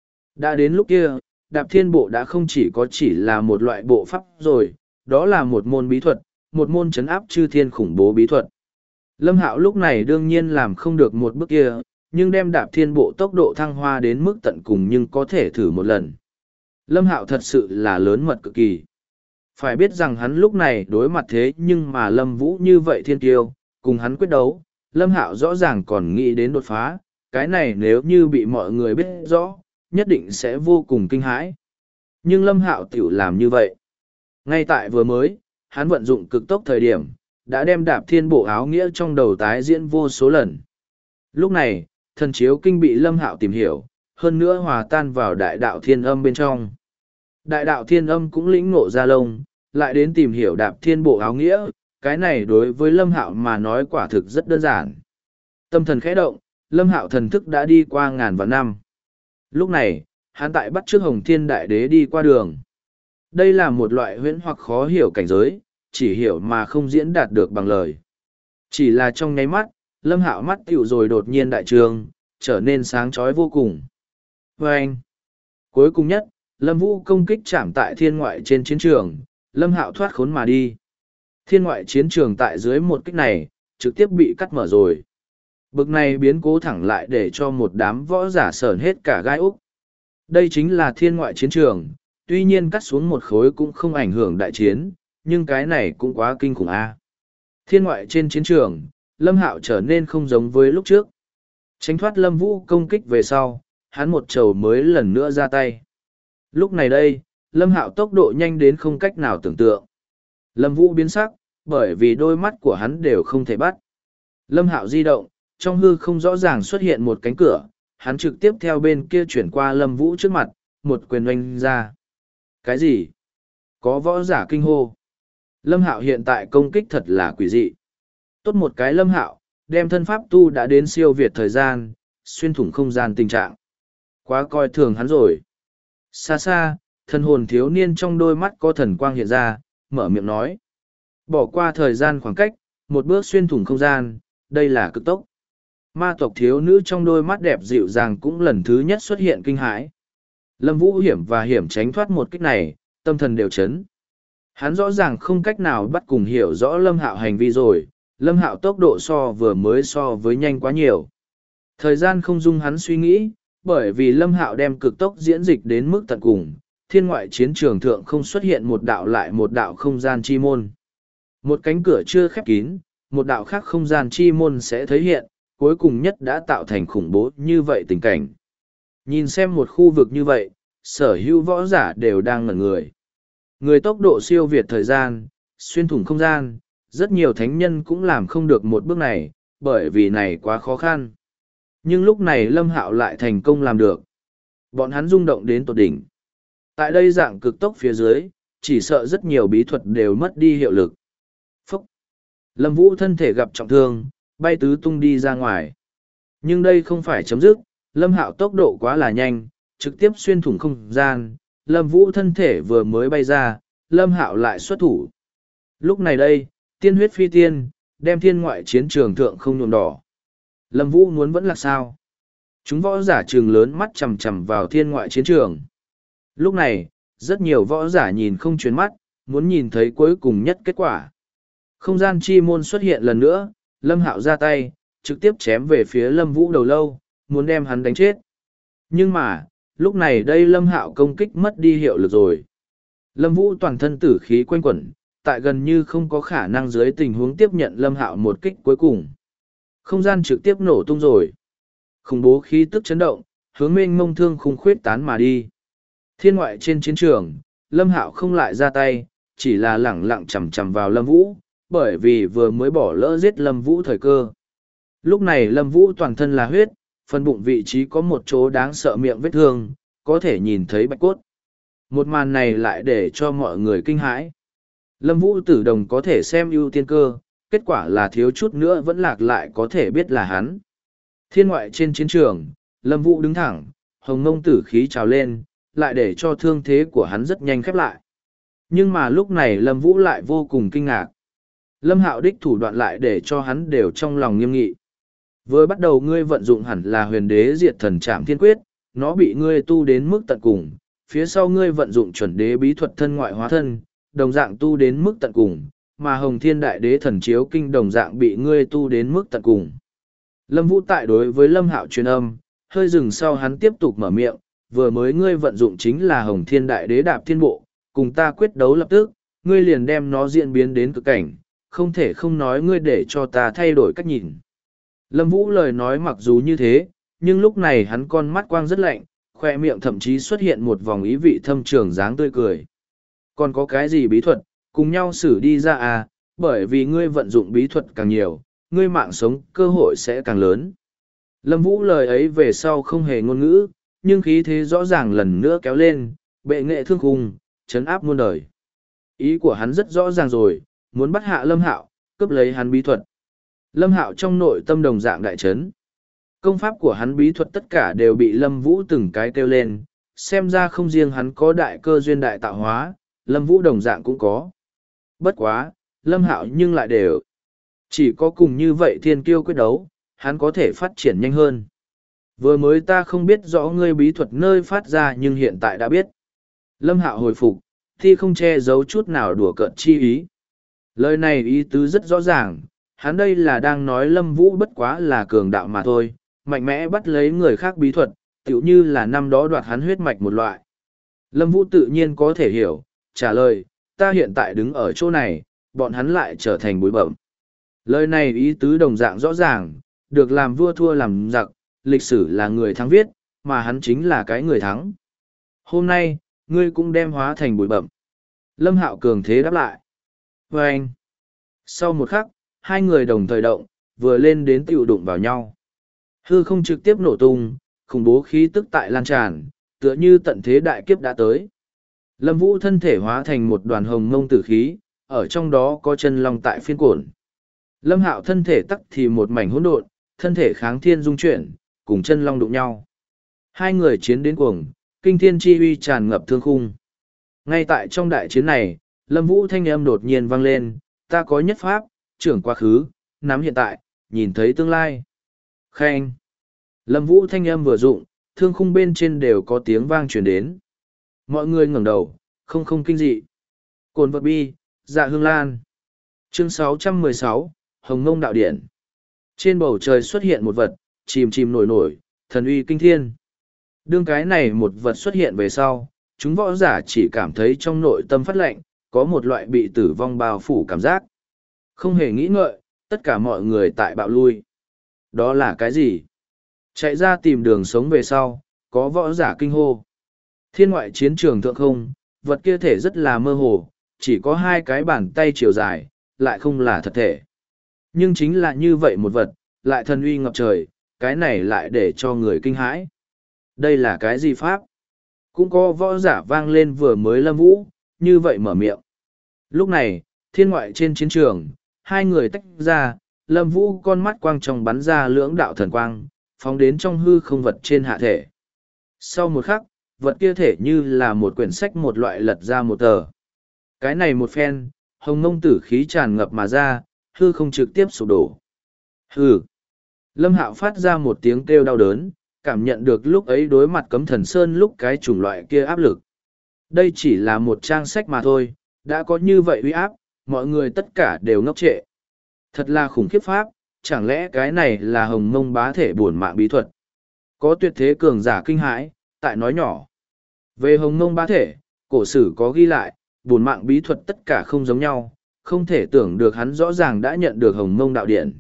Speaker 1: Đã đến lúc kia, đạp thiên bộ đã không chỉ là một loại bộ pháp rồi, đó là một môn bí thuật, một môn trấn áp chư thiên khủng bố bí thuật. Lâm Hạo lúc này đương nhiên làm không được một bước kia, nhưng đem đạp thiên bộ tốc độ thăng hoa đến mức tận cùng nhưng có thể thử một lần. Lâm Hạo thật sự là lớn mật cực kỳ. Phải biết rằng hắn lúc này đối mặt thế nhưng mà Lâm Vũ như vậy thiên kiêu, cùng hắn quyết đấu, Lâm Hạo rõ ràng còn nghĩ đến đột phá, cái này nếu như bị mọi người biết rõ, nhất định sẽ vô cùng kinh hãi. Nhưng Lâm Hạo tiểu làm như vậy. Ngay tại vừa mới, hắn vận dụng cực tốc thời điểm, đã đem đạp thiên bộ áo nghĩa trong đầu tái diễn vô số lần. Lúc này, thần chiếu kinh bị Lâm Hạo tìm hiểu, hơn nữa hòa tan vào đại đạo thiên âm bên trong. Đại đạo thiên âm cũng lĩnh ngộ ra lông, lại đến tìm hiểu đạp thiên bộ áo nghĩa, cái này đối với Lâm Hạo mà nói quả thực rất đơn giản. Tâm thần khẽ động, Lâm Hạo thần thức đã đi qua ngàn vạn năm. Lúc này, hắn tại bắt trước Hồng Thiên Đại Đế đi qua đường. Đây là một loại huyễn hoặc khó hiểu cảnh giới, chỉ hiểu mà không diễn đạt được bằng lời. Chỉ là trong nháy mắt, Lâm Hạo mắt tiểu rồi đột nhiên đại trường, trở nên sáng chói vô cùng. Và anh, cuối cùng nhất, Lâm Vũ công kích chạm tại thiên ngoại trên chiến trường, Lâm Hạo thoát khốn mà đi. Thiên ngoại chiến trường tại dưới một kích này, trực tiếp bị cắt mở rồi. Bực này biến cố thẳng lại để cho một đám võ giả sởn hết cả gai úc. Đây chính là thiên ngoại chiến trường, tuy nhiên cắt xuống một khối cũng không ảnh hưởng đại chiến, nhưng cái này cũng quá kinh khủng a. Thiên ngoại trên chiến trường, Lâm Hạo trở nên không giống với lúc trước. Tránh thoát Lâm Vũ công kích về sau, hắn một trầu mới lần nữa ra tay. Lúc này đây, Lâm Hạo tốc độ nhanh đến không cách nào tưởng tượng. Lâm Vũ biến sắc, bởi vì đôi mắt của hắn đều không thể bắt. Lâm Hạo di động, trong hư không rõ ràng xuất hiện một cánh cửa, hắn trực tiếp theo bên kia chuyển qua Lâm Vũ trước mặt, một quyền oanh ra. Cái gì? Có võ giả kinh hô. Lâm Hạo hiện tại công kích thật là quỷ dị. Tốt một cái Lâm Hạo, đem thân pháp tu đã đến siêu việt thời gian, xuyên thủng không gian tình trạng. Quá coi thường hắn rồi. Xa xa, thần hồn thiếu niên trong đôi mắt có thần quang hiện ra, mở miệng nói. Bỏ qua thời gian khoảng cách, một bước xuyên thủng không gian, đây là cực tốc. Ma tộc thiếu nữ trong đôi mắt đẹp dịu dàng cũng lần thứ nhất xuất hiện kinh hãi. Lâm Vũ hiểm và hiểm tránh thoát một kích này, tâm thần đều chấn. Hắn rõ ràng không cách nào bắt cùng hiểu rõ Lâm Hạo hành vi rồi, Lâm Hạo tốc độ vừa mới so với nhanh quá nhiều. Thời gian không dung hắn suy nghĩ, bởi vì Lâm Hạo đem cực tốc diễn dịch đến mức tận cùng, thiên ngoại chiến trường thượng không xuất hiện một đạo lại một đạo không gian chi môn. Một cánh cửa chưa khép kín, một đạo khác không gian chi môn sẽ thấy hiện, cuối cùng nhất đã tạo thành khủng bố như vậy tình cảnh. Nhìn xem một khu vực như vậy, sở hữu võ giả đều đang ngẩn người. Người tốc độ siêu việt thời gian, xuyên thủng không gian, rất nhiều thánh nhân cũng làm không được một bước này, bởi vì này quá khó khăn. Nhưng lúc này Lâm Hạo lại thành công làm được. Bọn hắn rung động đến tột đỉnh. Tại đây dạng cực tốc phía dưới, chỉ sợ rất nhiều bí thuật đều mất đi hiệu lực. Phúc! Lâm Vũ thân thể gặp trọng thương, bay tứ tung đi ra ngoài. Nhưng đây không phải chấm dứt, Lâm Hạo tốc độ quá là nhanh, trực tiếp xuyên thủng không gian. Lâm Vũ thân thể vừa mới bay ra, Lâm Hạo lại xuất thủ. Lúc này đây, tiên huyết phi tiên, đem thiên ngoại chiến trường thượng không nhuộm đỏ. Lâm Vũ muốn vẫn là sao? Chúng võ giả trường lớn mắt chằm chằm vào thiên ngoại chiến trường. Lúc này, rất nhiều võ giả nhìn không chuyển mắt, muốn nhìn thấy cuối cùng nhất kết quả. Không gian chi môn xuất hiện lần nữa, Lâm Hạo ra tay, trực tiếp chém về phía Lâm Vũ đầu lâu, muốn đem hắn đánh chết. Nhưng mà, lúc này đây Lâm Hạo công kích mất đi hiệu lực rồi. Lâm Vũ toàn thân tử khí quanh quẩn, tại gần như không có khả năng dưới tình huống tiếp nhận Lâm Hạo một kích cuối cùng. Không gian trực tiếp nổ tung rồi. Khủng bố khí tức chấn động, hướng mênh mông thương khung khuyết tán mà đi. Thiên ngoại trên chiến trường, Lâm Hạo không lại ra tay, chỉ là lẳng lặng chầm chầm vào Lâm Vũ, bởi vì vừa mới bỏ lỡ giết Lâm Vũ thời cơ. Lúc này Lâm Vũ toàn thân là huyết, phần bụng vị trí có một chỗ đáng sợ miệng vết thương, có thể nhìn thấy bạch cốt. Một màn này lại để cho mọi người kinh hãi. Lâm Vũ Tử Đồng có thể xem ưu tiên cơ, kết quả là thiếu chút nữa vẫn lạc lại có thể biết là hắn. Thiên ngoại trên chiến trường, Lâm Vũ đứng thẳng, hồng ngông tử khí trào lên, lại để cho thương thế của hắn rất nhanh khép lại. Nhưng mà lúc này Lâm Vũ lại vô cùng kinh ngạc. Lâm Hạo đích thủ đoạn lại để cho hắn đều trong lòng nghiêm nghị. Vừa bắt đầu ngươi vận dụng hẳn là huyền đế diệt thần trảm thiên quyết, nó bị ngươi tu đến mức tận cùng. Phía sau ngươi vận dụng chuẩn đế bí thuật thân ngoại hóa thân, đồng dạng tu đến mức tận cùng, mà hồng thiên đại đế thần chiếu kinh đồng dạng bị ngươi tu đến mức tận cùng. Lâm Vũ tại đối với Lâm Hạo truyền âm, hơi dừng sau hắn tiếp tục mở miệng, vừa mới ngươi vận dụng chính là hồng thiên đại đế đạp thiên bộ, cùng ta quyết đấu lập tức, ngươi liền đem nó diễn biến đến cực cảnh, không thể không nói ngươi để cho ta thay đổi cách nhìn. Lâm Vũ lời nói mặc dù như thế, nhưng lúc này hắn con mắt quang rất lạnh, khoe miệng thậm chí xuất hiện một vòng ý vị thâm trường dáng tươi cười. Còn có cái gì bí thuật, cùng nhau xử đi ra à, bởi vì ngươi vận dụng bí thuật càng nhiều, ngươi mạng sống cơ hội sẽ càng lớn. Lâm Vũ lời ấy về sau không hề ngôn ngữ, nhưng khí thế rõ ràng lần nữa kéo lên, bệ nghệ thương khung, chấn áp muôn đời. Ý của hắn rất rõ ràng rồi, muốn bắt hạ Lâm Hạo, cướp lấy hắn bí thuật. Lâm Hạo trong nội tâm đồng dạng đại chấn. Công pháp của hắn bí thuật tất cả đều bị Lâm Vũ từng cái kêu lên, xem ra không riêng hắn có đại cơ duyên đại tạo hóa, Lâm Vũ đồng dạng cũng có. Bất quá, Lâm Hạo nhưng lại đều. Chỉ có cùng như vậy thiên kiêu quyết đấu, hắn có thể phát triển nhanh hơn. Vừa mới ta không biết rõ ngươi bí thuật nơi phát ra nhưng hiện tại đã biết. Lâm Hạo hồi phục, thì không che giấu chút nào đùa cợt chi ý. Lời này ý tứ rất rõ ràng, hắn đây là đang nói Lâm Vũ bất quá là cường đạo mà thôi, mạnh mẽ bắt lấy người khác bí thuật, tựu như là năm đó đoạt hắn huyết mạch một loại. Lâm Vũ tự nhiên có thể hiểu, trả lời, ta hiện tại đứng ở chỗ này, bọn hắn lại trở thành bụi bẩm. Lời này ý tứ đồng dạng rõ ràng, được làm vua thua làm giặc, lịch sử là người thắng viết, mà hắn chính là cái người thắng. Hôm nay, ngươi cũng đem hóa thành bụi bẩm. Lâm Hạo cường thế đáp lại. Và anh, sau một khắc, hai người đồng thời động, vừa lên đến tiểu đụng vào nhau. Hư không trực tiếp nổ tung, khủng bố khí tức tại lan tràn, tựa như tận thế đại kiếp đã tới. Lâm Vũ thân thể hóa thành một đoàn hồng mông tử khí, ở trong đó có chân long tại phiên cổn. Lâm Hạo thân thể tắc thì một mảnh hỗn độn, thân thể kháng thiên dung chuyển, cùng chân long đụng nhau. Hai người chiến đến cuồng, kinh thiên chi uy tràn ngập thương khung. Ngay tại trong đại chiến này, Lâm Vũ thanh âm đột nhiên vang lên, ta có nhất pháp, trưởng quá khứ, nắm hiện tại, nhìn thấy tương lai. Khen. Lâm Vũ thanh âm vừa dụng, thương khung bên trên đều có tiếng vang truyền đến. Mọi người ngẩng đầu, không kinh dị. Cồn vật bi, dạ hương lan. Chương 616, Hồng Ngông Đạo Điển. Trên bầu trời xuất hiện một vật, chìm nổi, thần uy kinh thiên. Đương cái này một vật xuất hiện về sau, chúng võ giả chỉ cảm thấy trong nội tâm phát lạnh, có một loại bị tử vong bao phủ cảm giác. Không hề nghĩ ngợi, tất cả mọi người tại bạo lui. Đó là cái gì? Chạy ra tìm đường sống về sau, có võ giả kinh hô. Thiên ngoại chiến trường thượng không, vật kia thể rất là mơ hồ, chỉ có hai cái bàn tay chiều dài, lại không là thật thể. Nhưng chính là như vậy một vật, lại thần uy ngập trời, cái này lại để cho người kinh hãi. Đây là cái gì pháp? Cũng có võ giả vang lên vừa mới Lâm Vũ, như vậy mở miệng. Lúc này, thiên ngoại trên chiến trường, hai người tách ra, Lâm Vũ con mắt quang trong bắn ra lưỡng đạo thần quang, phóng đến trong hư không vật trên hạ thể. Sau một khắc, vật kia thể như là một quyển sách một loại lật ra một tờ. Cái này một phen, hồng ngông tử khí tràn ngập mà ra, hư không trực tiếp sụp đổ. Hừ. Lâm Hạo phát ra một tiếng kêu đau đớn, cảm nhận được lúc ấy đối mặt Cấm Thần Sơn lúc cái chủng loại kia áp lực. Đây chỉ là một trang sách mà thôi, đã có như vậy uy áp, mọi người tất cả đều ngốc trệ. Thật là khủng khiếp pháp, chẳng lẽ cái này là hồng mông bá thể bổn mạng bí thuật? Có tuyệt thế cường giả kinh hãi, tại nói nhỏ. Về hồng mông bá thể, cổ sử có ghi lại, bổn mạng bí thuật tất cả không giống nhau, không thể tưởng được hắn rõ ràng đã nhận được hồng mông đạo điển.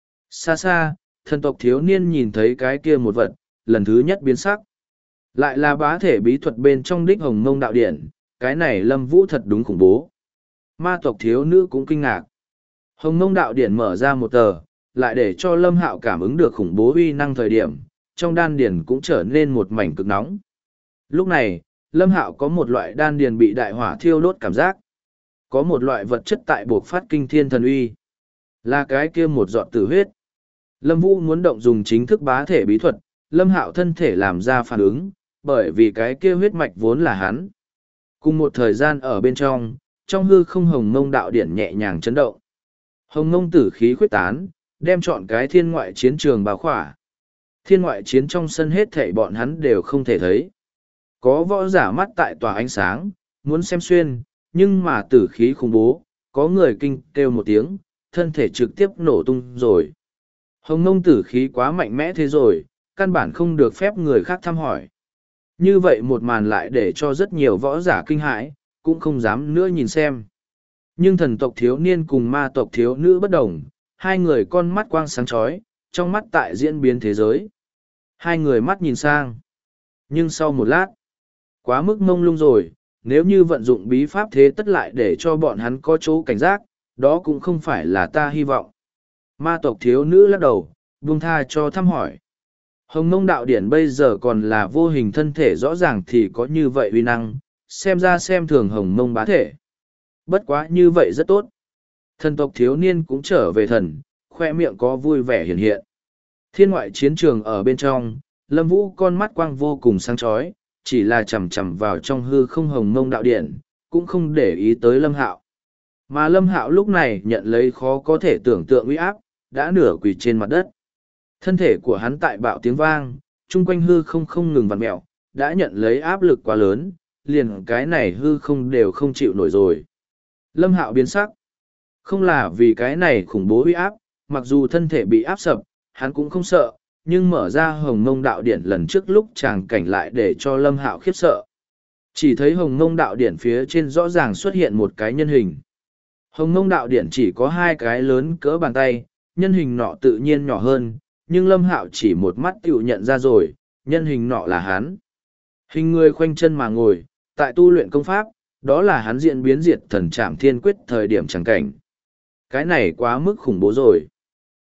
Speaker 1: Xa xa, thần tộc thiếu niên nhìn thấy cái kia một vật, lần thứ nhất biến sắc. Lại là bá thể bí thuật bên trong đích hồng mông đạo điển, cái này Lâm Vũ thật đúng khủng bố. Ma tộc thiếu nữ cũng kinh ngạc. Hồng mông đạo điển mở ra một tờ, lại để cho Lâm Hạo cảm ứng được khủng bố uy năng thời điểm, trong đan điển cũng trở nên một mảnh cực nóng. Lúc này, Lâm Hạo có một loại đan điển bị đại hỏa thiêu đốt cảm giác. Có một loại vật chất tại buộc phát kinh thiên thần uy. Là cái kia một giọt tử huyết. Lâm Vũ muốn động dùng chính thức bá thể bí thuật, Lâm Hạo thân thể làm ra phản ứng, bởi vì cái kia huyết mạch vốn là hắn. Cùng một thời gian ở bên trong hư không hồng mông đạo điển nhẹ nhàng chấn động. Hồng mông tử khí khuyết tán, đem chọn cái thiên ngoại chiến trường bao khỏa. Thiên ngoại chiến trong sân hết thảy bọn hắn đều không thể thấy. Có võ giả mắt tại tòa ánh sáng, muốn xem xuyên, nhưng mà tử khí khủng bố, có người kinh kêu một tiếng, thân thể trực tiếp nổ tung rồi. Hồng mông tử khí quá mạnh mẽ thế rồi, căn bản không được phép người khác thăm hỏi. Như vậy một màn lại để cho rất nhiều võ giả kinh hãi, cũng không dám nữa nhìn xem. Nhưng thần tộc thiếu niên cùng ma tộc thiếu nữ bất đồng, hai người con mắt quang sáng chói, trong mắt tại diễn biến thế giới. Hai người mắt nhìn sang. Nhưng sau một lát, quá mức mông lung rồi, nếu như vận dụng bí pháp thế tất lại để cho bọn hắn có chỗ cảnh giác, đó cũng không phải là ta hy vọng. Ma tộc thiếu nữ lắc đầu, buông tha cho thăm hỏi. Hồng mông đạo điển bây giờ còn là vô hình thân thể rõ ràng thì có như vậy uy năng, xem ra xem thường hồng mông bá thể. Bất quá như vậy rất tốt. Thần tộc thiếu niên cũng trở về thần, khoe miệng có vui vẻ hiện hiện. Thiên ngoại chiến trường ở bên trong, Lâm Vũ con mắt quang vô cùng sáng chói, chỉ là chằm chằm vào trong hư không hồng mông đạo điển, cũng không để ý tới Lâm Hạo. Mà Lâm Hạo lúc này nhận lấy khó có thể tưởng tượng uy áp, đã nửa quỳ trên mặt đất. Thân thể của hắn tại bạo tiếng vang, chung quanh hư không ngừng vặn mẹo, đã nhận lấy áp lực quá lớn, liền cái này hư không đều không chịu nổi rồi. Lâm Hạo biến sắc. Không là vì cái này khủng bố uy áp, mặc dù thân thể bị áp sập, hắn cũng không sợ, nhưng mở ra hồng mông đạo điển lần trước lúc chàng cảnh lại để cho Lâm Hạo khiếp sợ. Chỉ thấy hồng mông đạo điển phía trên rõ ràng xuất hiện một cái nhân hình. Hồng mông đạo điển chỉ có hai cái lớn cỡ bàn tay, nhân hình nọ tự nhiên nhỏ hơn, nhưng Lâm Hạo chỉ một mắt tiểu nhận ra rồi, nhân hình nọ là hắn. Hình người khoanh chân mà ngồi, tại tu luyện công pháp, đó là hắn diễn biến diệt thần trảm thiên quyết thời điểm chẳng cảnh. Cái này quá mức khủng bố rồi.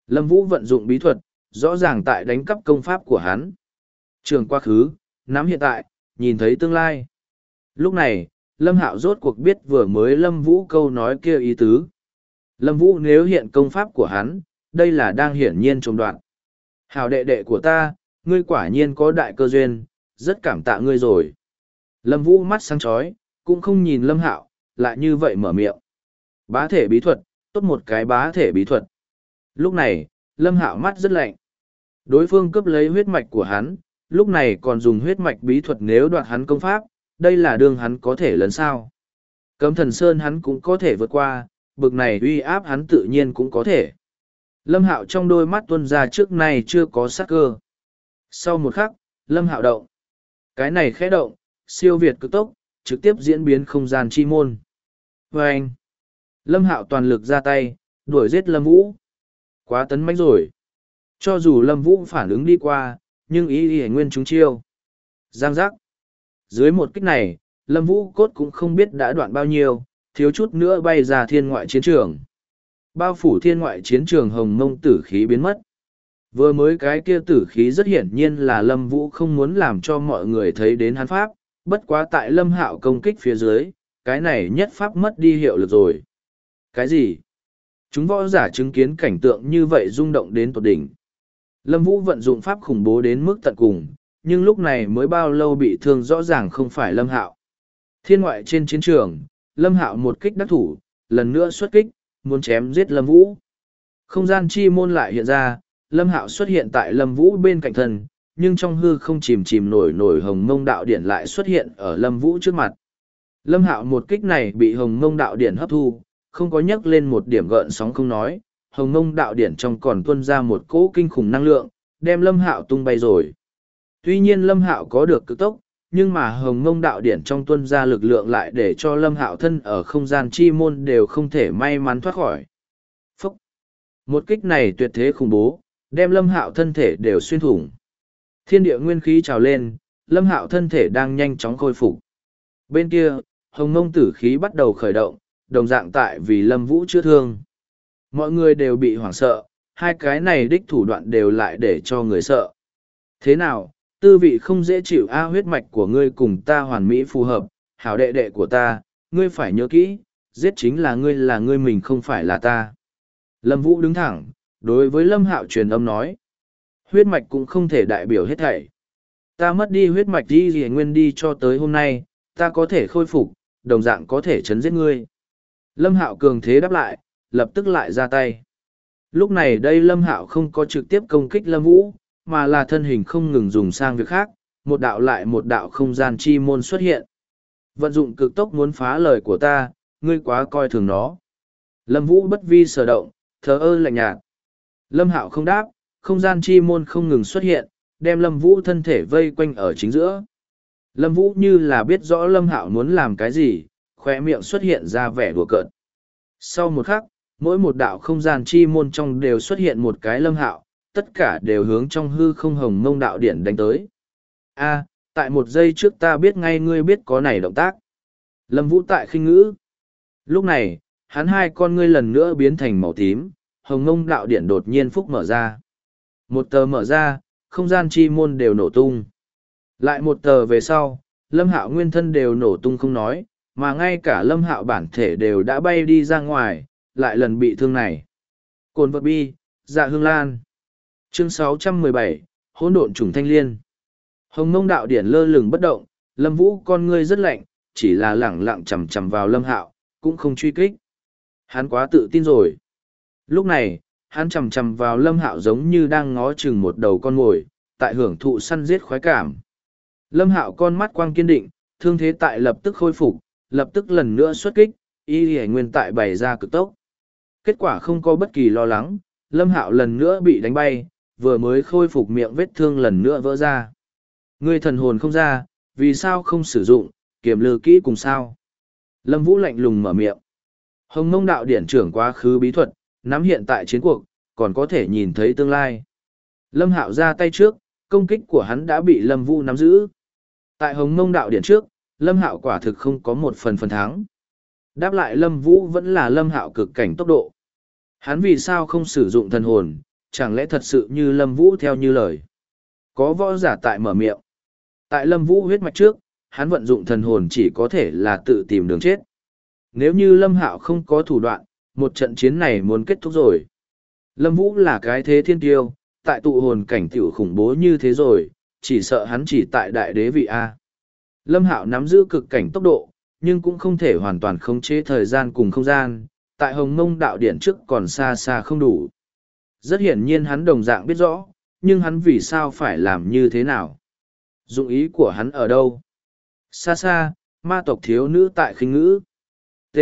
Speaker 1: Lâm Vũ vận dụng bí thuật, rõ ràng tại đánh cắp công pháp của hắn. Trường quá khứ, nắm hiện tại, nhìn thấy tương lai. Lúc này, Lâm Hạo rốt cuộc biết vừa mới Lâm Vũ câu nói kia ý tứ. Lâm Vũ nếu hiện công pháp của hắn, đây là đang hiển nhiên trộm đoạn. Hảo đệ đệ của ta, ngươi quả nhiên có đại cơ duyên, rất cảm tạ ngươi rồi. Lâm Vũ mắt sáng chói, cũng không nhìn Lâm Hạo, lại như vậy mở miệng. Bá thể bí thuật, tốt một cái bá thể bí thuật. Lúc này, Lâm Hạo mắt rất lạnh. Đối phương cướp lấy huyết mạch của hắn, lúc này còn dùng huyết mạch bí thuật nếu đoạt hắn công pháp, đây là đường hắn có thể lấn sao. Cấm thần sơn hắn cũng có thể vượt qua, bực này uy áp hắn tự nhiên cũng có thể. Lâm Hạo trong đôi mắt tuôn ra trước nay chưa có sát cơ. Sau một khắc, Lâm Hạo động. Cái này khẽ động, siêu việt cực tốc, trực tiếp diễn biến không gian chi môn. Và anh, Lâm Hạo toàn lực ra tay, đuổi giết Lâm Vũ. Quá tấn mãnh rồi. Cho dù Lâm Vũ phản ứng đi qua, nhưng ý nguyên chúng chiêu. Giang giác. Dưới một kích này, Lâm Vũ cốt cũng không biết đã đoạn bao nhiêu, thiếu chút nữa bay ra thiên ngoại chiến trường. Bao phủ thiên ngoại chiến trường hồng mông tử khí biến mất. Vừa mới cái kia tử khí rất hiển nhiên là Lâm Vũ không muốn làm cho mọi người thấy đến hắn pháp, bất quá tại Lâm Hạo công kích phía dưới, cái này nhất pháp mất đi hiệu lực rồi. Cái gì? Chúng võ giả chứng kiến cảnh tượng như vậy rung động đến tột đỉnh. Lâm Vũ vận dụng pháp khủng bố đến mức tận cùng, nhưng lúc này mới bao lâu bị thương rõ ràng không phải Lâm Hạo. Thiên ngoại trên chiến trường, Lâm Hạo một kích đắc thủ, lần nữa xuất kích, muốn chém giết Lâm Vũ. Không gian chi môn lại hiện ra, Lâm Hạo xuất hiện tại Lâm Vũ bên cạnh thân, nhưng trong hư không chìm nổi hồng mông đạo điển lại xuất hiện ở Lâm Vũ trước mặt. Lâm Hạo một kích này bị hồng mông đạo điển hấp thu, không có nhấc lên một điểm gợn sóng không nói, hồng mông đạo điển trong còn tuôn ra một cỗ kinh khủng năng lượng, đem Lâm Hạo tung bay rồi. Tuy nhiên Lâm Hạo có được cực tốc, nhưng mà hồng mông đạo điển trong tuôn ra lực lượng lại để cho Lâm Hạo thân ở không gian chi môn đều không thể may mắn thoát khỏi. Phúc! Một kích này tuyệt thế khủng bố, đem Lâm Hạo thân thể đều xuyên thủng. Thiên địa nguyên khí trào lên, Lâm Hạo thân thể đang nhanh chóng khôi phục. Bên kia, hồng mông tử khí bắt đầu khởi động, đồng dạng tại vì Lâm Vũ chữa thương. Mọi người đều bị hoảng sợ, hai cái này đích thủ đoạn đều lại để cho người sợ. Thế nào, tư vị không dễ chịu a, huyết mạch của ngươi cùng ta hoàn mỹ phù hợp, hảo đệ đệ của ta, ngươi phải nhớ kỹ, giết chính là ngươi mình không phải là ta. Lâm Vũ đứng thẳng, đối với Lâm Hạo truyền âm nói. Huyết mạch cũng không thể đại biểu hết thảy. Ta mất đi huyết mạch đi gì nguyên đi cho tới hôm nay, ta có thể khôi phục, đồng dạng có thể chấn giết ngươi. Lâm Hạo cường thế đáp lại, lập tức lại ra tay. Lúc này đây Lâm Hạo không có trực tiếp công kích Lâm Vũ, mà là thân hình không ngừng dùng sang việc khác, một đạo lại một đạo không gian chi môn xuất hiện. Vận dụng cực tốc muốn phá lời của ta, ngươi quá coi thường nó. Lâm Vũ bất vi sở động, thờ ơ lạnh nhạt. Lâm Hạo không đáp, không gian chi môn không ngừng xuất hiện, đem Lâm Vũ thân thể vây quanh ở chính giữa. Lâm Vũ như là biết rõ Lâm Hạo muốn làm cái gì, khóe miệng xuất hiện ra vẻ đùa cợt. Sau một khắc, mỗi một đạo không gian chi môn trong đều xuất hiện một cái Lâm Hạo, tất cả đều hướng trong hư không hồng mông đạo điển đánh tới. A, tại một giây trước ta biết ngay ngươi biết có này động tác. Lâm Vũ tại khinh ngữ. Lúc này, hắn hai con ngươi lần nữa biến thành màu tím, hồng mông đạo điển đột nhiên phúc mở ra. Một tờ mở ra, không gian chi môn đều nổ tung. Lại một tờ về sau, Lâm Hạo nguyên thân đều nổ tung không nói, mà ngay cả Lâm Hạo bản thể đều đã bay đi ra ngoài, lại lần bị thương này. Cồn vật bi, dạ hương lan. Chương 617, hỗn độn trùng thanh liên. Hồng mông đạo điển lơ lửng bất động, Lâm Vũ con ngươi rất lạnh, chỉ là lẳng lặng chằm chằm vào Lâm Hạo, cũng không truy kích. Hắn quá tự tin rồi. Lúc này, hắn chằm chằm vào Lâm Hạo giống như đang ngó chừng một đầu con mồi, tại hưởng thụ săn giết khoái cảm. Lâm Hạo con mắt quang kiên định, thương thế tại lập tức khôi phục, lập tức lần nữa xuất kích, y hề nguyên tại bày ra cực tốc. Kết quả không có bất kỳ lo lắng, Lâm Hạo lần nữa bị đánh bay, vừa mới khôi phục miệng vết thương lần nữa vỡ ra. Ngươi thần hồn không ra, vì sao không sử dụng, kiểm lư kỹ cùng sao? Lâm Vũ lạnh lùng mở miệng. Hồng mông đạo điển trưởng quá khứ bí thuật, nắm hiện tại chiến cuộc, còn có thể nhìn thấy tương lai. Lâm Hạo ra tay trước, công kích của hắn đã bị Lâm Vũ nắm giữ. Tại Hồng mông đạo điển trước, Lâm Hạo quả thực không có một phần thắng. Đáp lại Lâm Vũ vẫn là Lâm Hạo cực cảnh tốc độ. Hắn vì sao không sử dụng thần hồn, chẳng lẽ thật sự như Lâm Vũ theo như lời. Có võ giả tại mở miệng. Tại Lâm Vũ huyết mạch trước, hắn vận dụng thần hồn chỉ có thể là tự tìm đường chết. Nếu như Lâm Hạo không có thủ đoạn, một trận chiến này muốn kết thúc rồi. Lâm Vũ là cái thế thiên tiêu, tại tụ hồn cảnh tiểu khủng bố như thế rồi, chỉ sợ hắn chỉ tại đại đế vị A. Lâm Hạo nắm giữ cực cảnh tốc độ, nhưng cũng không thể hoàn toàn khống chế thời gian cùng không gian, tại Hồng Mông đạo điển trước còn xa xa không đủ. Rất hiển nhiên hắn đồng dạng biết rõ, nhưng hắn vì sao phải làm như thế nào? Dụng ý của hắn ở đâu? Xa xa, ma tộc thiếu nữ tại khinh ngữ. T.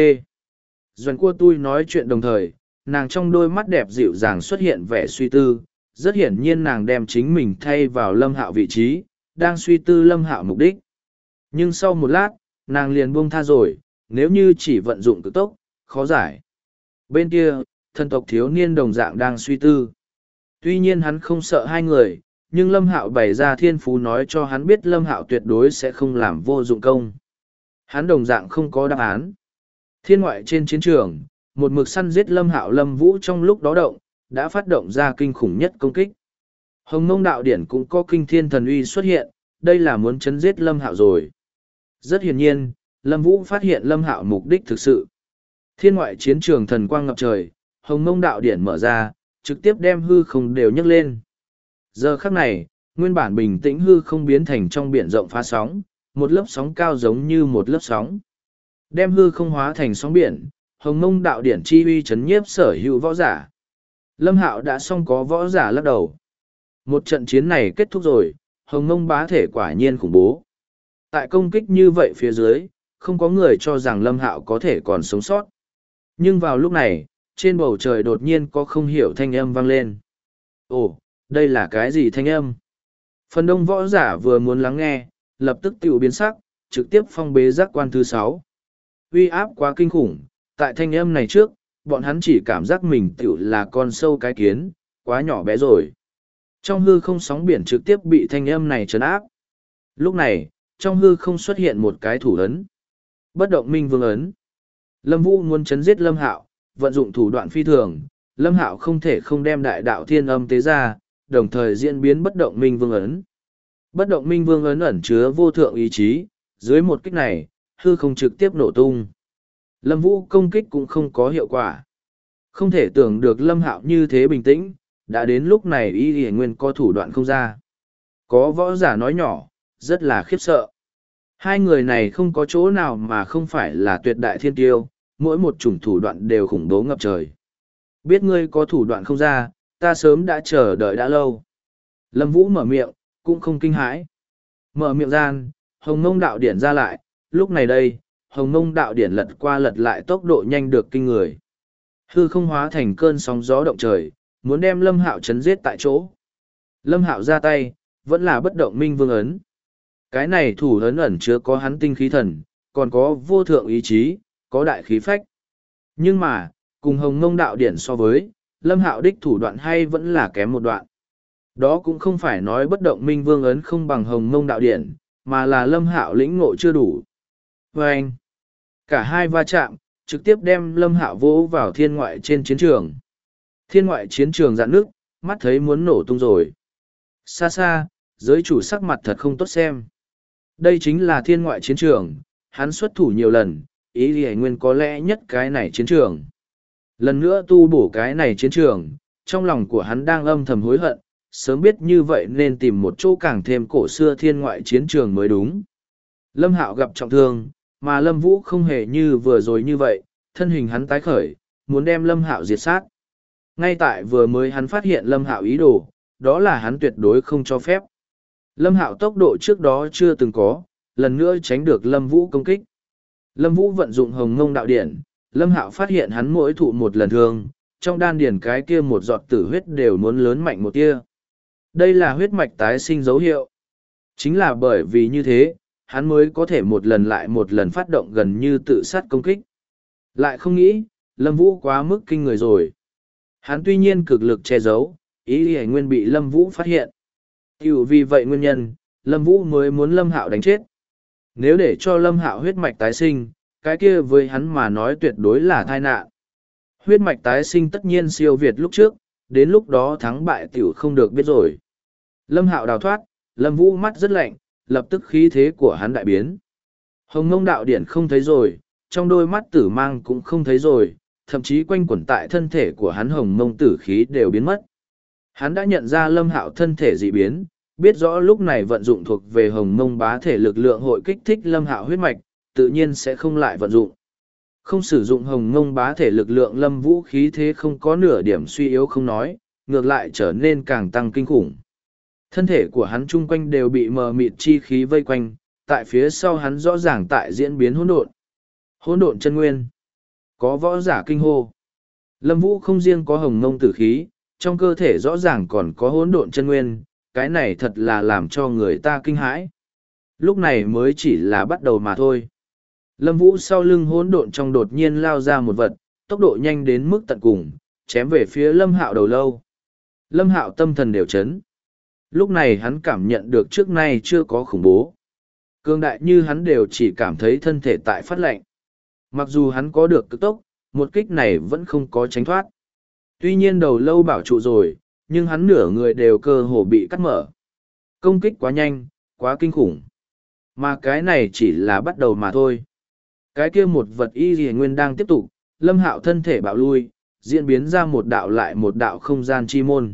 Speaker 1: Doan Cua Tui nói chuyện đồng thời, nàng trong đôi mắt đẹp dịu dàng xuất hiện vẻ suy tư. Rất hiển nhiên nàng đem chính mình thay vào Lâm Hạo vị trí, đang suy tư Lâm Hạo mục đích. Nhưng sau một lát, nàng liền buông tha rồi, nếu như chỉ vận dụng cực tốc, khó giải. Bên kia, thần tộc thiếu niên đồng dạng đang suy tư. Tuy nhiên hắn không sợ hai người, nhưng Lâm Hạo bày ra thiên phú nói cho hắn biết Lâm Hạo tuyệt đối sẽ không làm vô dụng công. Hắn đồng dạng không có đáp án. Thiên ngoại trên chiến trường, một mực săn giết Lâm Hạo Lâm Vũ trong lúc đó động, đã phát động ra kinh khủng nhất công kích. Hồng Mông đạo điển cũng có kinh thiên thần uy xuất hiện, đây là muốn chấn giết Lâm Hạo rồi. Rất hiển nhiên, Lâm Vũ phát hiện Lâm Hạo mục đích thực sự. Thiên ngoại chiến trường thần quang ngập trời, Hồng Mông đạo điển mở ra, trực tiếp đem hư không đều nhấc lên. Giờ khắc này, nguyên bản bình tĩnh hư không biến thành trong biển rộng phá sóng, một lớp sóng cao giống như một lớp sóng. Đem hư không hóa thành sóng biển, Hồng Mông đạo điển chi uy chấn nhiếp sở hữu võ giả. Lâm Hạo đã xong có võ giả lắc đầu. Một trận chiến này kết thúc rồi, Hồng Mông bá thể quả nhiên khủng bố. Tại công kích như vậy phía dưới, không có người cho rằng Lâm Hạo có thể còn sống sót. Nhưng vào lúc này, trên bầu trời đột nhiên có không hiểu thanh âm vang lên. Ồ, đây là cái gì thanh âm? Phần đông võ giả vừa muốn lắng nghe, lập tức tiểu biến sắc, trực tiếp phong bế giác quan thứ 6. Uy áp quá kinh khủng, tại thanh âm này trước, bọn hắn chỉ cảm giác mình tiểu là con sâu cái kiến, quá nhỏ bé rồi. Trong hư không sóng biển trực tiếp bị thanh âm này trấn áp. Lúc này, trong hư không xuất hiện một cái thủ ấn. Bất động minh vương ấn. Lâm Vũ muốn chấn giết Lâm Hạo, vận dụng thủ đoạn phi thường, Lâm Hạo không thể không đem đại đạo thiên âm tế ra, đồng thời diễn biến bất động minh vương ấn. Bất động minh vương ấn ẩn chứa vô thượng ý chí, dưới một kích này, hư không trực tiếp nổ tung. Lâm Vũ công kích cũng không có hiệu quả. Không thể tưởng được Lâm Hạo như thế bình tĩnh, đã đến lúc này y y nguyên có thủ đoạn không ra. Có võ giả nói nhỏ, rất là khiếp sợ. Hai người này không có chỗ nào mà không phải là tuyệt đại thiên tiêu, mỗi một chủng thủ đoạn đều khủng bố ngập trời. Biết ngươi có thủ đoạn không ra, ta sớm đã chờ đợi đã lâu. Lâm Vũ mở miệng, cũng không kinh hãi. Mở miệng gian, Hồng Mông đạo điển ra lại, lúc này đây, Hồng Mông đạo điển lật qua lật lại tốc độ nhanh được kinh người. Hư không hóa thành cơn sóng gió động trời, muốn đem Lâm Hạo chấn giết tại chỗ. Lâm Hạo ra tay, vẫn là bất động minh vương ấn. Cái này thủ ấn ẩn chứa có hắn tinh khí thần, còn có vô thượng ý chí, có đại khí phách. Nhưng mà, cùng Hồng Mông đạo điển so với, Lâm Hạo đích thủ đoạn hay vẫn là kém một đoạn. Đó cũng không phải nói bất động minh vương ấn không bằng Hồng Mông đạo điển, mà là Lâm Hạo lĩnh ngộ chưa đủ. Và anh, cả hai va chạm, trực tiếp đem Lâm Hạo vỗ vào thiên ngoại trên chiến trường. Thiên ngoại chiến trường dạn nước, mắt thấy muốn nổ tung rồi. Xa xa, giới chủ sắc mặt thật không tốt xem. Đây chính là thiên ngoại chiến trường, hắn xuất thủ nhiều lần, ý lý nguyên có lẽ nhất cái này chiến trường. Lần nữa tu bổ cái này chiến trường, trong lòng của hắn đang âm thầm hối hận, sớm biết như vậy nên tìm một chỗ càng thêm cổ xưa thiên ngoại chiến trường mới đúng. Lâm Hạo gặp trọng thương, mà Lâm Vũ không hề như vừa rồi như vậy, thân hình hắn tái khởi, muốn đem Lâm Hạo diệt sát. Ngay tại vừa mới hắn phát hiện Lâm Hạo ý đồ, đó là hắn tuyệt đối không cho phép. Lâm Hạo tốc độ trước đó chưa từng có, lần nữa tránh được Lâm Vũ công kích. Lâm Vũ vận dụng Hồng Mông đạo điển, Lâm Hạo phát hiện hắn mỗi thụ một lần thương, trong đan điển cái kia một giọt tử huyết đều muốn lớn mạnh một tia. Đây là huyết mạch tái sinh dấu hiệu. Chính là bởi vì như thế, hắn mới có thể một lần lại một lần phát động gần như tự sát công kích. Lại không nghĩ, Lâm Vũ quá mức kinh người rồi. Hắn tuy nhiên cực lực che giấu, ý lý nguyên bị Lâm Vũ phát hiện. Tiểu vì vậy nguyên nhân, Lâm Vũ mới muốn Lâm Hạo đánh chết. Nếu để cho Lâm Hạo huyết mạch tái sinh, cái kia với hắn mà nói tuyệt đối là tai nạn. Huyết mạch tái sinh tất nhiên siêu việt lúc trước, đến lúc đó thắng bại tiểu không được biết rồi. Lâm Hạo đào thoát, Lâm Vũ mắt rất lạnh, lập tức khí thế của hắn đại biến. Hồng Mông đạo điển không thấy rồi, trong đôi mắt tử mang cũng không thấy rồi, thậm chí quanh quẩn tại thân thể của hắn Hồng Mông tử khí đều biến mất. Hắn đã nhận ra Lâm Hạo thân thể dị biến, biết rõ lúc này vận dụng thuộc về Hồng Mông bá thể lực lượng hội kích thích Lâm Hạo huyết mạch, tự nhiên sẽ không lại vận dụng. Không sử dụng Hồng Mông bá thể lực lượng, Lâm Vũ khí thế không có nửa điểm suy yếu không nói, ngược lại trở nên càng tăng kinh khủng. Thân thể của hắn chung quanh đều bị mờ mịt chi khí vây quanh, tại phía sau hắn rõ ràng tại diễn biến hỗn độn. Hỗn độn chân nguyên. Có võ giả kinh hô. Lâm Vũ không riêng có Hồng Mông tử khí, trong cơ thể rõ ràng còn có hỗn độn chân nguyên, cái này thật là làm cho người ta kinh hãi. Lúc này mới chỉ là bắt đầu mà thôi. Lâm Vũ sau lưng hỗn độn trong đột nhiên lao ra một vật, tốc độ nhanh đến mức tận cùng, chém về phía Lâm Hạo đầu lâu. Lâm Hạo tâm thần đều chấn. Lúc này hắn cảm nhận được trước nay chưa có khủng bố. Cương đại như hắn đều chỉ cảm thấy thân thể tại phát lạnh. Mặc dù hắn có được cực tốc, một kích này vẫn không có tránh thoát. Tuy nhiên đầu lâu bảo trụ rồi, nhưng hắn nửa người đều cơ hồ bị cắt mở. Công kích quá nhanh, quá kinh khủng. Mà cái này chỉ là bắt đầu mà thôi. Cái kia một vật y rìa nguyên đang tiếp tục, Lâm Hạo thân thể bạo lui, diễn biến ra một đạo lại một đạo không gian chi môn.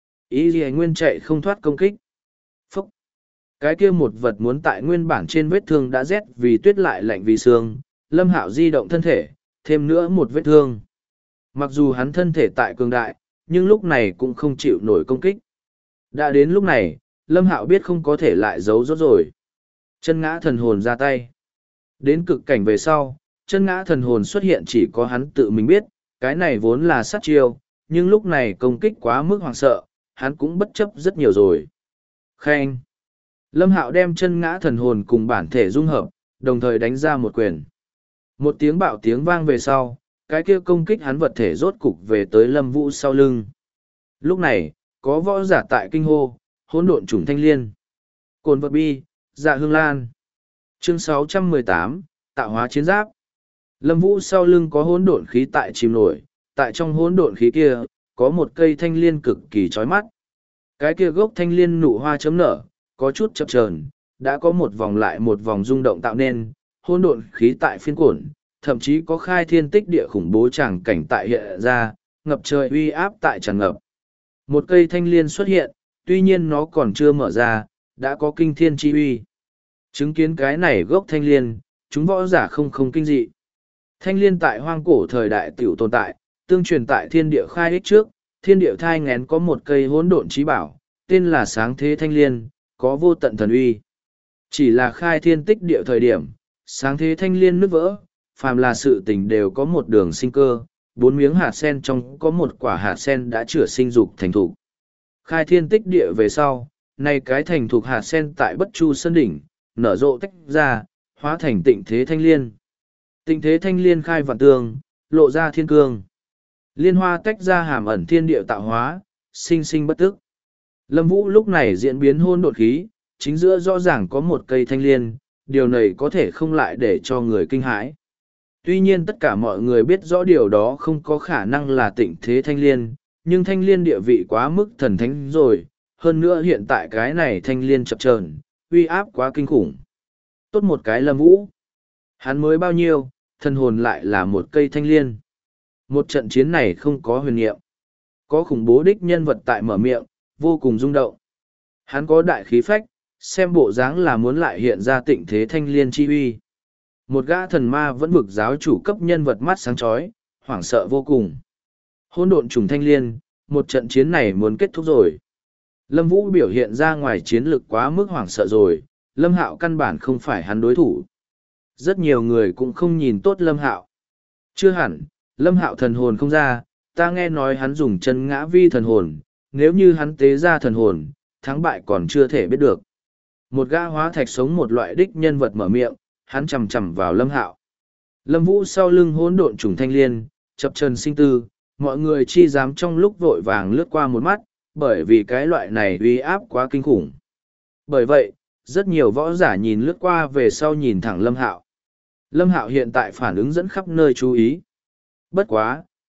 Speaker 1: Y rìa nguyên chạy không thoát công kích. Phúc! Cái kia một vật muốn tại nguyên bản trên vết thương đã rét vì tuyết lại lạnh vì xương, Lâm Hạo di động thân thể, thêm nữa một vết thương. Mặc dù hắn thân thể tại cường đại, nhưng lúc này cũng không chịu nổi công kích. Đã đến lúc này, Lâm Hạo biết không có thể lại giấu rốt rồi. Chân ngã thần hồn ra tay. Đến cực cảnh về sau, chân ngã thần hồn xuất hiện chỉ có hắn tự mình biết, cái này vốn là sát chiêu, nhưng lúc này công kích quá mức hoảng sợ, hắn cũng bất chấp rất nhiều rồi. Khen! Lâm Hạo đem chân ngã thần hồn cùng bản thể dung hợp, đồng thời đánh ra một quyền. Một tiếng bạo tiếng vang về sau, cái kia công kích hắn vật thể rốt cục về tới Lâm Vũ sau lưng. Lúc này, có võ giả tại kinh hô, hỗn độn chủng thanh liên. Cồn vật bi, dạ hương lan. Chương 618, tạo hóa chiến giáp. Lâm Vũ sau lưng có hỗn độn khí tại chìm nổi, tại trong hỗn độn khí kia, có một cây thanh liên cực kỳ chói mắt. Cái kia gốc thanh liên nụ hoa chấm nở, có chút chập chờn, đã có một vòng lại một vòng rung động tạo nên, hỗn độn khí tại phiên cuộn, thậm chí có khai thiên tích địa khủng bố tràng cảnh tại hiện ra, ngập trời uy áp tại tràn ngập. Một cây thanh liên xuất hiện, tuy nhiên nó còn chưa mở ra, đã có kinh thiên chi uy. Chứng kiến cái này gốc thanh liên, chúng võ giả không kinh dị. Thanh liên tại hoang cổ thời đại tiểu tồn tại, tương truyền tại thiên địa khai ích trước, thiên địa thai ngén có một cây hỗn độn trí bảo, tên là sáng thế thanh liên, có vô tận thần uy. Chỉ là khai thiên tích địa thời điểm, sáng thế thanh liên nứt vỡ, phàm là sự tình đều có một đường sinh cơ, 4 miếng hạt sen trong có một quả hạt sen đã chữa sinh dục thành thục. Khai thiên tích địa về sau, này cái thành thục hạt sen tại Bất Chu Sơn đỉnh, nở rộ tách ra, hóa thành tịnh thế thanh liên. Tịnh thế thanh liên khai vạn tường, lộ ra thiên cương. Liên hoa tách ra hàm ẩn thiên địa tạo hóa, sinh sinh bất tức. Lâm Vũ lúc này diễn biến hôn đột khí, chính giữa rõ ràng có một cây thanh liên, điều này có thể không lại để cho người kinh hãi. Tuy nhiên tất cả mọi người biết rõ điều đó không có khả năng là tịnh thế thanh liên, nhưng thanh liên địa vị quá mức thần thánh rồi, hơn nữa hiện tại cái này thanh liên chập chờn, uy áp quá kinh khủng. Tốt một cái Lâm Vũ. Hắn mới bao nhiêu, thần hồn lại là một cây thanh liên. Một trận chiến này không có huyền niệm. Có khủng bố đích nhân vật tại mở miệng, vô cùng rung động. Hắn có đại khí phách, xem bộ dáng là muốn lại hiện ra tịnh thế thanh liên chi uy. Một gã thần ma vẫn vực giáo chủ cấp nhân vật mắt sáng chói, hoảng sợ vô cùng. Hỗn độn trùng thanh liên, một trận chiến này muốn kết thúc rồi. Lâm Vũ biểu hiện ra ngoài chiến lực quá mức hoảng sợ rồi, Lâm Hạo căn bản không phải hắn đối thủ. Rất nhiều người cũng không nhìn tốt Lâm Hạo. Chưa hẳn, Lâm Hạo thần hồn không ra, ta nghe nói hắn dùng chân ngã vi thần hồn, nếu như hắn tế ra thần hồn, thắng bại còn chưa thể biết được. Một gã hóa thạch sống một loại đích nhân vật mở miệng, hắn chầm chầm vào Lâm Hạo. Lâm Vũ sau lưng hỗn độn trùng thanh liên, chập chờn sinh tư, mọi người chi dám trong lúc vội vàng lướt qua một mắt, bởi vì cái loại này uy áp quá kinh khủng. Bởi vậy, rất nhiều võ giả nhìn lướt qua về sau nhìn thẳng Lâm Hạo. Lâm Hạo hiện tại phản ứng dẫn khắp nơi chú ý. Bất quá,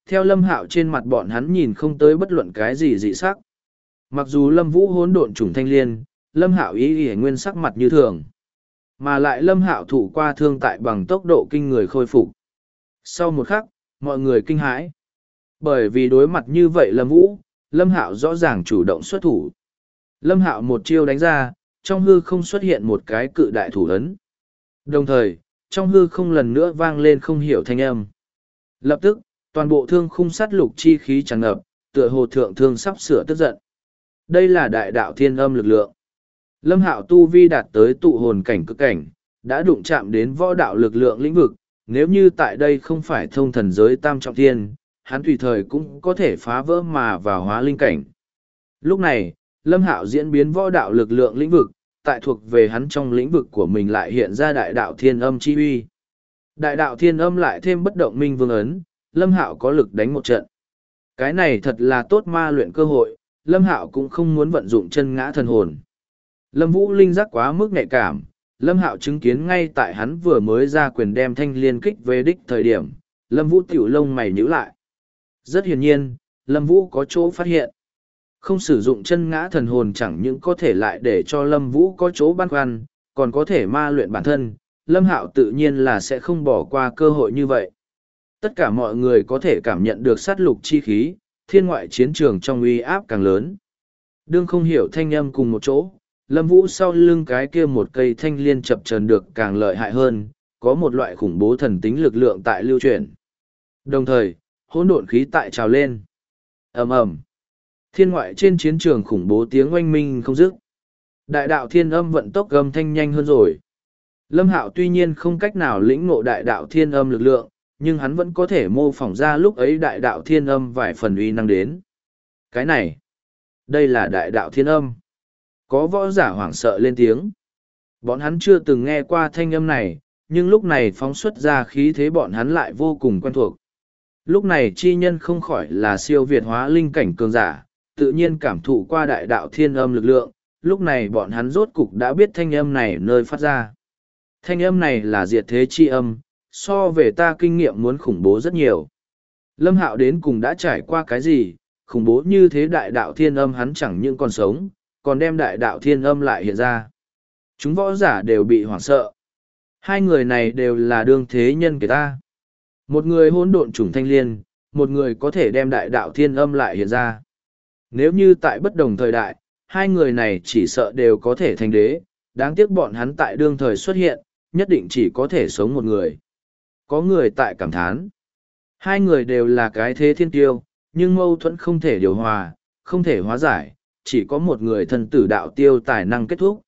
Speaker 1: theo Lâm Hạo trên mặt bọn hắn nhìn không tới bất luận cái gì dị sắc. Mặc dù Lâm Vũ hỗn độn trùng thanh liên, Lâm Hạo y nguyên sắc mặt như thường. Mà lại Lâm Hạo thụ qua thương tại bằng tốc độ kinh người khôi phục. Sau một khắc, mọi người kinh hãi. Bởi vì đối mặt như vậy Lâm Vũ, Lâm Hạo rõ ràng chủ động xuất thủ. Lâm Hạo một chiêu đánh ra, trong hư không xuất hiện một cái cự đại thủ ấn. Đồng thời, trong hư không lần nữa vang lên không hiểu thanh âm. Lập tức, toàn bộ thương khung sát lục chi khí tràn ngập, tựa hồ thượng thương sắp sửa tức giận. Đây là đại đạo thiên âm lực lượng. Lâm Hạo tu vi đạt tới tụ hồn cảnh cực cảnh, đã đụng chạm đến võ đạo lực lượng lĩnh vực, nếu như tại đây không phải thông thần giới tam trọng thiên, hắn tùy thời cũng có thể phá vỡ mà vào hóa linh cảnh. Lúc này, Lâm Hạo diễn biến võ đạo lực lượng lĩnh vực, tại thuộc về hắn trong lĩnh vực của mình lại hiện ra đại đạo thiên âm chi uy. Đại đạo thiên âm lại thêm bất động minh vương ấn, Lâm Hạo có lực đánh một trận. Cái này thật là tốt ma luyện cơ hội, Lâm Hạo cũng không muốn vận dụng chân ngã thần hồn. Lâm Vũ linh giác quá mức nhạy cảm, Lâm Hạo chứng kiến ngay tại hắn vừa mới ra quyền đem thanh liên kích về đích thời điểm, Lâm Vũ tiểu lông mày nhíu lại. Rất hiển nhiên, Lâm Vũ có chỗ phát hiện. Không sử dụng chân ngã thần hồn chẳng những có thể lại để cho Lâm Vũ có chỗ băn khoăn, còn có thể ma luyện bản thân, Lâm Hạo tự nhiên là sẽ không bỏ qua cơ hội như vậy. Tất cả mọi người có thể cảm nhận được sát lục chi khí, thiên ngoại chiến trường trong uy áp càng lớn. Đương không hiểu thanh âm cùng một chỗ, Lâm Vũ sau lưng cái kia một cây thanh liên chập chờn được càng lợi hại hơn, có một loại khủng bố thần tính lực lượng tại lưu chuyển. Đồng thời, hỗn độn khí tại trào lên. Ầm ầm. Thiên ngoại trên chiến trường khủng bố tiếng oanh minh không dứt. Đại đạo thiên âm vận tốc gầm thanh nhanh hơn rồi. Lâm Hạo tuy nhiên không cách nào lĩnh ngộ đại đạo thiên âm lực lượng, nhưng hắn vẫn có thể mô phỏng ra lúc ấy đại đạo thiên âm vài phần uy năng đến. Cái này, đây là đại đạo thiên âm. Có võ giả hoảng sợ lên tiếng. Bọn hắn chưa từng nghe qua thanh âm này, nhưng lúc này phóng xuất ra khí thế bọn hắn lại vô cùng quen thuộc. Lúc này chi nhân không khỏi là siêu việt hóa linh cảnh cường giả, tự nhiên cảm thụ qua đại đạo thiên âm lực lượng, lúc này bọn hắn rốt cục đã biết thanh âm này nơi phát ra. Thanh âm này là diệt thế chi âm, so về ta kinh nghiệm muốn khủng bố rất nhiều. Lâm Hạo đến cùng đã trải qua cái gì, khủng bố như thế đại đạo thiên âm hắn chẳng những còn sống, còn đem đại đạo thiên âm lại hiện ra. Chúng võ giả đều bị hoảng sợ. Hai người này đều là đương thế nhân kể ta. Một người hỗn độn chủng thanh liên, một người có thể đem đại đạo thiên âm lại hiện ra. Nếu như tại bất đồng thời đại, hai người này chỉ sợ đều có thể thành đế, đáng tiếc bọn hắn tại đương thời xuất hiện, nhất định chỉ có thể sống một người. Có người tại cảm thán. Hai người đều là cái thế thiên tiêu, nhưng mâu thuẫn không thể điều hòa, không thể hóa giải, chỉ có một người thần tử đạo tiêu tài năng kết thúc.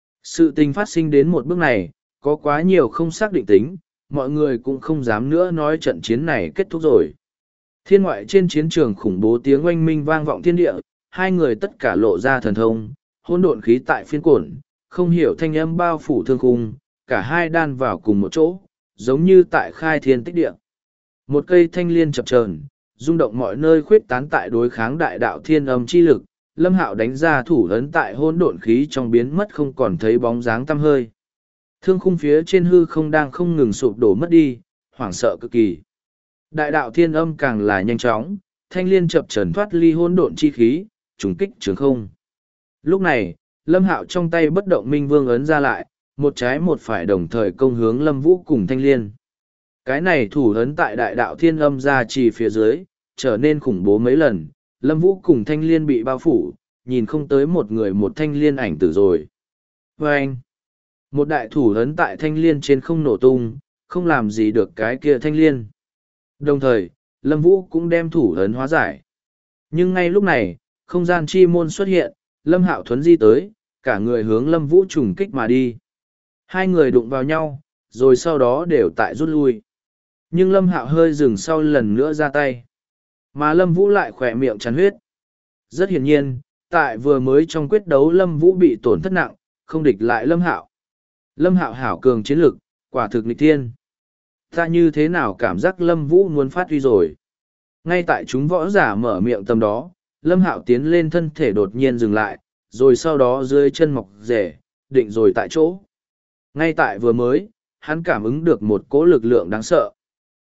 Speaker 1: Sự tình phát sinh đến một bước này, có quá nhiều không xác định tính, mọi người cũng không dám nữa nói trận chiến này kết thúc rồi. Thiên ngoại trên chiến trường khủng bố tiếng oanh minh vang vọng thiên địa, hai người tất cả lộ ra thần thông, hỗn độn khí tại phiên cuộn, không hiểu thanh âm bao phủ thương khung, cả hai đan vào cùng một chỗ, giống như tại khai thiên tích địa. Một cây thanh liên chập chờn, rung động mọi nơi khuyết tán tại đối kháng đại đạo thiên âm chi lực, Lâm Hạo đánh ra thủ ấn tại hỗn độn khí trong biến mất không còn thấy bóng dáng tăm hơi. Thương khung phía trên hư không đang không ngừng sụp đổ mất đi, hoảng sợ cực kỳ. Đại đạo thiên âm càng là nhanh chóng, thanh liên chập chờn thoát ly hỗn độn chi khí, trùng kích trường không. Lúc này, Lâm Hạo trong tay bất động minh vương ấn ra lại, một trái một phải đồng thời công hướng Lâm Vũ cùng thanh liên. Cái này thủ ấn tại đại đạo thiên âm ra trì phía dưới, trở nên khủng bố mấy lần, Lâm Vũ cùng thanh liên bị bao phủ, nhìn không tới một người một thanh liên ảnh tử rồi. Và anh, một đại thủ ấn tại thanh liên trên không nổ tung, không làm gì được cái kia thanh liên. Đồng thời, Lâm Vũ cũng đem thủ ấn hóa giải. Nhưng ngay lúc này, không gian chi môn xuất hiện, Lâm Hạo thuấn di tới, cả người hướng Lâm Vũ trùng kích mà đi. Hai người đụng vào nhau, rồi sau đó đều tại rút lui. Nhưng Lâm Hạo hơi dừng sau lần nữa ra tay. Mà Lâm Vũ lại khỏe miệng chắn huyết. Rất hiển nhiên, tại vừa mới trong quyết đấu Lâm Vũ bị tổn thất nặng, không địch lại Lâm Hạo. Lâm Hạo hảo cường chiến lực, quả thực nghịch thiên. Ta như thế nào cảm giác Lâm Vũ muốn phát huy rồi. Ngay tại chúng võ giả mở miệng tầm đó, Lâm Hạo tiến lên thân thể đột nhiên dừng lại, rồi sau đó dưới chân mọc rể, định rồi tại chỗ. Ngay tại vừa mới, hắn cảm ứng được một cỗ lực lượng đáng sợ.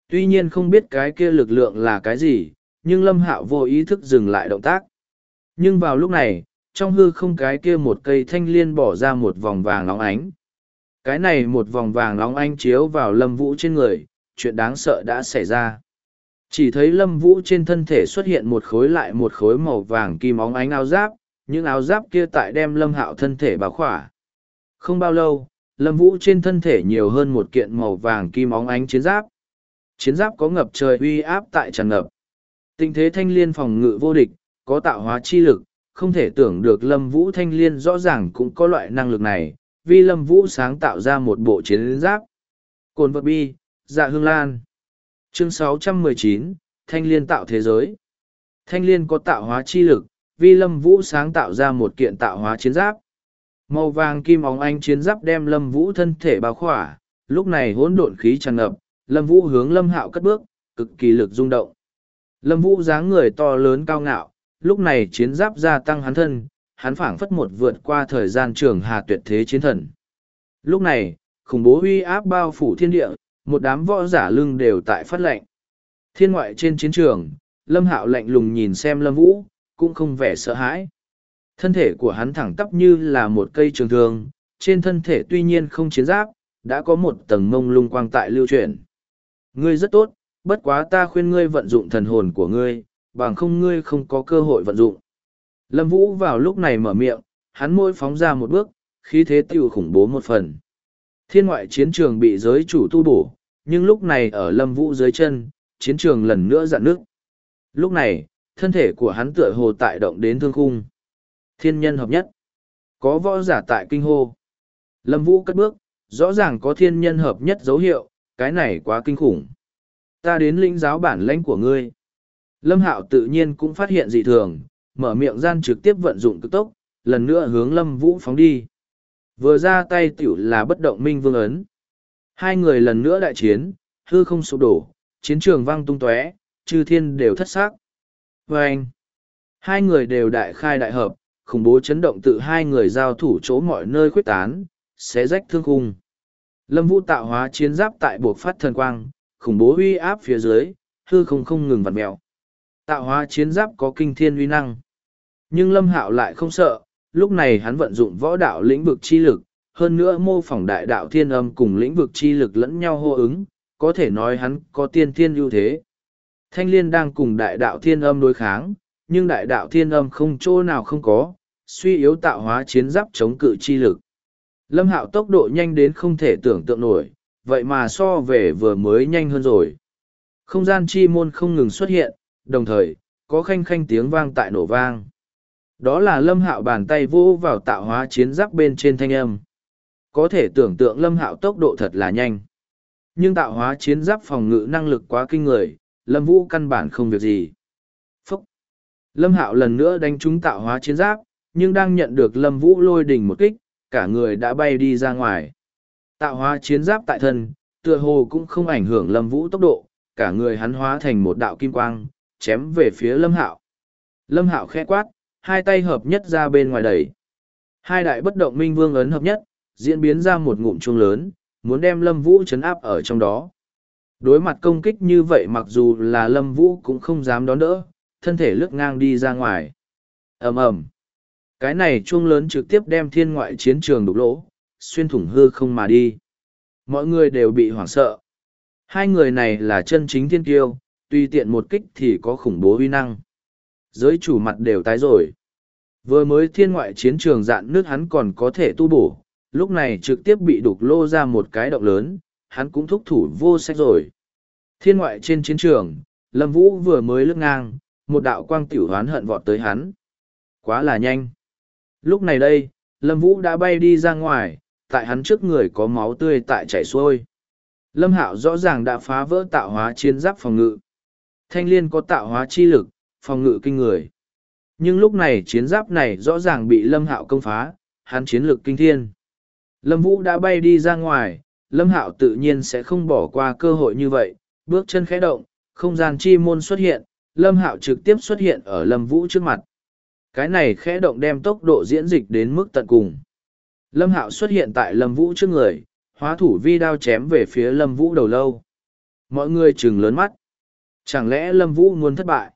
Speaker 1: Tuy nhiên không biết cái kia lực lượng là cái gì, nhưng Lâm Hạo vô ý thức dừng lại động tác. Nhưng vào lúc này, trong hư không cái kia một cây thanh liên bỏ ra một vòng vàng óng ánh. Cái này một vòng vàng óng ánh chiếu vào Lâm Vũ trên người, chuyện đáng sợ đã xảy ra. Chỉ thấy Lâm Vũ trên thân thể xuất hiện một khối lại một khối màu vàng kim óng ánh áo giáp, những áo giáp kia tại đem Lâm Hạo thân thể bao khỏa. Không bao lâu, Lâm Vũ trên thân thể nhiều hơn một kiện màu vàng kim óng ánh chiến giáp. Chiến giáp có ngập trời uy áp tại tràn ngập. Tình thế thanh liên phòng ngự vô địch, có tạo hóa chi lực, không thể tưởng được Lâm Vũ thanh liên rõ ràng cũng có loại năng lực này, vì Lâm Vũ sáng tạo ra một bộ chiến giáp. Cồn vật bi, dạ hương lan. Chương 619, Thanh liên tạo thế giới. Thanh liên có tạo hóa chi lực, vì Lâm Vũ sáng tạo ra một kiện tạo hóa chiến giáp. Màu vàng kim óng ánh chiến giáp đem Lâm Vũ thân thể bao khỏa, lúc này hỗn độn khí tràn ngập, Lâm Vũ hướng Lâm Hạo cất bước, cực kỳ lực rung động. Lâm Vũ dáng người to lớn cao ngạo, lúc này chiến giáp gia tăng hắn thân, hắn phảng phất một vượt qua thời gian trường hà tuyệt thế chiến thần. Lúc này, khủng bố uy áp bao phủ thiên địa, một đám võ giả lưng đều tại phát lệnh. Thiên ngoại trên chiến trường, Lâm Hạo lạnh lùng nhìn xem Lâm Vũ, cũng không vẻ sợ hãi. Thân thể của hắn thẳng tắp như là một cây trường thương, trên thân thể tuy nhiên không chiến giáp, đã có một tầng mông lung quang tại lưu chuyển. Ngươi rất tốt, bất quá ta khuyên ngươi vận dụng thần hồn của ngươi, bằng không ngươi không có cơ hội vận dụng. Lâm Vũ vào lúc này mở miệng, hắn môi phóng ra một bước, khí thế tiêu khủng bố một phần. Thiên ngoại chiến trường bị giới chủ tu bổ, nhưng lúc này ở Lâm Vũ dưới chân, chiến trường lần nữa rạn nước. Lúc này, thân thể của hắn tựa hồ tại động đến thương khung. Thiên nhân hợp nhất. Có võ giả tại kinh hô. Lâm Vũ cất bước, rõ ràng có thiên nhân hợp nhất dấu hiệu, cái này quá kinh khủng. Ta đến lĩnh giáo bản lãnh của ngươi. Lâm Hạo tự nhiên cũng phát hiện dị thường, mở miệng gian trực tiếp vận dụng cực tốc, lần nữa hướng Lâm Vũ phóng đi. Vừa ra tay tiểu là bất động minh vương ấn. Hai người lần nữa đại chiến, hư không sụp đổ, chiến trường vang tung tóe, chư thiên đều thất xác. Và anh, hai người đều đại khai đại hợp, khủng bố chấn động tự hai người giao thủ chỗ mọi nơi khuyết tán, xé rách thương khung. Lâm Vũ tạo hóa chiến giáp tại buộc phát thần quang, khủng bố uy áp phía dưới, hư không không ngừng vặn mèo. Tạo hóa chiến giáp có kinh thiên uy năng. Nhưng Lâm Hạo lại không sợ, lúc này hắn vận dụng võ đạo lĩnh vực chi lực, hơn nữa mô phỏng đại đạo thiên âm cùng lĩnh vực chi lực lẫn nhau hô ứng, có thể nói hắn có tiên thiên ưu thế. Thanh liên đang cùng đại đạo thiên âm đối kháng, nhưng đại đạo thiên âm không chỗ nào không có, suy yếu tạo hóa chiến giáp chống cự chi lực. Lâm Hạo tốc độ nhanh đến không thể tưởng tượng nổi, vậy mà so về vừa mới nhanh hơn rồi. Không gian chi môn không ngừng xuất hiện, đồng thời, có khanh khanh tiếng vang tại nổ vang. Đó là Lâm Hạo bàn tay vô vào tạo hóa chiến giáp bên trên thanh âm. Có thể tưởng tượng Lâm Hạo tốc độ thật là nhanh. Nhưng tạo hóa chiến giáp phòng ngự năng lực quá kinh người, Lâm Vũ căn bản không việc gì. Phúc! Lâm Hạo lần nữa đánh trúng tạo hóa chiến giáp, nhưng đang nhận được Lâm Vũ lôi đỉnh một kích, cả người đã bay đi ra ngoài. Tạo hóa chiến giáp tại thân, tựa hồ cũng không ảnh hưởng Lâm Vũ tốc độ, cả người hắn hóa thành một đạo kim quang, chém về phía Lâm Hạo. Lâm Hạo khẽ quát, hai tay hợp nhất ra bên ngoài đẩy. Hai đại bất động minh vương ấn hợp nhất, diễn biến ra một ngụm chuông lớn, muốn đem Lâm Vũ trấn áp ở trong đó. Đối mặt công kích như vậy mặc dù là Lâm Vũ cũng không dám đón đỡ, thân thể lướt ngang đi ra ngoài. Ầm ầm. Cái này chuông lớn trực tiếp đem thiên ngoại chiến trường đục lỗ, xuyên thủng hư không mà đi. Mọi người đều bị hoảng sợ. Hai người này là chân chính thiên kiêu, tùy tiện một kích thì có khủng bố uy năng. Giới chủ mặt đều tái rồi. Vừa mới thiên ngoại chiến trường dạn nước hắn còn có thể tu bổ, lúc này trực tiếp bị đục lô ra một cái động lớn, hắn cũng thúc thủ vô sách rồi. Thiên ngoại trên chiến trường, Lâm Vũ vừa mới lướt ngang, một đạo quang tiểu hoán hận vọt tới hắn. Quá là nhanh. Lúc này đây, Lâm Vũ đã bay đi ra ngoài, tại hắn trước người có máu tươi tại chảy xuôi. Lâm Hạo rõ ràng đã phá vỡ tạo hóa chiến giáp phòng ngự. Thanh liên có tạo hóa chi lực, phòng ngự kinh người. Nhưng lúc này chiến giáp này rõ ràng bị Lâm Hạo công phá, hắn chiến lực kinh thiên. Lâm Vũ đã bay đi ra ngoài, Lâm Hạo tự nhiên sẽ không bỏ qua cơ hội như vậy, bước chân khẽ động, không gian chi môn xuất hiện, Lâm Hạo trực tiếp xuất hiện ở Lâm Vũ trước mặt. Cái này khẽ động đem tốc độ diễn dịch đến mức tận cùng. Lâm Hạo xuất hiện tại Lâm Vũ trước người, hóa thủ vi đao chém về phía Lâm Vũ đầu lâu. Mọi người trừng lớn mắt. Chẳng lẽ Lâm Vũ muốn thất bại?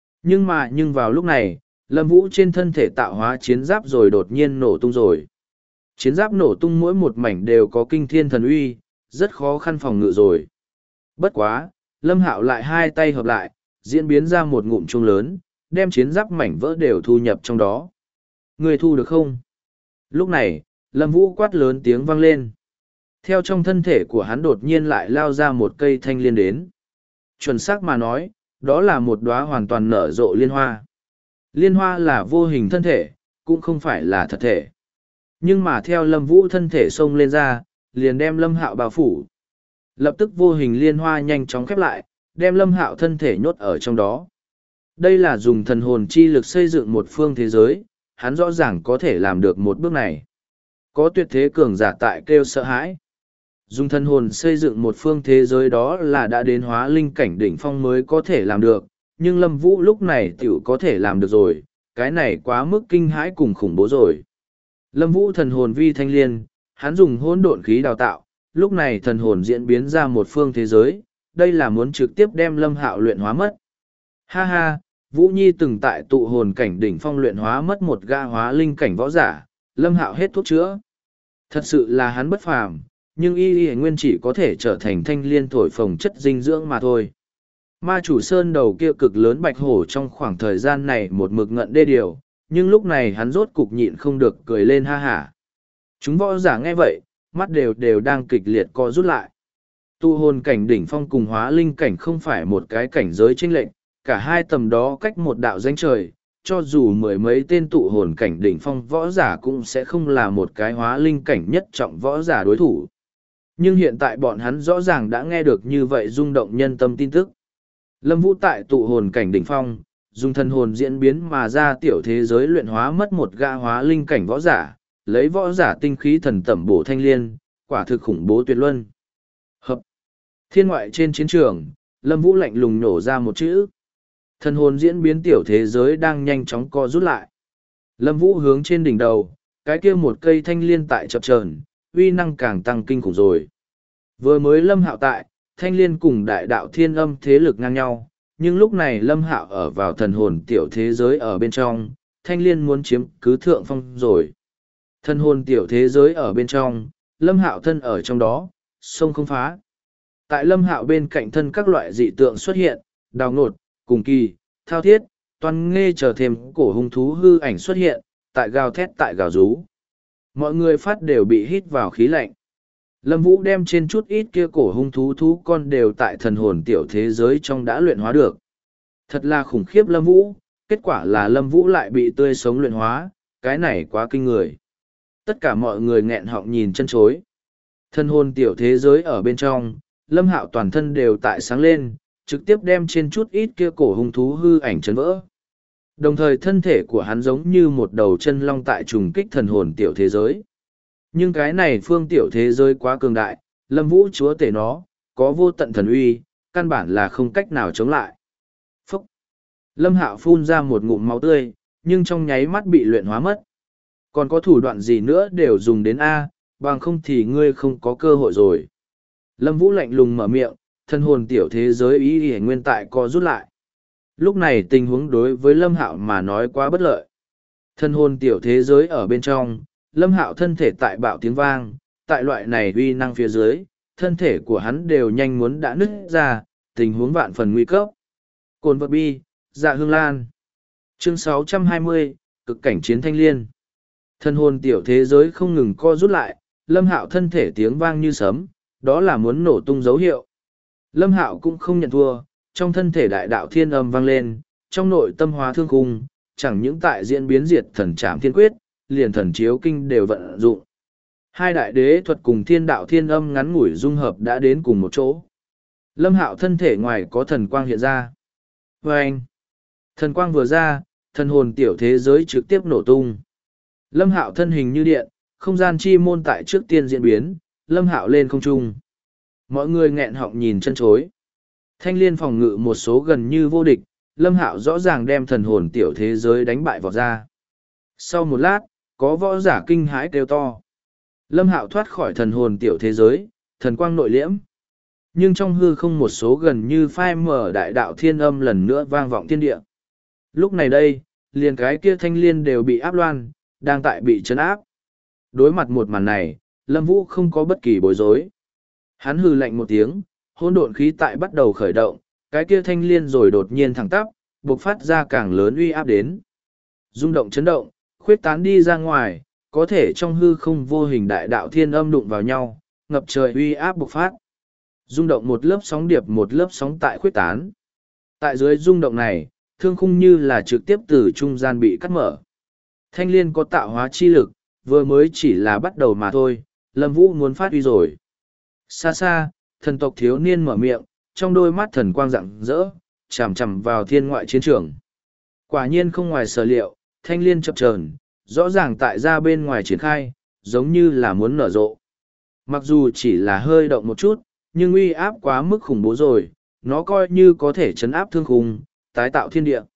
Speaker 1: Nhưng vào lúc này, Lâm Vũ trên thân thể tạo hóa chiến giáp rồi đột nhiên nổ tung rồi. Chiến giáp nổ tung mỗi một mảnh đều có kinh thiên thần uy, rất khó khăn phòng ngự rồi. Bất quá, Lâm Hạo lại hai tay hợp lại, diễn biến ra một ngụm chuông lớn, đem chiến giáp mảnh vỡ đều thu nhập trong đó. Người thu được không? Lúc này, Lâm Vũ quát lớn tiếng vang lên. Theo trong thân thể của hắn đột nhiên lại lao ra một cây thanh liên đến. Chuẩn xác mà nói, đó là một đóa hoàn toàn nở rộ liên hoa. Liên hoa là vô hình thân thể, cũng không phải là thật thể. Nhưng mà theo Lâm Vũ thân thể xông lên ra, liền đem Lâm Hạo bao phủ. Lập tức vô hình liên hoa nhanh chóng khép lại, đem Lâm Hạo thân thể nhốt ở trong đó. Đây là dùng thần hồn chi lực xây dựng một phương thế giới, hắn rõ ràng có thể làm được một bước này. Có tuyệt thế cường giả tại kêu sợ hãi. Dùng thần hồn xây dựng một phương thế giới đó là đã đến hóa linh cảnh đỉnh phong mới có thể làm được, nhưng Lâm Vũ lúc này tiểu có thể làm được rồi, cái này quá mức kinh hãi cùng khủng bố rồi. Lâm Vũ thần hồn vi thanh liên, hắn dùng hỗn độn khí đào tạo, lúc này thần hồn diễn biến ra một phương thế giới, đây là muốn trực tiếp đem Lâm Hạo luyện hóa mất. Ha ha, Vũ Nhi từng tại tụ hồn cảnh đỉnh phong luyện hóa mất một gã hóa linh cảnh võ giả, Lâm Hạo hết thuốc chữa. Thật sự là hắn bất phàm, nhưng y nguyên chỉ có thể trở thành thanh liên thổi phồng chất dinh dưỡng mà thôi. Ma chủ sơn đầu kia cực lớn bạch hổ trong khoảng thời gian này một mực ngận đê điều, nhưng lúc này hắn rốt cục nhịn không được cười lên ha hả. Chúng võ giả nghe vậy, mắt đều đang kịch liệt co rút lại. Tu hồn cảnh đỉnh phong cùng hóa linh cảnh không phải một cái cảnh giới chênh lệch, cả hai tầm đó cách một đạo danh trời, cho dù mười mấy tên tụ hồn cảnh đỉnh phong võ giả cũng sẽ không là một cái hóa linh cảnh nhất trọng võ giả đối thủ. Nhưng hiện tại bọn hắn rõ ràng đã nghe được như vậy rung động nhân tâm tin tức. Lâm Vũ tại tụ hồn cảnh đỉnh phong, dùng thần hồn diễn biến mà ra tiểu thế giới luyện hóa mất một gã hóa linh cảnh võ giả, lấy võ giả tinh khí thần tẩm bổ thanh liên, quả thực khủng bố tuyệt luân. Hợp. Thiên ngoại trên chiến trường, Lâm Vũ lạnh lùng nổ ra một chữ. Thần hồn diễn biến tiểu thế giới đang nhanh chóng co rút lại. Lâm Vũ hướng trên đỉnh đầu, cái kia một cây thanh liên tại chập chờn, uy năng càng tăng kinh khủng rồi. Vừa mới Lâm Hạo tại, thanh liên cùng đại đạo thiên âm thế lực ngang nhau, nhưng lúc này Lâm Hạo ở vào thần hồn tiểu thế giới ở bên trong, thanh liên muốn chiếm cứ thượng phong rồi. Thần hồn tiểu thế giới ở bên trong, Lâm Hạo thân ở trong đó, sông không phá. Tại Lâm Hạo bên cạnh thân các loại dị tượng xuất hiện, đào nột, cùng kỳ, thao thiết, toan nghê chờ thêm cổ hung thú hư ảnh xuất hiện, tại gào thét tại gào rú. Mọi người phát đều bị hít vào khí lạnh. Lâm Vũ đem trên chút ít kia cổ hung thú con đều tại thần hồn tiểu thế giới trong đã luyện hóa được. Thật là khủng khiếp Lâm Vũ, kết quả là Lâm Vũ lại bị tươi sống luyện hóa, cái này quá kinh người. Tất cả mọi người nghẹn họng nhìn chân chối. Thần hồn tiểu thế giới ở bên trong, Lâm Hạo toàn thân đều tại sáng lên, trực tiếp đem trên chút ít kia cổ hung thú hư ảnh chấn vỡ. Đồng thời thân thể của hắn giống như một đầu chân long tại trùng kích thần hồn tiểu thế giới. Nhưng cái này phương tiểu thế giới quá cường đại, Lâm Vũ chúa tể nó, có vô tận thần uy, căn bản là không cách nào chống lại. Phúc! Lâm Hạo phun ra một ngụm máu tươi, nhưng trong nháy mắt bị luyện hóa mất. Còn có thủ đoạn gì nữa đều dùng đến A, bằng không thì ngươi không có cơ hội rồi. Lâm Vũ lạnh lùng mở miệng, thân hồn tiểu thế giới ý hề nguyên tại co rút lại. Lúc này tình huống đối với Lâm Hạo mà nói quá bất lợi. Thân hồn tiểu thế giới ở bên trong, Lâm Hạo thân thể tại bạo tiếng vang, tại loại này uy năng phía dưới, thân thể của hắn đều nhanh muốn đã nứt ra, tình huống vạn phần nguy cấp. Cồn vật bi, dạ hương lan. Chương 620, cực cảnh chiến thanh liên. Thân hồn tiểu thế giới không ngừng co rút lại, Lâm Hạo thân thể tiếng vang như sấm, đó là muốn nổ tung dấu hiệu. Lâm Hạo cũng không nhận thua, trong thân thể đại đạo thiên âm vang lên, trong nội tâm hóa thương khung, chẳng những tại diễn biến diệt thần trảm thiên quyết, liền thần chiếu kinh đều vận dụng. Hai đại đế thuật cùng thiên đạo thiên âm ngắn ngủi dung hợp đã đến cùng một chỗ. Lâm Hạo thân thể ngoài có thần quang hiện ra. Vâng! Thần quang vừa ra, thần hồn tiểu thế giới trực tiếp nổ tung. Lâm Hạo thân hình như điện, không gian chi môn tại trước tiên diễn biến, Lâm Hạo lên không trung. Mọi người nghẹn họng nhìn chân chối. Thanh liên phòng ngự một số gần như vô địch, Lâm Hạo rõ ràng đem thần hồn tiểu thế giới đánh bại vọt ra. Sau một lát, có võ giả kinh hãi kêu to. Lâm Hạo thoát khỏi thần hồn tiểu thế giới, thần quang nội liễm. nhưng trong hư không một số gần như phai mở đại đạo thiên âm lần nữa vang vọng thiên địa. Lúc này đây, liền cái kia thanh liên đều bị áp loan, đang tại bị chấn áp. Đối mặt một màn này, Lâm Vũ không có bất kỳ bối rối. Hắn hừ lạnh một tiếng, hỗn độn khí tại bắt đầu khởi động, cái kia thanh liên rồi đột nhiên thẳng tắp, bộc phát ra càng lớn uy áp đến. Rung động chấn động, khuyết tán đi ra ngoài, có thể trong hư không vô hình đại đạo thiên âm đụng vào nhau, ngập trời uy áp bộc phát. Rung động một lớp sóng điệp một lớp sóng tại khuyết tán. Tại dưới rung động này, thương khung như là trực tiếp từ trung gian bị cắt mở. Thanh liên có tạo hóa chi lực, vừa mới chỉ là bắt đầu mà thôi, Lâm Vũ muốn phát uy rồi. Xa xa, thần tộc thiếu niên mở miệng, trong đôi mắt thần quang rạng rỡ, chằm chằm vào thiên ngoại chiến trường. Quả nhiên không ngoài sở liệu, thanh liên chập chờn, rõ ràng tại ra bên ngoài triển khai, giống như là muốn nở rộ. Mặc dù chỉ là hơi động một chút, nhưng uy áp quá mức khủng bố rồi, nó coi như có thể chấn áp thương khung, tái tạo thiên địa.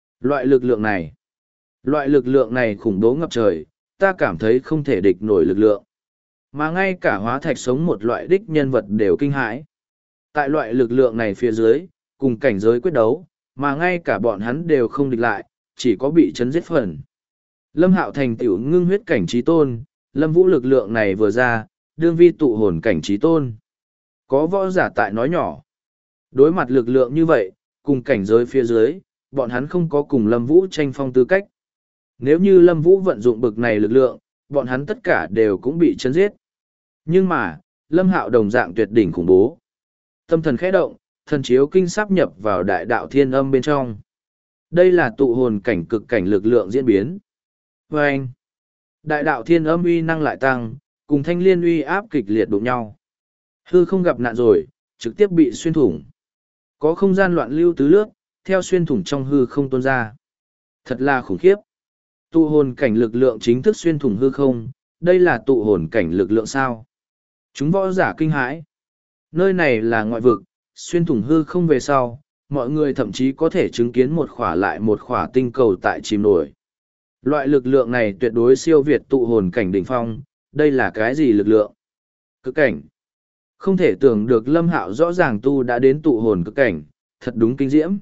Speaker 1: Loại lực lượng này khủng bố ngập trời, ta cảm thấy không thể địch nổi lực lượng. Mà ngay cả hóa thạch sống một loại đích nhân vật đều kinh hãi. Tại loại lực lượng này phía dưới, cùng cảnh giới quyết đấu, mà ngay cả bọn hắn đều không địch lại, chỉ có bị chấn giết phần. Lâm Hạo thành tựu ngưng huyết cảnh trí tôn, Lâm Vũ lực lượng này vừa ra, đương vi tụ hồn cảnh trí tôn. Có võ giả tại nói nhỏ. Đối mặt lực lượng như vậy, cùng cảnh giới phía dưới, bọn hắn không có cùng Lâm Vũ tranh phong tư cách. Nếu như Lâm Vũ vận dụng bực này lực lượng, bọn hắn tất cả đều cũng bị chấn giết. Nhưng mà, Lâm Hạo đồng dạng tuyệt đỉnh khủng bố. Tâm thần khẽ động, thần chiếu kinh sáp nhập vào đại đạo thiên âm bên trong. Đây là tụ hồn cảnh cực cảnh lực lượng diễn biến. Và anh, đại đạo thiên âm uy năng lại tăng, cùng thanh liên uy áp kịch liệt đụng nhau. Hư không gặp nạn rồi, trực tiếp bị xuyên thủng. Có không gian loạn lưu tứ lướt, theo xuyên thủng trong hư không tuôn ra. Thật là khủng khiếp. Tụ hồn cảnh lực lượng chính thức xuyên thủng hư không, đây là tụ hồn cảnh lực lượng sao? Chúng võ giả kinh hãi. Nơi này là ngoại vực, xuyên thủng hư không về sau, mọi người thậm chí có thể chứng kiến một khỏa lại một khỏa tinh cầu tại chìm nổi. Loại lực lượng này tuyệt đối siêu việt tụ hồn cảnh đỉnh phong, đây là cái gì lực lượng? Cực cảnh. Không thể tưởng được Lâm Hạo rõ ràng tu đã đến tụ hồn cực cảnh, thật đúng kinh diễm.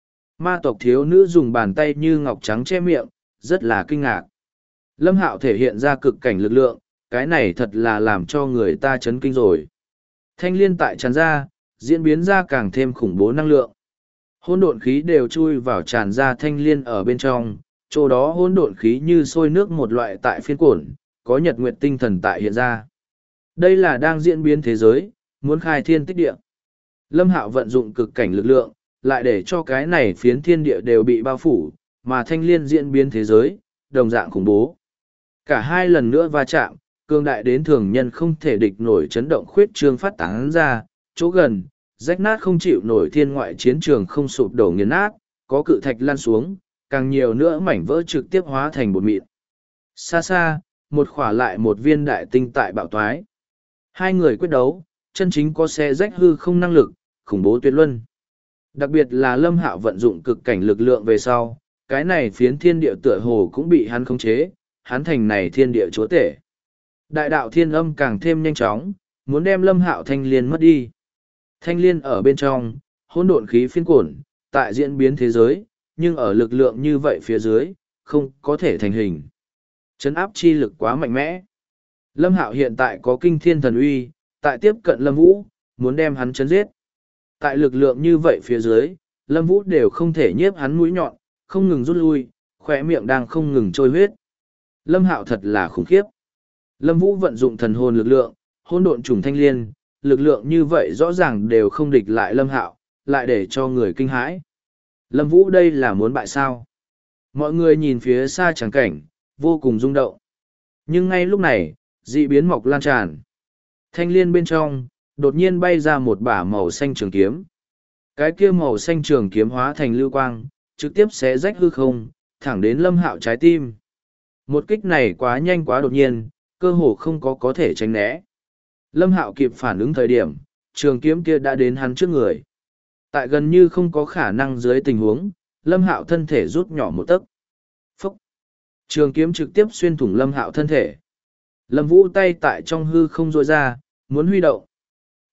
Speaker 1: Ma tộc thiếu nữ dùng bàn tay như ngọc trắng che miệng, rất là kinh ngạc. Lâm Hạo thể hiện ra cực cảnh lực lượng, cái này thật là làm cho người ta chấn kinh rồi. Thanh liên tại tràn ra, diễn biến ra càng thêm khủng bố năng lượng. Hỗn độn khí đều chui vào tràn ra thanh liên ở bên trong, chỗ đó hỗn độn khí như sôi nước một loại tại phiên cuộn, có nhật nguyệt tinh thần tại hiện ra. Đây là đang diễn biến thế giới, muốn khai thiên tích địa. Lâm Hạo vận dụng cực cảnh lực lượng, lại để cho cái này phiến thiên địa đều bị bao phủ, mà thanh liên diễn biến thế giới, đồng dạng khủng bố. Cả hai lần nữa va chạm, cường đại đến thường nhân không thể địch nổi chấn động khuyết trương phát tán ra, chỗ gần, rách nát không chịu nổi thiên ngoại chiến trường không sụp đổ nghiền nát, có cự thạch lan xuống, càng nhiều nữa mảnh vỡ trực tiếp hóa thành bột mịn. Xa xa, một khỏa lại một viên đại tinh tại bạo toái. Hai người quyết đấu, chân chính có xe rách hư không năng lực, khủng bố tuyệt luân. Đặc biệt là Lâm Hạo vận dụng cực cảnh lực lượng về sau, cái này phiến thiên địa tựa hồ cũng bị hắn khống chế, hắn thành này thiên địa chúa tể. Đại đạo thiên âm càng thêm nhanh chóng, muốn đem Lâm Hạo thanh liên mất đi. Thanh liên ở bên trong, hỗn độn khí phiên cuộn, tại diễn biến thế giới, nhưng ở lực lượng như vậy phía dưới, không có thể thành hình. Trấn áp chi lực quá mạnh mẽ. Lâm Hạo hiện tại có kinh thiên thần uy, tại tiếp cận Lâm Vũ, muốn đem hắn chấn giết. Tại lực lượng như vậy phía dưới, Lâm Vũ đều không thể nhiếp hắn mũi nhọn, không ngừng rút lui, khỏe miệng đang không ngừng trôi huyết. Lâm Hạo thật là khủng khiếp. Lâm Vũ vận dụng thần hồn lực lượng, hỗn độn trùng thanh liên, lực lượng như vậy rõ ràng đều không địch lại Lâm Hạo, lại để cho người kinh hãi. Lâm Vũ đây là muốn bại sao? Mọi người nhìn phía xa trắng cảnh, vô cùng rung động. Nhưng ngay lúc này, dị biến mọc lan tràn. Thanh liên bên trong, đột nhiên bay ra một bả màu xanh trường kiếm. Cái kia màu xanh trường kiếm hóa thành lưu quang, trực tiếp xé rách hư không, thẳng đến Lâm Hạo trái tim. Một kích này quá nhanh quá đột nhiên, cơ hồ không có thể tránh né. Lâm Hạo kịp phản ứng thời điểm, trường kiếm kia đã đến hắn trước người. Tại gần như không có khả năng dưới tình huống, Lâm Hạo thân thể rút nhỏ một tấc. Phúc! Trường kiếm trực tiếp xuyên thủng Lâm Hạo thân thể. Lâm Vũ tay tại trong hư không rôi ra, muốn huy động.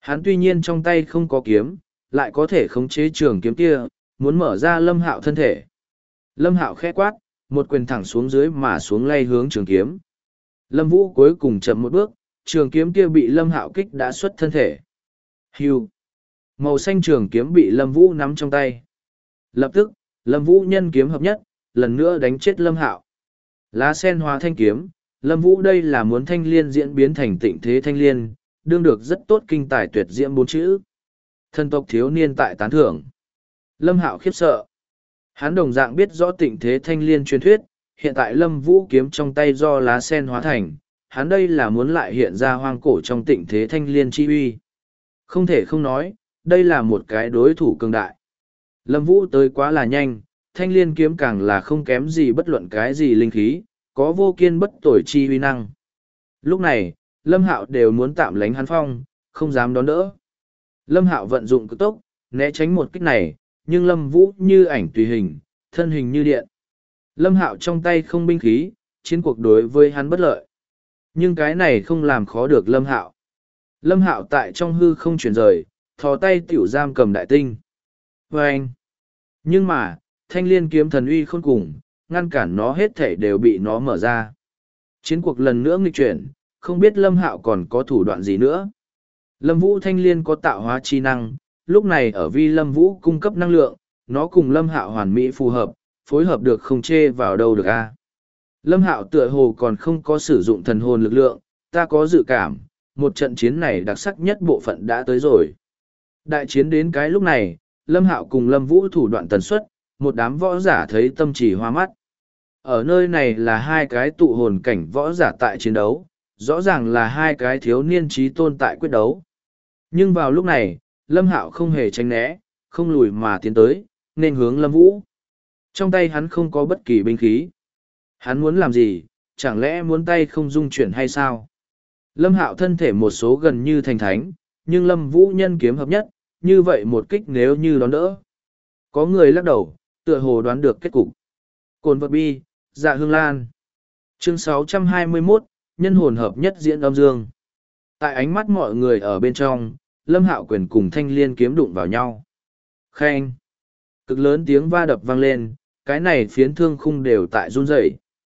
Speaker 1: Hắn tuy nhiên trong tay không có kiếm, lại có thể khống chế trường kiếm kia, muốn mở ra Lâm Hạo thân thể. Lâm Hạo khẽ quát, một quyền thẳng xuống dưới mà xuống lay hướng trường kiếm. Lâm Vũ cuối cùng chậm một bước, trường kiếm kia bị Lâm Hạo kích đã xuất thân thể. Hưu. Màu xanh trường kiếm bị Lâm Vũ nắm trong tay. Lập tức, Lâm Vũ nhân kiếm hợp nhất, lần nữa đánh chết Lâm Hạo. Lá sen hóa thanh kiếm, Lâm Vũ đây là muốn thanh liên diễn biến thành tịnh thế thanh liên, đương được rất tốt kinh tài tuyệt diễm 4 chữ. Thân tộc thiếu niên tại tán thưởng. Lâm Hạo khiếp sợ. Hắn đồng dạng biết rõ tịnh thế thanh liên truyền thuyết, hiện tại Lâm Vũ kiếm trong tay do lá sen hóa thành, hắn đây là muốn lại hiện ra hoang cổ trong tịnh thế thanh liên chi uy. Không thể không nói, đây là một cái đối thủ cường đại. Lâm Vũ tới quá là nhanh, thanh liên kiếm càng là không kém gì bất luận cái gì linh khí, có vô kiên bất tồi chi uy năng. Lúc này, Lâm Hạo đều muốn tạm lánh hắn phong, không dám đón đỡ. Lâm Hạo vận dụng cực tốc, né tránh một kích này, nhưng Lâm Vũ như ảnh tùy hình, thân hình như điện. Lâm Hạo trong tay không binh khí, chiến cuộc đối với hắn bất lợi. Nhưng cái này không làm khó được Lâm Hạo. Lâm Hạo tại trong hư không chuyển rời, thò tay tiểu giam cầm đại tinh. Vâng! Nhưng mà, thanh liên kiếm thần uy khôn cùng, ngăn cản nó hết thể đều bị nó mở ra. Chiến cuộc lần nữa nghịch chuyển, không biết Lâm Hạo còn có thủ đoạn gì nữa. Lâm Vũ thanh liên có tạo hóa chi năng, lúc này ở vi Lâm Vũ cung cấp năng lượng, nó cùng Lâm Hạo hoàn mỹ phù hợp, phối hợp được không chê vào đâu được a. Lâm Hạo tựa hồ còn không có sử dụng thần hồn lực lượng, ta có dự cảm, một trận chiến này đặc sắc nhất bộ phận đã tới rồi. Đại chiến đến cái lúc này, Lâm Hạo cùng Lâm Vũ thủ đoạn tần suất, một đám võ giả thấy tâm chỉ hoa mắt. Ở nơi này là hai cái tụ hồn cảnh võ giả tại chiến đấu, rõ ràng là hai cái thiếu niên trí tôn tại quyết đấu. Nhưng vào lúc này, Lâm Hạo không hề tránh né, không lùi mà tiến tới, nên hướng Lâm Vũ. Trong tay hắn không có bất kỳ binh khí. Hắn muốn làm gì, chẳng lẽ muốn tay không dung chuyển hay sao? Lâm Hạo thân thể một số gần như thành thánh, nhưng Lâm Vũ nhân kiếm hợp nhất, như vậy một kích nếu như đón đỡ. Có người lắc đầu, tựa hồ đoán được kết cục. Cồn vật bi, dạ hương lan. Chương 621, nhân hồn hợp nhất diễn âm dương. Tại ánh mắt mọi người ở bên trong, Lâm Hạo quyền cùng thanh liên kiếm đụng vào nhau. Khen! Cực lớn tiếng va đập vang lên, cái này phiến thương khung đều tại run rẩy.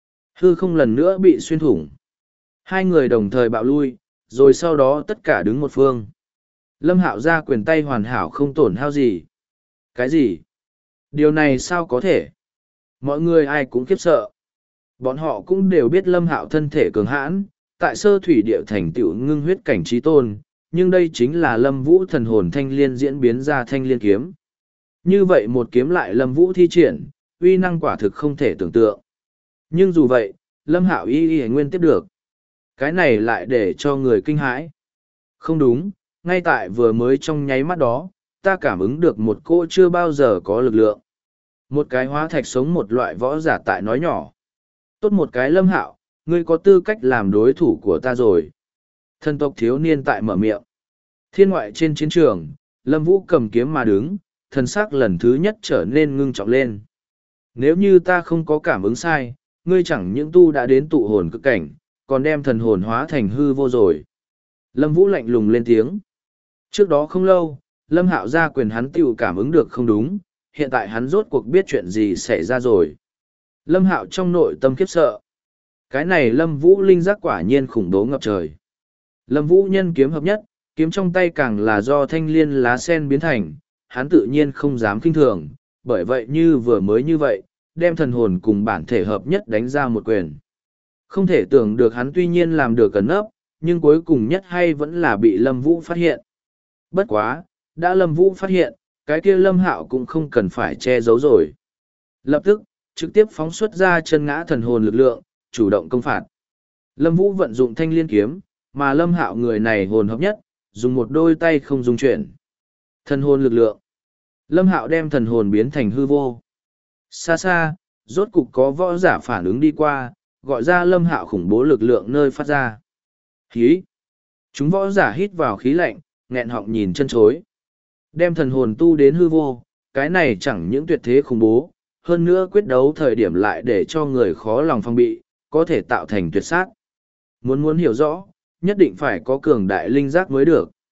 Speaker 1: Hư không lần nữa bị xuyên thủng. Hai người đồng thời bạo lui, rồi sau đó tất cả đứng một phương. Lâm Hạo ra quyền tay hoàn hảo không tổn hao gì. Cái gì? Điều này sao có thể? Mọi người ai cũng khiếp sợ. Bọn họ cũng đều biết Lâm Hạo thân thể cường hãn, tại sơ thủy địa thành tựu ngưng huyết cảnh trí tôn, nhưng đây chính là Lâm Vũ thần hồn thanh liên diễn biến ra thanh liên kiếm. Như vậy một kiếm lại Lâm Vũ thi triển, uy năng quả thực không thể tưởng tượng. Nhưng dù vậy, Lâm Hạo y nguyên tiếp được. Cái này lại để cho người kinh hãi. Không đúng, ngay tại vừa mới trong nháy mắt đó, ta cảm ứng được một cô chưa bao giờ có lực lượng. Một cái hóa thạch sống một loại võ giả tại nói nhỏ. Tốt một cái Lâm Hạo, ngươi có tư cách làm đối thủ của ta rồi. Thần tộc thiếu niên tại mở miệng. Thiên ngoại trên chiến trường, Lâm Vũ cầm kiếm mà đứng, thần sắc lần thứ nhất trở nên ngưng trọng lên. Nếu như ta không có cảm ứng sai, ngươi chẳng những tu đã đến tụ hồn cực cảnh, còn đem thần hồn hóa thành hư vô rồi. Lâm Vũ lạnh lùng lên tiếng. Trước đó không lâu, Lâm Hạo ra quyền hắn tiểu cảm ứng được không đúng, hiện tại hắn rốt cuộc biết chuyện gì xảy ra rồi. Lâm Hạo trong nội tâm khiếp sợ. Cái này Lâm Vũ linh giác quả nhiên khủng bố ngập trời. Lâm Vũ nhân kiếm hợp nhất, kiếm trong tay càng là do thanh liên lá sen biến thành, hắn tự nhiên không dám kinh thường, bởi vậy như vừa mới như vậy, đem thần hồn cùng bản thể hợp nhất đánh ra một quyền. Không thể tưởng được hắn tuy nhiên làm được cẩn nấp, nhưng cuối cùng nhất hay vẫn là bị Lâm Vũ phát hiện. Bất quá, đã Lâm Vũ phát hiện, cái kia Lâm Hạo cũng không cần phải che giấu rồi. Lập tức, trực tiếp phóng xuất ra chân ngã thần hồn lực lượng, chủ động công phạt. Lâm Vũ vận dụng thanh liên kiếm, mà Lâm Hạo người này hồn hợp nhất, dùng một đôi tay không dùng chuyển. Thần hồn lực lượng. Lâm Hạo đem thần hồn biến thành hư vô. Xa xa, rốt cục có võ giả phản ứng đi qua, gọi ra Lâm Hạo khủng bố lực lượng nơi phát ra. Hí! Chúng võ giả hít vào khí lạnh, nghẹn họng nhìn chân chối. Đem thần hồn tu đến hư vô, cái này chẳng những tuyệt thế khủng bố, hơn nữa quyết đấu thời điểm lại để cho người khó lòng phòng bị, có thể tạo thành tuyệt sát. Muốn hiểu rõ, nhất định phải có cường đại linh giác mới được.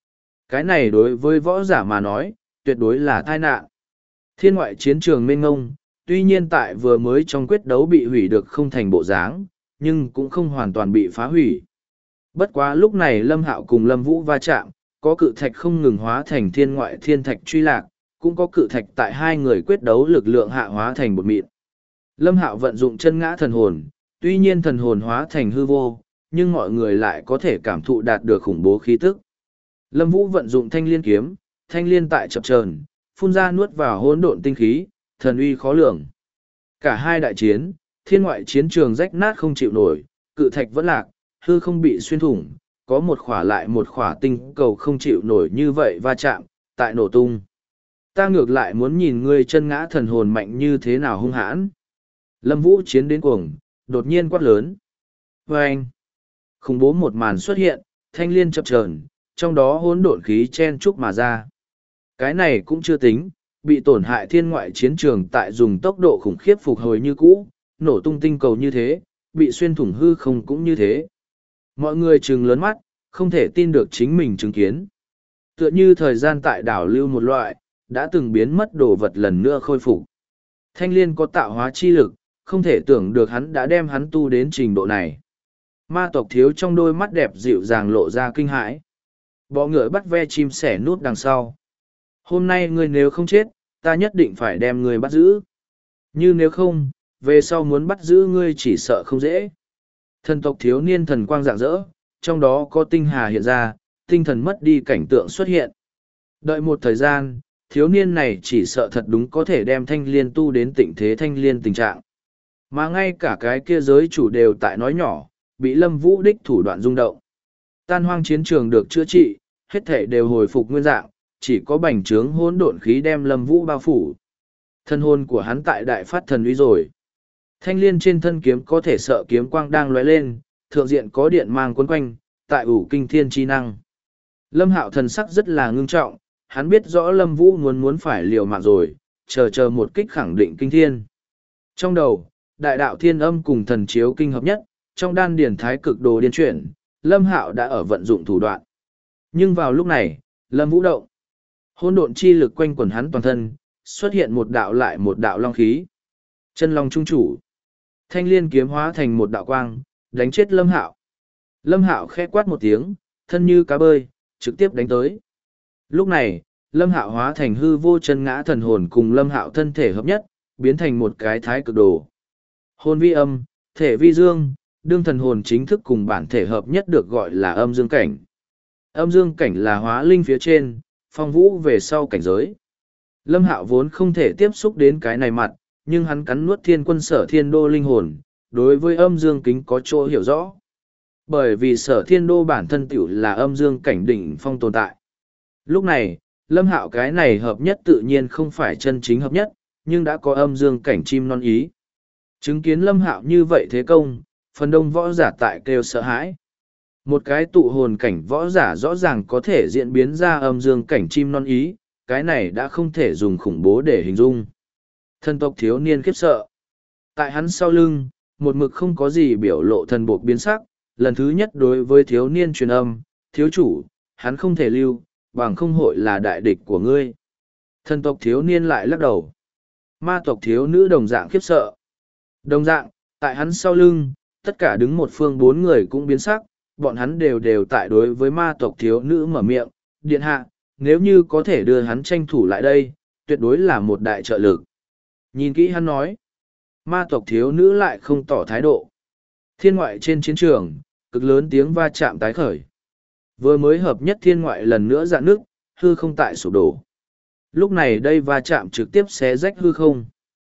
Speaker 1: Cái này đối với võ giả mà nói, tuyệt đối là tai nạn. Thiên ngoại chiến trường mênh ngông, tuy nhiên tại vừa mới trong quyết đấu bị hủy được không thành bộ dáng, nhưng cũng không hoàn toàn bị phá hủy. Bất quá lúc này Lâm Hạo cùng Lâm Vũ va chạm, có cự thạch không ngừng hóa thành thiên ngoại thiên thạch truy lạc, cũng có cự thạch tại hai người quyết đấu lực lượng hạ hóa thành bột mịn. Lâm Hạo vận dụng chân ngã thần hồn, tuy nhiên thần hồn hóa thành hư vô, nhưng mọi người lại có thể cảm thụ đạt được khủng bố khí tức. Lâm Vũ vận dụng thanh liên kiếm, thanh liên tại chập chờn, phun ra nuốt vào hỗn độn tinh khí, thần uy khó lường. Cả hai đại chiến, thiên ngoại chiến trường rách nát không chịu nổi, cự thạch vẫn lạc, hư không bị xuyên thủng, có một khỏa lại một khỏa tinh cầu không chịu nổi như vậy va chạm, tại nổ tung. Ta ngược lại muốn nhìn ngươi chân ngã thần hồn mạnh như thế nào hung hãn. Lâm Vũ chiến đến cuồng, đột nhiên quát lớn. Vâng! Khủng bố một màn xuất hiện, thanh liên chập chờn, trong đó hỗn độn khí chen chúc mà ra. Cái này cũng chưa tính, bị tổn hại thiên ngoại chiến trường tại dùng tốc độ khủng khiếp phục hồi như cũ, nổ tung tinh cầu như thế, bị xuyên thủng hư không cũng như thế. Mọi người trừng lớn mắt, không thể tin được chính mình chứng kiến. Tựa như thời gian tại đảo lưu một loại, đã từng biến mất đồ vật lần nữa khôi phục. Thanh liên có tạo hóa chi lực, không thể tưởng được hắn đã đem hắn tu đến trình độ này. Ma tộc thiếu trong đôi mắt đẹp dịu dàng lộ ra kinh hãi. Bọ ngựa bắt ve chim sẻ nút đằng sau. Hôm nay ngươi nếu không chết, ta nhất định phải đem ngươi bắt giữ. Như nếu không, về sau muốn bắt giữ ngươi chỉ sợ không dễ. Thần tộc thiếu niên thần quang rạng rỡ, trong đó có tinh hà hiện ra, tinh thần mất đi cảnh tượng xuất hiện. Đợi một thời gian, thiếu niên này chỉ sợ thật đúng có thể đem thanh liên tu đến tịnh thế thanh liên tình trạng. Mà ngay cả cái kia giới chủ đều tại nói nhỏ, bị Lâm Vũ đích thủ đoạn rung động. Tan hoang chiến trường được chữa trị, hết thể đều hồi phục nguyên dạng, chỉ có bành trướng hỗn độn khí đem Lâm Vũ bao phủ. Thân hồn của hắn tại đại phát thần uy rồi. Thanh liên trên thân kiếm có thể sợ kiếm quang đang lóe lên, thượng diện có điện mang quấn quanh, tại ủ kinh thiên chi năng. Lâm Hạo thần sắc rất là ngưng trọng, hắn biết rõ Lâm Vũ muốn phải liều mạng rồi, chờ một kích khẳng định kinh thiên. Trong đầu, đại đạo thiên âm cùng thần chiếu kinh hợp nhất, trong đan điển thái cực đồ điên chuyển, Lâm Hạo đã ở vận dụng thủ đoạn. Nhưng vào lúc này, Lâm Vũ động. Hỗn độn chi lực quanh quẩn hắn toàn thân, xuất hiện một đạo lại một đạo long khí. Chân long trung chủ. Thanh liên kiếm hóa thành một đạo quang, đánh chết Lâm Hạo. Lâm Hạo khẽ quát một tiếng, thân như cá bơi, trực tiếp đánh tới. Lúc này, Lâm Hạo hóa thành hư vô chân ngã thần hồn cùng Lâm Hạo thân thể hợp nhất, biến thành một cái thái cực đồ. Hồn vi âm, thể vi dương, đương thần hồn chính thức cùng bản thể hợp nhất được gọi là âm dương cảnh. Âm dương cảnh là hóa linh phía trên, phong vũ về sau cảnh giới. Lâm Hạo vốn không thể tiếp xúc đến cái này mặt, nhưng hắn cắn nuốt thiên quân sở thiên đô linh hồn, đối với âm dương kính có chỗ hiểu rõ. Bởi vì sở thiên đô bản thân tiểu là âm dương cảnh đỉnh phong tồn tại. Lúc này, Lâm Hạo cái này hợp nhất tự nhiên không phải chân chính hợp nhất, nhưng đã có âm dương cảnh chim non ý. Chứng kiến Lâm Hạo như vậy thế công, phần đông võ giả tại kêu sợ hãi. Một cái tụ hồn cảnh võ giả rõ ràng có thể diễn biến ra âm dương cảnh chim non ý, cái này đã không thể dùng khủng bố để hình dung. Thần tộc thiếu niên khiếp sợ. Tại hắn sau lưng, một mực không có gì biểu lộ thần buộc biến sắc, lần thứ nhất đối với thiếu niên truyền âm, thiếu chủ, hắn không thể lưu, bằng không hội là đại địch của ngươi. Thần tộc thiếu niên lại lắc đầu. Ma tộc thiếu nữ đồng dạng khiếp sợ. Đồng dạng, tại hắn sau lưng, tất cả đứng một phương bốn người cũng biến sắc, bọn hắn đều tại đối với ma tộc thiếu nữ mở miệng, điện hạ, nếu như có thể đưa hắn tranh thủ lại đây, tuyệt đối là một đại trợ lực. Nhìn kỹ hắn nói, ma tộc thiếu nữ lại không tỏ thái độ. Thiên ngoại trên chiến trường, cực lớn tiếng va chạm tái khởi. Vừa mới hợp nhất thiên ngoại lần nữa dạn nước, hư không tại sụp đổ. Lúc này đây va chạm trực tiếp xé rách hư không.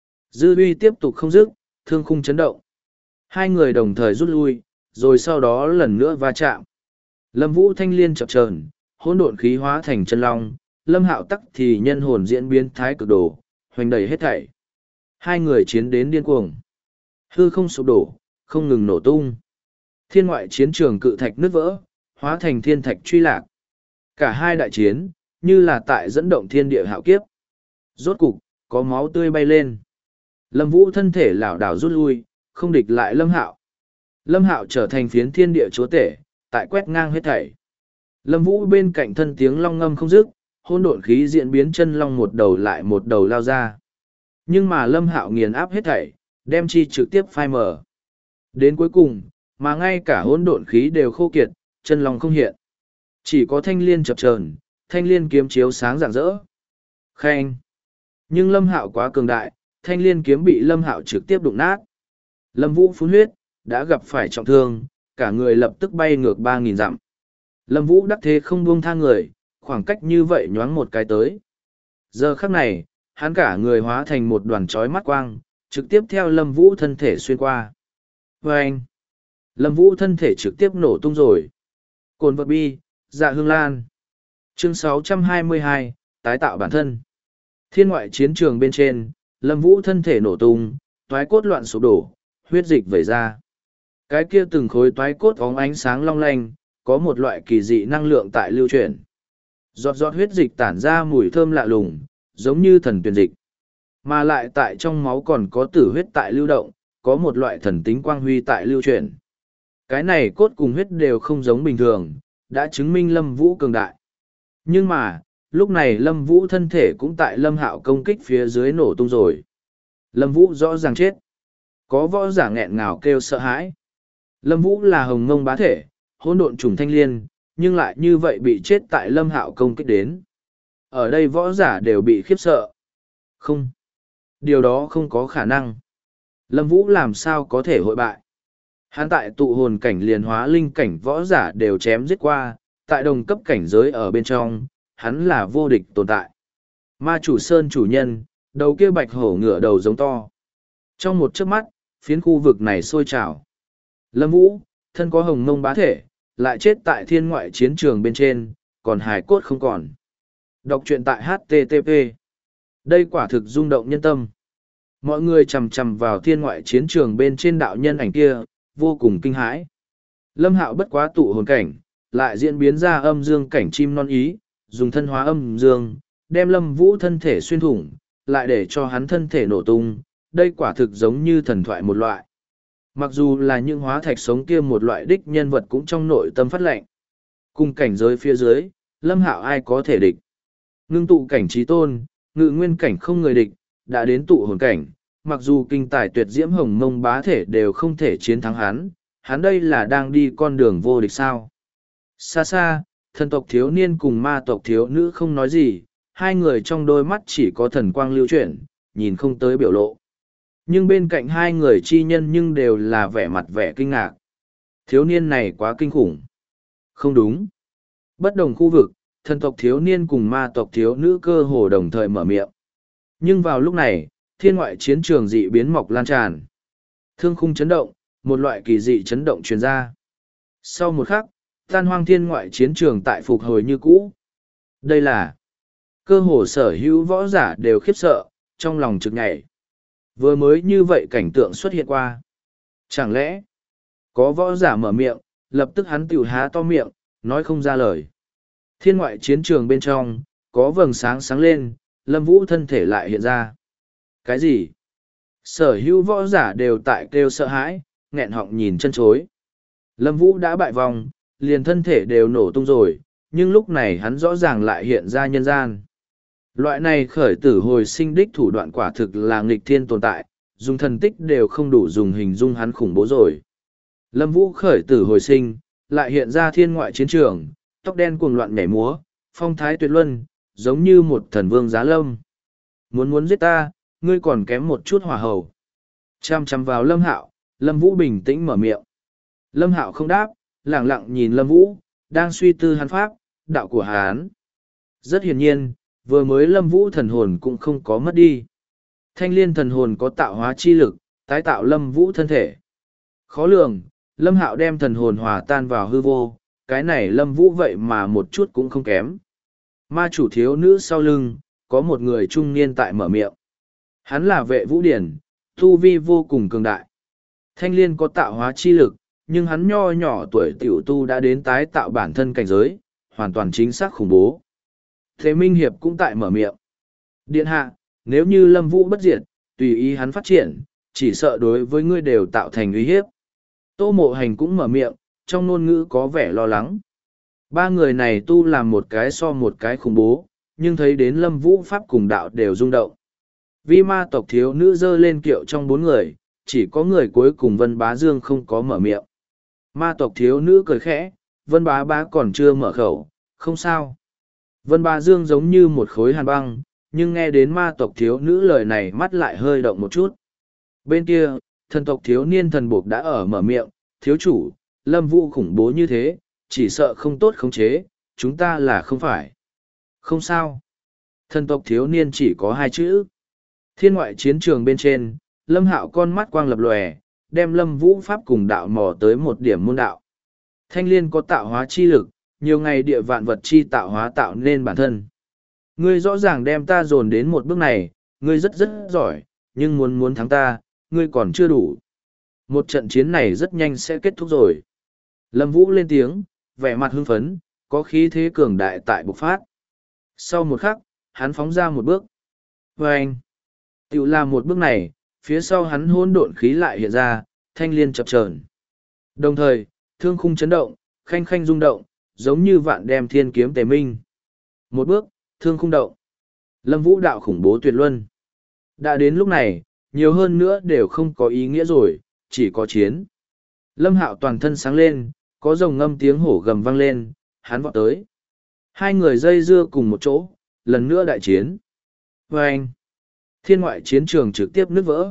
Speaker 1: Dư uy tiếp tục không dứt, thương khung chấn động. Hai người đồng thời rút lui, rồi sau đó lần nữa va chạm. Lâm Vũ thanh liên chập chờn, hỗn độn khí hóa thành chân long, Lâm Hạo tắc thì nhân hồn diễn biến thái cực đồ, hoành đẩy hết thảy. Hai người chiến đến điên cuồng. Hư không sụp đổ, không ngừng nổ tung. Thiên ngoại chiến trường cự thạch nứt vỡ, hóa thành thiên thạch truy lạc. Cả hai đại chiến, như là tại dẫn động thiên địa hạo kiếp. Rốt cục, có máu tươi bay lên. Lâm Vũ thân thể lảo đảo rút lui, không địch lại Lâm Hạo. Lâm Hạo trở thành phiến thiên địa chúa tể, tại quét ngang hết thảy. Lâm Vũ bên cạnh thân tiếng long ngâm không dứt, hỗn độn khí diễn biến chân long một đầu lại một đầu lao ra. Nhưng mà Lâm Hạo nghiền áp hết thảy, đem chi trực tiếp phai mở. Đến cuối cùng, mà ngay cả hỗn độn khí đều khô kiệt, chân long không hiện. Chỉ có thanh liên chập chờn, thanh liên kiếm chiếu sáng rạng rỡ. Khen! Nhưng Lâm Hạo quá cường đại, thanh liên kiếm bị Lâm Hạo trực tiếp đụng nát. Lâm Vũ phun huyết, đã gặp phải trọng thương, cả người lập tức bay ngược 3.000 dặm. Lâm Vũ đắc thế không buông tha người, khoảng cách như vậy nhoáng một cái tới. Giờ khắc này, hắn cả người hóa thành một đoàn chói mắt quang, trực tiếp theo Lâm Vũ thân thể xuyên qua. Và anh, Lâm Vũ thân thể trực tiếp nổ tung rồi. Cồn vật bi, dạ hương lan. Chương 622, tái tạo bản thân. Thiên ngoại chiến trường bên trên, Lâm Vũ thân thể nổ tung, toái cốt loạn sụp đổ, huyết dịch vẩy ra. Cái kia từng khối toái cốt óng ánh sáng long lanh, có một loại kỳ dị năng lượng tại lưu chuyển. Giọt giọt huyết dịch tản ra mùi thơm lạ lùng, giống như thần tuyển dịch. Mà lại tại trong máu còn có tử huyết tại lưu động, có một loại thần tính quang huy tại lưu chuyển. Cái này cốt cùng huyết đều không giống bình thường, đã chứng minh Lâm Vũ cường đại. Nhưng mà, lúc này Lâm Vũ thân thể cũng tại Lâm Hạo công kích phía dưới nổ tung rồi. Lâm Vũ rõ ràng chết. Có võ giả nghẹn ngào kêu sợ hãi. Lâm Vũ là hồng ngông bá thể, hỗn độn trùng thanh liên, nhưng lại như vậy bị chết tại Lâm Hạo công kích đến. Ở đây võ giả đều bị khiếp sợ. Không. Điều đó không có khả năng. Lâm Vũ làm sao có thể hội bại. Hắn tại tụ hồn cảnh liền hóa linh cảnh võ giả đều chém giết qua, tại đồng cấp cảnh giới ở bên trong, hắn là vô địch tồn tại. Ma chủ sơn chủ nhân, đầu kia bạch hổ ngựa đầu giống to. Trong một chớp mắt, phiến khu vực này sôi trào. Lâm Vũ, thân có hồng mông bá thể, lại chết tại thiên ngoại chiến trường bên trên, còn hài cốt không còn. Đọc truyện tại HTTP. Đây quả thực rung động nhân tâm. Mọi người chầm chầm vào thiên ngoại chiến trường bên trên đạo nhân ảnh kia, vô cùng kinh hãi. Lâm Hạo bất quá tụ hồn cảnh, lại diễn biến ra âm dương cảnh chim non ý, dùng thân hóa âm dương, đem Lâm Vũ thân thể xuyên thủng, lại để cho hắn thân thể nổ tung, đây quả thực giống như thần thoại một loại. Mặc dù là những hóa thạch sống kia một loại đích nhân vật cũng trong nội tâm phát lệnh. Cùng cảnh giới phía dưới, Lâm Hạo ai có thể địch. Ngưng tụ cảnh trí tôn, ngự nguyên cảnh không người địch, đã đến tụ hồn cảnh, mặc dù kinh tài tuyệt diễm hồng mông bá thể đều không thể chiến thắng hắn đây là đang đi con đường vô địch sao. Xa xa, thần tộc thiếu niên cùng ma tộc thiếu nữ không nói gì, hai người trong đôi mắt chỉ có thần quang lưu chuyển, nhìn không tới biểu lộ. Nhưng bên cạnh hai người chi nhân nhưng đều là vẻ mặt vẻ kinh ngạc. Thiếu niên này quá kinh khủng. Không đúng. Bất đồng khu vực, thần tộc thiếu niên cùng ma tộc thiếu nữ cơ hồ đồng thời mở miệng. Nhưng vào lúc này, thiên ngoại chiến trường dị biến mọc lan tràn. Thương khung chấn động, một loại kỳ dị chấn động truyền ra. Sau một khắc, tan hoang thiên ngoại chiến trường tại phục hồi như cũ. Đây là cơ hồ sở hữu võ giả đều khiếp sợ, trong lòng trực nhảy. Vừa mới như vậy cảnh tượng xuất hiện qua. Chẳng lẽ, có võ giả mở miệng, lập tức hắn tiểu há to miệng, nói không ra lời. Thiên ngoại chiến trường bên trong, có vầng sáng sáng lên, Lâm Vũ thân thể lại hiện ra. Cái gì? Sở hữu võ giả đều tại kêu sợ hãi, nghẹn họng nhìn chân chối. Lâm Vũ đã bại vòng, liền thân thể đều nổ tung rồi, nhưng lúc này hắn rõ ràng lại hiện ra nhân gian. Loại này khởi tử hồi sinh đích thủ đoạn quả thực là nghịch thiên tồn tại, dùng thần tích đều không đủ dùng hình dung hắn khủng bố rồi. Lâm Vũ khởi tử hồi sinh, lại hiện ra thiên ngoại chiến trường, tóc đen cuồng loạn nhảy múa, phong thái tuyệt luân, giống như một thần vương giá lâm. Muốn giết ta, ngươi còn kém một chút hỏa hầu. Chăm chăm vào Lâm Hạo, Lâm Vũ bình tĩnh mở miệng. Lâm Hạo không đáp, lẳng lặng nhìn Lâm Vũ, đang suy tư hắn pháp, đạo của hắn. Rất hiển nhiên, vừa mới Lâm Vũ thần hồn cũng không có mất đi. Thanh liên thần hồn có tạo hóa chi lực, tái tạo Lâm Vũ thân thể. Khó lường, Lâm Hạo đem thần hồn hòa tan vào hư vô, cái này Lâm Vũ vậy mà một chút cũng không kém. Ma chủ thiếu nữ sau lưng, có một người trung niên tại mở miệng. Hắn là Vệ Vũ Điển, tu vi vô cùng cường đại. Thanh liên có tạo hóa chi lực, nhưng hắn nho nhỏ tuổi tiểu tu đã đến tái tạo bản thân cảnh giới, hoàn toàn chính xác khủng bố. Thế Minh Hiệp cũng tại mở miệng. Điện hạ, nếu như Lâm Vũ bất diệt, tùy ý hắn phát triển, chỉ sợ đối với ngươi đều tạo thành uy hiếp. Tô Mộ Hành cũng mở miệng, trong ngôn ngữ có vẻ lo lắng. Ba người này tu làm một cái so một cái khủng bố, nhưng thấy đến Lâm Vũ Pháp cùng đạo đều rung động. Vi ma tộc thiếu nữ dơ lên kiệu trong bốn người, chỉ có người cuối cùng Vân Bá Dương không có mở miệng. Ma tộc thiếu nữ cười khẽ, Vân Bá Bá còn chưa mở khẩu, không sao. Vân Bá Dương giống như một khối hàn băng, nhưng nghe đến ma tộc thiếu nữ lời này mắt lại hơi động một chút. Bên kia, thần tộc thiếu niên thần buộc đã ở mở miệng, thiếu chủ, Lâm Vũ khủng bố như thế, chỉ sợ không tốt khống chế, chúng ta là không phải. Không sao. Thần tộc thiếu niên chỉ có hai chữ. Thiên ngoại chiến trường bên trên, Lâm Hạo con mắt quang lập lòe, đem Lâm Vũ Pháp cùng đạo mò tới một điểm môn đạo. Thanh liên có tạo hóa chi lực, nhiều ngày địa vạn vật chi tạo hóa tạo nên bản thân. Ngươi rõ ràng đem ta dồn đến một bước này, ngươi rất rất giỏi, nhưng muốn thắng ta, ngươi còn chưa đủ. Một trận chiến này rất nhanh sẽ kết thúc rồi. Lâm Vũ lên tiếng, vẻ mặt hưng phấn, có khí thế cường đại tại bộc phát. Sau một khắc, hắn phóng ra một bước. Và anh, tự làm một bước này, phía sau hắn hỗn độn khí lại hiện ra, thanh liên chập chờn. Đồng thời, thương khung chấn động, khanh khanh rung động, giống như vạn đem thiên kiếm tề minh. Một bước, thương khung động. Lâm Vũ đạo khủng bố tuyệt luân. Đã đến lúc này, nhiều hơn nữa đều không có ý nghĩa rồi, chỉ có chiến. Lâm Hạo toàn thân sáng lên, có rồng ngâm tiếng hổ gầm vang lên, hắn vọt tới. Hai người dây dưa cùng một chỗ, lần nữa đại chiến. Và anh, thiên ngoại chiến trường trực tiếp nứt vỡ.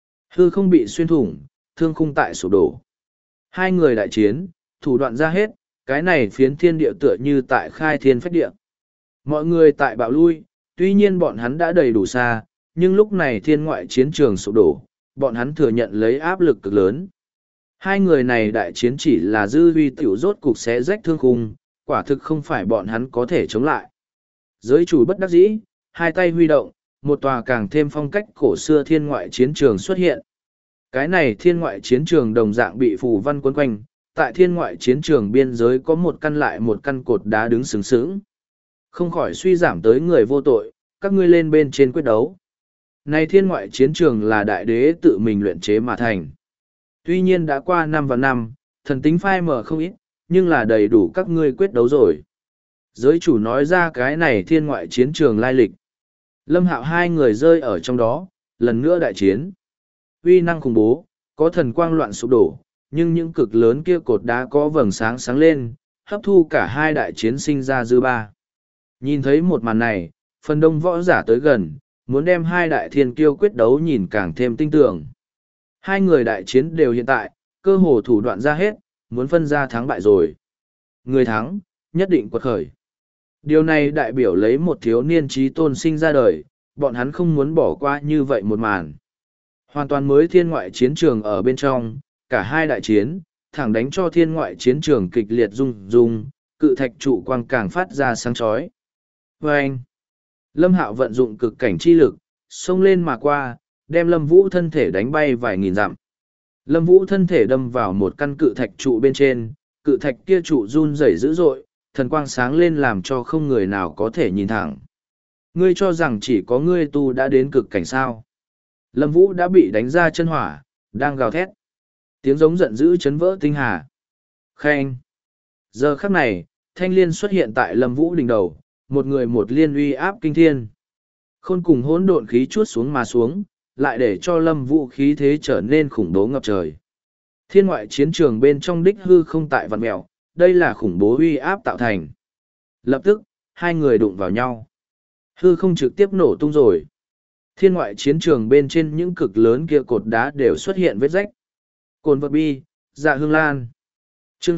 Speaker 1: Hư không bị xuyên thủng, thương khung tại sụp đổ. Hai người đại chiến, thủ đoạn ra hết, cái này phiến thiên địa tựa như tại khai thiên phách địa. Mọi người tại bạo lui, tuy nhiên bọn hắn đã đầy đủ xa, nhưng lúc này thiên ngoại chiến trường sụp đổ, bọn hắn thừa nhận lấy áp lực cực lớn. Hai người này đại chiến chỉ là dư huy tiểu rốt cục xé rách thương khung, quả thực không phải bọn hắn có thể chống lại. Giới chủ bất đắc dĩ, hai tay huy động, một tòa càng thêm phong cách cổ xưa thiên ngoại chiến trường xuất hiện. Cái này thiên ngoại chiến trường đồng dạng bị phù văn quấn quanh, tại thiên ngoại chiến trường biên giới có một căn lại một căn cột đá đứng sướng sướng. Không khỏi suy giảm tới người vô tội, các ngươi lên bên trên quyết đấu. Này thiên ngoại chiến trường là đại đế tự mình luyện chế mà thành. Tuy nhiên đã qua 5 và 5, thần tính phai mở không ít, nhưng là đầy đủ các ngươi quyết đấu rồi. Giới chủ nói ra cái này thiên ngoại chiến trường lai lịch. Lâm Hạo hai người rơi ở trong đó, lần nữa đại chiến. Uy năng khủng bố, có thần quang loạn sụp đổ, nhưng những cực lớn kia cột đá có vầng sáng sáng lên, hấp thu cả hai đại chiến sinh ra dư ba. Nhìn thấy một màn này, phần đông võ giả tới gần, muốn đem hai đại thiên kiêu quyết đấu nhìn càng thêm tinh tường. Hai người đại chiến đều hiện tại, cơ hồ thủ đoạn ra hết, muốn phân ra thắng bại rồi. Người thắng, nhất định quật khởi. Điều này đại biểu lấy một thiếu niên trí tôn sinh ra đời, bọn hắn không muốn bỏ qua như vậy một màn. Hoàn toàn mới thiên ngoại chiến trường ở bên trong, cả hai đại chiến, thẳng đánh cho thiên ngoại chiến trường kịch liệt rung, cự thạch trụ quang càng phát ra sáng chói. Và anh, Lâm Hạo vận dụng cực cảnh chi lực, xông lên mà qua, đem Lâm Vũ thân thể đánh bay vài nghìn dặm. Lâm Vũ thân thể đâm vào một căn cự thạch trụ bên trên, cự thạch kia trụ run rẩy dữ dội, thần quang sáng lên làm cho không người nào có thể nhìn thẳng. Ngươi cho rằng chỉ có ngươi tu đã đến cực cảnh sao. Lâm Vũ đã bị đánh ra chân hỏa, đang gào thét. Tiếng giống giận dữ chấn vỡ tinh hà. Khen. Giờ khắc này, thanh liên xuất hiện tại Lâm Vũ đỉnh đầu, một người một liên uy áp kinh thiên. Khôn cùng hỗn độn khí chuốt xuống mà xuống, lại để cho Lâm Vũ khí thế trở nên khủng bố ngập trời. Thiên ngoại chiến trường bên trong đích hư không tại vạn mèo, đây là khủng bố uy áp tạo thành. Lập tức, hai người đụng vào nhau. Hư không trực tiếp nổ tung rồi. Thiên ngoại chiến trường bên trên những cực lớn kia cột đá đều xuất hiện vết rách. Cồn vật bi, dạ hương lan. Chương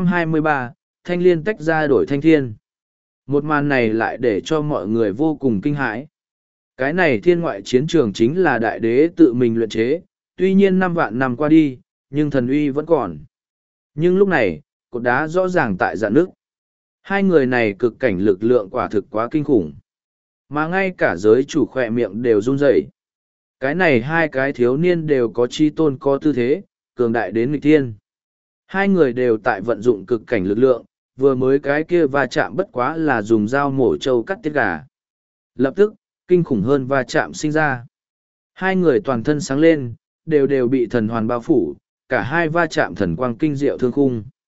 Speaker 1: 623, thanh liên tách ra đổi thanh thiên. Một màn này lại để cho mọi người vô cùng kinh hãi. Cái này thiên ngoại chiến trường chính là đại đế tự mình luyện chế, tuy nhiên 5 vạn năm qua đi, nhưng thần uy vẫn còn. Nhưng lúc này, cột đá rõ ràng tại dạn nước. Hai người này cực cảnh lực lượng quả thực quá kinh khủng. Mà ngay cả giới chủ khỏe miệng đều run rẩy. Cái này hai cái thiếu niên đều có chi tôn có tư thế, cường đại đến nghịch thiên. Hai người đều tại vận dụng cực cảnh lực lượng, vừa mới cái kia va chạm bất quá là dùng dao mổ trâu cắt tiết gà. Lập tức, kinh khủng hơn va chạm sinh ra. Hai người toàn thân sáng lên, đều bị thần hoàn bao phủ, cả hai va chạm thần quang kinh diệu thương khung.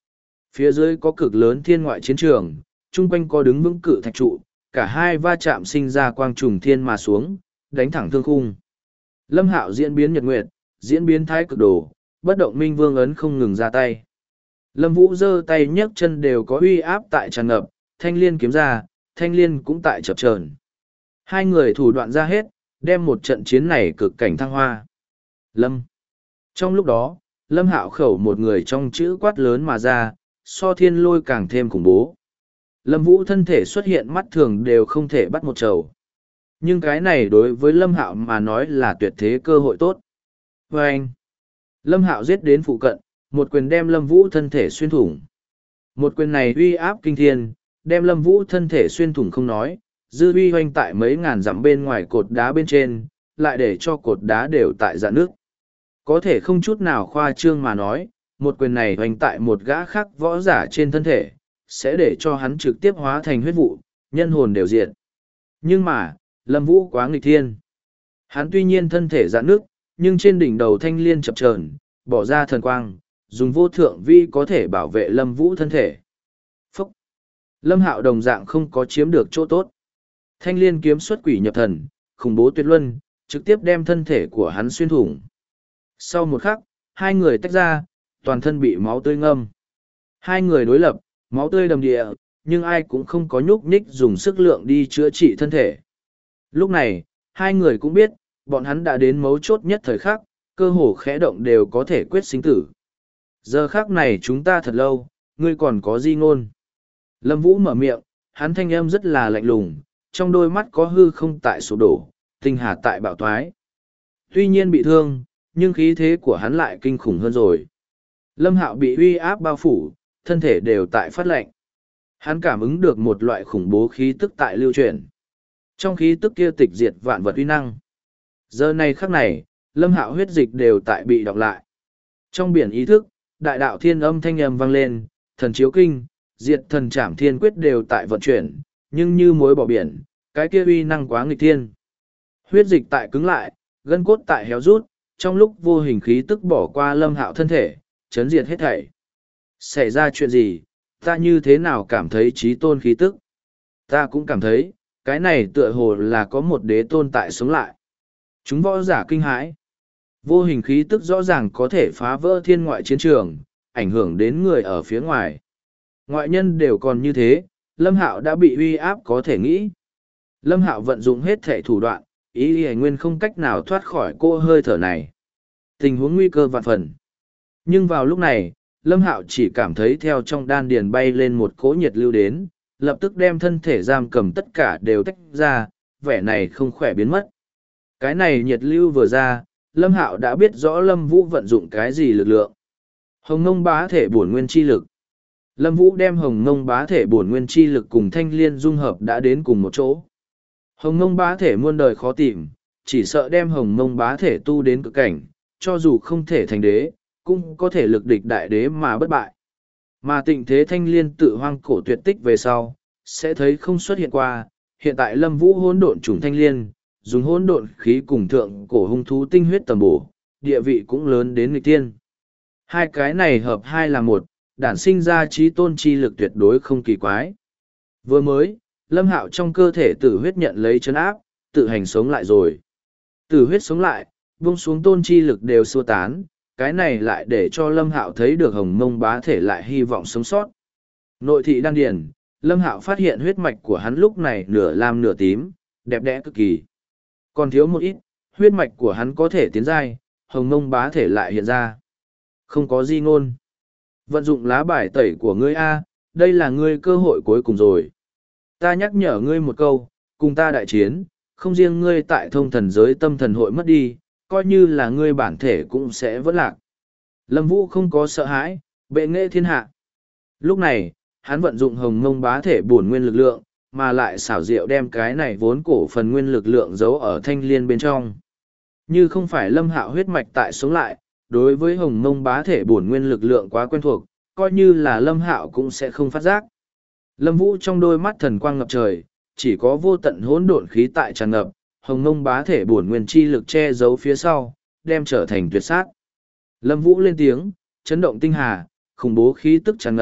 Speaker 1: Phía dưới có cực lớn thiên ngoại chiến trường, chung quanh có đứng vững cự thạch trụ, cả hai va chạm sinh ra quang trùng thiên mà xuống, đánh thẳng thương khung. Lâm Hạo diễn biến nhật nguyệt, diễn biến thái cực đồ, bất động minh vương ấn không ngừng ra tay. Lâm Vũ giơ tay nhấc chân đều có uy áp tại tràn ngập, thanh liên kiếm ra, thanh liên cũng tại chập chờn. Hai người thủ đoạn ra hết, đem một trận chiến này cực cảnh thăng hoa. Lâm. Trong lúc đó, Lâm Hạo khẩu một người trong chữ quát lớn mà ra, so thiên lôi càng thêm khủng bố. Lâm Vũ thân thể xuất hiện mắt thường đều không thể bắt một trầu. Nhưng cái này đối với Lâm Hạo mà nói là tuyệt thế cơ hội tốt. Và anh, Lâm Hạo giết đến phụ cận, một quyền đem Lâm Vũ thân thể xuyên thủng. Một quyền này uy áp kinh thiên, đem Lâm Vũ thân thể xuyên thủng không nói, dư uy hoanh tại mấy ngàn dặm bên ngoài cột đá bên trên, lại để cho cột đá đều tại dạ nước. Có thể không chút nào khoa trương mà nói, một quyền này hoành tại một gã khác võ giả trên thân thể, sẽ để cho hắn trực tiếp hóa thành huyết vụ, nhân hồn đều diệt. Nhưng mà, Lâm Vũ quá nghịch thiên. Hắn tuy nhiên thân thể dạ nước, nhưng trên đỉnh đầu thanh liên chập chờn, bỏ ra thần quang, dùng vô thượng vi có thể bảo vệ Lâm Vũ thân thể. Phúc! Lâm Hạo đồng dạng không có chiếm được chỗ tốt. Thanh liên kiếm xuất quỷ nhập thần, khủng bố tuyệt luân, trực tiếp đem thân thể của hắn xuyên thủng. Sau một khắc, hai người tách ra, toàn thân bị máu tươi ngâm. Hai người đối lập, máu tươi đầm địa, nhưng ai cũng không có nhúc nhích dùng sức lượng đi chữa trị thân thể. Lúc này, hai người cũng biết, bọn hắn đã đến mấu chốt nhất thời khắc, cơ hồ khẽ động đều có thể quyết sinh tử. Giờ khắc này chúng ta thật lâu, ngươi còn có di ngôn. Lâm Vũ mở miệng, hắn thanh âm rất là lạnh lùng, trong đôi mắt có hư không tại sụp đổ, tinh hà tại bạo thoái. Tuy nhiên bị thương, nhưng khí thế của hắn lại kinh khủng hơn rồi. Lâm Hạo bị uy áp bao phủ, thân thể đều tại phát lạnh. Hắn cảm ứng được một loại khủng bố khí tức tại lưu chuyển. Trong khí tức kia tịch diệt vạn vật uy năng. Giờ này khắc này, Lâm Hạo huyết dịch đều tại bị đọc lại. Trong biển ý thức, đại đạo thiên âm thanh âm vang lên, thần chiếu kinh, diệt thần trảm thiên quyết đều tại vận chuyển, nhưng như muối bỏ biển, cái kia uy năng quá nghịch thiên. Huyết dịch tại cứng lại, gân cốt tại héo rút, trong lúc vô hình khí tức bỏ qua Lâm Hạo thân thể, chấn diệt hết thảy. Xảy ra chuyện gì, ta như thế nào cảm thấy trí tôn khí tức? Ta cũng cảm thấy, cái này tựa hồ là có một đế tôn tại sống lại. Chúng võ giả kinh hãi. Vô hình khí tức rõ ràng có thể phá vỡ thiên ngoại chiến trường, ảnh hưởng đến người ở phía ngoài. Ngoại nhân đều còn như thế, Lâm Hạo đã bị uy áp có thể nghĩ. Lâm Hạo vận dụng hết thể thủ đoạn, ý Y Nguyên không cách nào thoát khỏi cô hơi thở này. Tình huống nguy cơ vạn phần. Nhưng vào lúc này, Lâm Hạo chỉ cảm thấy theo trong đan điền bay lên một cỗ nhiệt lưu đến, lập tức đem thân thể giam cầm tất cả đều tách ra, vẻ này không khỏe biến mất. Cái này nhiệt lưu vừa ra, Lâm Hạo đã biết rõ Lâm Vũ vận dụng cái gì lực lượng. Hồng Ngông bá thể bổn nguyên chi lực. Lâm Vũ đem Hồng Ngông bá thể bổn nguyên chi lực cùng thanh liên dung hợp đã đến cùng một chỗ. Hồng Ngông bá thể muôn đời khó tìm, chỉ sợ đem Hồng Ngông bá thể tu đến cực cảnh, cho dù không thể thành đế, cũng có thể lực địch đại đế mà bất bại. Mà tịnh thế thanh liên tự hoang cổ tuyệt tích về sau, sẽ thấy không xuất hiện qua, hiện tại Lâm Vũ hỗn độn trùng thanh liên, dùng hỗn độn khí cùng thượng cổ hung thú tinh huyết tầm bổ, địa vị cũng lớn đến nghịch tiên. Hai cái này hợp hai là một, đản sinh ra trí tôn chi lực tuyệt đối không kỳ quái. Vừa mới, Lâm Hạo trong cơ thể tử huyết nhận lấy chấn áp, tự hành sống lại rồi. Tử huyết sống lại, buông xuống tôn chi lực đều xua tán, cái này lại để cho Lâm Hạo thấy được Hồng Mông bá thể lại hy vọng sống sót. Nội thị đan điền, Lâm Hạo phát hiện huyết mạch của hắn lúc này nửa lam nửa tím, đẹp đẽ cực kỳ. Còn thiếu một ít, huyết mạch của hắn có thể tiến giai, Hồng Mông bá thể lại hiện ra. Không có di ngôn. Vận dụng lá bài tẩy của ngươi A, đây là ngươi cơ hội cuối cùng rồi. Ta nhắc nhở ngươi một câu, cùng ta đại chiến, không riêng ngươi tại thông thần giới tâm thần hội mất đi, coi như là ngươi bản thể cũng sẽ vỡ lạc. Lâm Vũ không có sợ hãi, bệ nghệ thiên hạ. Lúc này, hắn vận dụng Hồng Mông bá thể bổn nguyên lực lượng, mà lại xảo diệu đem cái này vốn cổ phần nguyên lực lượng giấu ở thanh liên bên trong. Như không phải Lâm Hạo huyết mạch tại sống lại, đối với Hồng Mông bá thể bổn nguyên lực lượng quá quen thuộc, coi như là Lâm Hạo cũng sẽ không phát giác. Lâm Vũ trong đôi mắt thần quang ngập trời, chỉ có vô tận hỗn độn khí tại tràn ngập, Hồng Mông bá thể bổn nguyên chi lực che giấu phía sau, đem trở thành tuyệt sát. Lâm Vũ lên tiếng, chấn động tinh hà, khủng bố khí tức tràn ngập,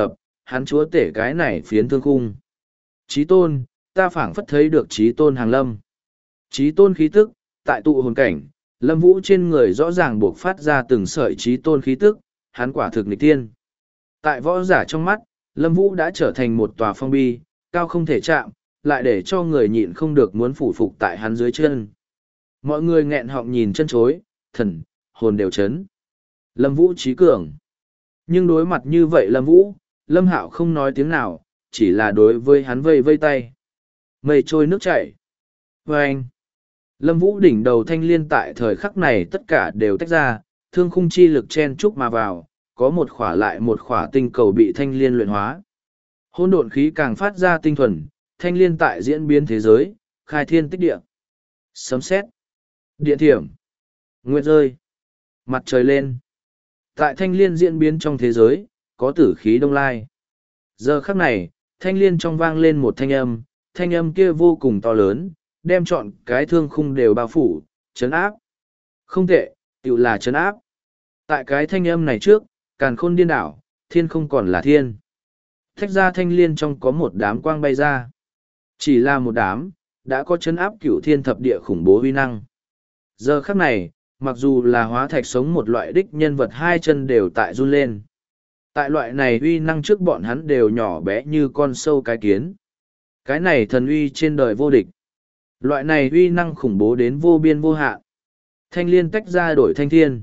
Speaker 1: hắn chúa tể cái này phiến thương khung. Chí tôn, ta phảng phất thấy được chí tôn hàng lâm. Chí tôn khí tức, tại tụ hồn cảnh, Lâm Vũ trên người rõ ràng buộc phát ra từng sợi chí tôn khí tức, hắn quả thực nghịch tiên. Tại võ giả trong mắt, Lâm Vũ đã trở thành một tòa phong bi, cao không thể chạm, lại để cho người nhịn không được muốn phủ phục tại hắn dưới chân. Mọi người nghẹn họng nhìn chân chối, thần, hồn đều chấn. Lâm Vũ trí cường. Nhưng đối mặt như vậy Lâm Vũ, Lâm Hạo không nói tiếng nào, chỉ là đối với hắn vây vây tay. Mây trôi nước chảy. Vâng! Lâm Vũ đỉnh đầu thanh liên tại thời khắc này tất cả đều tách ra, thương khung chi lực chen chúc mà vào, có một khỏa lại một khỏa tinh cầu bị thanh liên luyện hóa. Hỗn độn khí càng phát ra tinh thuần, thanh liên tại diễn biến thế giới, khai thiên tích địa. Sấm sét, điện thiểm, nguyệt rơi, mặt trời lên. Tại thanh liên diễn biến trong thế giới, có tử khí đông lai. Giờ khắc này, thanh liên trong vang lên một thanh âm kia vô cùng to lớn, đem trọn cái thương khung đều bao phủ, chấn áp. Không tệ, tự là chấn áp. Tại cái thanh âm này trước, càn khôn điên đảo, thiên không còn là thiên. Thách ra thanh liên trong có một đám quang bay ra. Chỉ là một đám, đã có chấn áp cửu thiên thập địa khủng bố uy năng. Giờ khắc này, mặc dù là hóa thạch sống một loại đích nhân vật hai chân đều tại run lên. Tại loại này uy năng trước bọn hắn đều nhỏ bé như con sâu cái kiến. Cái này thần uy trên đời vô địch. Loại này uy năng khủng bố đến vô biên vô hạn. Thanh liên tách ra đổi thanh thiên.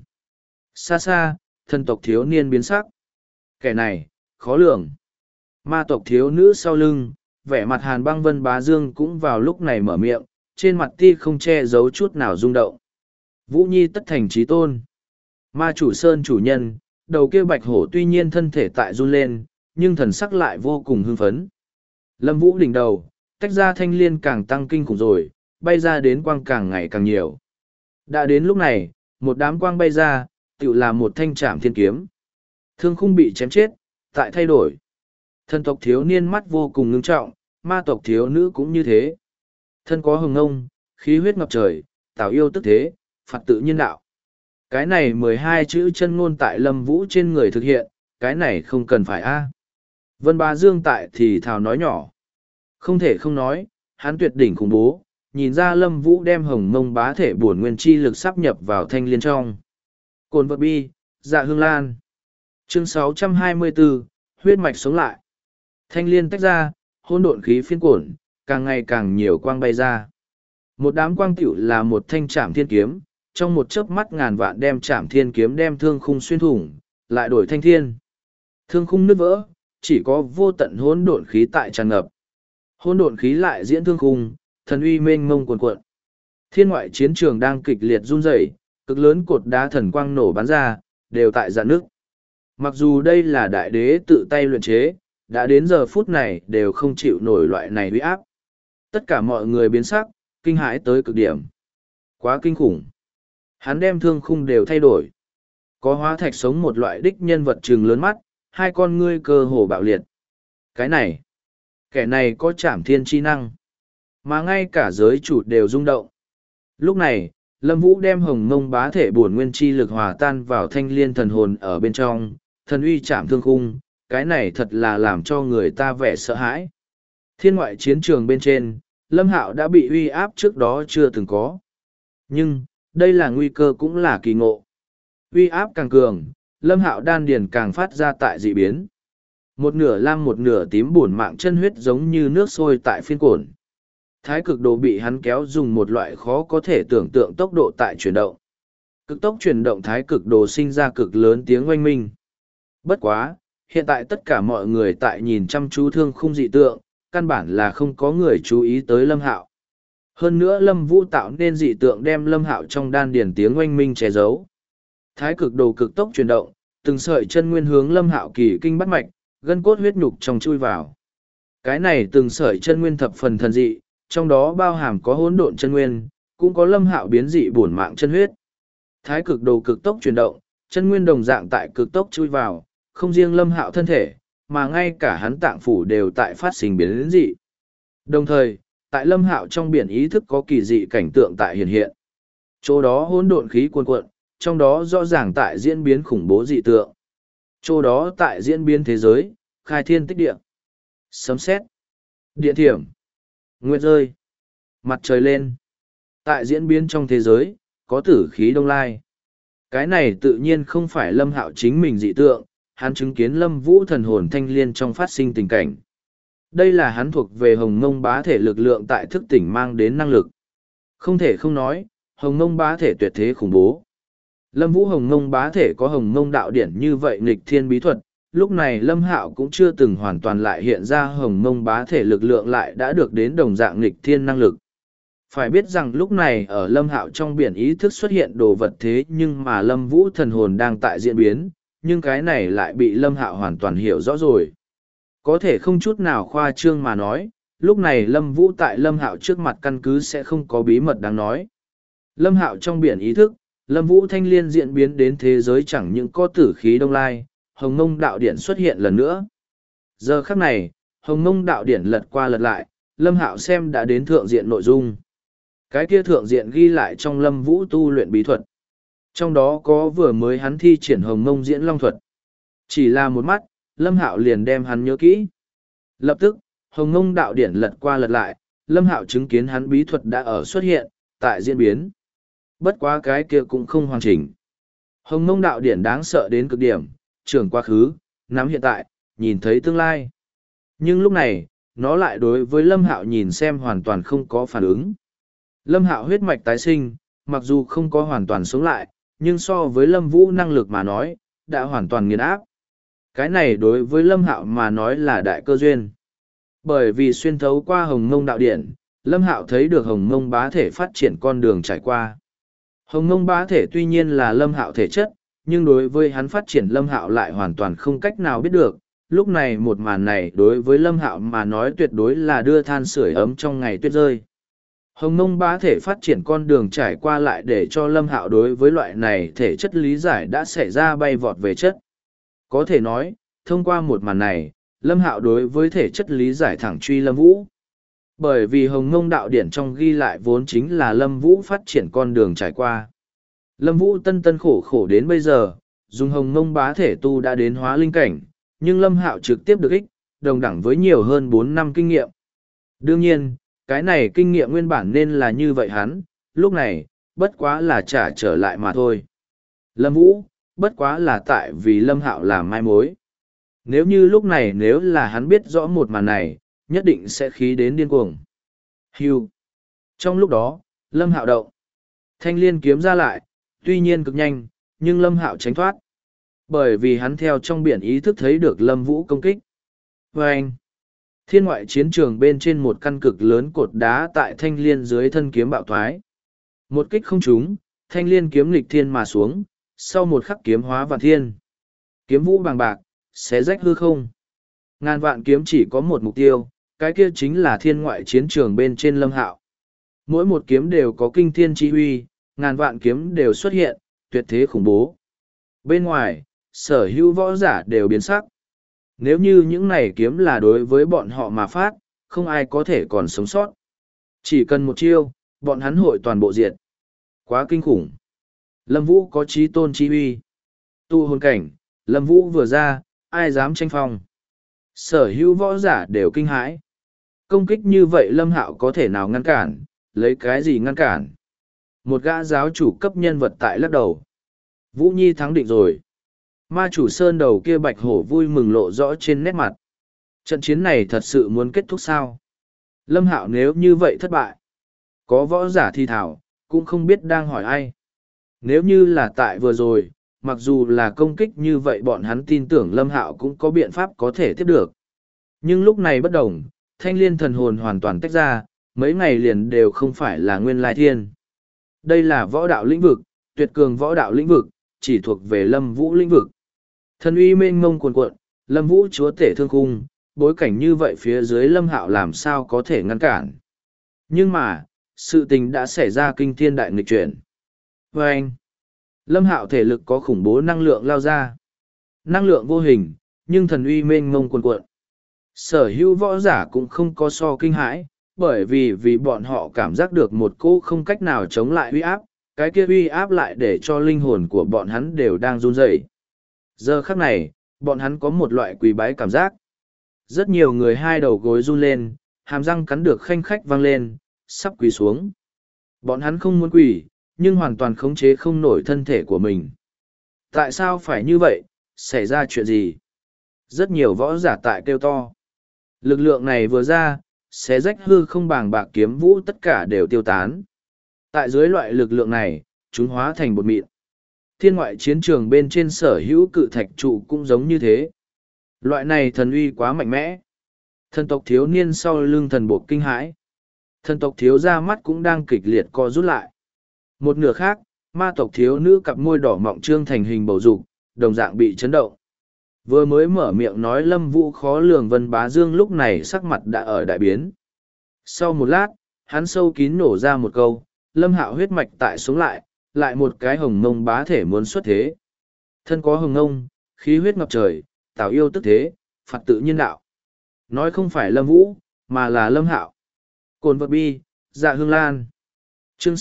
Speaker 1: Xa xa, thần tộc thiếu niên biến sắc. Kẻ này, khó lường. Ma tộc thiếu nữ sau lưng, vẻ mặt Hàn Băng Vân Bá Dương cũng vào lúc này mở miệng, trên mặt ti không che giấu chút nào rung động. Vũ Nhi tất thành trí tôn. Ma chủ sơn chủ nhân, đầu kia bạch hổ tuy nhiên thân thể tại run lên, nhưng thần sắc lại vô cùng hưng phấn. Lâm Vũ đỉnh đầu, tách ra thanh liên càng tăng kinh khủng rồi, bay ra đến quang càng ngày càng nhiều. Đã đến lúc này, một đám quang bay ra, tự là một thanh trảm thiên kiếm. Thương khung bị chém chết, tại thay đổi. Thần tộc thiếu niên mắt vô cùng ngưng trọng, ma tộc thiếu nữ cũng như thế. Thân có hồng ngông, khí huyết ngập trời, tảo yêu tức thế, phạt tự nhiên đạo. Cái này 12 chữ chân ngôn tại Lâm Vũ trên người thực hiện, cái này không cần phải a. Vân Bá Dương tại thì thào nói nhỏ. Không thể không nói, hắn tuyệt đỉnh khủng bố, nhìn ra Lâm Vũ đem hồng mông bá thể bổn nguyên chi lực sắp nhập vào thanh liên trong. Cồn vật bi, dạ hương lan. Chương 624, huyết mạch sống lại. Thanh liên tách ra, hỗn độn khí phiên cuộn, càng ngày càng nhiều quang bay ra. Một đám quang tiểu là một thanh trảm thiên kiếm, trong một chớp mắt ngàn vạn đem trảm thiên kiếm đem thương khung xuyên thủng, lại đổi thanh thiên. Thương khung nứt vỡ, chỉ có vô tận hỗn độn khí tại tràn ngập. Hỗn độn khí lại diễn thương khung, thần uy mênh mông cuồn cuộn. Thiên ngoại chiến trường đang kịch liệt run rẩy, cực lớn cột đá thần quang nổ bắn ra, đều tại rạn nước. Mặc dù đây là đại đế tự tay luyện chế, đã đến giờ phút này đều không chịu nổi loại này uy áp. Tất cả mọi người biến sắc, kinh hãi tới cực điểm. Quá kinh khủng. Hắn đem thương khung đều thay đổi. Có hóa thạch sống một loại đích nhân vật trừng lớn mắt, hai con ngươi cơ hồ bạo liệt. Cái này, kẻ này có trảm thiên chi năng, mà ngay cả giới chủ đều rung động. Lúc này, Lâm Vũ đem hồng mông bá thể bổn nguyên chi lực hòa tan vào thanh liên thần hồn ở bên trong, thần uy chạm thương khung, cái này thật là làm cho người ta vẻ sợ hãi. Thiên ngoại chiến trường bên trên, Lâm Hạo đã bị uy áp trước đó chưa từng có. Nhưng, đây là nguy cơ cũng là kỳ ngộ. Uy áp càng cường, Lâm Hạo đan điền càng phát ra tại dị biến. Một nửa lam một nửa tím bổn mạng chân huyết giống như nước sôi tại phiên cổn. Thái cực đồ bị hắn kéo dùng một loại khó có thể tưởng tượng tốc độ tại chuyển động. Cực tốc chuyển động thái cực đồ sinh ra cực lớn tiếng oanh minh. Bất quá, hiện tại tất cả mọi người tại nhìn chăm chú thương khung dị tượng, căn bản là không có người chú ý tới Lâm Hạo. Hơn nữa Lâm Vũ tạo nên dị tượng đem Lâm Hạo trong đan điển tiếng oanh minh che giấu. Thái cực đồ cực tốc chuyển động, từng sợi chân nguyên hướng Lâm Hạo kỳ kinh bắt mạch, gân cốt huyết nhục trong chui vào. Cái này từng sợi chân nguyên thập phần thần dị, trong đó bao hàm có hỗn độn chân nguyên, cũng có Lâm Hạo biến dị bổn mạng chân huyết. Thái cực đồ cực tốc chuyển động, chân nguyên đồng dạng tại cực tốc chui vào, không riêng Lâm Hạo thân thể, mà ngay cả hắn tạng phủ đều tại phát sinh biến dị. Đồng thời, tại Lâm Hạo trong biển ý thức có kỳ dị cảnh tượng tại hiện hiện. Chỗ đó hỗn độn khí cuồn cuộn, trong đó rõ ràng tại diễn biến khủng bố dị tượng. Chỗ đó tại diễn biến thế giới, khai thiên tích địa, sấm sét, điện thiểm, nguyệt rơi, mặt trời lên. Tại diễn biến trong thế giới, có tử khí đông lai. Cái này tự nhiên không phải Lâm Hạo chính mình dị tượng, hắn chứng kiến Lâm Vũ thần hồn thanh liên trong phát sinh tình cảnh. Đây là hắn thuộc về Hồng Mông bá thể lực lượng tại thức tỉnh mang đến năng lực. Không thể không nói, Hồng Mông bá thể tuyệt thế khủng bố. Lâm Vũ Hồng Mông bá thể có Hồng Mông đạo điển như vậy nghịch thiên bí thuật, lúc này Lâm Hạo cũng chưa từng hoàn toàn lại hiện ra Hồng Mông bá thể lực lượng lại đã được đến đồng dạng nghịch thiên năng lực. Phải biết rằng lúc này ở Lâm Hạo trong biển ý thức xuất hiện đồ vật thế nhưng mà Lâm Vũ thần hồn đang tại diễn biến, nhưng cái này lại bị Lâm Hạo hoàn toàn hiểu rõ rồi. Có thể không chút nào khoa trương mà nói, lúc này Lâm Vũ tại Lâm Hạo trước mặt căn cứ sẽ không có bí mật đáng nói. Lâm Hạo trong biển ý thức, Lâm Vũ thanh liên diễn biến đến thế giới chẳng những có tử khí đông lai, Hồng Mông đạo điển xuất hiện lần nữa. Giờ khắc này, Hồng Mông đạo điển lật qua lật lại, Lâm Hạo xem đã đến thượng diện nội dung. Cái kia thượng diện ghi lại trong Lâm Vũ tu luyện bí thuật. Trong đó có vừa mới hắn thi triển Hồng Mông diễn long thuật. Chỉ là một mắt, Lâm Hạo liền đem hắn nhớ kỹ. Lập tức, Hồng Mông đạo điển lật qua lật lại, Lâm Hạo chứng kiến hắn bí thuật đã ở xuất hiện, tại diễn biến. Bất quá cái kia cũng không hoàn chỉnh. Hồng Mông đạo điển đáng sợ đến cực điểm, trưởng quá khứ, nắm hiện tại, nhìn thấy tương lai. Nhưng lúc này, nó lại đối với Lâm Hạo nhìn xem hoàn toàn không có phản ứng. Lâm Hạo huyết mạch tái sinh, mặc dù không có hoàn toàn sống lại, nhưng so với Lâm Vũ năng lực mà nói, đã hoàn toàn nghiền áp. Cái này đối với Lâm Hạo mà nói là đại cơ duyên. Bởi vì xuyên thấu qua Hồng Mông đạo điển, Lâm Hạo thấy được Hồng Mông bá thể phát triển con đường trải qua. Hồng Mông bá thể tuy nhiên là Lâm Hạo thể chất, nhưng đối với hắn phát triển Lâm Hạo lại hoàn toàn không cách nào biết được. Lúc này một màn này đối với Lâm Hạo mà nói tuyệt đối là đưa than sưởi ấm trong ngày tuyết rơi. Hồng Mông bá thể phát triển con đường trải qua lại để cho Lâm Hạo đối với loại này thể chất lý giải đã xảy ra bay vọt về chất. Có thể nói, thông qua một màn này, Lâm Hạo đối với thể chất lý giải thẳng truy Lâm Vũ. Bởi vì Hồng Mông đạo điển trong ghi lại vốn chính là Lâm Vũ phát triển con đường trải qua. Lâm Vũ tân tân khổ khổ đến bây giờ, dùng Hồng Mông bá thể tu đã đến hóa linh cảnh, nhưng Lâm Hạo trực tiếp được ích, đồng đẳng với nhiều hơn 4 năm kinh nghiệm. Đương nhiên, cái này kinh nghiệm nguyên bản nên là như vậy hắn, lúc này, bất quá là trả trở lại mà thôi. Lâm Vũ, bất quá là tại vì Lâm Hạo làm mai mối. Nếu như lúc này nếu là hắn biết rõ một màn này, nhất định sẽ khí đến điên cuồng. Hưu. Trong lúc đó, Lâm Hạo động. Thanh liên kiếm ra lại, tuy nhiên cực nhanh, nhưng Lâm Hạo tránh thoát. Bởi vì hắn theo trong biển ý thức thấy được Lâm Vũ công kích. Và anh. Thiên ngoại chiến trường bên trên một căn cực lớn cột đá tại thanh liên dưới thân kiếm bạo thoái. Một kích không trúng, thanh liên kiếm nghịch thiên mà xuống, sau một khắc kiếm hóa vạn thiên. Kiếm vũ bàng bạc, xé rách hư không. Ngàn vạn kiếm chỉ có một mục tiêu, cái kia chính là thiên ngoại chiến trường bên trên Lâm Hạo. Mỗi một kiếm đều có kinh thiên chi huy, ngàn vạn kiếm đều xuất hiện, tuyệt thế khủng bố. Bên ngoài, sở hữu võ giả đều biến sắc. Nếu như những này kiếm là đối với bọn họ mà phát, không ai có thể còn sống sót. Chỉ cần một chiêu, bọn hắn hội toàn bộ diệt. Quá kinh khủng. Lâm Vũ có chí tôn chi uy. Tu hồn cảnh, Lâm Vũ vừa ra, ai dám tranh phong. Sở hữu võ giả đều kinh hãi. Công kích như vậy Lâm Hạo có thể nào ngăn cản, lấy cái gì ngăn cản. Một gã giáo chủ cấp nhân vật tại lắc đầu. Vũ Nhi thắng định rồi. Ma chủ sơn đầu kia bạch hổ vui mừng lộ rõ trên nét mặt. Trận chiến này thật sự muốn kết thúc sao? Lâm Hạo nếu như vậy thất bại. Có võ giả thi thảo, cũng không biết đang hỏi ai. Nếu như là tại vừa rồi, mặc dù là công kích như vậy bọn hắn tin tưởng Lâm Hạo cũng có biện pháp có thể tiếp được. Nhưng lúc này bất đồng, thanh liên thần hồn hoàn toàn tách ra, mấy ngày liền đều không phải là nguyên lai thiên. Đây là võ đạo lĩnh vực, tuyệt cường võ đạo lĩnh vực, chỉ thuộc về Lâm Vũ lĩnh vực. Thần uy mênh mông cuồn cuộn, Lâm Vũ chúa tể thương khung, bối cảnh như vậy phía dưới Lâm Hạo làm sao có thể ngăn cản. Nhưng mà, sự tình đã xảy ra kinh thiên đại nghịch chuyển. Và anh, Lâm Hạo thể lực có khủng bố năng lượng lao ra. Năng lượng vô hình, nhưng thần uy mênh mông cuồn cuộn. Sở hữu võ giả cũng không có so kinh hãi, bởi vì bọn họ cảm giác được một cỗ không cách nào chống lại uy áp, cái kia uy áp lại để cho linh hồn của bọn hắn đều đang run rẩy. Giờ khắc này, bọn hắn có một loại quỳ bái cảm giác. Rất nhiều người hai đầu gối run lên, hàm răng cắn được khanh khách vang lên, sắp quỳ xuống. Bọn hắn không muốn quỳ, nhưng hoàn toàn khống chế không nổi thân thể của mình. Tại sao phải như vậy? Xảy ra chuyện gì? Rất nhiều võ giả tại kêu to. Lực lượng này vừa ra, xé rách hư không bàng bạc kiếm vũ tất cả đều tiêu tán. Tại dưới loại lực lượng này, chúng hóa thành bột mịn. Thiên ngoại chiến trường bên trên sở hữu cự thạch trụ cũng giống như thế. Loại này thần uy quá mạnh mẽ. Thần tộc thiếu niên sau lưng thần buộc kinh hãi. Thần tộc thiếu ra mắt cũng đang kịch liệt co rút lại. Một nửa khác, ma tộc thiếu nữ cặp môi đỏ mọng trương thành hình bầu dục, đồng dạng bị chấn động. Vừa mới mở miệng nói Lâm Vũ khó lường Vân Bá Dương lúc này sắc mặt đã ở đại biến. Sau một lát, hắn sâu kín nổ ra một câu, Lâm Hạo huyết mạch tại sống lại một cái hồng mông bá thể muốn xuất thế. Thân có hồng mông, khí huyết ngập trời, tào yêu tức thế, phạt tự nhiên đạo. Nói không phải Lâm Vũ, mà là Lâm Hạo. Cồn vật bi, dạ hương lan. Chương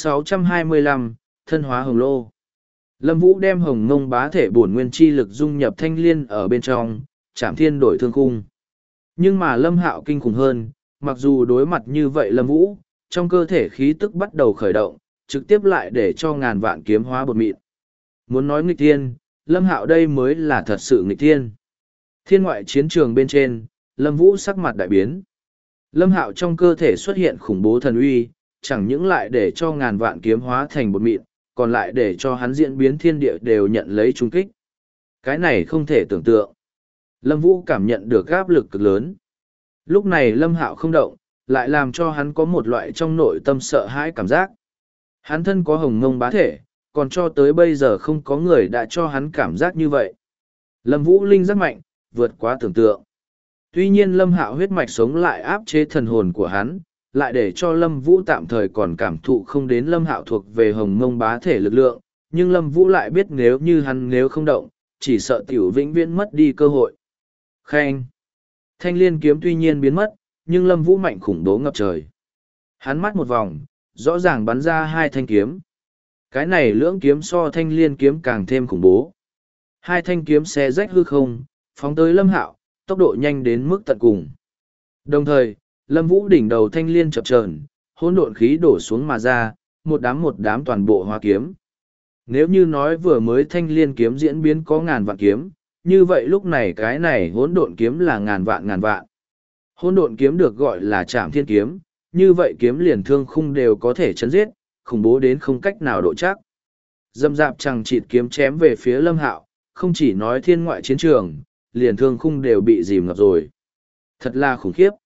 Speaker 1: 625, thân hóa hồng lô. Lâm Vũ đem hồng mông bá thể bổn nguyên chi lực dung nhập thanh liên ở bên trong, chạm thiên đổi thương khung. Nhưng mà Lâm Hạo kinh khủng hơn, mặc dù đối mặt như vậy Lâm Vũ, trong cơ thể khí tức bắt đầu khởi động, trực tiếp lại để cho ngàn vạn kiếm hóa bột mịn. Muốn nói nghịch thiên, Lâm Hạo đây mới là thật sự nghịch thiên. Thiên ngoại chiến trường bên trên, Lâm Vũ sắc mặt đại biến. Lâm Hạo trong cơ thể xuất hiện khủng bố thần uy, chẳng những lại để cho ngàn vạn kiếm hóa thành bột mịn, còn lại để cho hắn diễn biến thiên địa đều nhận lấy trung kích. Cái này không thể tưởng tượng. Lâm Vũ cảm nhận được áp lực cực lớn. Lúc này Lâm Hạo không động, lại làm cho hắn có một loại trong nội tâm sợ hãi cảm giác. Hắn thân có hồng mông bá thể, còn cho tới bây giờ không có người đã cho hắn cảm giác như vậy. Lâm Vũ linh rất mạnh, vượt quá tưởng tượng. Tuy nhiên Lâm Hạo huyết mạch sống lại áp chế thần hồn của hắn, lại để cho Lâm Vũ tạm thời còn cảm thụ không đến Lâm Hạo thuộc về hồng mông bá thể lực lượng, nhưng Lâm Vũ lại biết nếu như hắn nếu không động, chỉ sợ tiểu vĩnh viễn mất đi cơ hội. Khen! Thanh liên kiếm tuy nhiên biến mất, nhưng Lâm Vũ mạnh khủng bố ngập trời. Hắn mắt một vòng, rõ ràng bắn ra hai thanh kiếm. Cái này lưỡng kiếm so thanh liên kiếm càng thêm khủng bố. Hai thanh kiếm xé rách hư không, phóng tới Lâm Hạo, tốc độ nhanh đến mức tận cùng. Đồng thời, Lâm Vũ đỉnh đầu thanh liên chập chờn, hỗn độn khí đổ xuống mà ra, một đám toàn bộ hóa kiếm. Nếu như nói vừa mới thanh liên kiếm diễn biến có ngàn vạn kiếm, như vậy lúc này cái này hỗn độn kiếm là ngàn vạn. Hỗn độn kiếm được gọi là Trảm Thiên kiếm, như vậy kiếm liền thương khung đều có thể chấn giết, khủng bố đến không cách nào độ chắc. Dâm dạp chằng chịt kiếm chém về phía Lâm Hạo, không chỉ nói thiên ngoại chiến trường, liền thương khung đều bị dìm ngập rồi. Thật là khủng khiếp.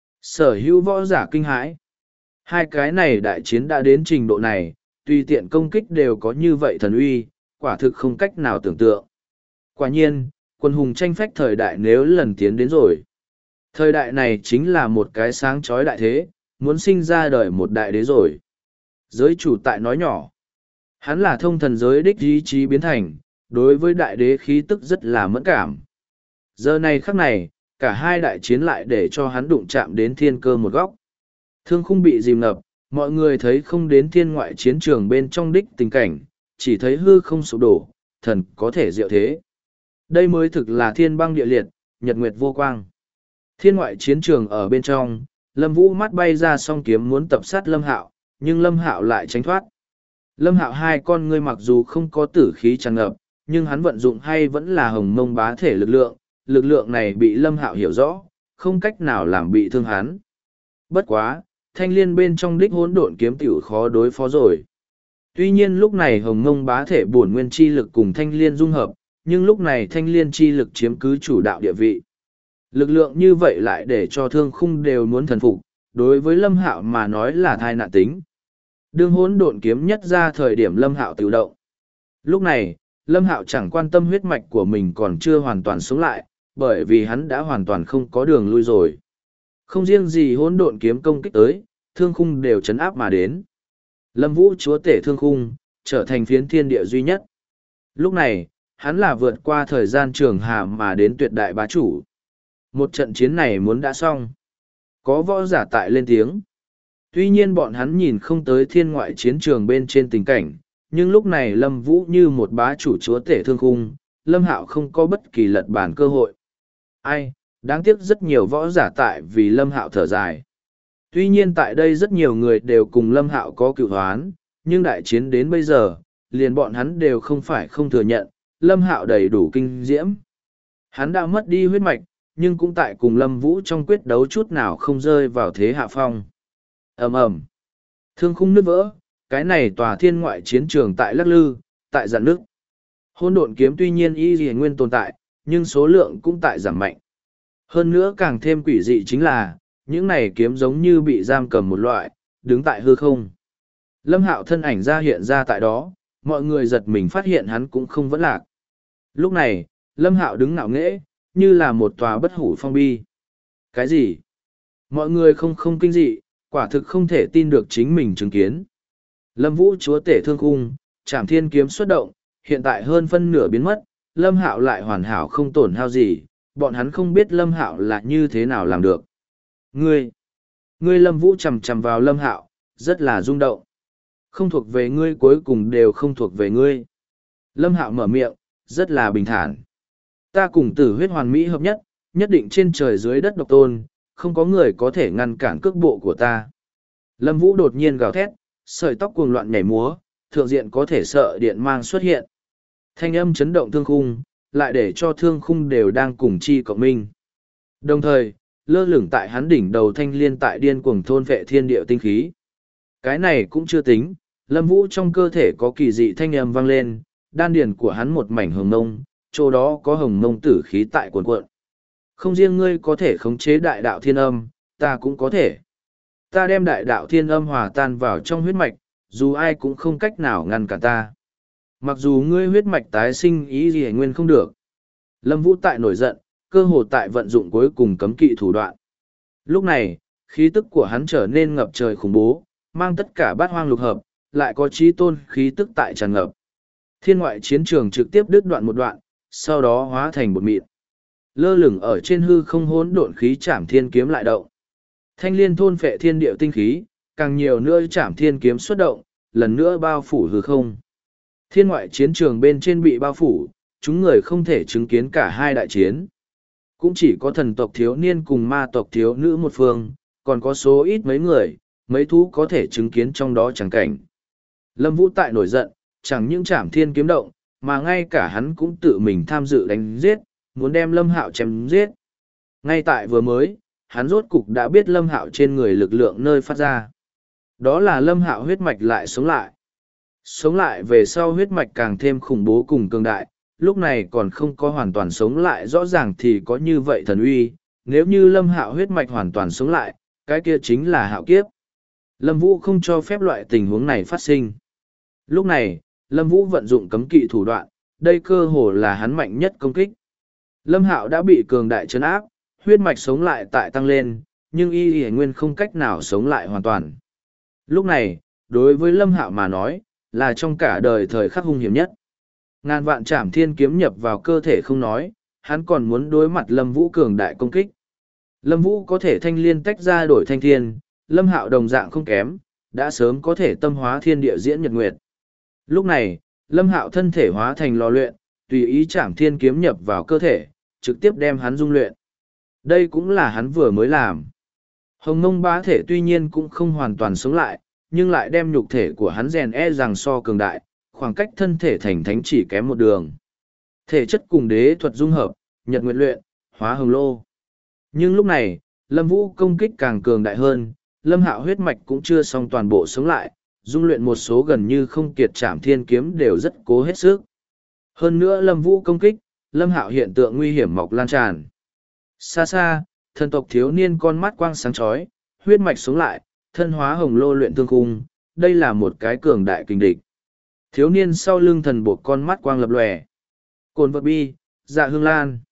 Speaker 1: Sở hữu võ giả kinh hãi. Hai cái này đại chiến đã đến trình độ này, tùy tiện công kích đều có như vậy thần uy, quả thực không cách nào tưởng tượng. Quả nhiên, quân hùng tranh phách thời đại nếu lần tiến đến rồi. Thời đại này chính là một cái sáng chói đại thế, muốn sinh ra đời một đại đế rồi. Giới chủ tại nói nhỏ. Hắn là thông thần giới đích ý chí biến thành, đối với đại đế khí tức rất là mẫn cảm. Giờ này khắc này, cả hai đại chiến lại để cho hắn đụng chạm đến thiên cơ một góc. Thương khung bị dìm ngập, mọi người thấy không đến thiên ngoại chiến trường bên trong đích tình cảnh, chỉ thấy hư không sụp đổ, thần có thể diệu thế. Đây mới thực là thiên băng địa liệt, nhật nguyệt vô quang. Thiên ngoại chiến trường ở bên trong, Lâm Vũ mắt bay ra song kiếm muốn tập sát Lâm Hạo, nhưng Lâm Hạo lại tránh thoát. Lâm Hạo hai con ngươi mặc dù không có tử khí tràn ngập, nhưng hắn vận dụng hay vẫn là hồng mông bá thể lực lượng này bị Lâm Hạo hiểu rõ, không cách nào làm bị thương hắn. Bất quá, thanh liên bên trong đích hỗn độn kiếm tiểu khó đối phó rồi. Tuy nhiên lúc này hồng mông bá thể bổn nguyên chi lực cùng thanh liên dung hợp, nhưng lúc này thanh liên chi lực chiếm cứ chủ đạo địa vị. Lực lượng như vậy lại để cho thương khung đều muốn thần phục, đối với Lâm Hạo mà nói là thai nạn tính. Đương hỗn độn kiếm nhất ra thời điểm Lâm Hạo tự động. Lúc này, Lâm Hạo chẳng quan tâm huyết mạch của mình còn chưa hoàn toàn sống lại, bởi vì hắn đã hoàn toàn không có đường lui rồi. Không riêng gì hỗn độn kiếm công kích tới, thương khung đều chấn áp mà đến. Lâm Vũ chúa tể thương khung, trở thành phiến thiên địa duy nhất. Lúc này, hắn là vượt qua thời gian trường hà mà đến tuyệt đại bá chủ. Một trận chiến này muốn đã xong. Có võ giả tại lên tiếng. Tuy nhiên bọn hắn nhìn không tới thiên ngoại chiến trường bên trên tình cảnh, nhưng lúc này Lâm Vũ như một bá chủ chúa tể thương khung, Lâm Hạo không có bất kỳ lật bản cơ hội. Ai, Đáng tiếc rất nhiều võ giả tại vì Lâm Hạo thở dài. Tuy nhiên tại đây rất nhiều người đều cùng Lâm Hạo có cựu hoán, nhưng đại chiến đến bây giờ, liền bọn hắn đều không phải không thừa nhận, Lâm Hạo đầy đủ kinh diễm. Hắn đã mất đi huyết mạch, nhưng cũng tại cùng Lâm Vũ trong quyết đấu chút nào không rơi vào thế hạ phong. Ầm ầm, thương khung nứt vỡ, cái này tòa thiên ngoại chiến trường tại lắc lư, tại dạn nước. Hôn độn kiếm tuy nhiên y lìa nguyên tồn tại, nhưng số lượng cũng tại giảm mạnh. Hơn nữa càng thêm quỷ dị chính là, những này kiếm giống như bị giam cầm một loại, đứng tại hư không. Lâm Hạo thân ảnh ra hiện ra tại đó, mọi người giật mình phát hiện hắn cũng không vẫn lạc. Lúc này, Lâm Hạo đứng ngạo nghễ, như là một tòa bất hủ phong bi. Cái gì? Mọi người không kinh dị, quả thực không thể tin được chính mình chứng kiến. Lâm Vũ chúa tể thương khung, Trảm Thiên kiếm xuất động, hiện tại hơn phân nửa biến mất, Lâm Hạo lại hoàn hảo không tổn hao gì, bọn hắn không biết Lâm Hạo là như thế nào làm được. Ngươi Lâm Vũ chầm chầm vào Lâm Hạo, rất là rung động. Không thuộc về ngươi cuối cùng đều không thuộc về ngươi. Lâm Hạo mở miệng, rất là bình thản. Ta cùng Tử Huyết hoàn mỹ hợp nhất, nhất định trên trời dưới đất độc tôn, không có người có thể ngăn cản cước bộ của ta. Lâm Vũ đột nhiên gào thét, sợi tóc cuồng loạn nhảy múa, thượng diện có thể sợ điện mang xuất hiện. Thanh âm chấn động thương khung, lại để cho thương khung đều đang cùng chi cộng minh. Đồng thời, lơ lửng tại hắn đỉnh đầu thanh liên tại điên cuồng thôn vệ thiên địa tinh khí. Cái này cũng chưa tính, Lâm Vũ trong cơ thể có kỳ dị thanh âm vang lên, đan điền của hắn một mảnh hồng mông, chỗ đó có hồng mông tử khí tại cuồn cuộn. Không riêng ngươi có thể khống chế đại đạo thiên âm, ta cũng có thể. Ta đem đại đạo thiên âm hòa tan vào trong huyết mạch, dù ai cũng không cách nào ngăn cản ta. Mặc dù ngươi huyết mạch tái sinh ý gì nguyên không được. Lâm Vũ tại nổi giận, cơ hồ tại vận dụng cuối cùng cấm kỵ thủ đoạn. Lúc này, khí tức của hắn trở nên ngập trời khủng bố, mang tất cả bát hoang lục hợp, lại có chí tôn khí tức tại tràn ngập. Thiên ngoại chiến trường trực tiếp đứt đoạn một đoạn, sau đó hóa thành bột mịn. Lơ lửng ở trên hư không hỗn độn khí Trảm Thiên kiếm lại động. Thanh liên thôn phệ thiên điệu tinh khí, càng nhiều nữa Trảm Thiên kiếm xuất động, lần nữa bao phủ hư không. Thiên ngoại chiến trường bên trên bị bao phủ, chúng người không thể chứng kiến cả hai đại chiến. Cũng chỉ có thần tộc thiếu niên cùng ma tộc thiếu nữ một phương, còn có số ít mấy người, mấy thú có thể chứng kiến trong đó chẳng cảnh. Lâm Vũ tại nổi giận, chẳng những Trảm Thiên kiếm động, mà ngay cả hắn cũng tự mình tham dự đánh giết, muốn đem Lâm Hạo chém giết. Ngay tại vừa mới, hắn rốt cục đã biết Lâm Hạo trên người lực lượng nơi phát ra. Đó là Lâm Hạo huyết mạch lại sống lại. Sống lại về sau huyết mạch càng thêm khủng bố cùng cường đại, lúc này còn không có hoàn toàn sống lại rõ ràng thì có như vậy thần uy, nếu như Lâm Hạo huyết mạch hoàn toàn sống lại, cái kia chính là hạo kiếp. Lâm Vũ không cho phép loại tình huống này phát sinh. Lúc này, Lâm Vũ vận dụng cấm kỵ thủ đoạn, đây cơ hồ là hắn mạnh nhất công kích. Lâm Hạo đã bị cường đại trấn áp, huyết mạch sống lại tại tăng lên, nhưng y nguyên không cách nào sống lại hoàn toàn. Lúc này, đối với Lâm Hạo mà nói, là trong cả đời thời khắc hung hiểm nhất. Ngàn vạn Trảm Thiên kiếm nhập vào cơ thể không nói, hắn còn muốn đối mặt Lâm Vũ cường đại công kích. Lâm Vũ có thể thanh liên tách ra đổi thanh thiên, Lâm Hạo đồng dạng không kém, đã sớm có thể tâm hóa thiên địa diễn nhật nguyệt. Lúc này, Lâm Hạo thân thể hóa thành lò luyện, tùy ý Trảm Thiên kiếm nhập vào cơ thể, trực tiếp đem hắn dung luyện. Đây cũng là hắn vừa mới làm. Hồng Mông bá thể tuy nhiên cũng không hoàn toàn sống lại, nhưng lại đem nhục thể của hắn rèn rằng so cường đại, khoảng cách thân thể thành thánh chỉ kém một đường. Thể chất cùng đế thuật dung hợp, nhật nguyệt luyện, hóa hồng lô. Nhưng lúc này, Lâm Vũ công kích càng cường đại hơn, Lâm Hạo huyết mạch cũng chưa xong toàn bộ sống lại, dung luyện một số gần như không kiệt Trảm Thiên kiếm đều rất cố hết sức. Hơn nữa Lâm Vũ công kích, Lâm Hạo hiện tượng nguy hiểm mọc lan tràn. Xa xa, thần tộc thiếu niên con mắt quang sáng chói, huyết mạch sống lại, thân hóa hồng lô luyện thương khung, đây là một cái cường đại kình địch. Thiếu niên sau lưng thần buộc con mắt quang lập lòe. Cồn vật bi, Dạ Hương Lan.